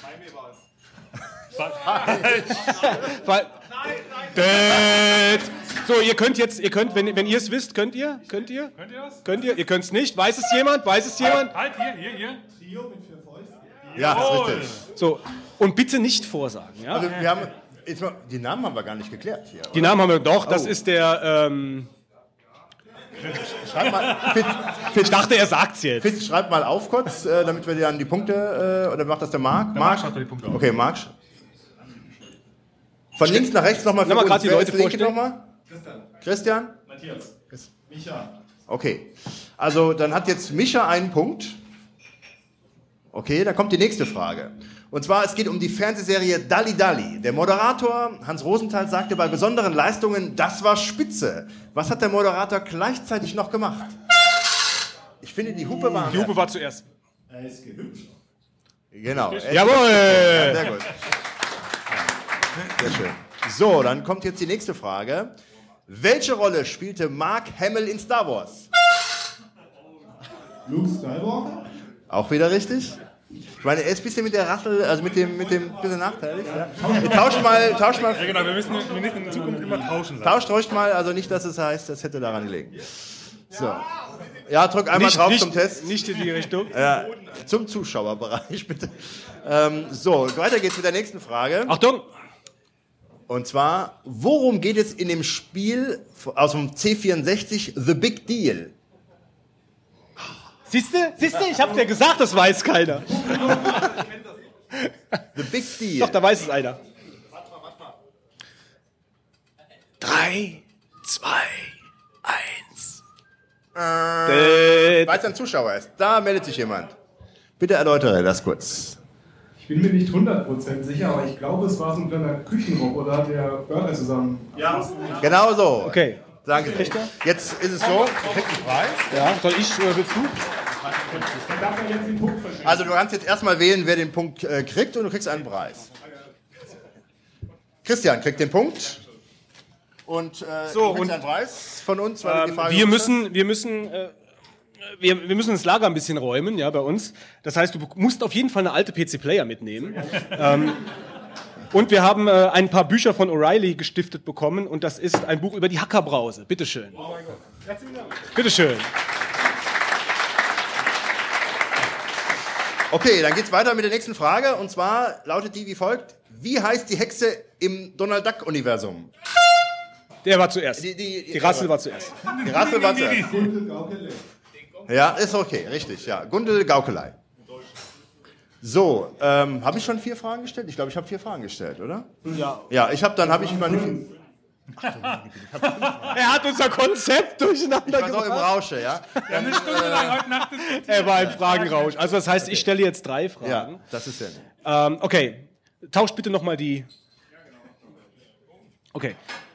[SPEAKER 3] Weil, nein, so, ihr könnt jetzt, ihr könnt, wenn, wenn ihr es wisst, könnt ihr? Könnt ihr?
[SPEAKER 2] Könnt ihr das?
[SPEAKER 3] Könnt ihr? Ihr könnt es nicht? Weiß es jemand? Weiß es jemand?
[SPEAKER 2] Halt, hier, hier, hier.
[SPEAKER 11] Trio mit vier Fäusten.
[SPEAKER 4] Ja, das ist richtig.
[SPEAKER 3] So, und bitte nicht vorsagen, ja?
[SPEAKER 4] Also, wir haben, jetzt mal, die Namen haben wir gar nicht geklärt hier.
[SPEAKER 3] Die
[SPEAKER 4] oder?
[SPEAKER 3] Namen haben wir doch, das
[SPEAKER 4] oh.
[SPEAKER 3] ist der, ähm...
[SPEAKER 4] Schreib mal, Fitz, Fitz,
[SPEAKER 3] ich dachte, er sagt's jetzt.
[SPEAKER 4] Fitz, schreib mal auf kurz, äh, damit wir dann die Punkte, äh, oder macht das der Marc?
[SPEAKER 2] Der Marc schreibt die Punkte auf.
[SPEAKER 4] Okay, Marc. Von links nach rechts nochmal für
[SPEAKER 3] Nochmal
[SPEAKER 4] uns.
[SPEAKER 3] gerade die
[SPEAKER 4] Wer
[SPEAKER 3] Leute
[SPEAKER 4] ist der linke
[SPEAKER 3] vorstellen.
[SPEAKER 4] nochmal?
[SPEAKER 11] Christian.
[SPEAKER 4] Christian?
[SPEAKER 11] Matthias.
[SPEAKER 10] Micha.
[SPEAKER 4] Okay, also dann hat jetzt Micha einen Punkt. Okay, dann kommt die nächste Frage. Und zwar, es geht um die Fernsehserie Dalli Dalli. Der Moderator Hans Rosenthal sagte bei besonderen Leistungen, das war spitze. Was hat der Moderator gleichzeitig noch gemacht? Ich finde, die Hupe war...
[SPEAKER 3] Die Hupe war zuerst.
[SPEAKER 10] Er ist gehüpft.
[SPEAKER 4] Genau.
[SPEAKER 3] Jawohl!
[SPEAKER 4] Ja, sehr gut. Sehr schön. So, dann kommt jetzt die nächste Frage. Welche Rolle spielte Mark Hamill in Star Wars?
[SPEAKER 10] Luke Skywalker?
[SPEAKER 4] Auch wieder richtig. Ich meine, er ist ein bisschen mit der Rassel, also mit dem, mit dem bisschen nachteilig. Ja. Tauscht mal, tauscht mal.
[SPEAKER 2] Ja, genau, wir müssen, wir müssen in Zukunft immer tauschen. Lassen.
[SPEAKER 4] Tauscht ruhig mal, also nicht, dass es heißt, das hätte daran gelegen. So. Ja, drück einmal
[SPEAKER 3] nicht,
[SPEAKER 4] drauf
[SPEAKER 3] nicht,
[SPEAKER 4] zum Test.
[SPEAKER 3] Nicht in die Richtung.
[SPEAKER 4] Ja, zum Zuschauerbereich, bitte. Ähm, so, weiter geht's mit der nächsten Frage.
[SPEAKER 3] Achtung!
[SPEAKER 4] Und zwar, worum geht es in dem Spiel aus dem C vierundsechzig The Big Deal?
[SPEAKER 3] Siehst du? Siehst du? Ich hab dir gesagt, das weiß keiner.
[SPEAKER 4] The Big Deal.
[SPEAKER 3] Doch, da weiß es einer. Drei, zwei, eins.
[SPEAKER 4] Äh, Weil es ein Zuschauer ist. Da meldet sich jemand. Bitte erläutere das kurz.
[SPEAKER 11] Ich bin mir nicht hundert Prozent sicher, aber ich glaube, es war so ein kleiner Küchenroboter, der Burger zusammen...
[SPEAKER 10] Ja.
[SPEAKER 4] Genau so.
[SPEAKER 3] Okay.
[SPEAKER 4] Sagen Sie. Jetzt ist es so, du kriegst einen Preis.
[SPEAKER 3] Ja, soll ich oder willst du?
[SPEAKER 11] Dann darf er jetzt den Punkt verschieben.
[SPEAKER 4] Also du kannst jetzt erstmal wählen, wer den Punkt äh, kriegt und du kriegst einen Preis. Christian kriegt den Punkt. Und, äh,
[SPEAKER 3] so,
[SPEAKER 4] du kriegst
[SPEAKER 3] und
[SPEAKER 4] einen Preis von uns. Weil
[SPEAKER 3] ähm,
[SPEAKER 4] die Frage
[SPEAKER 3] wir müssen, wir müssen, äh, wir, wir müssen das Lager ein bisschen räumen, ja, bei uns. Das heißt, du musst auf jeden Fall eine alte P C-Player mitnehmen. ähm, und wir haben äh, ein paar Bücher von O'Reilly gestiftet bekommen und das ist ein Buch über die Hackerbrause. Bitteschön.
[SPEAKER 10] Oh mein Gott. Herzlichen Dank.
[SPEAKER 3] Bitteschön.
[SPEAKER 4] Okay, dann geht's weiter mit der nächsten Frage. Und zwar lautet die wie folgt. Wie heißt die Hexe im Donald Duck-Universum?
[SPEAKER 3] Der war zuerst.
[SPEAKER 4] Die, die,
[SPEAKER 3] die Rassel war zuerst.
[SPEAKER 4] Die Rassel war zuerst.
[SPEAKER 11] Gundel Gaukelei.
[SPEAKER 4] Ja, ist okay, richtig. Ja, Gundel Gaukelei. So, ähm, habe ich schon vier Fragen gestellt? Ich glaube, ich habe vier Fragen gestellt, oder?
[SPEAKER 3] Ja.
[SPEAKER 4] Ja, ich habe dann habe ich meine vier.
[SPEAKER 3] Er hat unser Konzept durcheinander
[SPEAKER 4] Ich war so im Rausche, ja.
[SPEAKER 2] Wir haben eine Stunde lang heute Nacht diskutiert.
[SPEAKER 3] Er war im Fragenrausch. Also das heißt, ich stelle jetzt drei Fragen.
[SPEAKER 4] Ja, das ist ja nicht.
[SPEAKER 3] Ähm, okay, tauscht bitte nochmal die... Okay.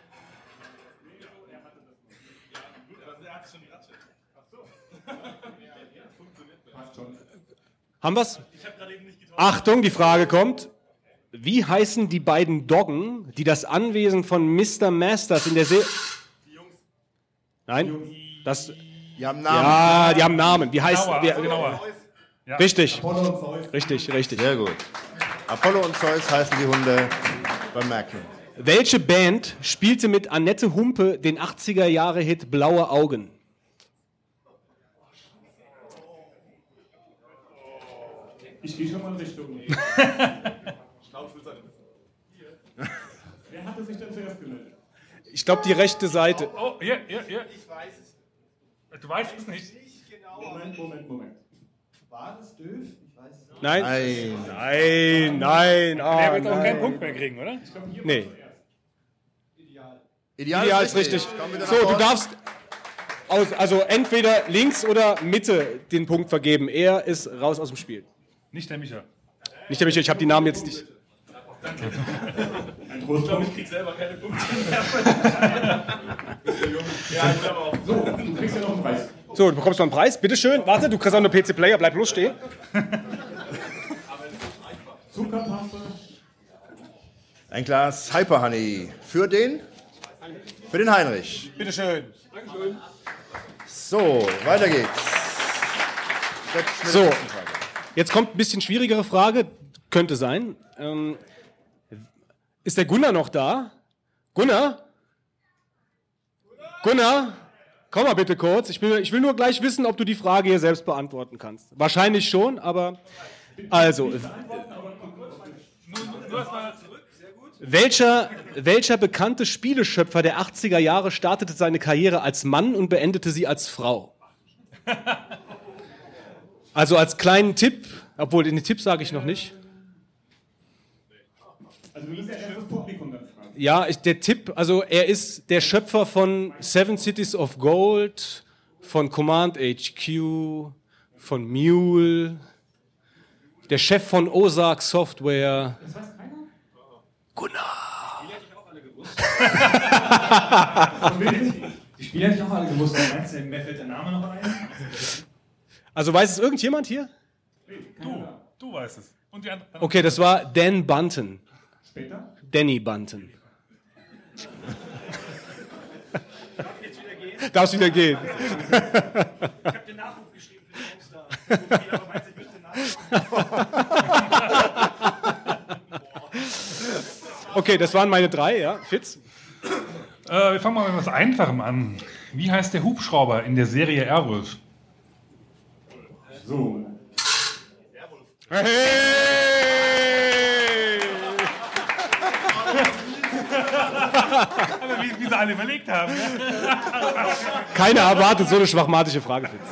[SPEAKER 3] Haben wir's? Achtung, die Frage kommt. Wie heißen die beiden Doggen, die das Anwesen von Mister Masters in der Serie... Nein? Das...
[SPEAKER 4] Die haben Namen.
[SPEAKER 3] Ja, die haben Namen. Wie heißt...
[SPEAKER 2] Genauer,
[SPEAKER 3] wer-
[SPEAKER 2] also genauer. Ja.
[SPEAKER 3] Richtig.
[SPEAKER 11] Apollo und Zeus.
[SPEAKER 3] Richtig, richtig.
[SPEAKER 4] Sehr gut. Apollo und Zeus heißen die Hunde beim Merkel.
[SPEAKER 3] Welche Band spielte mit Annette Humpe den achtziger-Jahre-Hit Blaue Augen?
[SPEAKER 11] Ich gehe schon mal in Richtung. Wer hatte sich denn zuerst gemeldet?
[SPEAKER 3] Ich glaube, die rechte Seite.
[SPEAKER 2] Oh, hier, hier, hier. Ich weiß es. Du weißt es nicht.
[SPEAKER 11] Moment, Moment, Moment. War das Döf? Ich weiß es nicht.
[SPEAKER 3] Nein.
[SPEAKER 4] Nein.
[SPEAKER 3] Nein, nein. Ah,
[SPEAKER 2] Der wird auch
[SPEAKER 3] nein.
[SPEAKER 2] keinen Punkt mehr kriegen, oder?
[SPEAKER 3] Nee.
[SPEAKER 4] Ideal,
[SPEAKER 3] Ideal ist richtig.
[SPEAKER 4] Komm wieder
[SPEAKER 3] So,
[SPEAKER 4] nach
[SPEAKER 3] du
[SPEAKER 4] vorne.
[SPEAKER 3] darfst aus, also entweder links oder Mitte den Punkt vergeben. Er ist raus aus dem Spiel.
[SPEAKER 2] Nicht der Micha.
[SPEAKER 3] Nicht der Michael, ich habe die Namen jetzt nicht.
[SPEAKER 11] Ein Trost. Ich glaube, ich krieg selber keine Punkte mehr. So, du kriegst ja noch einen Preis.
[SPEAKER 3] So, du bekommst noch einen Preis. Bitteschön. Warte, du kriegst auch eine P C-Player. Bleib bloß stehen.
[SPEAKER 11] Zuckerpaste.
[SPEAKER 4] Ein Glas Hyper Honey für den? Für den Heinrich.
[SPEAKER 3] Bitteschön.
[SPEAKER 11] Dankeschön.
[SPEAKER 4] So, weiter geht's. Jetzt mit
[SPEAKER 3] So,
[SPEAKER 4] der nächsten Frage.
[SPEAKER 3] jetzt kommt ein bisschen schwierigere Frage. Könnte sein. Ähm, ist der Gunnar noch da? Gunnar? Gunnar? Komm mal bitte kurz. Ich will, ich will nur gleich wissen, ob du die Frage hier selbst beantworten kannst. Wahrscheinlich schon, aber... Also... Welcher, welcher bekannte Spieleschöpfer der achtziger Jahre startete seine Karriere als Mann und beendete sie als Frau? Also als kleinen Tipp, obwohl den Tipp sage ich noch nicht.
[SPEAKER 11] Also wir müssen ja erst das Publikum dann fragen.
[SPEAKER 3] Ja, ich, der Tipp, also er ist der Schöpfer von Seven Cities of Gold, von Command H Q, von Mule, der Chef von Ozark Software.
[SPEAKER 9] Das weiß keiner?
[SPEAKER 3] Gunnar.
[SPEAKER 9] Die hätte ich auch alle gewusst. Die Spieler hätte ich auch alle gewusst. Meinst du, wer fällt der Name noch ein?
[SPEAKER 3] Also weiß es irgendjemand hier?
[SPEAKER 2] Du, du weißt es. Und die anderen.
[SPEAKER 3] Okay, das war Dan Bunton.
[SPEAKER 9] Später?
[SPEAKER 3] Danny Bunton. Darfst wieder gehen.
[SPEAKER 9] Ich habe den Nachruf geschrieben für den Poster. Aber meinst du, ich müsste nachschauen?
[SPEAKER 3] Okay, das waren meine drei, ja. Fitz?
[SPEAKER 2] Äh, wir fangen mal mit etwas Einfachem an. Wie heißt der Hubschrauber in der Serie Airwolf?
[SPEAKER 9] So.
[SPEAKER 3] Hey!
[SPEAKER 2] Aber wie, wie sie alle überlegt haben. Ja?
[SPEAKER 3] Keiner erwartet so eine schwachmatische Frage, Fitz.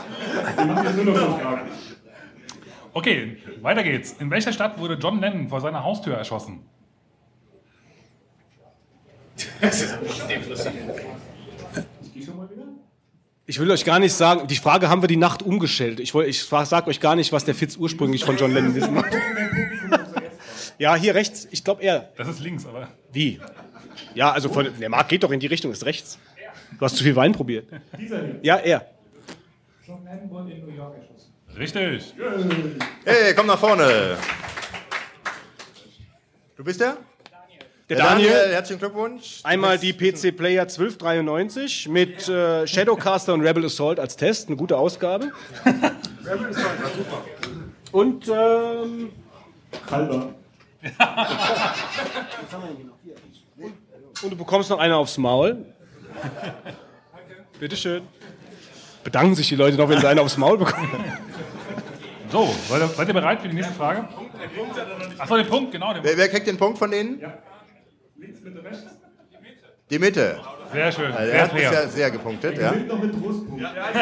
[SPEAKER 2] Okay, weiter geht's. In welcher Stadt wurde John Lennon vor seiner Haustür erschossen?
[SPEAKER 3] Ich will euch gar nicht sagen, die Frage haben wir die Nacht umgestellt. Ich, ich sage euch gar nicht, was der Fitz ursprünglich von John Lennon wissen macht. Ja, hier rechts, ich glaube er.
[SPEAKER 2] Das ist links, aber...
[SPEAKER 3] Wie? Ja, also von, der Markt geht doch in die Richtung, ist rechts. Du hast zu viel Wein probiert.
[SPEAKER 9] Dieser hier.
[SPEAKER 3] Ja, er.
[SPEAKER 11] John Lennon wurde in New York erschossen.
[SPEAKER 2] Richtig.
[SPEAKER 4] Hey, komm nach vorne. Du bist der?
[SPEAKER 3] Der Daniel.
[SPEAKER 4] Daniel, herzlichen Glückwunsch.
[SPEAKER 3] Einmal die P C Player zwölf dreiundneunzig mit äh, Shadowcaster und Rebel Assault als Test, eine gute Ausgabe.
[SPEAKER 11] Rebel Assault war super.
[SPEAKER 3] Und ähm,
[SPEAKER 9] Kalber.
[SPEAKER 3] Und du bekommst noch eine aufs Maul. Bitteschön. Bedanken sich die Leute noch, wenn sie eine aufs Maul bekommen.
[SPEAKER 2] So, seid ihr, seid ihr bereit für die nächste Frage? Achso, den Punkt, genau. Den
[SPEAKER 4] Wer, wer kriegt den Punkt von denen?
[SPEAKER 9] Ja. Links, Mitte, rechts.
[SPEAKER 4] Die Mitte.
[SPEAKER 2] Sehr schön.
[SPEAKER 4] Also
[SPEAKER 2] Sehr
[SPEAKER 4] er hat
[SPEAKER 2] fair.
[SPEAKER 4] bisher sehr gepunktet. Ja.
[SPEAKER 9] Noch mit Trostpunkt.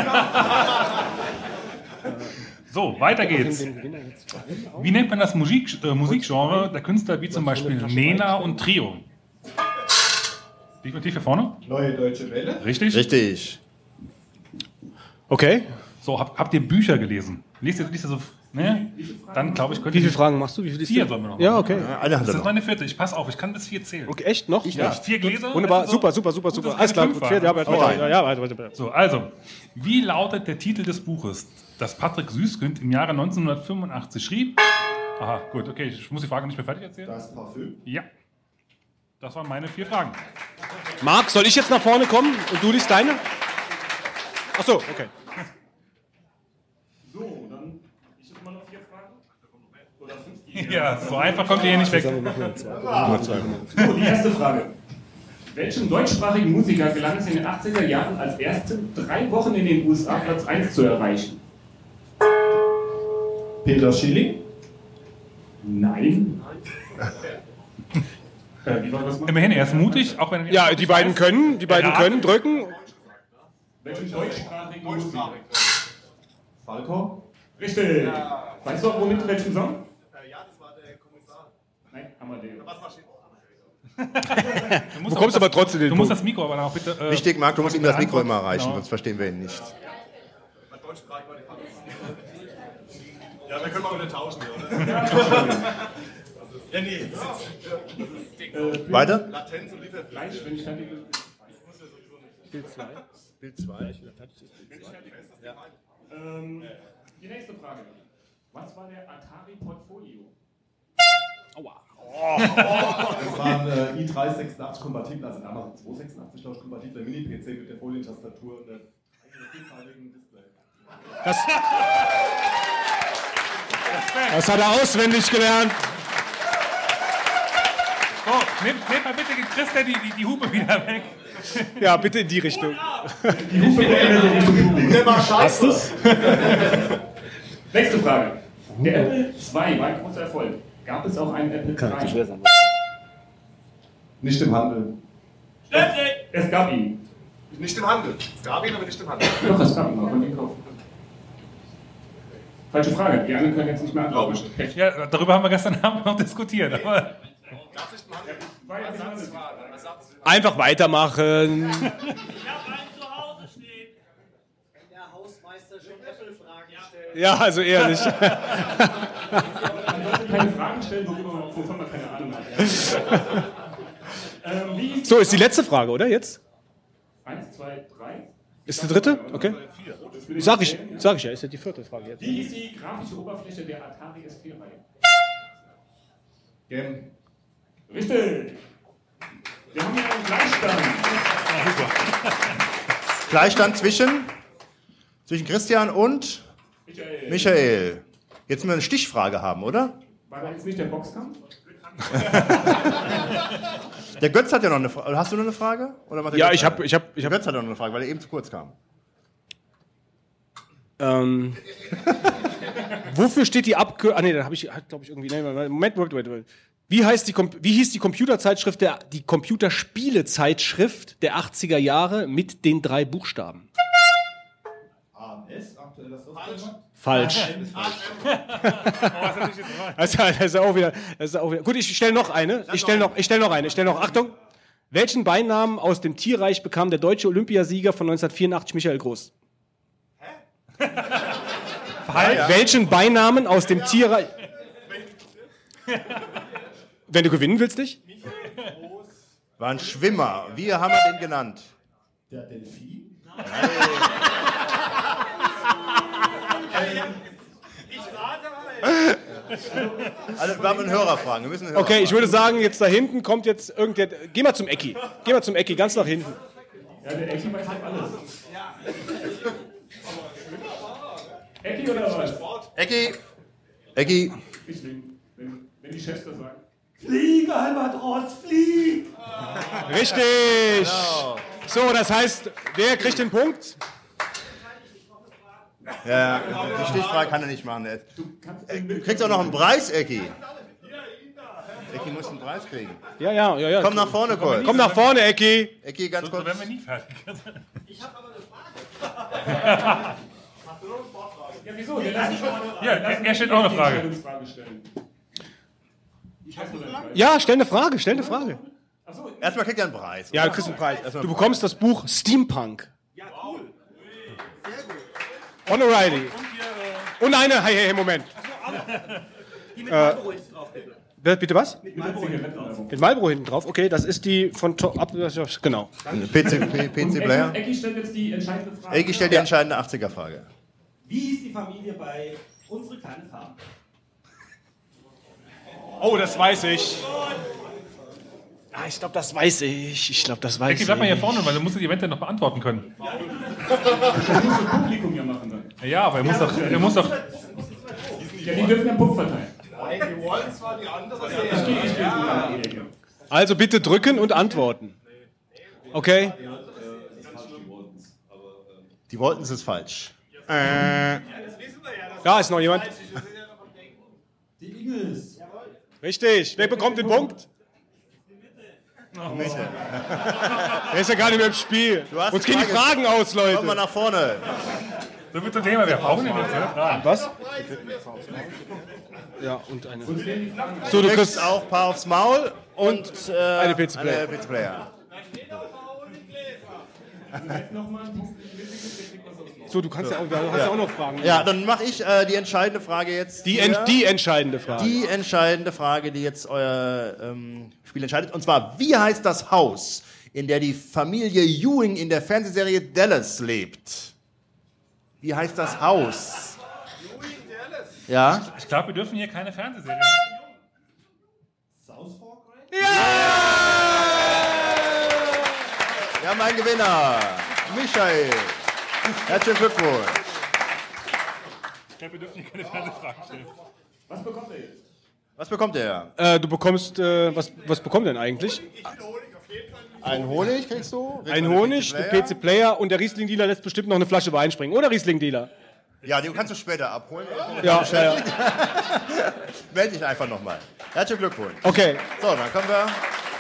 [SPEAKER 2] So, weiter geht's. Wie nennt man das Musik, äh, Musikgenre der Künstler wie zum Beispiel Nena und Trio? Definitiv hier vorne?
[SPEAKER 9] Neue Deutsche Welle.
[SPEAKER 2] Richtig?
[SPEAKER 4] Richtig.
[SPEAKER 3] Okay.
[SPEAKER 2] So, habt, habt ihr Bücher gelesen? Liest ihr, liest ihr so... Ne? Dann glaube ich, könnt
[SPEAKER 3] Wie
[SPEAKER 2] ihr...
[SPEAKER 3] viele Fragen machst du? Wie viele
[SPEAKER 2] Vier sollen wir noch
[SPEAKER 3] Ja,
[SPEAKER 2] machen.
[SPEAKER 3] okay.
[SPEAKER 4] Ja, eine hat
[SPEAKER 2] Das
[SPEAKER 4] er
[SPEAKER 2] ist
[SPEAKER 4] noch.
[SPEAKER 2] meine vierte. Ich pass auf, ich kann bis vier zählen.
[SPEAKER 3] Okay, echt? Noch?
[SPEAKER 4] Ich
[SPEAKER 2] Ja,
[SPEAKER 4] nicht.
[SPEAKER 2] vier Gläser.
[SPEAKER 3] Wunderbar,
[SPEAKER 2] also
[SPEAKER 3] super, super, super, super.
[SPEAKER 2] Gut, dass
[SPEAKER 3] Alles
[SPEAKER 2] es
[SPEAKER 3] klar,
[SPEAKER 2] keine
[SPEAKER 3] gut.
[SPEAKER 2] fünf
[SPEAKER 3] Ja,
[SPEAKER 2] waren.
[SPEAKER 3] weiter,
[SPEAKER 2] Hau rein.
[SPEAKER 3] ja, ja, weiter, weiter, weiter.
[SPEAKER 2] So, also, wie lautet der Titel des Buches, das Patrick Süßkind im Jahre neunzehnhundertfünfundachtzig schrieb? Aha, gut, okay, ich muss die Frage nicht mehr fertig erzählen.
[SPEAKER 10] Das Parfüm.
[SPEAKER 2] Ja. Das waren meine vier Fragen.
[SPEAKER 3] Marc, soll ich jetzt nach vorne kommen und du liest deine? Ach so, okay.
[SPEAKER 9] So, dann ich jetzt mal noch vier Fragen. Oder fünf?
[SPEAKER 2] Ja, so einfach kommt ihr hier nicht weg.
[SPEAKER 9] So, die erste Frage. Welchem deutschsprachigen Musiker gelang es in den achtziger Jahren als ersten drei Wochen in den U S A Platz eins zu erreichen? Peter Schilling? Nein. äh, wie war das mal?
[SPEAKER 2] Immerhin, er ist mutig, auch wenn er
[SPEAKER 3] Ja, die beiden können, die beiden
[SPEAKER 2] Ja.
[SPEAKER 3] können drücken.
[SPEAKER 9] Welchem deutschsprachigen Musiker? Falco? Richtig. Weißt du auch, womit, welchem Song?
[SPEAKER 10] Ja, das war der Kommissar.
[SPEAKER 9] Nein, Amadeus.
[SPEAKER 10] Was war schön?
[SPEAKER 2] Du
[SPEAKER 3] Du bekommst aber trotzdem den
[SPEAKER 2] Du musst
[SPEAKER 3] Punkt.
[SPEAKER 2] das Mikro aber auch bitte... Äh,
[SPEAKER 4] Wichtig, Marc, du musst ihm das Mikro
[SPEAKER 2] Antwort-
[SPEAKER 4] immer erreichen,
[SPEAKER 2] Genau.
[SPEAKER 4] sonst verstehen wir ihn nicht.
[SPEAKER 10] Bei Deutschsprache war die Frage. Ja, dann können wir wieder tauschen, oder? Ja, nee.
[SPEAKER 4] Äh, Weiter?
[SPEAKER 10] Latenz und Liefer.
[SPEAKER 9] Gleich, wenn ich fertig bin.
[SPEAKER 3] Bild zwei. Bild zwei.
[SPEAKER 9] Ja. Ähm, die nächste Frage. Was war der Atari Portfolio?
[SPEAKER 3] Aua.
[SPEAKER 10] Das war ein äh, i drei sechsundachtzig kompatibel, also damals ein zwei sechsundachtzig glaube ich, kompatibler Mini-P C mit der Folientastatur und der vielseitigen Display.
[SPEAKER 3] Das, das hat er auswendig gelernt.
[SPEAKER 2] So, nehmt, nehmt mal bitte Christa die, die, die Hupe wieder weg.
[SPEAKER 3] Ja, bitte in die Richtung.
[SPEAKER 9] Die Hupe
[SPEAKER 10] Der war scheiße.
[SPEAKER 9] Nächste Frage. Der Apple zwei war ein großer Erfolg. Gab es auch einen Apple drei?
[SPEAKER 10] Nicht im Handel.
[SPEAKER 9] Es gab ihn.
[SPEAKER 10] Nicht im Handel. Es gab ihn, aber nicht im Handel.
[SPEAKER 9] Doch, es gab ihn. Man konnte ihn kaufen. Falsche Frage. Die anderen können jetzt nicht mehr antworten.
[SPEAKER 2] Ja, darüber haben wir gestern Abend noch diskutiert. Aber
[SPEAKER 9] Falsche
[SPEAKER 3] Einfach weitermachen.
[SPEAKER 15] Ich habe einen zu Hause stehen. Wenn der Hausmeister schon Apple-Fragen stellt.
[SPEAKER 3] Ja, also eher nicht.
[SPEAKER 7] Man sollte keine Fragen stellen, wovon man keine Ahnung hat. ähm, wie ist
[SPEAKER 3] So, ist die letzte Frage, oder jetzt?
[SPEAKER 7] Eins, zwei, drei.
[SPEAKER 3] Ist die dritte? Okay. Sag ich, sag ich ja, ist ja die vierte Frage jetzt.
[SPEAKER 7] Wie ist die grafische Oberfläche der Atari S P-Reihe?
[SPEAKER 9] Game.
[SPEAKER 7] Richtig. Wir haben hier einen Gleichstand.
[SPEAKER 4] Gleichstand zwischen, zwischen Christian und
[SPEAKER 7] Michael.
[SPEAKER 4] Michael. Jetzt müssen wir eine Stichfrage haben, oder?
[SPEAKER 7] War da jetzt nicht der Boxkampf?
[SPEAKER 4] Der Götz hat ja noch eine Frage. Hast du noch eine Frage? Oder macht der
[SPEAKER 3] Ja,
[SPEAKER 4] Götz
[SPEAKER 3] ich habe,
[SPEAKER 4] eine?
[SPEAKER 3] ich habe, ich
[SPEAKER 4] Der
[SPEAKER 3] habe.
[SPEAKER 4] Götz hat noch eine Frage, weil er eben zu kurz kam.
[SPEAKER 3] Ähm, wofür steht die Abkürzung? Ah nee, da habe ich, glaube ich irgendwie. Nee, Moment, Moment, Moment. Wie heißt die, wie hieß die Computerzeitschrift der, die Computerspielezeitschrift der achtziger Jahre mit den drei Buchstaben?
[SPEAKER 10] A M S, aktueller Softwaremarkt?
[SPEAKER 3] Falsch. Das ist, das ist auch wieder, das ist auch wieder. Gut, ich stelle noch eine. Ich stelle noch, ich stelle noch eine. Ich stelle noch. Achtung. Welchen Beinamen aus dem Tierreich bekam der deutsche Olympiasieger von neunzehnhundertvierundachtzig Michael Groß? Hä?
[SPEAKER 2] Falsch.
[SPEAKER 3] Welchen Beinamen aus dem Tierreich? Wenn du gewinnen willst, dich?
[SPEAKER 4] War ein Schwimmer. Wie haben wir den genannt?
[SPEAKER 10] Der Delfin?
[SPEAKER 15] Ich rate mal.
[SPEAKER 4] Also, wir haben einen Hörerfragen. Wir müssen einen
[SPEAKER 3] Okay, ich
[SPEAKER 4] Hörerfragen.
[SPEAKER 3] würde sagen, jetzt da hinten kommt jetzt irgendwer. Geh mal zum Ecki. Geh mal zum Ecki, ganz nach hinten.
[SPEAKER 7] Ja, der Ecki weiß halt alles. Ecki oder was?
[SPEAKER 4] Ecki. Ecki.
[SPEAKER 7] Ich nehme, wenn, wenn die Chefs das sagen.
[SPEAKER 15] Fliege, Albatros, flieg!
[SPEAKER 3] Richtig.
[SPEAKER 4] Genau.
[SPEAKER 3] So, das heißt, wer kriegt den Punkt?
[SPEAKER 4] Ja, die Stichfrage kann er nicht machen. Er- Du kriegst auch noch einen Preis, Ecki. Ecki muss einen Preis kriegen.
[SPEAKER 3] Ja, ja, ja, ja.
[SPEAKER 4] Komm nach vorne, Cole.
[SPEAKER 3] Komm nach vorne, Ecki.
[SPEAKER 4] Ecki, ganz
[SPEAKER 2] So
[SPEAKER 4] kurz.
[SPEAKER 2] werden wir nie fertig.
[SPEAKER 15] Ich habe aber eine Frage. Hast du noch eine Sportfrage?
[SPEAKER 7] Ja, wieso? Der lass mich schon mal eine-
[SPEAKER 2] Ja, er- er stellt auch eine Frage.
[SPEAKER 7] Entscheidungsfrage stellen. Ich hasse das.
[SPEAKER 3] Ja, stell eine Frage, stell eine Frage.
[SPEAKER 4] Erstmal kriegt er einen Preis.
[SPEAKER 3] Ja, du kriegst einen Preis. Du bekommst das Buch Steampunk.
[SPEAKER 15] Ja, cool.
[SPEAKER 3] Von O'Reilly. Und eine, hey, hey, Moment.
[SPEAKER 15] Die mit
[SPEAKER 3] Äh,
[SPEAKER 15] Marlboro hinten drauf, bitte.
[SPEAKER 3] Wer- Bitte was?
[SPEAKER 15] Mit Marlboro hinten drauf.
[SPEAKER 3] Mit Marlboro hinten drauf. Okay, das ist die von Top. Ab, genau.
[SPEAKER 4] P C, P C Player.
[SPEAKER 7] Ecki stellt jetzt die entscheidende Frage.
[SPEAKER 4] Ecki stellt die entscheidende achtziger-Frage.
[SPEAKER 14] Wie hieß die Familie bei Unsere kleine Farm?
[SPEAKER 3] Oh, das weiß ich. Ah, ich glaube, das weiß ich. Ich glaube, das weiß
[SPEAKER 2] Ecki,
[SPEAKER 3] ich.
[SPEAKER 2] bleib mal hier vorne, weil du musst die eventuell noch beantworten können.
[SPEAKER 7] Das muss das Publikum ja machen dann.
[SPEAKER 2] Ja, aber er muss doch, er muss doch.
[SPEAKER 7] Ja, die dürfen einen Punkt verteilen.
[SPEAKER 15] Die wollen zwar die andere
[SPEAKER 7] Ich gehe, ich gehe.
[SPEAKER 3] Also bitte drücken und antworten. Okay?
[SPEAKER 4] Die wollten es falsch. Äh,
[SPEAKER 3] Da ist noch jemand.
[SPEAKER 12] Die Eagles.
[SPEAKER 3] Richtig. Wer bekommt den Punkt?
[SPEAKER 4] Michael.
[SPEAKER 3] Der ist ja gar nicht mehr im Spiel.
[SPEAKER 4] Du hast
[SPEAKER 3] Uns gehen die
[SPEAKER 4] Frage.
[SPEAKER 3] Fragen aus, Leute.
[SPEAKER 4] Komm mal nach vorne.
[SPEAKER 2] So wird das Thema. Wir brauchen den jetzt, ne?
[SPEAKER 3] Was? Ja, und eine.
[SPEAKER 4] So,
[SPEAKER 3] So,
[SPEAKER 4] du
[SPEAKER 3] du
[SPEAKER 4] kriegst
[SPEAKER 3] kriegst
[SPEAKER 4] auch ein paar aufs Maul und äh,
[SPEAKER 3] Eine P C Player.
[SPEAKER 4] eine P C Player.
[SPEAKER 3] So, du kannst ja auch, du hast ja auch noch Fragen.
[SPEAKER 4] Ja, dann mache ich äh, die entscheidende Frage jetzt.
[SPEAKER 3] Die,
[SPEAKER 4] hier.
[SPEAKER 3] ent, die entscheidende Frage.
[SPEAKER 4] Die entscheidende Frage, die jetzt euer ähm, Spiel entscheidet. Und zwar, wie heißt das Haus, in der die Familie Ewing in der Fernsehserie Dallas lebt? Wie heißt das Haus? Ja?
[SPEAKER 2] Ich glaube, wir dürfen hier keine Fernsehserie.
[SPEAKER 10] South Fork rein?
[SPEAKER 4] Wir haben einen Gewinner. Michael. Herzlichen Glückwunsch.
[SPEAKER 2] Ich glaube, wir dürfen hier keine Fernsehfragen stellen.
[SPEAKER 7] Was bekommt er jetzt?
[SPEAKER 4] Was bekommt er?
[SPEAKER 3] Äh, du bekommst, äh, was, was bekommt denn eigentlich?
[SPEAKER 4] Ein Honig kriegst du? Kriegst
[SPEAKER 3] Ein
[SPEAKER 4] du einen
[SPEAKER 3] Honig,
[SPEAKER 4] P C
[SPEAKER 3] ein
[SPEAKER 4] Player?
[SPEAKER 3] P C-Player und der Riesling-Dealer lässt bestimmt noch eine Flasche Wein springen. Oder Riesling-Dealer?
[SPEAKER 4] Ja, den kannst du später abholen.
[SPEAKER 3] Ja, ja, ja.
[SPEAKER 4] Meld dich einfach nochmal. Herzlichen Glückwunsch.
[SPEAKER 3] Okay,
[SPEAKER 4] So, dann kommen wir.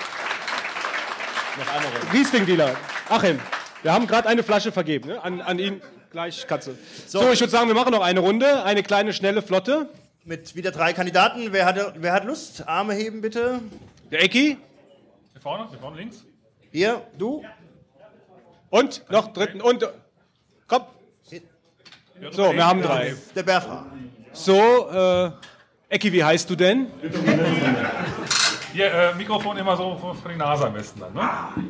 [SPEAKER 4] Noch eine Runde.
[SPEAKER 3] Riesling-Dealer. Achim, wir haben gerade eine Flasche vergeben, ne? An, an ihn. Gleich, Katze. So, ich würde sagen, wir machen noch eine Runde. Eine kleine, schnelle, flotte.
[SPEAKER 4] Mit wieder drei Kandidaten. Wer hat, wer hat Lust? Arme heben, bitte.
[SPEAKER 3] Der Ecki.
[SPEAKER 2] Hier vorne, hier vorne links.
[SPEAKER 4] Hier, du.
[SPEAKER 3] Und noch dritten und komm. So, wir haben drei.
[SPEAKER 4] Der Bertha.
[SPEAKER 3] So, äh, Ecki, wie heißt du denn?
[SPEAKER 2] Hier, äh, Mikrofon immer so vor die Nase am besten dann, ne?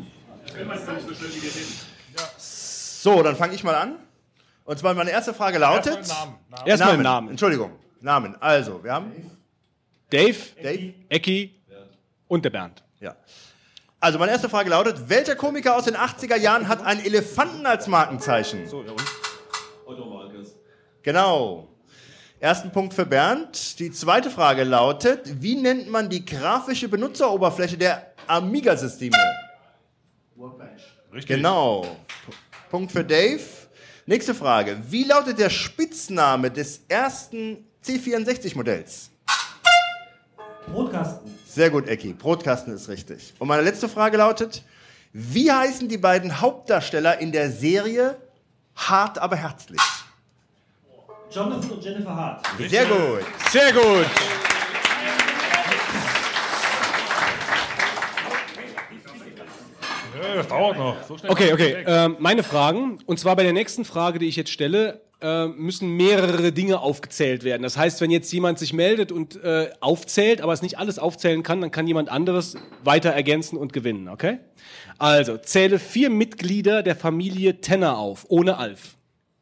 [SPEAKER 4] So, dann fange ich mal an. Und zwar meine erste Frage lautet...
[SPEAKER 2] Erstmal Namen. Namen.
[SPEAKER 3] Erstmal einen Namen.
[SPEAKER 4] Entschuldigung, Namen. Also, wir haben...
[SPEAKER 3] Dave,
[SPEAKER 4] Dave,
[SPEAKER 3] Ecki und der Bernd.
[SPEAKER 4] Ja. Also, meine erste Frage lautet, welcher Komiker aus den achtziger Jahren hat einen Elefanten als Markenzeichen?
[SPEAKER 10] So, ja und? Otto Walkes.
[SPEAKER 4] Genau. Ersten Punkt für Bernd. Die zweite Frage lautet, wie nennt man die grafische Benutzeroberfläche der Amiga-Systeme?
[SPEAKER 13] Workbench.
[SPEAKER 2] Richtig.
[SPEAKER 4] Genau. P- Punkt für Dave. Nächste Frage. Wie lautet der Spitzname des ersten C vierundsechzig-Modells?
[SPEAKER 14] Brotkasten.
[SPEAKER 4] Sehr gut, Ecki. Brotkasten ist richtig. Und meine letzte Frage lautet, wie heißen die beiden Hauptdarsteller in der Serie Hart, aber herzlich?
[SPEAKER 14] Jonathan und Jennifer Hart.
[SPEAKER 4] Sehr gut.
[SPEAKER 3] Sehr gut.
[SPEAKER 2] Ja, das dauert noch. So schnell
[SPEAKER 3] Okay,
[SPEAKER 2] kommt es
[SPEAKER 3] okay.
[SPEAKER 2] weg.
[SPEAKER 3] Ähm, meine Fragen, und zwar bei der nächsten Frage, die ich jetzt stelle, äh, müssen mehrere Dinge aufgezählt werden. Das heißt, wenn jetzt jemand sich meldet und äh, aufzählt, aber es nicht alles aufzählen kann, dann kann jemand anderes weiter ergänzen und gewinnen, okay? Also, zähle vier Mitglieder der Familie Tenner auf, ohne Alf.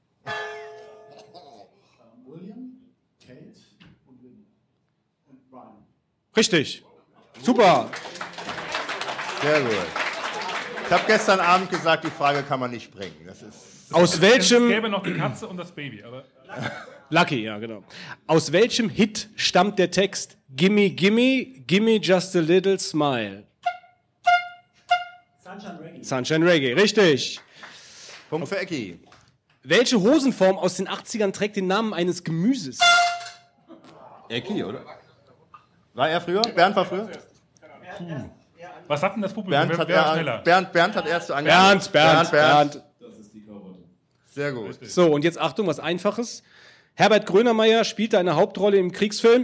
[SPEAKER 13] William, Kate und Lynn. Und Brian.
[SPEAKER 3] Richtig. Super.
[SPEAKER 4] Sehr gut. Ich habe gestern Abend gesagt, die Frage kann man nicht bringen. Das ist
[SPEAKER 3] Aus
[SPEAKER 2] Es
[SPEAKER 3] welchem...
[SPEAKER 2] gäbe noch die Katze und das Baby, aber...
[SPEAKER 3] Lucky, ja, genau. Aus welchem Hit stammt der Text Gimme, gimme, gimme just a little smile?
[SPEAKER 14] Sunshine Reggae.
[SPEAKER 3] Sunshine Reggae, richtig.
[SPEAKER 4] Punkt für Ecki.
[SPEAKER 3] Welche Hosenform aus den achtzigern trägt den Namen eines Gemüses?
[SPEAKER 4] Ecki, oder? War er früher? Bernd war früher?
[SPEAKER 2] Was hat denn das Publikum?
[SPEAKER 4] Bernd
[SPEAKER 2] Wer,
[SPEAKER 4] hat,
[SPEAKER 2] wer war
[SPEAKER 4] er,
[SPEAKER 2] schneller?
[SPEAKER 4] Bernd, Bernd hat erst so angefangen.
[SPEAKER 3] Bernd, Bernd, Bernd.
[SPEAKER 10] Das ist die Karotte.
[SPEAKER 4] Sehr gut.
[SPEAKER 3] So, und jetzt Achtung, was Einfaches. Herbert Grönemeyer spielte eine Hauptrolle im Kriegsfilm.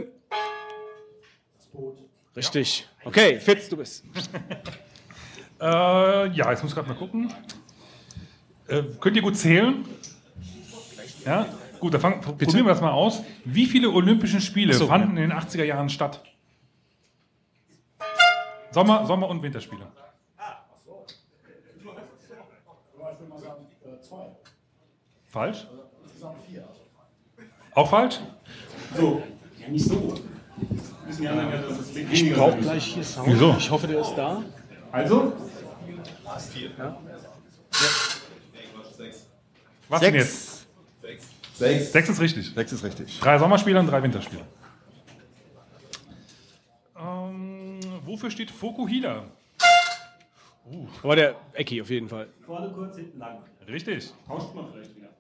[SPEAKER 3] Richtig. Okay, Fitz, du bist.
[SPEAKER 2] Äh, ja, jetzt muss ich gerade mal gucken. Äh, könnt ihr gut zählen? Ja? Gut, dann fang, probieren wir das mal aus. Wie viele Olympischen Spiele
[SPEAKER 3] Ach so,
[SPEAKER 2] fanden in den achtziger Jahren statt? Sommer, Sommer- und Winterspiele.
[SPEAKER 13] Ich würde mal sagen, äh, zwei.
[SPEAKER 2] Falsch?
[SPEAKER 13] Insgesamt vier.
[SPEAKER 2] Auch falsch?
[SPEAKER 14] So. Ja, nicht so. Wissen die anderen ja, dass es weniger
[SPEAKER 3] Ich brauche
[SPEAKER 14] ist.
[SPEAKER 3] gleich hier Sound.
[SPEAKER 2] Wieso?
[SPEAKER 3] Ich hoffe, der ist da.
[SPEAKER 14] Also?
[SPEAKER 2] Was
[SPEAKER 4] Sechs.
[SPEAKER 2] denn jetzt?
[SPEAKER 10] Sechs.
[SPEAKER 2] Sechs ist richtig.
[SPEAKER 4] Sechs ist richtig.
[SPEAKER 2] Drei Sommerspiele und drei Winterspiele. Ähm, wofür steht Fokuhila? Uh,
[SPEAKER 3] Aber der Ecki auf jeden Fall.
[SPEAKER 14] Vorne kurz, hinten lang.
[SPEAKER 2] richtig.
[SPEAKER 14] Tauscht man vielleicht wieder.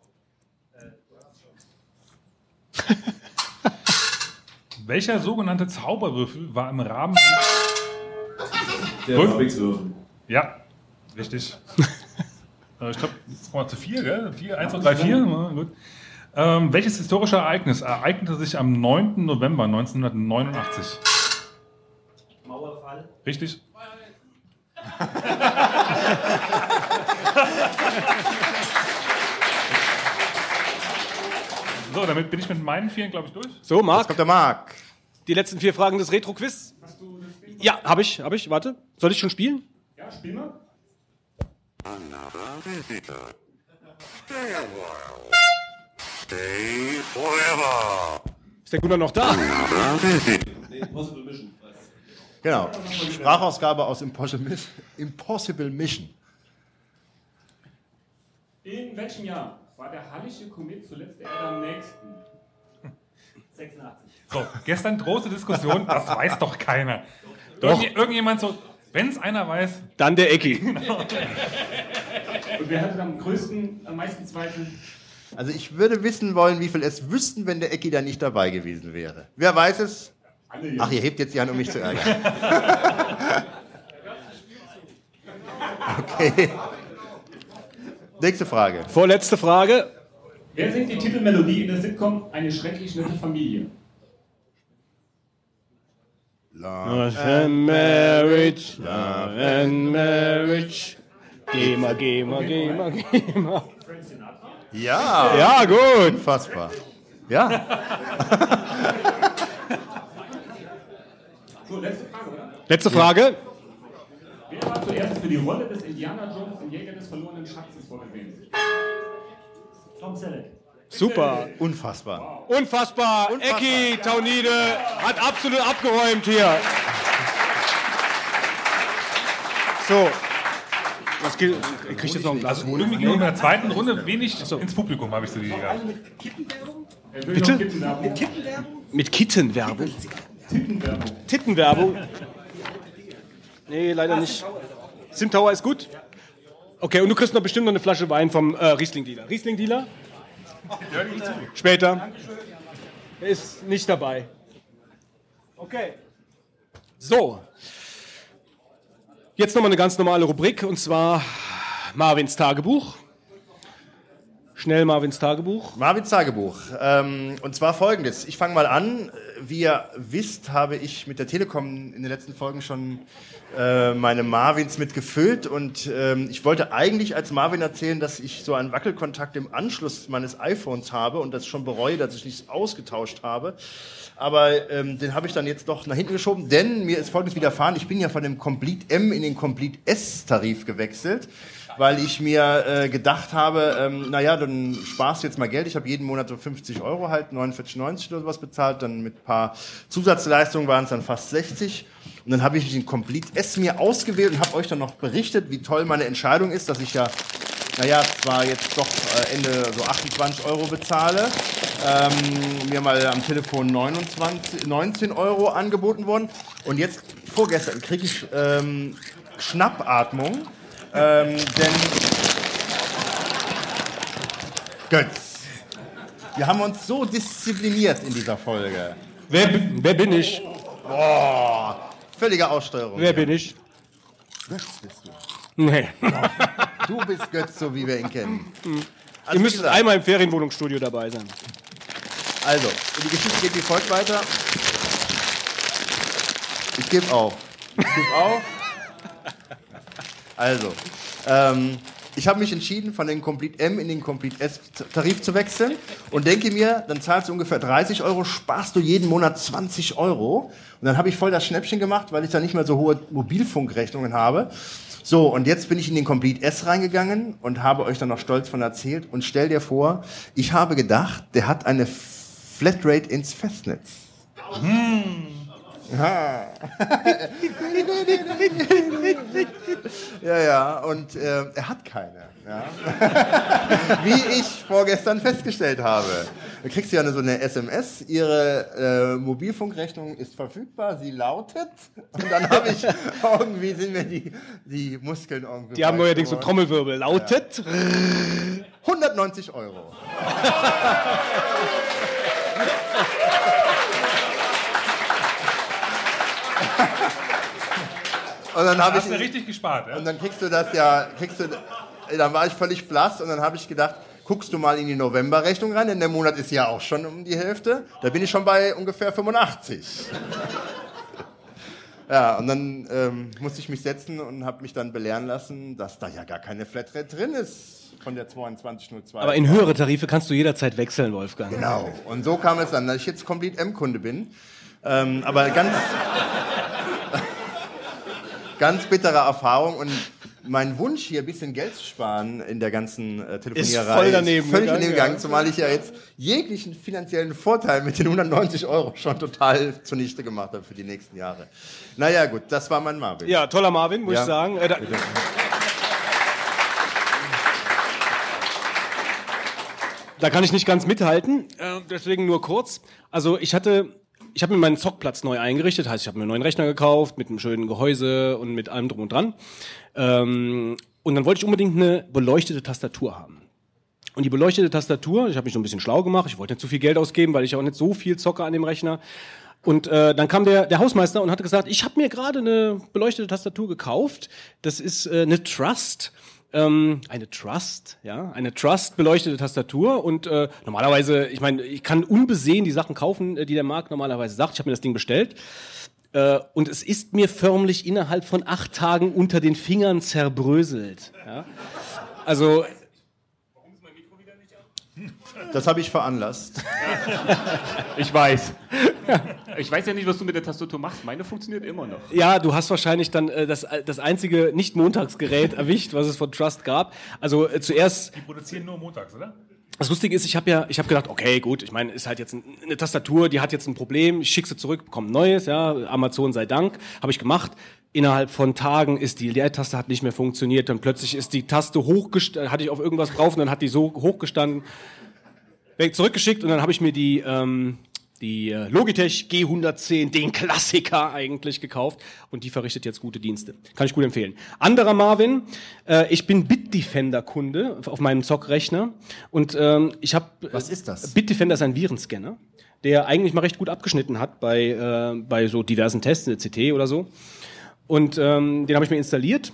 [SPEAKER 2] Welcher sogenannte Zauberwürfel war im Rahmen...
[SPEAKER 10] Der
[SPEAKER 2] Gut.
[SPEAKER 10] Rubikswürfel.
[SPEAKER 2] Ja, richtig. Äh, ich glaube, jetzt kommen wir zu vier, gell? Vier, eins, zwei, drei, vier. Ja, gut. Ähm, welches historische Ereignis ereignete sich am neunten November neunzehnhundertneunundachtzig?
[SPEAKER 14] Mauerfall.
[SPEAKER 2] Richtig. So, damit bin ich mit meinen vieren, glaube ich, durch.
[SPEAKER 3] So,
[SPEAKER 4] Jetzt
[SPEAKER 3] Marc,
[SPEAKER 4] kommt der Marc.
[SPEAKER 3] die letzten vier Fragen des Retro-Quiz. Ja, habe ich, habe ich. Warte. Soll ich schon spielen?
[SPEAKER 14] Ja, spiel mal.
[SPEAKER 3] Ist der Gunnar noch da?
[SPEAKER 10] Impossible Mission.
[SPEAKER 4] Genau. Sprachausgabe aus Impossible, Mis- Impossible Mission.
[SPEAKER 7] In welchem Jahr war der Hallische Komet zuletzt der Erde am nächsten?
[SPEAKER 14] sechsundachtzig.
[SPEAKER 2] So, gestern große Diskussion, das weiß doch keiner. Irgend, irgendjemand so, wenn es einer weiß,
[SPEAKER 3] Dann der Ecki.
[SPEAKER 7] Und wer hatte am größten, am meisten Zweifel?
[SPEAKER 4] Also ich würde wissen wollen, wie viel es wüssten, wenn der Ecki da nicht dabei gewesen wäre. Wer weiß es? Ach, ihr hebt jetzt die Hand, um mich zu ärgern. Okay. Nächste Frage.
[SPEAKER 3] Vorletzte Frage.
[SPEAKER 7] Wer singt die Titelmelodie in der Sitcom Eine schrecklich nette Familie?
[SPEAKER 3] Love and Marriage, Love and Marriage. Geh mal, geh mal, geh mal, geh mal.
[SPEAKER 4] Ja.
[SPEAKER 3] Ja, gut.
[SPEAKER 4] Unfassbar. Ja.
[SPEAKER 6] So, letzte Frage, oder?
[SPEAKER 3] Letzte Frage.
[SPEAKER 6] Wer war zuerst für die Rolle des Indiana Jones im Jäger des verlorenen Schatzes vorgesehen?
[SPEAKER 14] Tom Selleck.
[SPEAKER 4] Super. Unfassbar.
[SPEAKER 3] Unfassbar. Unfassbar. Ecki Taunide hat absolut abgeräumt hier.
[SPEAKER 2] So. Was geht? Kriegt jetzt noch ein Glas Honig?
[SPEAKER 16] Irgendwie ging in der zweiten Runde wenig ins Publikum, habe ich so die gehabt.
[SPEAKER 3] Bitte? Mit Kittenwerbung? Mit Kittenwerbung?
[SPEAKER 6] Tittenwerbung.
[SPEAKER 3] Tittenwerbung? Nee, leider nicht. Simtower ist gut? Okay, und du kriegst noch bestimmt noch eine Flasche Wein vom äh, Riesling-Dealer. Riesling-Dealer? Später. Er ist nicht dabei. Okay. So. Jetzt nochmal eine ganz normale Rubrik, und zwar Marvins Tagebuch. Schnell Marvins Tagebuch.
[SPEAKER 4] Marvins Tagebuch. Ähm, und zwar folgendes. Ich fange mal an. Wie ihr wisst, habe ich mit der Telekom in den letzten Folgen schon äh, meine Marvins mitgefüllt. Und ähm, ich wollte eigentlich als Marvin erzählen, dass ich so einen Wackelkontakt im Anschluss meines iPhones habe und das schon bereue, dass ich nichts ausgetauscht habe. Aber ähm, den habe ich dann jetzt doch nach hinten geschoben, denn mir ist Folgendes widerfahren. Ich bin ja von dem Complete M in den Complete S-Tarif gewechselt, weil ich mir äh, gedacht habe, ähm, naja, dann sparst du jetzt mal Geld. Ich habe jeden Monat so fünfzig Euro halt, neunundvierzig neunzig oder sowas bezahlt. Dann mit ein paar Zusatzleistungen waren es dann fast sechzig. Und dann habe ich den Complete S mir ausgewählt und habe euch dann noch berichtet, wie toll meine Entscheidung ist, dass ich ja, naja, zwar jetzt doch äh, Ende so achtundzwanzig Euro bezahle, ähm, mir mal am Telefon neunundzwanzig, neunzehn Euro angeboten worden. Und jetzt, vorgestern, kriege ich ähm, Schnappatmung. Ähm, denn Götz, wir haben uns so diszipliniert in dieser Folge.
[SPEAKER 3] Wer, wer bin ich?
[SPEAKER 4] Boah, völlige Aussteuerung.
[SPEAKER 3] Wer bin ich?
[SPEAKER 4] Götz bist du.
[SPEAKER 3] Nee.
[SPEAKER 4] Du bist Götz, so wie wir ihn kennen. Also,
[SPEAKER 3] Ihr müsst einmal im Ferienwohnungsstudio dabei sein.
[SPEAKER 4] Also, die Geschichte geht wie folgt weiter. Ich gebe auf. Ich gebe auf. Also, ähm, ich habe mich entschieden, von den Complete M in den Complete S-Tarif zu wechseln und denke mir, dann zahlst du ungefähr dreißig Euro, sparst du jeden Monat zwanzig Euro. Und dann habe ich voll das Schnäppchen gemacht, weil ich da nicht mehr so hohe Mobilfunkrechnungen habe. So, und jetzt bin ich in den Complete S reingegangen und habe euch dann noch stolz von erzählt. Und stell dir vor, ich habe gedacht, der hat eine Flatrate ins Festnetz. Hm. Ja. ja, ja, und äh, er hat keine. Ja. Wie ich vorgestern festgestellt habe. Da kriegst du ja so eine S M S, ihre äh, Mobilfunkrechnung ist verfügbar, sie lautet. Und dann habe ich, irgendwie sind mir die, die Muskeln irgendwie.
[SPEAKER 3] Die haben neuerdings so Trommelwirbel. Lautet?
[SPEAKER 4] Ja. hundertneunzig Euro. Und dann habe ich
[SPEAKER 16] hast du richtig gespart, ja?
[SPEAKER 4] Und dann kriegst du das ja, kriegst du, dann war ich völlig blass und dann habe ich gedacht, guckst du mal in die Novemberrechnung rein, denn der Monat ist ja auch schon um die Hälfte. Da bin ich schon bei ungefähr fünfundachtzig. Ja, und dann ähm, musste ich mich setzen und habe mich dann belehren lassen, dass da ja gar keine Flatrate drin ist von der zweiundzwanzig null zwei.
[SPEAKER 3] Aber in höhere Tarife kannst du jederzeit wechseln, Wolfgang.
[SPEAKER 4] Genau. Und so kam es dann, dass ich jetzt Complete M-Kunde bin. Ähm, aber ganz... Ganz bittere Erfahrung und mein Wunsch hier ein bisschen Geld zu sparen in der ganzen äh, Telefonierei
[SPEAKER 3] ist voll daneben
[SPEAKER 4] ist völlig
[SPEAKER 3] gegangen,
[SPEAKER 4] daneben gegangen,
[SPEAKER 3] ja.
[SPEAKER 4] Zumal ich ja jetzt jeglichen finanziellen Vorteil mit den hundertneunzig Euro schon total zunichte gemacht habe für die nächsten Jahre. Naja gut, das war mein Marvin.
[SPEAKER 3] Ja, toller Marvin, muss
[SPEAKER 4] ja.
[SPEAKER 3] ich sagen. Äh, da, da kann ich nicht ganz mithalten, äh, deswegen nur kurz. Also ich hatte... Ich habe mir meinen Zockplatz neu eingerichtet, heißt, ich habe mir einen neuen Rechner gekauft mit einem schönen Gehäuse und mit allem drum und dran. Ähm, und dann wollte ich unbedingt eine beleuchtete Tastatur haben. Und die beleuchtete Tastatur, ich habe mich so ein bisschen schlau gemacht, ich wollte nicht zu viel Geld ausgeben, weil ich auch nicht so viel zocke an dem Rechner. Und äh, dann kam der, der Hausmeister und hat gesagt, ich habe mir gerade eine beleuchtete Tastatur gekauft. Das ist äh, eine Trust. Ähm, eine Trust, ja, eine Trust beleuchtete Tastatur und äh, normalerweise, ich meine, ich kann unbesehen die Sachen kaufen, die der Markt normalerweise sagt. Ich habe mir das Ding bestellt Äh, und es ist mir förmlich innerhalb von acht Tagen unter den Fingern zerbröselt. Ja? Also...
[SPEAKER 4] Das habe ich veranlasst.
[SPEAKER 7] Ich weiß. Ich weiß ja nicht, was du mit der Tastatur machst. Meine funktioniert immer noch.
[SPEAKER 3] Ja, du hast wahrscheinlich dann äh, das, das einzige Nicht-Montagsgerät erwischt, was es von Trust gab. Also äh, zuerst...
[SPEAKER 16] Die produzieren nur montags, oder?
[SPEAKER 3] Das Lustige ist, ich habe ja, ich habe gedacht, okay, gut, ich meine, ist halt jetzt ein, eine Tastatur, die hat jetzt ein Problem, ich schicke sie zurück, bekomme ein neues, ja, Amazon sei Dank, habe ich gemacht. Innerhalb von Tagen ist die Leertaste hat nicht mehr funktioniert, dann plötzlich ist die Taste hochgestanden, hatte ich auf irgendwas drauf und dann hat die so hochgestanden, zurückgeschickt und dann habe ich mir die ähm, die äh, Logitech G hundertzehn, den Klassiker eigentlich gekauft und die verrichtet jetzt gute Dienste. Kann ich gut empfehlen. Anderer Marvin, äh, ich bin Bitdefender-Kunde auf meinem Zockrechner und ähm, ich habe...
[SPEAKER 4] Was ist das?
[SPEAKER 3] Bitdefender ist ein Virenscanner, der eigentlich mal recht gut abgeschnitten hat bei, äh, bei so diversen Tests, in der C T oder so. Und ähm, den habe ich mir installiert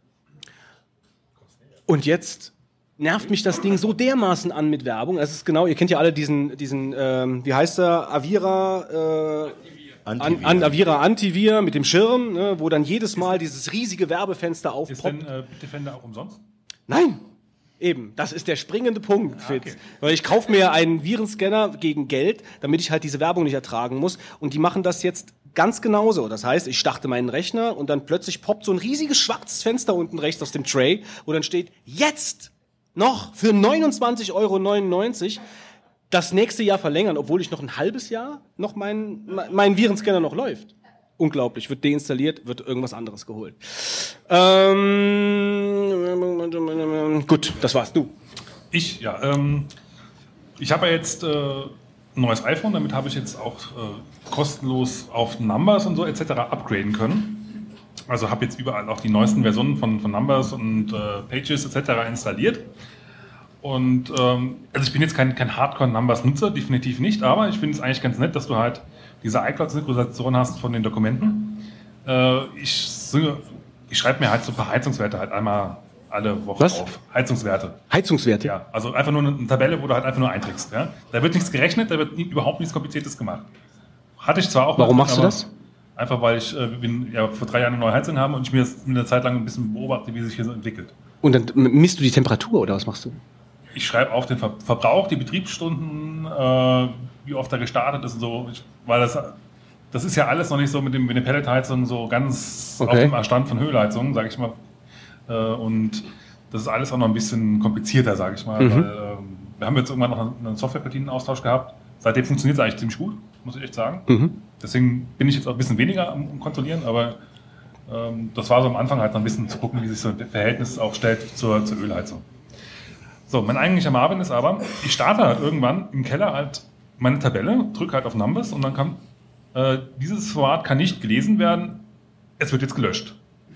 [SPEAKER 3] und jetzt... nervt mich das Ding so dermaßen an mit Werbung. Es ist genau, ihr kennt ja alle diesen, diesen ähm, wie heißt der, Avira, äh, Antivir. An, an, Avira Antivir mit dem Schirm, ne, wo dann jedes Mal dieses riesige Werbefenster aufpoppt.
[SPEAKER 16] Ist denn äh, Bitdefender auch umsonst?
[SPEAKER 3] Nein, eben, das ist der springende Punkt, Fitz.
[SPEAKER 16] Ah, okay.
[SPEAKER 3] Weil ich kaufe mir einen Virenscanner gegen Geld, damit ich halt diese Werbung nicht ertragen muss. Und die machen das jetzt ganz genauso. Das heißt, ich starte meinen Rechner und dann plötzlich poppt so ein riesiges schwarzes Fenster unten rechts aus dem Tray, wo dann steht, jetzt noch für neunundzwanzig Euro neunundneunzig das nächste Jahr verlängern, obwohl ich noch ein halbes Jahr noch mein, mein Virenscanner noch läuft. Unglaublich, wird deinstalliert, wird irgendwas anderes geholt. Ähm, gut, das war's, du.
[SPEAKER 16] Ich, ja. Ähm, ich habe ja jetzt äh, ein neues iPhone, damit habe ich jetzt auch äh, kostenlos auf Numbers und so et cetera upgraden können. Also habe jetzt überall auch die neuesten Versionen von, von Numbers und äh, Pages et cetera installiert. Und ähm, also ich bin jetzt kein, kein Hardcore-Numbers-Nutzer, definitiv nicht, aber ich finde es eigentlich ganz nett, dass du halt diese iCloud-Synchronisation hast von den Dokumenten. Äh, ich ich schreibe mir halt so ein paar Heizungswerte halt einmal alle Woche
[SPEAKER 3] Was?
[SPEAKER 16] auf. Heizungswerte.
[SPEAKER 3] Heizungswerte?
[SPEAKER 16] Ja, also einfach nur eine Tabelle, wo du halt einfach nur einträgst. Ja? Da wird nichts gerechnet, da wird nie, überhaupt nichts Kompliziertes gemacht. Hatte ich zwar auch...
[SPEAKER 3] Warum
[SPEAKER 16] mal,
[SPEAKER 3] machst du das?
[SPEAKER 16] Einfach weil ich äh, bin, ja, vor drei Jahren eine neue Heizung habe und ich mir das eine Zeit lang ein bisschen beobachte, wie sich hier so entwickelt.
[SPEAKER 3] Und dann misst du die Temperatur oder was machst du?
[SPEAKER 16] Ich schreibe auf den Ver Verbrauch, die Betriebsstunden, äh, wie oft er gestartet ist und so. Ich, weil das, das ist ja alles noch nicht so mit, dem, mit den Pelletheizungen so ganz
[SPEAKER 3] Okay.
[SPEAKER 16] auf dem Stand von Höhlheizungen, sage ich mal. Äh, und das ist alles auch noch ein bisschen komplizierter, sage ich mal.
[SPEAKER 3] Mhm.
[SPEAKER 16] Weil, äh, wir haben jetzt irgendwann noch einen Softwarepartienaustausch gehabt. Seitdem funktioniert es eigentlich ziemlich gut, muss ich echt sagen.
[SPEAKER 3] Mhm.
[SPEAKER 16] Deswegen bin ich jetzt auch ein bisschen weniger am, am Kontrollieren, aber ähm, das war so am Anfang halt noch ein bisschen zu gucken, wie sich so ein Verhältnis auch stellt zur, zur Ölheizung. So, mein eigentlicher Marvin ist aber, ich starte halt irgendwann im Keller halt meine Tabelle, drücke halt auf Numbers und dann kann, äh, dieses Format kann nicht gelesen werden, es wird jetzt gelöscht.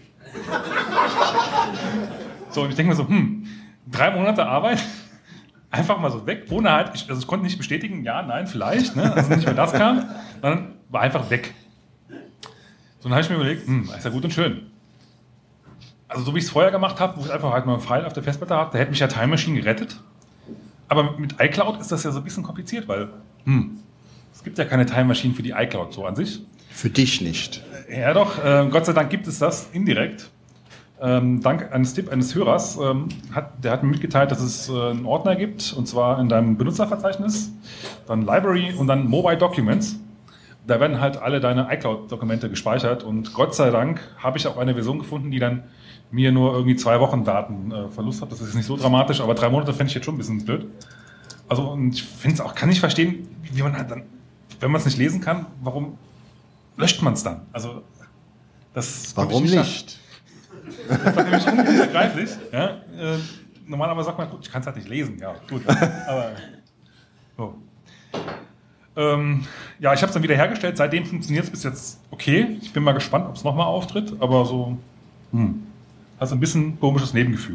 [SPEAKER 16] So, und ich denke mir so, hm, drei Monate Arbeit, einfach mal so weg, ohne halt, ich, also ich konnte nicht bestätigen, ja, nein, vielleicht, ne, also nicht mehr das kam, sondern war einfach weg. So, dann habe ich mir überlegt, hm, ist ja gut und schön. Also so wie ich es vorher gemacht habe, wo ich einfach halt mal einen File auf der Festplatte habe, da hätte mich ja Time Machine gerettet. Aber mit iCloud ist das ja so ein bisschen kompliziert, weil hm, es gibt ja keine Time Machine für die iCloud so an sich.
[SPEAKER 4] Für dich nicht.
[SPEAKER 16] Ja doch, äh, Gott sei Dank gibt es das indirekt. Ähm, dank eines Tipp eines Hörers, ähm, hat, der hat mir mitgeteilt, dass es äh, einen Ordner gibt, und zwar in deinem Benutzerverzeichnis, dann Library und dann Mobile Documents. Da werden halt alle deine iCloud-Dokumente gespeichert und Gott sei Dank habe ich auch eine Version gefunden, die dann mir nur irgendwie zwei Wochen Datenverlust äh, hat. Das ist nicht so dramatisch, aber drei Monate fände ich jetzt schon ein bisschen blöd. Also und ich finde es auch, kann nicht verstehen, wie man halt dann, wenn man es nicht lesen kann, warum löscht man es dann? Also das
[SPEAKER 4] Warum nicht?
[SPEAKER 16] nicht? Das ist doch nämlich unbegreiflich. Ja? Äh, normalerweise sagt man, gut, ich kann es halt nicht lesen. Ja, gut. Aber so. Ähm, ja, ich habe es dann wieder hergestellt. Seitdem funktioniert es bis jetzt okay. Ich bin mal gespannt, ob es nochmal auftritt. Aber so, hm, also ein bisschen ein komisches Nebengefühl.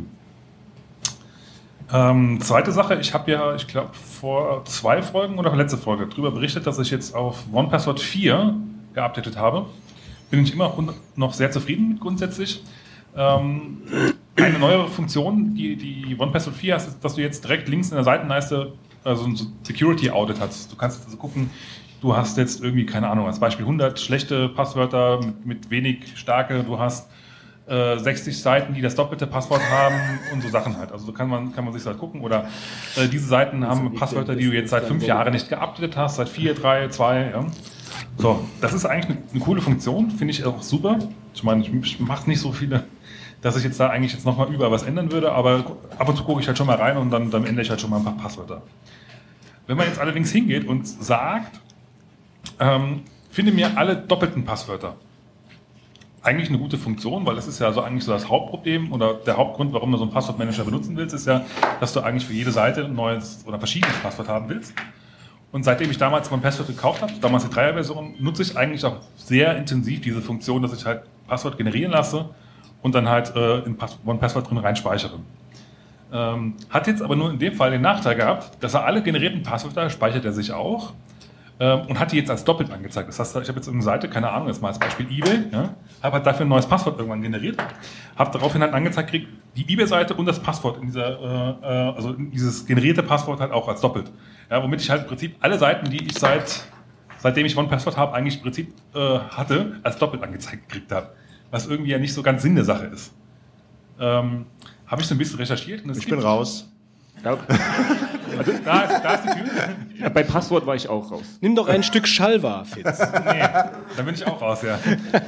[SPEAKER 16] Ähm, zweite Sache, ich habe ja, ich glaube, vor zwei Folgen oder letzte Folge darüber berichtet, dass ich jetzt auf OnePassword vier geupdatet habe. Bin ich immer noch sehr zufrieden mit grundsätzlich. Ähm, eine neuere Funktion, die die OnePassword vier hast, ist, dass du jetzt direkt links in der Seitenleiste also ein Security Audit hast. Du kannst also gucken, du hast jetzt irgendwie, keine Ahnung, als Beispiel hundert schlechte Passwörter mit, mit wenig starke, du hast äh, sechzig Seiten, die das doppelte Passwort haben und so Sachen halt. Also so kann man, kann man sich das halt gucken. Oder äh, diese Seiten haben Passwörter, die du jetzt seit fünf Jahren nicht geupdatet hast, seit vier, drei, zwei, ja. So, das ist eigentlich eine, eine coole Funktion, finde ich auch super. Ich meine, ich, ich mache nicht so viele, dass ich jetzt da eigentlich jetzt nochmal über was ändern würde, aber ab und zu gucke ich halt schon mal rein und dann, dann ändere ich halt schon mal ein paar Passwörter. Wenn man jetzt allerdings hingeht und sagt, ähm, finde mir alle doppelten Passwörter, eigentlich eine gute Funktion, weil das ist ja so eigentlich so das Hauptproblem oder der Hauptgrund, warum du so einen Passwortmanager benutzen willst, ist ja, dass du eigentlich für jede Seite ein neues oder verschiedenes Passwort haben willst. Und seitdem ich damals mein Passwort gekauft habe, damals die Dreier-Version, nutze ich eigentlich auch sehr intensiv diese Funktion, dass ich halt Passwort generieren lasse und dann halt äh, in OnePassword drin reinspeichere. Ähm, hat jetzt aber nur in dem Fall den Nachteil gehabt, dass er alle generierten Passwörter speichert er sich auch ähm, und hat die jetzt als doppelt angezeigt. Das heißt, ich habe jetzt eine Seite, keine Ahnung, jetzt mal als Beispiel eBay, ja, habe halt dafür ein neues Passwort irgendwann generiert, habe daraufhin halt angezeigt gekriegt, die eBay-Seite und das Passwort in dieser, äh, also dieses generierte Passwort halt auch als doppelt. Ja, womit ich halt im Prinzip alle Seiten, die ich seit, seitdem ich OnePassword habe, eigentlich im Prinzip äh, hatte, als doppelt angezeigt gekriegt habe. Was irgendwie ja nicht so ganz Sinn der Sache ist. Ähm, habe ich so ein bisschen recherchiert. Und
[SPEAKER 4] ich bin raus.
[SPEAKER 7] Ja. Also, da, ist, da ist die Tür. Ja, bei Passwort war ich auch raus.
[SPEAKER 3] Nimm doch ein Stück Schalwa, Fitz.
[SPEAKER 16] Nee, da bin ich auch raus, ja.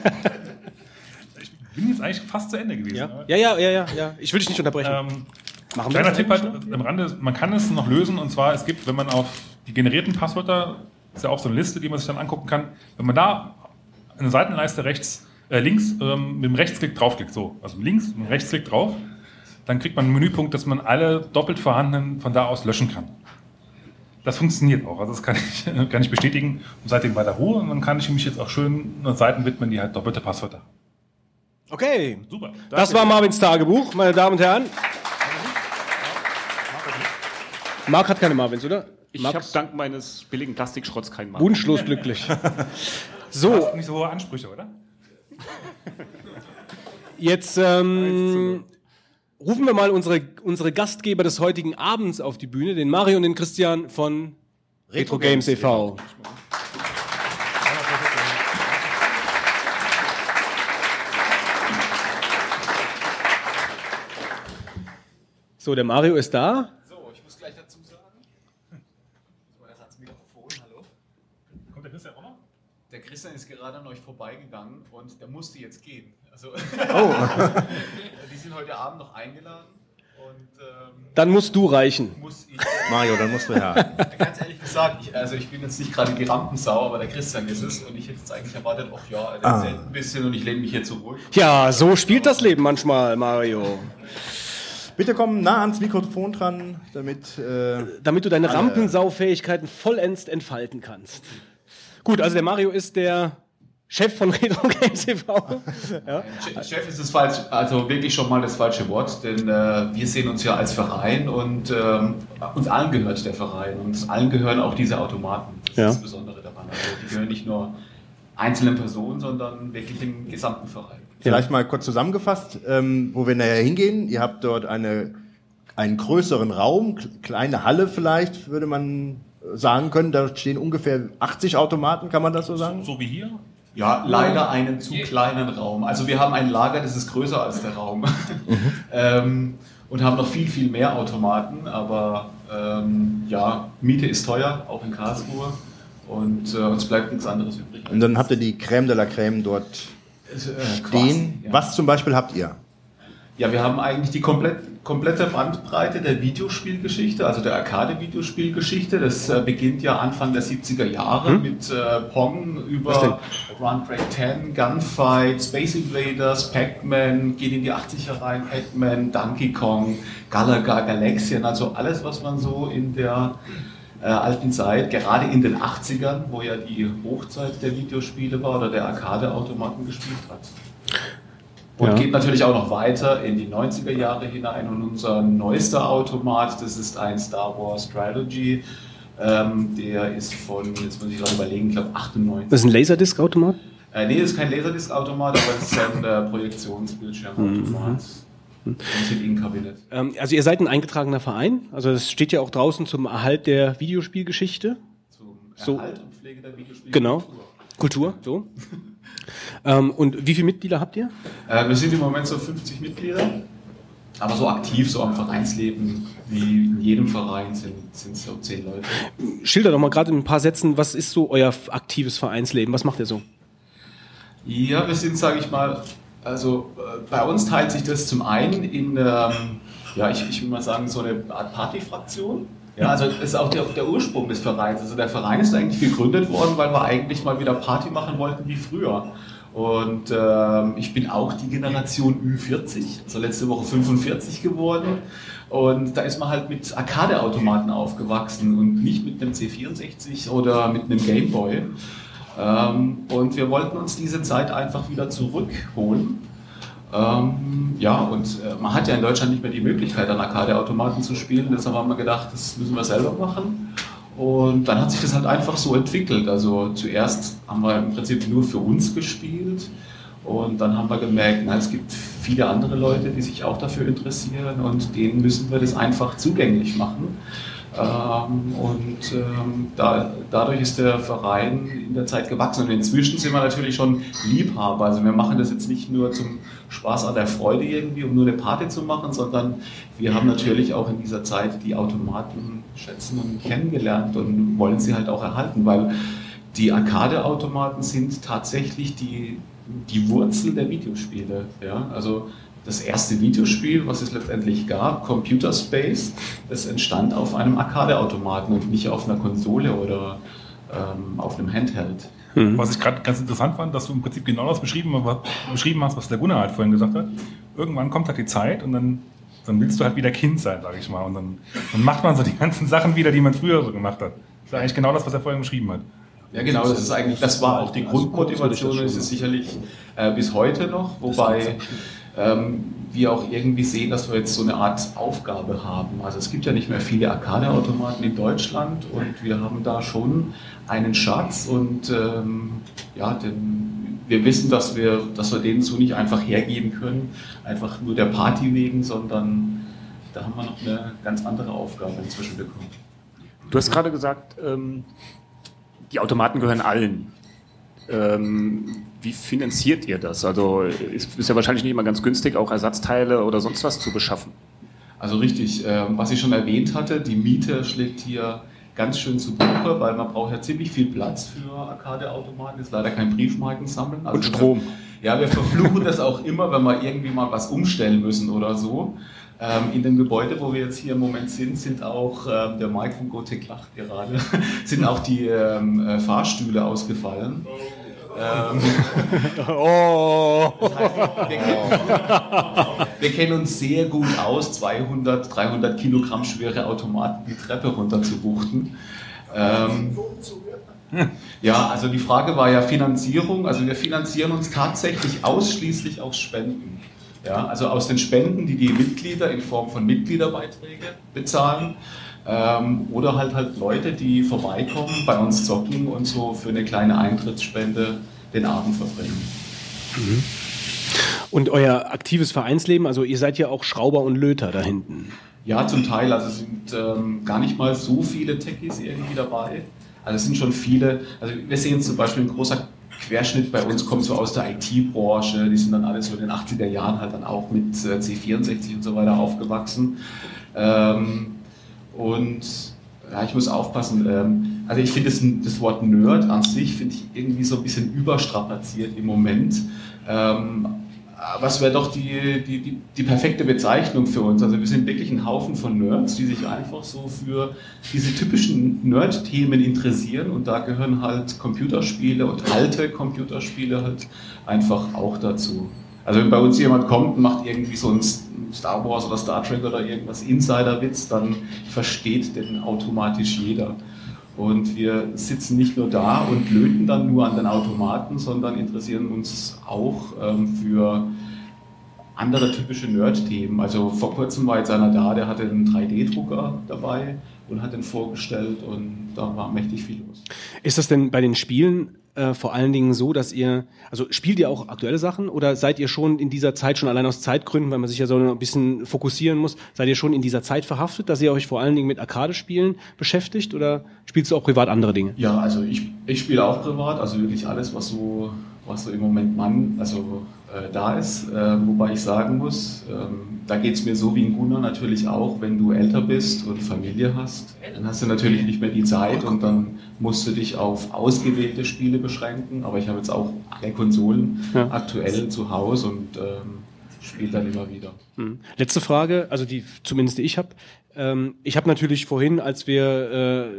[SPEAKER 16] Ich bin jetzt eigentlich fast zu Ende gewesen.
[SPEAKER 3] Ja, ja, ja, ja, ja, ja. Ich will dich nicht unterbrechen.
[SPEAKER 16] Ähm,
[SPEAKER 3] Machen wir
[SPEAKER 16] Kleiner
[SPEAKER 3] das
[SPEAKER 16] Tipp halt am Rande, man kann es noch lösen, und zwar, es gibt, wenn man auf die generierten Passwörter, ist ja auch so eine Liste, die man sich dann angucken kann, wenn man da eine Seitenleiste rechts, äh, links ähm, mit dem Rechtsklick draufklickt, so, also links mit dem Rechtsklick drauf, dann kriegt man einen Menüpunkt, dass man alle doppelt vorhandenen von da aus löschen kann. Das funktioniert auch, also das kann ich, kann ich bestätigen, und seitdem bei der Ruhe, und dann kann ich mich jetzt auch schön Seiten widmen, die halt doppelte Passwörter haben.
[SPEAKER 3] Okay,
[SPEAKER 16] super.
[SPEAKER 3] Das war Marvins Tagebuch, meine Damen und Herren. Marc hat keine Marvins, oder?
[SPEAKER 7] Ich habe dank meines billigen Plastikschrotts keinen Marvin.
[SPEAKER 3] Wunschlos glücklich. So.
[SPEAKER 16] Du hast nicht so hohe Ansprüche, oder?
[SPEAKER 3] Jetzt ähm, rufen wir mal unsere, unsere Gastgeber des heutigen Abends auf die Bühne, den Mario und den Christian von Retro Games e V. So, der Mario ist da.
[SPEAKER 17] Der Christian ist gerade an euch vorbeigegangen und der musste jetzt gehen. Also
[SPEAKER 4] oh.
[SPEAKER 17] Die sind heute Abend noch eingeladen. Und, ähm,
[SPEAKER 3] dann musst du reichen.
[SPEAKER 17] Muss ich,
[SPEAKER 4] Mario, dann musst du her.
[SPEAKER 17] Ganz ehrlich gesagt, ich, also ich bin jetzt nicht gerade die Rampensau, aber der Christian ist es. Und ich hätte jetzt eigentlich erwartet, ach ja, er erzählt ah. ein bisschen und ich lehne mich hier zurück.
[SPEAKER 3] Ja, so spielt das Leben manchmal, Mario.
[SPEAKER 4] Bitte komm nah ans Mikrofon dran, damit... Äh,
[SPEAKER 3] damit du deine Rampensaufähigkeiten vollends entfalten kannst. Gut, also der Mario ist der Chef von Retro Games e V. Ja.
[SPEAKER 17] Chef ist das falsch, also wirklich schon mal das falsche Wort, denn äh, wir sehen uns ja als Verein und ähm, uns allen gehört der Verein und uns allen gehören auch diese Automaten. Das
[SPEAKER 3] ja.
[SPEAKER 17] ist das Besondere daran. Also die gehören nicht nur einzelnen Personen, sondern wirklich dem gesamten Verein.
[SPEAKER 4] Vielleicht mal kurz zusammengefasst, ähm, wo wir nachher hingehen. Ihr habt dort eine, einen größeren Raum, kleine Halle vielleicht, würde man sagen können. Da stehen ungefähr achtzig Automaten, kann man das so sagen?
[SPEAKER 16] So, so wie hier?
[SPEAKER 17] Ja, leider einen zu kleinen Raum. Also wir haben ein Lager, das ist größer als der Raum. Mhm. ähm, und haben noch viel, viel mehr Automaten. Aber ähm, ja, Miete ist teuer, auch in Karlsruhe. Und äh, uns bleibt nichts anderes übrig.
[SPEAKER 4] Und dann habt ihr die Crème de la Crème dort äh, stehen. Quasi, ja. Was zum Beispiel habt ihr?
[SPEAKER 17] Ja, wir haben eigentlich die komplett, komplette Bandbreite der Videospielgeschichte, also der Arcade-Videospielgeschichte. Das äh, beginnt ja Anfang der siebziger Jahre hm? mit äh, Pong über Run Break zehn, Gunfight, Space Invaders, Pac-Man, geht in die achtziger rein, Pac-Man, Donkey Kong, Galaga, Galaxian, also alles, was man so in der äh, alten Zeit, gerade in den achtzigern, wo ja die Hochzeit der Videospiele war oder der Arcade-Automaten gespielt hat. Und ja. geht natürlich auch noch weiter in die neunziger Jahre hinein. Und unser neuester Automat, das ist ein Star Wars Trilogy. Ähm, der ist von, jetzt muss ich gerade überlegen, ich glaube achtundneunzig.
[SPEAKER 3] Das ist ein Laserdisc-Automat?
[SPEAKER 17] Äh, nee, das ist kein Laserdisc-Automat, aber das ist ein äh, Projektionsbildschirmautomat.
[SPEAKER 3] Mhm.
[SPEAKER 17] In-Kabinett.
[SPEAKER 3] Ähm, also ihr seid ein eingetragener Verein. Also das steht ja auch draußen zum Erhalt der Videospielgeschichte. So.
[SPEAKER 17] Erhalt und Pflege der Videospiele.
[SPEAKER 3] Genau. Kultur, so. ähm, und wie viele Mitglieder habt ihr?
[SPEAKER 17] Äh, wir sind im Moment so fünfzig Mitglieder, aber so aktiv, so am Vereinsleben, wie in jedem Verein sind es so zehn Leute.
[SPEAKER 3] Schilder doch mal gerade in ein paar Sätzen, was ist so euer aktives Vereinsleben? Was macht ihr so?
[SPEAKER 17] Ja, wir sind, sage ich mal, also äh, bei uns teilt sich das zum einen in, ähm, ja, ich, ich will mal sagen, so eine Art Partyfraktion. Ja, also das ist auch der, der Ursprung des Vereins. Also der Verein ist eigentlich gegründet worden, weil wir eigentlich mal wieder Party machen wollten wie früher. Und ähm, ich bin auch die Generation Ü vierzig, also letzte Woche fünfundvierzig geworden. Und da ist man halt mit Arcade-Automaten aufgewachsen und nicht mit einem C vierundsechzig oder mit einem Gameboy. Ähm, und wir wollten uns diese Zeit einfach wieder zurückholen. Ähm, ja, und äh, man hat ja in Deutschland nicht mehr die Möglichkeit, an Arcade-Automaten zu spielen. Deshalb haben wir gedacht, das müssen wir selber machen. Und dann hat sich das halt einfach so entwickelt. Also zuerst haben wir im Prinzip nur für uns gespielt. Und dann haben wir gemerkt, na, es gibt viele andere Leute, die sich auch dafür interessieren. Und denen müssen wir das einfach zugänglich machen. Ähm, und ähm, da, dadurch ist der Verein in der Zeit gewachsen. Und inzwischen sind wir natürlich schon Liebhaber. Also wir machen das jetzt nicht nur zum Spaß an der Freude irgendwie, um nur eine Party zu machen, sondern wir haben natürlich auch in dieser Zeit die Automaten schätzen und kennengelernt und wollen sie halt auch erhalten, weil die Arcade-Automaten sind tatsächlich die, die Wurzel der Videospiele. Ja? Also das erste Videospiel, was es letztendlich gab, Computer Space, das entstand auf einem Arcade-Automaten und nicht auf einer Konsole oder ähm, auf einem Handheld.
[SPEAKER 16] Mhm. Was ich gerade ganz interessant fand, dass du im Prinzip genau das beschrieben, beschrieben hast, was der Gunnar halt vorhin gesagt hat. Irgendwann kommt halt die Zeit und dann, dann willst du halt wieder Kind sein, sag ich mal. Und dann, dann macht man so die ganzen Sachen wieder, die man früher so gemacht hat. Das ist eigentlich genau das, was er vorhin beschrieben hat.
[SPEAKER 17] Ja, genau, das ist eigentlich, das war auch die Grundmotivation, das ist sicherlich äh, bis heute noch, wobei ähm, wir auch irgendwie sehen, dass wir jetzt so eine Art Aufgabe haben. Also es gibt ja nicht mehr viele Arcade-Automaten in Deutschland und wir haben da schon einen Schatz und ähm, ja, den, wir wissen, dass wir, dass wir den so nicht einfach hergeben können, einfach nur der Party wegen, sondern da haben wir noch eine ganz andere Aufgabe inzwischen bekommen.
[SPEAKER 7] Du hast gerade gesagt, ähm, die Automaten gehören allen. Ähm, wie finanziert ihr das? Also ist, ist ja wahrscheinlich nicht immer ganz günstig, auch Ersatzteile oder sonst was zu beschaffen.
[SPEAKER 17] Also richtig, äh, was ich schon erwähnt hatte, die Miete schlägt hier ganz schön zu Buche, weil man braucht ja ziemlich viel Platz für Arcade-Automaten, ist leider kein Briefmarken sammeln. Also
[SPEAKER 7] und Strom.
[SPEAKER 17] Wir, ja, wir verfluchen das auch immer, wenn wir irgendwie mal was umstellen müssen oder so. Ähm, in dem Gebäude, wo wir jetzt hier im Moment sind, sind auch, ähm, der Mike von Gothic lacht gerade, sind auch die ähm, äh, Fahrstühle ausgefallen. Ähm,
[SPEAKER 3] oh.
[SPEAKER 17] Das heißt, wir, kennen, wir kennen uns sehr gut aus, zweihundert, dreihundert Kilogramm schwere Automaten die Treppe runter zu wuchten. Ähm, ja, also die Frage war ja Finanzierung. Also wir finanzieren uns tatsächlich ausschließlich aus Spenden. Ja, also aus den Spenden, die die Mitglieder in Form von Mitgliederbeiträgen bezahlen. Ähm, oder halt halt Leute, die vorbeikommen, bei uns zocken und so für eine kleine Eintrittsspende den Abend verbringen.
[SPEAKER 3] Mhm. Und euer aktives Vereinsleben, also ihr seid ja auch Schrauber und Löter da hinten.
[SPEAKER 17] Ja, zum Teil. Also es sind ähm, gar nicht mal so viele Techies irgendwie dabei. Also es sind schon viele. Also wir sehen zum Beispiel ein großer Querschnitt bei uns kommt so aus der I T-Branche. Die sind dann alle so in den achtziger Jahren halt dann auch mit äh, C vierundsechzig und so weiter aufgewachsen. Ähm, Und ja, ich muss aufpassen, ähm, also ich finde das, das Wort Nerd an sich finde ich irgendwie so ein bisschen überstrapaziert im Moment. Ähm, aber es wäre doch die, die, die, die perfekte Bezeichnung für uns. Also wir sind wirklich ein Haufen von Nerds, die sich einfach so für diese typischen Nerd-Themen interessieren und da gehören halt Computerspiele und alte Computerspiele halt einfach auch dazu. Also wenn bei uns jemand kommt und macht irgendwie so ein Star Wars oder Star Trek oder irgendwas Insider-Witz, dann versteht den automatisch jeder. Und wir sitzen nicht nur da und löten dann nur an den Automaten, sondern interessieren uns auch ähm, für andere typische Nerd-Themen. Also vor kurzem war jetzt einer da, der hatte einen drei D Drucker dabei und hat den vorgestellt und da war mächtig viel los.
[SPEAKER 3] Ist das denn bei den Spielen äh, vor allen Dingen so, dass ihr, also spielt ihr auch aktuelle Sachen oder seid ihr schon in dieser Zeit, schon allein aus Zeitgründen, weil man sich ja so ein bisschen fokussieren muss, seid ihr schon in dieser Zeit verhaftet, dass ihr euch vor allen Dingen mit Arcade-Spielen beschäftigt oder spielst du auch privat andere Dinge?
[SPEAKER 17] Ja, also ich, ich spiele auch privat, also wirklich alles, was so, was so im Moment Mann, also äh, da ist, äh, wobei ich sagen muss, ähm, da geht es mir so wie in Gunnar natürlich auch, wenn du älter bist und Familie hast, dann hast du natürlich nicht mehr die Zeit und dann musst du dich auf ausgewählte Spiele beschränken, aber ich habe jetzt auch alle Konsolen ja. aktuell zu Hause und ähm, spiele dann immer wieder.
[SPEAKER 3] Hm. Letzte Frage, also die zumindest die ich habe. Ähm, ich habe natürlich vorhin, als wir äh,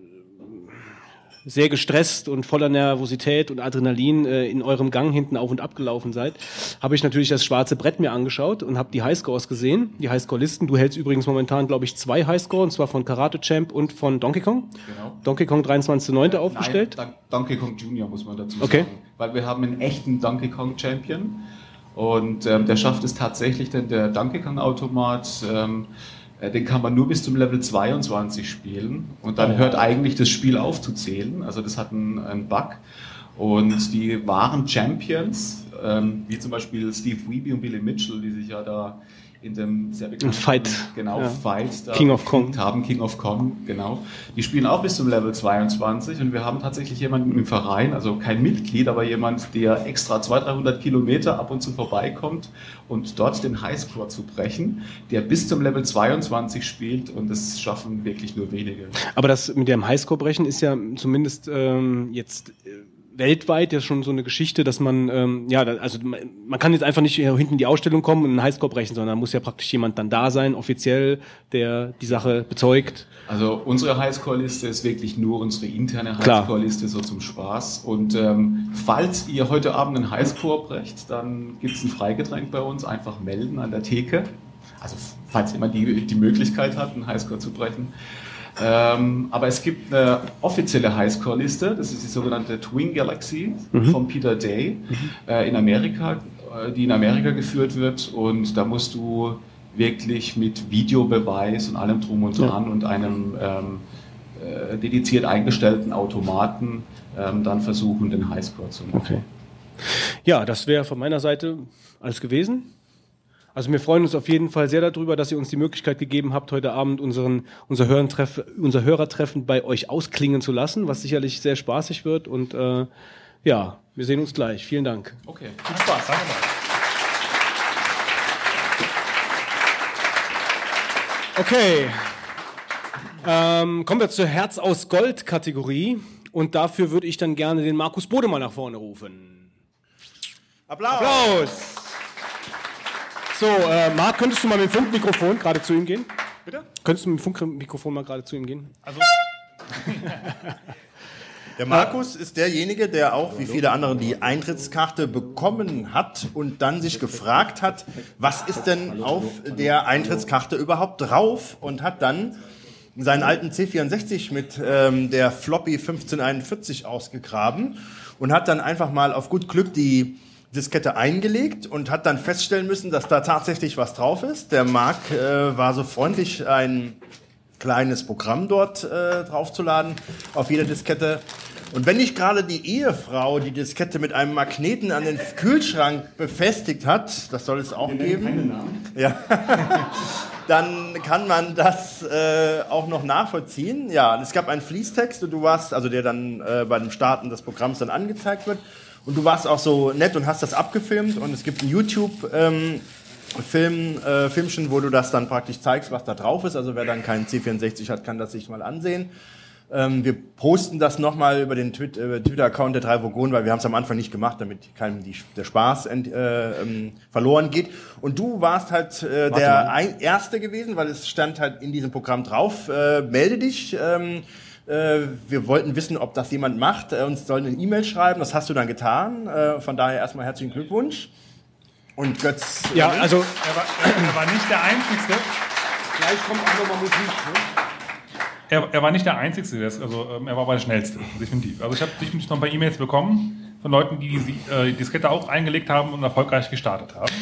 [SPEAKER 3] sehr gestresst und voller Nervosität und Adrenalin äh, in eurem Gang hinten auf und ab gelaufen seid, habe ich natürlich das schwarze Brett mir angeschaut und habe die Highscores gesehen, die Highscore-Listen. Du hältst übrigens momentan, glaube ich, zwei Highscore, und zwar von Karate Champ und von Donkey Kong. Genau. Donkey Kong dreiundzwanzigster neunter aufgestellt.
[SPEAKER 17] Nein, Donkey Kong Junior muss man dazu sagen.
[SPEAKER 3] Okay.
[SPEAKER 17] Weil wir haben einen echten Donkey Kong Champion und ähm, der schafft es tatsächlich, denn der Donkey Kong Automat, ähm, den kann man nur bis zum Level zweiundzwanzig spielen und dann hört eigentlich das Spiel auf zu zählen. Also das hat einen, einen Bug. Und die wahren Champions, ähm, wie zum Beispiel Steve Wiebe und Billy Mitchell, die sich ja da in dem sehr bekannten
[SPEAKER 3] Fight,
[SPEAKER 17] genau,
[SPEAKER 3] ja.
[SPEAKER 17] Fight da
[SPEAKER 3] King of Kong
[SPEAKER 17] haben, King of Kong, genau. Die spielen auch bis zum Level zweiundzwanzig und wir haben tatsächlich jemanden im Verein, also kein Mitglied, aber jemand, der extra zweihundert, dreihundert Kilometer ab und zu vorbeikommt und dort den Highscore zu brechen, der bis zum Level zweiundzwanzig spielt und das schaffen wirklich nur wenige.
[SPEAKER 3] Aber das mit dem Highscore brechen ist ja zumindest ähm, jetzt äh, weltweit ja schon so eine Geschichte, dass man, ähm, ja, also man, man kann jetzt einfach nicht hinten in die Ausstellung kommen und einen Highscore brechen, sondern da muss ja praktisch jemand dann da sein, offiziell, der die Sache bezeugt.
[SPEAKER 17] Also unsere Highscore-Liste ist wirklich nur unsere interne Highscore-Liste, so zum Spaß. Und ähm, falls ihr heute Abend einen Highscore brecht, dann gibt es ein Freigetränk bei uns, einfach melden an der Theke. Also falls jemand die, die Möglichkeit hat, einen Highscore zu brechen. Ähm, aber es gibt eine offizielle Highscore-Liste, das ist die sogenannte Twin Galaxy mhm. von Peter Day mhm. äh, in Amerika, äh, die in Amerika geführt wird und da musst du wirklich mit Videobeweis und allem drum und dran ja. und einem ähm, äh, dediziert eingestellten Automaten ähm, dann versuchen, den Highscore zu machen.
[SPEAKER 3] Okay. Ja, das wäre von meiner Seite alles gewesen. Also wir freuen uns auf jeden Fall sehr darüber, dass ihr uns die Möglichkeit gegeben habt, heute Abend unseren, unser, Hörentreff, unser Hörertreffen bei euch ausklingen zu lassen, was sicherlich sehr spaßig wird. Und äh, ja, wir sehen uns gleich. Vielen Dank.
[SPEAKER 17] Okay, viel Spaß. Danke
[SPEAKER 3] mal. Okay, ähm, kommen wir zur Herz aus Gold Kategorie. Und dafür würde ich dann gerne den Markus Bodemann nach vorne rufen.
[SPEAKER 4] Applaus!
[SPEAKER 3] Applaus! So, äh, Marc, könntest du mal mit dem Funkmikrofon gerade zu ihm gehen?
[SPEAKER 4] Bitte?
[SPEAKER 3] Könntest du mit dem Funkmikrofon mal gerade zu ihm gehen?
[SPEAKER 4] Also. Der Markus ist derjenige, der auch, wie viele andere, die Eintrittskarte bekommen hat und dann sich gefragt hat, was ist denn auf der Eintrittskarte überhaupt drauf, und hat dann seinen alten C vierundsechzig mit ähm, der Floppy fünfzehnhunderteinundvierzig ausgegraben und hat dann einfach mal auf gut Glück die Diskette eingelegt und hat dann feststellen müssen, dass da tatsächlich was drauf ist. Der Marc äh, war so freundlich, ein kleines Programm dort äh, draufzuladen auf jeder Diskette. Und wenn nicht gerade die Ehefrau die Diskette mit einem Magneten an den Kühlschrank befestigt hat, das soll es auch geben, keine Namen. Ja, dann kann man das äh, auch noch nachvollziehen. Ja, es gab einen Fließtext und du warst, also der dann äh, bei dem Starten des Programms dann angezeigt wird. Und du warst auch so nett und hast das abgefilmt, und es gibt ein YouTube ähm, Film, äh, Filmchen, wo du das dann praktisch zeigst, was da drauf ist. Also wer dann keinen C vierundsechzig hat, kann das sich mal ansehen. Ähm, wir posten das nochmal über den Twit- äh, Twitter-Account der drei Vogonen, weil wir haben es am Anfang nicht gemacht, damit keinem die, der Spaß ent, äh, ähm, verloren geht. Und du warst halt äh, der ein, Erste gewesen, weil es stand halt in diesem Programm drauf, äh, melde dich. Ähm, Wir wollten wissen, ob das jemand macht. Uns sollen eine E-Mail schreiben. Das hast du dann getan. Von daher erstmal herzlichen Glückwunsch. Und Götz.
[SPEAKER 16] Ja, also er war, er war nicht der Einzige.
[SPEAKER 11] Gleich kommt auch nochmal Musik. Ne?
[SPEAKER 16] Er, er war nicht der Einzige. Also er war aber der Schnellste, definitiv. Also ich habe definitiv noch ein paar E-Mails bekommen von Leuten, die die äh, Diskette auch eingelegt haben und erfolgreich gestartet haben.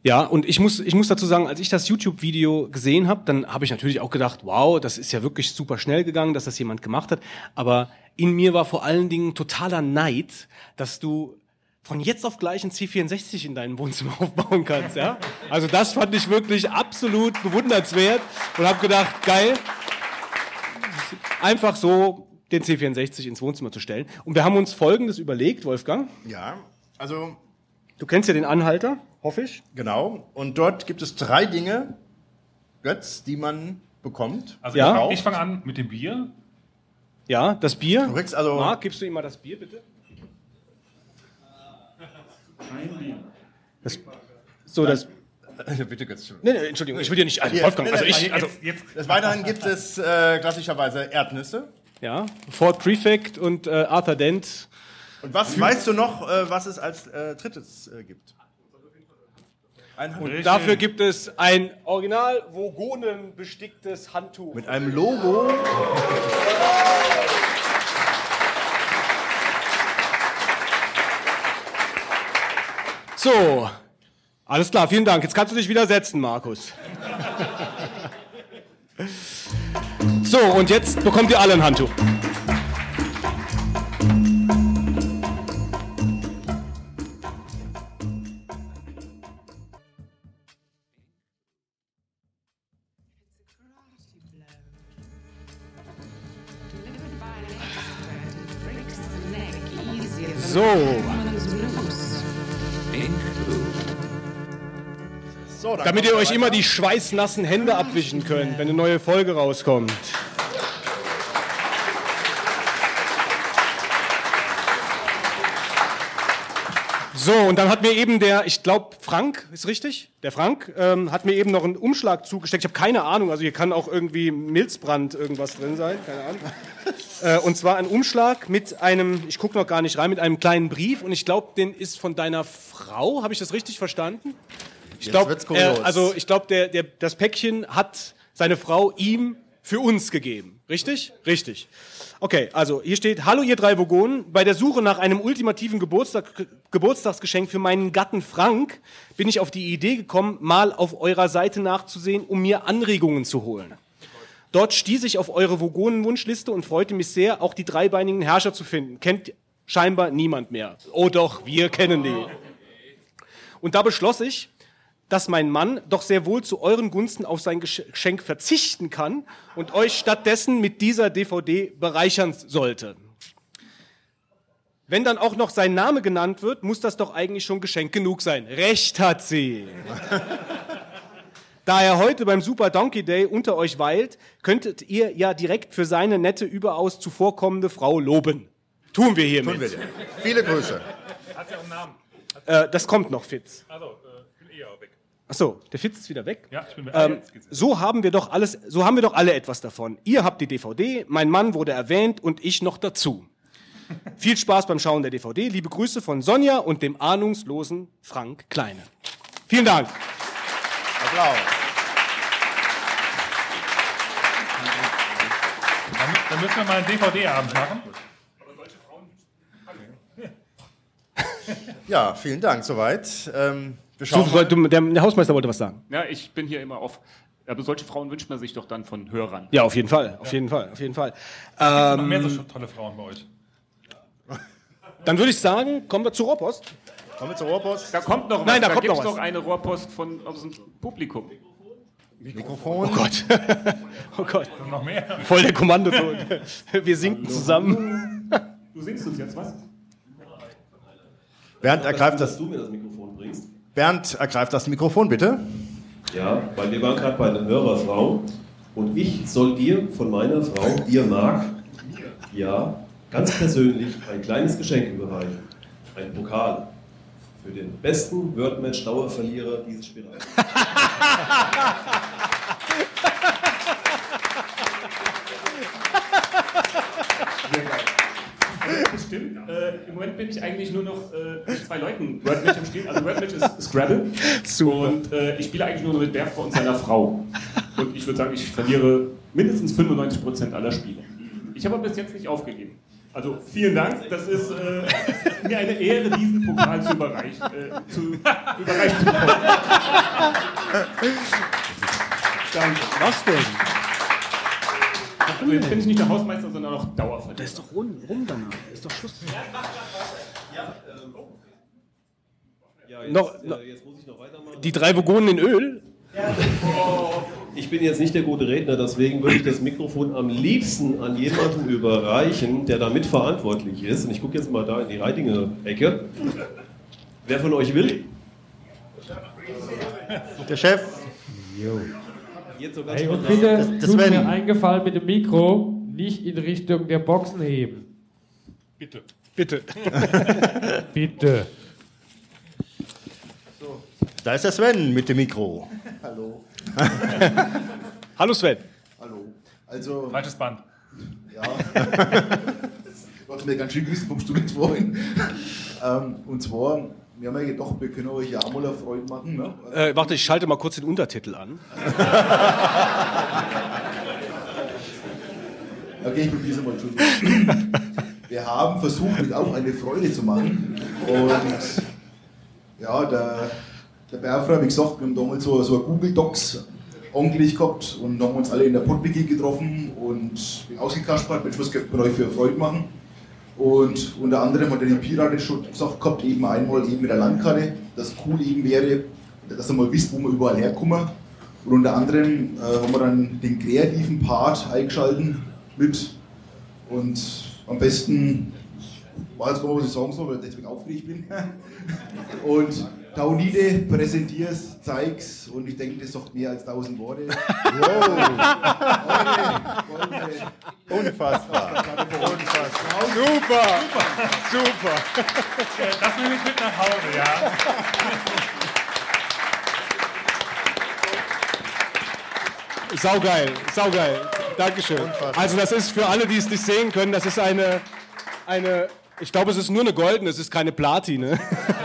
[SPEAKER 3] Ja, und ich muss, ich muss dazu sagen, als ich das YouTube-Video gesehen habe, dann habe ich natürlich auch gedacht, wow, das ist ja wirklich super schnell gegangen, dass das jemand gemacht hat. Aber in mir war vor allen Dingen totaler Neid, dass du von jetzt auf gleich ein C vierundsechzig in deinem Wohnzimmer aufbauen kannst. Ja? Also das fand ich wirklich absolut bewundernswert und habe gedacht, geil, einfach so den C vierundsechzig ins Wohnzimmer zu stellen. Und wir haben uns Folgendes überlegt, Wolfgang.
[SPEAKER 4] Ja, also...
[SPEAKER 3] Du kennst ja den Anhalter, hoffe ich.
[SPEAKER 4] Genau. Und dort gibt es drei Dinge, Götz, die man bekommt.
[SPEAKER 16] Also
[SPEAKER 3] Ja.
[SPEAKER 16] ich, ich fange an mit dem Bier.
[SPEAKER 3] Ja, das Bier.
[SPEAKER 4] Du kriegst also...
[SPEAKER 3] Marc, gibst du ihm mal das Bier, bitte?
[SPEAKER 16] Kein Bier.
[SPEAKER 3] Das, so, das...
[SPEAKER 4] Bitte, Götz.
[SPEAKER 3] Nee, nee, Entschuldigung, ich will dir nicht... Also,
[SPEAKER 4] Hier,
[SPEAKER 3] Wolfgang,
[SPEAKER 4] nee,
[SPEAKER 3] also
[SPEAKER 4] nee,
[SPEAKER 3] ich...
[SPEAKER 4] jetzt-
[SPEAKER 3] Also,
[SPEAKER 4] jetzt- Des Weiteren gibt es äh, klassischerweise Erdnüsse.
[SPEAKER 3] ja, Ford Prefect und äh, Arthur Dent.
[SPEAKER 4] Und was weißt du noch, äh, was es als äh, drittes äh, gibt? Ein
[SPEAKER 3] Und dafür gibt es ein original Vogonen besticktes Handtuch.
[SPEAKER 4] Mit einem Logo.
[SPEAKER 3] So, alles klar, vielen Dank. Jetzt kannst du dich wieder setzen, Markus. So, und jetzt bekommt ihr alle ein Handtuch. So.
[SPEAKER 4] So, dann
[SPEAKER 3] Damit ihr
[SPEAKER 4] kommen wir
[SPEAKER 3] euch
[SPEAKER 4] weiter.
[SPEAKER 3] immer die schweißnassen Hände abwischen könnt, wenn eine neue Folge rauskommt. So, und dann hat mir eben der, ich glaube, Frank, ist richtig? Der Frank ähm, hat mir eben noch einen Umschlag zugesteckt. Ich habe keine Ahnung, also hier kann auch irgendwie Milzbrand irgendwas drin sein, keine Ahnung. äh, und zwar ein Umschlag mit einem, ich gucke noch gar nicht rein, mit einem kleinen Brief. Und ich glaube, den ist von deiner Frau, habe ich das richtig verstanden? Ich
[SPEAKER 4] Jetzt
[SPEAKER 3] glaube,
[SPEAKER 4] wird's
[SPEAKER 3] äh,
[SPEAKER 4] kurios.
[SPEAKER 3] also ich glaube, der, der, das Päckchen hat seine Frau ihm für uns gegeben. Richtig? Richtig. Okay, also hier steht, hallo ihr drei Vogonen, bei der Suche nach einem ultimativen Geburtstag, Geburtstagsgeschenk für meinen Gatten Frank bin ich auf die Idee gekommen, mal auf eurer Seite nachzusehen, um mir Anregungen zu holen. Dort stieß ich auf eure Vogonen-Wunschliste und freute mich sehr, auch die dreibeinigen Herrscher zu finden. Kennt scheinbar niemand mehr. Oh doch, wir kennen die. Und da beschloss ich, dass mein Mann doch sehr wohl zu euren Gunsten auf sein Geschenk verzichten kann und euch stattdessen mit dieser D V D bereichern sollte. Wenn dann auch noch sein Name genannt wird, muss das doch eigentlich schon Geschenk genug sein. Recht hat sie. Da er heute beim Super Donkey Day unter euch weilt, könntet ihr ja direkt für seine nette, überaus zuvorkommende Frau loben. Tun wir hiermit.
[SPEAKER 4] Tun wir dir. Viele Grüße.
[SPEAKER 16] Hat ja auch einen Namen.
[SPEAKER 3] Äh, das kommt noch, Fitz.
[SPEAKER 16] Also, äh, ich bin eher weg.
[SPEAKER 3] Achso, der Fitz ist wieder weg.
[SPEAKER 16] Ja, ich bin weg.
[SPEAKER 3] Ähm, so haben wir doch alles, so haben wir doch alle etwas davon. Ihr habt die D V D, mein Mann wurde erwähnt und ich noch dazu. Viel Spaß beim Schauen der D V D. Liebe Grüße von Sonja und dem ahnungslosen Frank Kleine. Vielen Dank.
[SPEAKER 4] Applaus.
[SPEAKER 16] Dann, dann müssen wir mal einen D V D-Abend machen.
[SPEAKER 4] Ja, vielen Dank, soweit. Ähm, wir
[SPEAKER 3] So,
[SPEAKER 4] schauen mal.
[SPEAKER 3] du, der, der Hausmeister wollte was sagen.
[SPEAKER 7] Ja, ich bin hier immer auf. Aber solche Frauen wünscht man sich doch dann von Hörern.
[SPEAKER 3] Ja, auf jeden Fall, auf jeden Fall, auf jeden Fall.
[SPEAKER 16] Noch mehr
[SPEAKER 3] Ähm,
[SPEAKER 16] so tolle Frauen bei euch.
[SPEAKER 3] dann würde ich sagen, kommen wir zur Rohrpost.
[SPEAKER 4] Kommen wir zur Rohrpost.
[SPEAKER 7] Da kommt noch was.
[SPEAKER 3] Nein, da kommt
[SPEAKER 7] gibt's
[SPEAKER 3] noch was.
[SPEAKER 7] noch eine Rohrpost von, aus dem Publikum.
[SPEAKER 4] Mikrofon.
[SPEAKER 3] Oh Gott. Oh Gott.
[SPEAKER 16] Noch mehr.
[SPEAKER 3] Voll der Kommandoton. Wir sinken zusammen.
[SPEAKER 7] Du singst uns jetzt was?
[SPEAKER 4] Bernd ergreift das,
[SPEAKER 12] Dass du mir das Mikrofon bringst.
[SPEAKER 4] Bernd ergreift das Mikrofon, bitte.
[SPEAKER 12] Ja, weil wir waren gerade bei einer Hörerfrau und ich soll dir von meiner Frau, dir Marc, ja, ganz persönlich ein kleines Geschenk überreichen. Ein Pokal für den besten Wordmatch-Dauerverlierer dieses Spiels.
[SPEAKER 7] Das stimmt. Äh, Im Moment bin ich eigentlich nur noch äh, mit zwei Leuten Wordmatch im Spiel. Also Wordmatch ist Scrabble.
[SPEAKER 3] Super.
[SPEAKER 7] Und äh, ich spiele eigentlich nur noch mit Berfra und seiner Frau. Und ich würde sagen, ich verliere mindestens fünfundneunzig Prozent aller Spiele. Ich habe aber bis jetzt nicht aufgegeben. Also vielen Dank, das ist äh, mir eine Ehre, diesen Pokal zu überreichen, äh, zu, überreichen zu bekommen. Danke. Was denn? Also jetzt bin ich nicht der Hausmeister, sondern auch Dauervertreter.
[SPEAKER 5] Das ist doch rum, rum danach, das ist doch Schluss.
[SPEAKER 12] Ja, ähm, ja, jetzt,
[SPEAKER 3] Noch,
[SPEAKER 12] äh, jetzt muss ich noch weitermachen.
[SPEAKER 3] Die drei Vogonen in Öl?
[SPEAKER 12] Ich bin jetzt nicht der gute Redner, deswegen würde ich das Mikrofon am liebsten an jemanden überreichen, der da mitverantwortlich ist. Und ich gucke jetzt mal da in die Reidinger-Ecke. Wer von euch will?
[SPEAKER 4] Der Chef.
[SPEAKER 12] Jo. Jetzt so ganz
[SPEAKER 18] Hey, und
[SPEAKER 12] spontan.
[SPEAKER 18] bitte,
[SPEAKER 4] Das- das
[SPEAKER 18] tut
[SPEAKER 4] Sven.
[SPEAKER 18] mir eingefallen mit dem Mikro, nicht in Richtung der Boxen heben.
[SPEAKER 3] Bitte. Bitte.
[SPEAKER 18] Bitte.
[SPEAKER 4] Da ist der Sven mit dem Mikro.
[SPEAKER 19] Hallo.
[SPEAKER 3] Hallo Sven.
[SPEAKER 19] Hallo. Also.
[SPEAKER 16] Falsches Band.
[SPEAKER 19] Ja. Was mir ganz schön wissen vom Student vorhin. ähm, und zwar, wir haben ja gedacht, wir können euch ja auch mal eine Freude machen. Ne?
[SPEAKER 3] Äh, warte, ich schalte mal kurz den Untertitel an.
[SPEAKER 19] Okay, ich probiere es mal. Entschuldigung. Wir haben versucht, mit auch eine Freude zu machen. Und ja, der, der Berfra, wie gesagt, wir haben damals so, so ein Google Docs angelegt gehabt und haben uns alle in der Podwiki getroffen und bin ausgekaspert, Mensch, was könnte man euch für eine Freude machen? Und unter anderem hat der Pirat schon gesagt gehabt, eben einmal eben mit der Landkarte, dass cool eben wäre, dass ihr mal wisst, wo wir überall herkommen. Und unter anderem äh, haben wir dann den kreativen Part eingeschalten mit und am besten, ich weiß gar nicht, was ich sagen soll, weil ich deswegen aufgeregt bin. Und Taunide, präsentier's, zeig's und ich denke, das sagt mehr als tausend Worte. Wow!
[SPEAKER 4] Unfassbar.
[SPEAKER 3] Unfassbar. Super. Super.
[SPEAKER 16] Das nehme ich mit nach Hause, ja.
[SPEAKER 3] Saugeil, saugeil. Dankeschön. Also das ist für alle, die es nicht sehen können, das ist eine, eine ich glaube, es ist nur eine goldene, es ist keine Platine.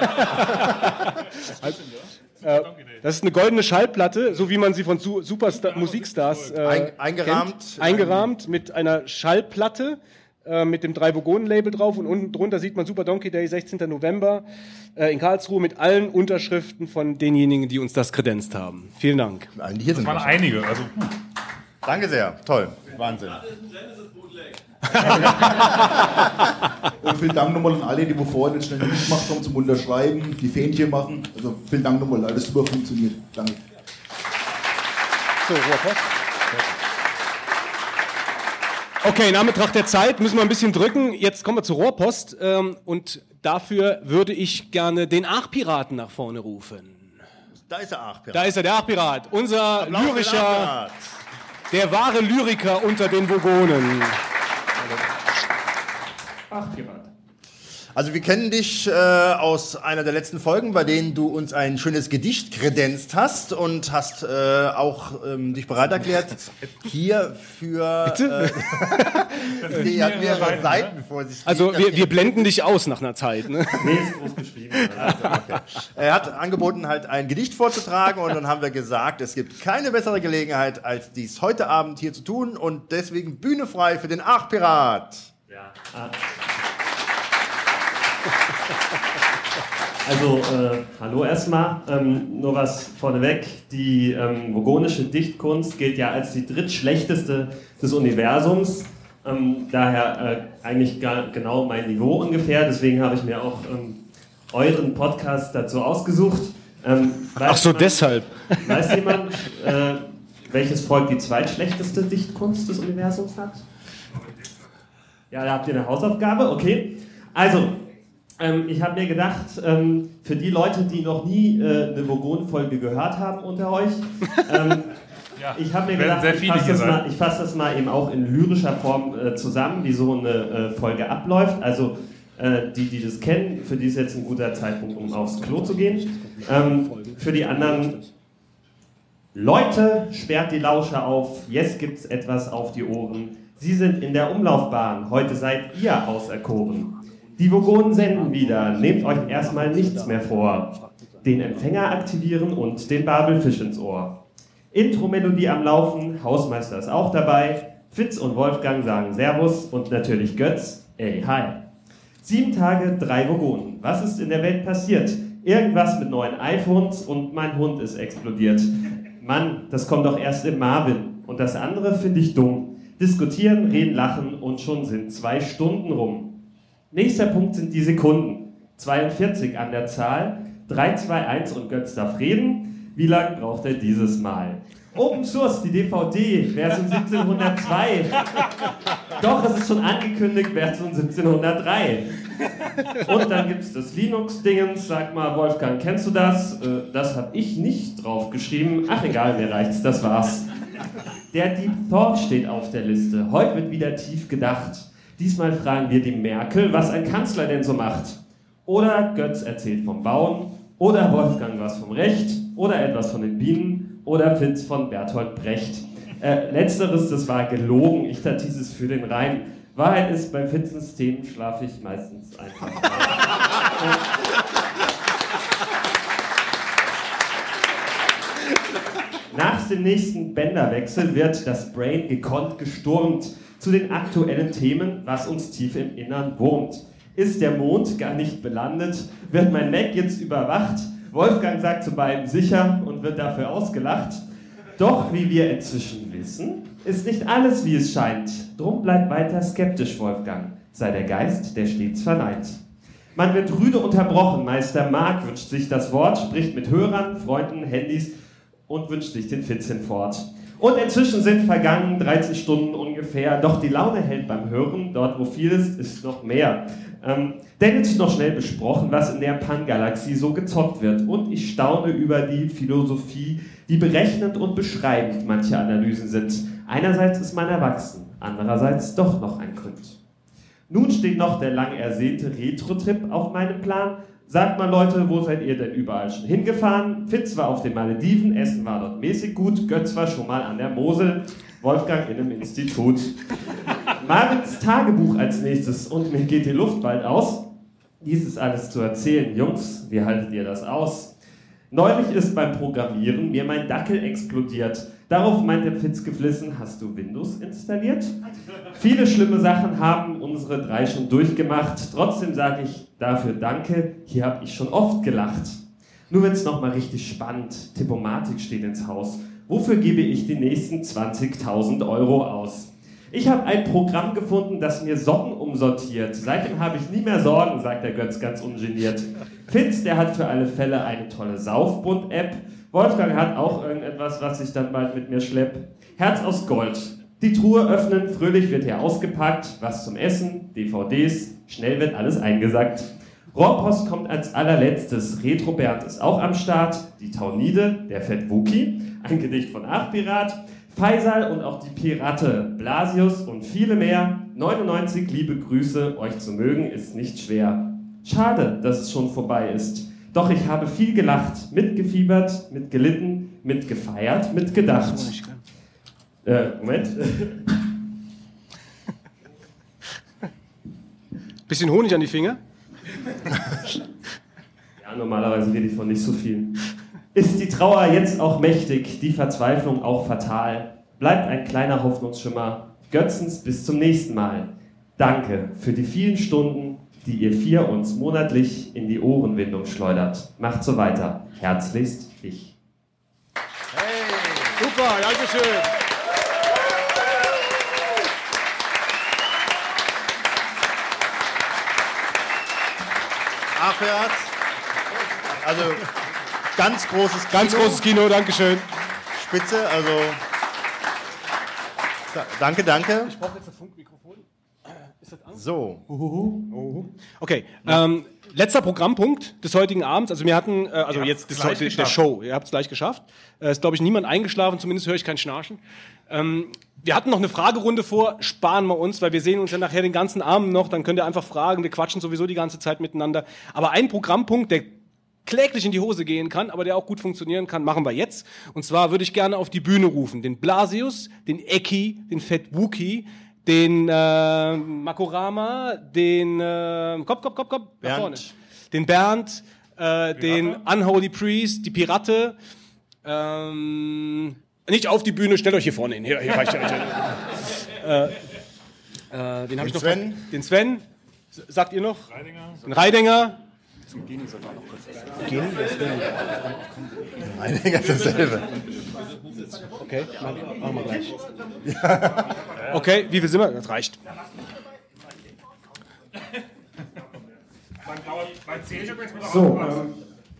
[SPEAKER 3] Also, äh, das ist eine goldene Schallplatte, so wie man sie von Su Superstar Musikstars äh,
[SPEAKER 4] Ein, eingerahmt.
[SPEAKER 3] kennt. Eingerahmt mit einer Schallplatte äh, mit dem drei Vogonen-Label drauf und unten drunter sieht man Super Donkey Day, sechzehnten November äh, in Karlsruhe mit allen Unterschriften von denjenigen, die uns das kredenzt haben. Vielen Dank.
[SPEAKER 4] Hier
[SPEAKER 16] Das waren einige. Also,
[SPEAKER 4] Danke sehr, toll, Wahnsinn.
[SPEAKER 19] Und vielen Dank nochmal an alle, die wo vorhin jetzt schnell mitgemacht haben zum Unterschreiben, die Fähnchen machen. Also vielen Dank nochmal, alles super funktioniert. Danke.
[SPEAKER 3] So, Rohrpost. Okay, in Anbetracht der Zeit müssen wir ein bisschen drücken. Jetzt kommen wir zur Rohrpost ähm, und dafür würde ich gerne den Aachpiraten nach vorne rufen.
[SPEAKER 4] Da ist der Aachpirat.
[SPEAKER 3] Da ist er, der Aachpirat. Unser
[SPEAKER 4] Applaus für den
[SPEAKER 3] lyrischer,
[SPEAKER 4] Aachpirat.
[SPEAKER 3] der wahre Lyriker unter den Vogonen.
[SPEAKER 7] Aachpirat.
[SPEAKER 4] Also wir kennen dich äh, aus einer der letzten Folgen, bei denen du uns ein schönes Gedicht kredenzt hast und hast äh, auch ähm, dich bereit erklärt, hier für...
[SPEAKER 3] Bitte?
[SPEAKER 4] Äh, die hat mehrere Seiten vor sich.
[SPEAKER 3] Also wir, wir blenden dich aus nach einer Zeit. Ne?
[SPEAKER 4] Nee, ist groß geschrieben. Also, okay. Er hat angeboten, halt ein Gedicht vorzutragen und dann haben wir gesagt, es gibt keine bessere Gelegenheit, als dies heute Abend hier zu tun und deswegen Bühne frei für den Aachpirat.
[SPEAKER 20] Ja. Also, äh, hallo erstmal. Ähm, nur was vorneweg. Die ähm, vogonische Dichtkunst gilt ja als die drittschlechteste des Universums. Ähm, daher äh, eigentlich gar, genau mein Niveau ungefähr. Deswegen habe ich mir auch ähm, euren Podcast dazu ausgesucht. Ähm,
[SPEAKER 3] Ach so,
[SPEAKER 20] jemand,
[SPEAKER 3] deshalb.
[SPEAKER 20] Weiß jemand, äh, welches Volk die zweitschlechteste Dichtkunst des Universums hat? Ja, da habt ihr eine Hausaufgabe, okay. Also, ähm, ich habe mir gedacht, ähm, für die Leute, die noch nie äh, eine Vogon-Folge gehört haben unter euch, ähm,
[SPEAKER 16] ja,
[SPEAKER 20] ich habe mir
[SPEAKER 16] werden
[SPEAKER 20] gedacht,
[SPEAKER 16] sehr
[SPEAKER 20] ich
[SPEAKER 16] viele
[SPEAKER 20] fasse
[SPEAKER 16] hier
[SPEAKER 20] das,
[SPEAKER 16] sein.
[SPEAKER 20] mal- ich fass das mal eben auch in lyrischer Form äh, zusammen, wie so eine äh, Folge abläuft. Also, äh, die, die das kennen, für die ist jetzt ein guter Zeitpunkt, um aufs Klo zu gehen. Ähm, für die anderen... Leute, sperrt die Lauscher auf, jetzt gibt's etwas auf die Ohren. Sie sind in der Umlaufbahn, heute seid ihr auserkoren. Die Vogonen senden wieder, nehmt euch erstmal nichts mehr vor. Den Empfänger aktivieren und den Babelfisch ins Ohr. Intro-Melodie am Laufen, Hausmeister ist auch dabei. Fitz und Wolfgang sagen Servus und natürlich Götz. Ey, hi. Sieben Tage, drei Vogonen. Was ist in der Welt passiert? Irgendwas mit neuen iPhones und mein Hund ist explodiert. Mann, das kommt doch erst im Marvin. Und das andere finde ich dumm. Diskutieren, reden, lachen und schon sind zwei Stunden rum. Nächster Punkt sind die Sekunden. zweiundvierzig an der Zahl. drei, zwei, eins und Götz darf reden. Wie lange braucht er dieses Mal? Open Source, die D V D, Version siebzehnhundertzwei. Doch, es ist schon angekündigt, Version siebzehnhundertdrei. Und dann gibt es das Linux-Dingens. Sag mal, Wolfgang, kennst du das? Äh, das habe ich nicht draufgeschrieben. Ach egal, mir reicht's, das war's. Der Deep Thought steht auf der Liste. Heute wird wieder tief gedacht. Diesmal fragen wir die Merkel, was ein Kanzler denn so macht. Oder Götz erzählt vom Bauen. Oder Wolfgang was vom Recht. Oder etwas von den Bienen. Oder Fitz von Bertolt Brecht. Äh, letzteres, das war gelogen. Ich tat dieses für den Reim. Wahrheit ist, bei Fitzens Themen schlafe ich meistens einfach. Nach dem nächsten Bänderwechsel wird das Brain gekonnt gestürmt zu den aktuellen Themen, was uns tief im Innern wurmt. Ist der Mond gar nicht belandet? Wird mein Mac jetzt überwacht? Wolfgang sagt zu beiden sicher und wird dafür ausgelacht. Doch, wie wir inzwischen wissen, ist nicht alles, wie es scheint. Drum bleibt weiter skeptisch, Wolfgang. Sei der Geist, der stets verneint. Man wird rüde unterbrochen. Meister Mark wünscht sich das Wort, spricht mit Hörern, Freunden, Handys und wünscht sich den Fitz hinfort. Und inzwischen sind vergangen dreizehn Stunden ungefähr. Doch die Laune hält beim Hören. Dort, wo viel ist, ist noch mehr. Ähm, denn jetzt noch schnell besprochen, was in der Pan-Galaxie so gezockt wird. Und ich staune über die Philosophie, die berechnend und beschreibend manche Analysen sind. Einerseits ist man erwachsen, andererseits doch noch ein Kind. Nun steht noch der lang ersehnte Retro-Trip auf meinem Plan. Sagt mal Leute, wo seid ihr denn überall schon hingefahren? Fitz war auf den Malediven, Essen war dort mäßig gut, Götz war schon mal an der Mosel, Wolfgang in einem Institut. Marvins Tagebuch als nächstes und mir geht die Luft bald aus. Dies ist alles zu erzählen, Jungs, wie haltet ihr das aus? Neulich ist beim Programmieren mir mein Dackel explodiert. Darauf meinte Fitz geflissen, hast du Windows installiert? Viele schlimme Sachen haben unsere drei schon durchgemacht. Trotzdem sage ich dafür danke, hier habe ich schon oft gelacht. Nur wird's nochmal richtig spannend. Tippomatik steht ins Haus. Wofür gebe ich die nächsten zwanzigtausend Euro aus? Ich habe ein Programm gefunden, das mir Socken umsortiert. Seitdem habe ich nie mehr Sorgen, sagt der Götz ganz ungeniert. Fitz, der hat für alle Fälle eine tolle Saufbund-App. Wolfgang hat auch irgendetwas, was ich dann bald mit mir schlepp. Herz aus Gold. Die Truhe öffnen, fröhlich wird hier ausgepackt. Was zum Essen, D V Ds, schnell wird alles eingesackt. Rohrpost kommt als allerletztes. Retro Bernd ist auch am Start. Die Taunide, der Fett Wookie, ein Gedicht von Artpirat. Faisal und auch die Pirate, Blasius und viele mehr. neunundneunzig liebe Grüße, euch zu mögen ist nicht schwer. Schade, dass es schon vorbei ist. Doch ich habe viel gelacht, mitgefiebert, mitgelitten, mitgefeiert, mitgedacht. Äh, Moment.
[SPEAKER 3] Bisschen Honig an die Finger?
[SPEAKER 20] Ja, normalerweise rede ich von nicht so viel. Ist die Trauer jetzt auch mächtig, die Verzweiflung auch fatal? Bleibt ein kleiner Hoffnungsschimmer. Götzens, bis zum nächsten Mal. Danke für die vielen Stunden, die ihr vier uns monatlich in die Ohrenwindung schleudert. Macht so weiter. Herzlichst, ich.
[SPEAKER 3] Hey, super, danke schön.
[SPEAKER 4] Achwärts. Also ganz großes Kino.
[SPEAKER 3] Ganz großes Kino, danke schön.
[SPEAKER 4] Spitze, also da, danke, danke.
[SPEAKER 3] Ich brauche jetzt ein Funkmikrofon. Ist das an?
[SPEAKER 4] So.
[SPEAKER 3] Uhuhu. Okay, ähm, letzter Programmpunkt des heutigen Abends. Also wir hatten, äh, also jetzt des, heute, der Show, ihr habt es gleich geschafft. Äh, ist, glaube ich, niemand eingeschlafen, zumindest höre ich kein Schnarchen. Ähm, wir hatten noch eine Fragerunde vor, sparen wir uns, weil wir sehen uns ja nachher den ganzen Abend noch, dann könnt ihr einfach fragen, wir quatschen sowieso die ganze Zeit miteinander. Aber ein Programmpunkt, der kläglich in die Hose gehen kann, aber der auch gut funktionieren kann, machen wir jetzt. Und zwar würde ich gerne auf die Bühne rufen, den Blasius, den Eki, den Fett Wookie, den äh, Makorama, den äh, Kopf, Kopf, Kopf, Kopf, nach vorne. Den Bernd, äh, den Unholy Priest, die Pirate. Ähm, nicht auf die Bühne, stellt euch hier vorne hin. Hier, hier reicht ja. äh, äh, den habe ich noch.
[SPEAKER 4] Sven.
[SPEAKER 3] Den Sven. Sagt ihr noch?
[SPEAKER 16] Reidinger.
[SPEAKER 3] Ein Reidinger.
[SPEAKER 15] Zum Genie sogar noch kurz was.
[SPEAKER 3] Genie?
[SPEAKER 4] Reidinger ist dasselbe.
[SPEAKER 3] Okay, machen, machen wir gleich. Okay, wie viel sind wir? Das reicht.
[SPEAKER 14] So, ähm,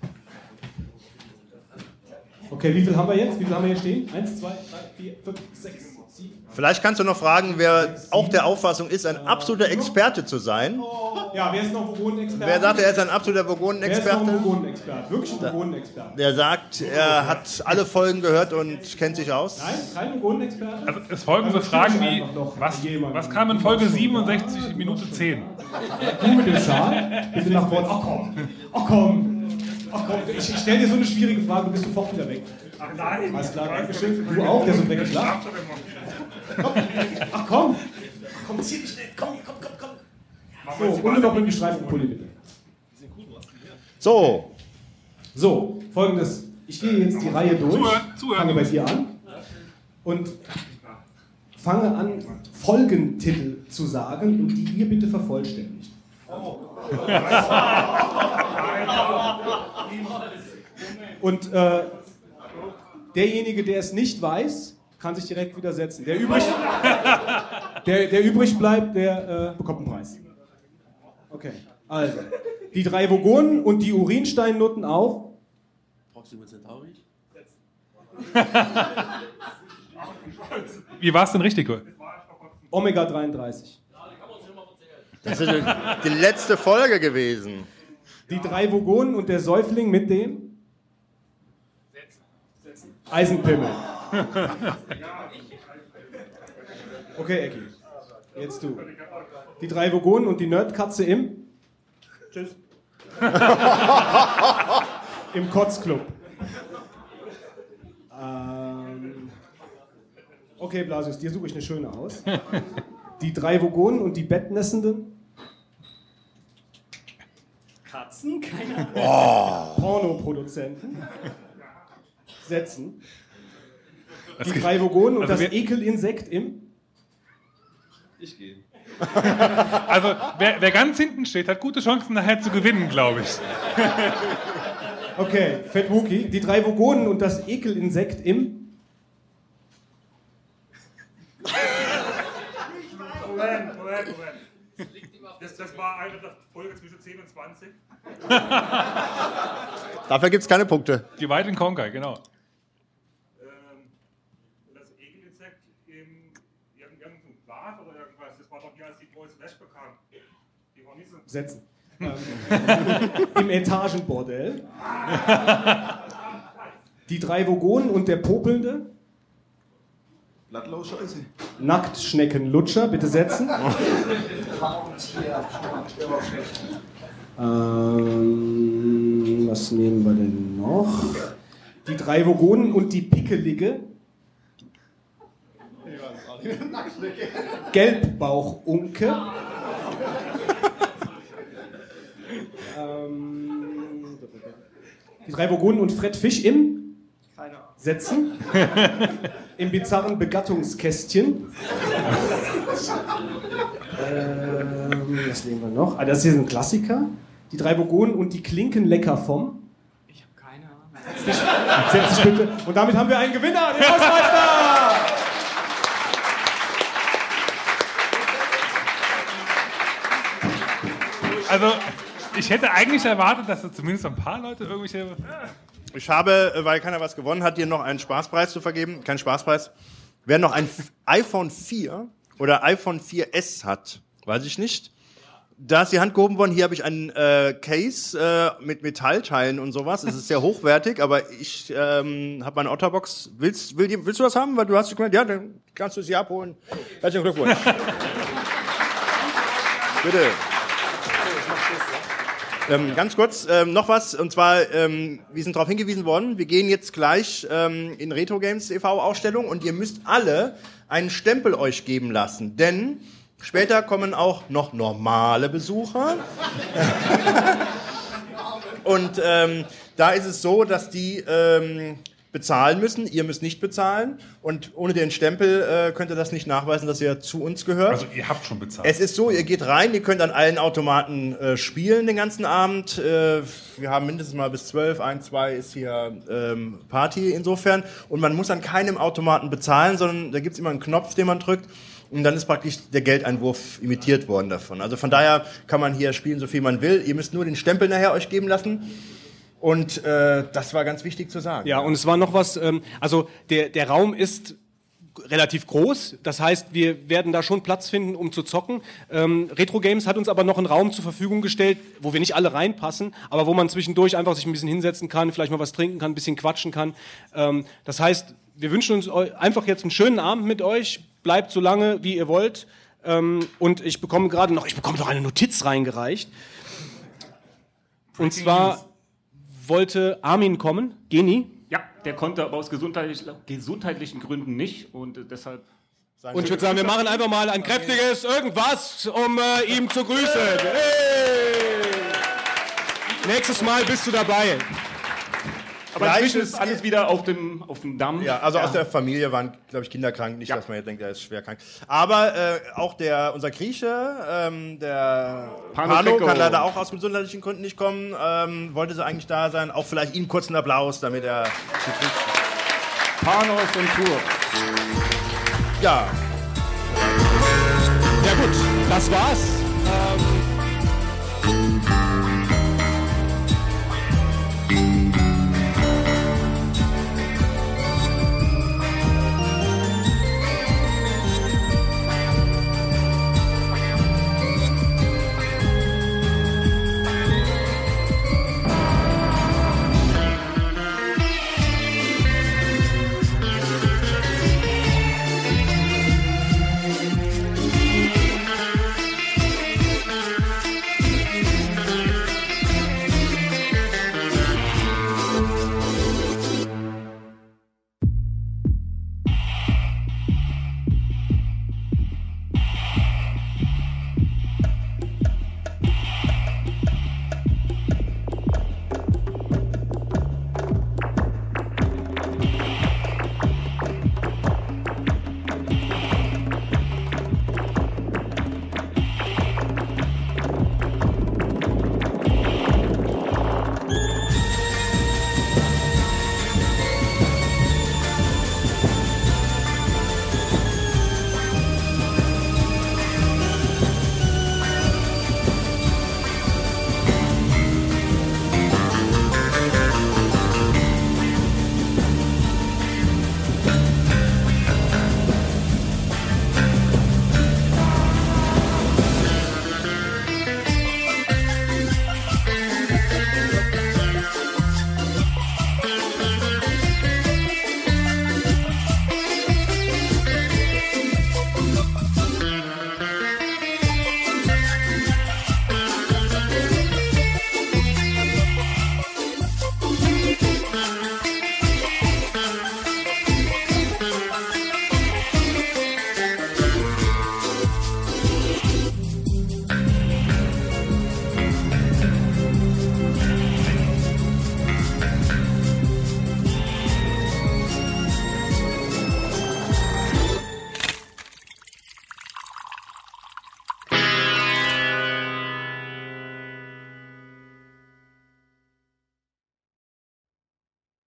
[SPEAKER 14] okay, wie viel haben wir jetzt? Wie viel haben wir hier stehen? Eins, zwei, drei, vier, fünf, sechs, sieben.
[SPEAKER 4] Vielleicht kannst du noch fragen, wer auch der Auffassung ist, ein absoluter Experte zu sein.
[SPEAKER 14] Ja, wer ist noch Vogonen-Experte?
[SPEAKER 4] Wer sagt, er ist ein absoluter
[SPEAKER 14] Wer ist
[SPEAKER 4] Vogonen-Experte?
[SPEAKER 14] noch ein Vogonen-Experte? Wirklich ein Vogonen-Experte?
[SPEAKER 4] Der sagt, er hat alle Folgen gehört und kennt sich aus.
[SPEAKER 14] Nein, kein Vogonen-Experte?
[SPEAKER 16] Also es folgen so Fragen wie, was, was kam in Folge siebenundsechzig, Minute zehn?
[SPEAKER 14] Du mit dem Schal, bitte nach vorne. Ach komm, ach komm, ach komm. Ich, ich stelle dir so eine schwierige Frage, du bist sofort wieder weg.
[SPEAKER 16] Ach nein.
[SPEAKER 14] Alles klar, Dankeschön. Du auch, der so weggeschlafen. Ach komm, komm, zieh dich schnell, komm, komm, komm, komm. So, und noch mit dem Streifen Pulli bitte.
[SPEAKER 4] So.
[SPEAKER 14] So, folgendes. Ich gehe jetzt die Reihe durch,
[SPEAKER 16] Zuhören, zuhören.
[SPEAKER 14] fange bei dir an und fange an, Folgentitel zu sagen und die ihr bitte vervollständigt. Und äh, derjenige, der es nicht weiß, kann sich direkt widersetzen. Der übrig, der, der übrig bleibt, der äh, bekommt einen Preis. Okay, also. Die drei Vogonen und die Urinsteinnutten auf.
[SPEAKER 15] Proxima Centauri?
[SPEAKER 16] Wie war es denn richtig?
[SPEAKER 14] Omega dreiunddreißig.
[SPEAKER 4] Das ist die letzte Folge gewesen.
[SPEAKER 14] Die drei Vogonen und der Säufling mit dem Eisenpimmel. Okay, Ecki. Jetzt du. Die drei Vogonen und die Nerdkatze im Tschüss. Im Kotzclub. Ähm, okay, Blasius, dir suche ich eine schöne aus. Die drei Vogonen und die Bettnässenden. Katzen? Keine Ahnung.
[SPEAKER 4] Oh.
[SPEAKER 14] Pornoproduzenten. Setzen.
[SPEAKER 16] Das
[SPEAKER 14] Die drei Vogonen und
[SPEAKER 16] also
[SPEAKER 14] das
[SPEAKER 16] wir-
[SPEAKER 14] Ekelinsekt im.
[SPEAKER 12] Ich gehe.
[SPEAKER 16] Also, wer, wer ganz hinten steht, hat gute Chancen nachher zu gewinnen, glaube ich.
[SPEAKER 14] Okay, Fett Wookie. Die drei Vogonen und das Ekelinsekt im.
[SPEAKER 21] Moment, Moment, Moment. Das, das war eine der Folge zwischen zehn und zwanzig.
[SPEAKER 4] Dafür gibt es keine Punkte.
[SPEAKER 16] Die White in Conquer, genau.
[SPEAKER 21] Ähm, das Ekelinsekt im irgendeinem Glas oder irgendwas, das war doch hier als die Boys Flash bekannt. Die war nicht so.
[SPEAKER 14] Setzen. Ähm, Im Etagenbordell. Die drei Vogonen und der Popelnde.
[SPEAKER 19] Blattlaus Scheiße.
[SPEAKER 14] Nacktschneckenlutscher, bitte setzen. Ähm, was nehmen wir denn noch? Die drei Vogonen und die Pickelige. Gelbbauchunke. ähm, die drei Vogonen und Fred Fisch im Setzen. Im bizarren Begattungskästchen. ähm, was nehmen wir noch? Ah, das hier ist ein Klassiker. Die drei Vogonen und die Klinken lecker vom. Ich habe keine Ahnung. Setz dich, setz dich bitte. Und damit haben wir einen Gewinner, den Hausmeister!
[SPEAKER 16] Also, ich hätte eigentlich erwartet, dass da zumindest ein paar Leute irgendwelche...
[SPEAKER 4] Ich habe, weil keiner was gewonnen hat, dir noch einen Spaßpreis zu vergeben. Kein Spaßpreis. Wer noch ein F- iPhone vier oder iPhone vier S hat, weiß ich nicht. Da ist die Hand gehoben worden. Hier habe ich einen äh, Case äh, mit Metallteilen und sowas. Es ist sehr hochwertig, aber ich ähm, habe meine Otterbox. Willst, will, die- willst du das haben? Weil du hast gemeint, ja, dann kannst du es hier abholen. Herzlichen Glückwunsch. Bitte. Ähm, ganz kurz, ähm, noch was, und zwar, ähm, wir sind darauf hingewiesen worden, wir gehen jetzt gleich ähm, in Retro Games e V Ausstellung und ihr müsst alle einen Stempel euch geben lassen, denn später kommen auch noch normale Besucher. Und ähm, da ist es so, dass die ähm, bezahlen müssen. Ihr müsst nicht bezahlen. Und ohne den Stempel äh, könnt ihr das nicht nachweisen, dass ihr zu uns gehört.
[SPEAKER 16] Also ihr habt schon bezahlt.
[SPEAKER 4] Es ist so, ihr geht rein, ihr könnt an allen Automaten äh, spielen den ganzen Abend. Äh, wir haben mindestens mal bis zwölf, ein, zwei ist hier ähm, Party insofern. Und man muss an keinem Automaten bezahlen, sondern da gibt es immer einen Knopf, den man drückt. Und dann ist praktisch der Geldeinwurf imitiert worden davon. Also von daher kann man hier spielen, so viel man will. Ihr müsst nur den Stempel nachher euch geben lassen. Und äh, das war ganz wichtig zu sagen.
[SPEAKER 3] Ja, und es war noch was, ähm, also der, der Raum ist relativ groß, das heißt, wir werden da schon Platz finden, um zu zocken. Ähm, Retro Games hat uns aber noch einen Raum zur Verfügung gestellt, wo wir nicht alle reinpassen, aber wo man zwischendurch einfach sich ein bisschen hinsetzen kann, vielleicht mal was trinken kann, ein bisschen quatschen kann. Ähm, das heißt, wir wünschen uns einfach jetzt einen schönen Abend mit euch, bleibt so lange, wie ihr wollt. Ähm, und ich bekomme gerade noch, ich bekomme noch eine Notiz reingereicht. Und zwar wollte Armin kommen, Geni.
[SPEAKER 7] Ja, der konnte aber aus gesundheitlich, gesundheitlichen Gründen nicht und äh, deshalb...
[SPEAKER 3] Und ich würde sagen, wir machen einfach mal ein kräftiges irgendwas, um äh, ihm zu grüßen. Hey! Nächstes Mal bist du dabei.
[SPEAKER 7] Aber inzwischen ist alles wieder auf dem, auf dem Damm.
[SPEAKER 4] Ja, also
[SPEAKER 7] ja.
[SPEAKER 4] aus der Familie waren, glaube ich, Kinder krank. Nicht,
[SPEAKER 7] Ja.
[SPEAKER 4] dass man jetzt denkt, er ist schwer krank. Aber äh, auch der, unser Grieche, ähm, der
[SPEAKER 7] Pano
[SPEAKER 4] Pano,
[SPEAKER 7] Tricko.
[SPEAKER 4] kann leider auch aus gesundheitlichen Gründen nicht kommen. Ähm, wollte so eigentlich da sein. Auch vielleicht ihm kurz einen Applaus, damit er...
[SPEAKER 7] Panos und Tour.
[SPEAKER 4] Ja.
[SPEAKER 3] Ja gut, das war's. Ähm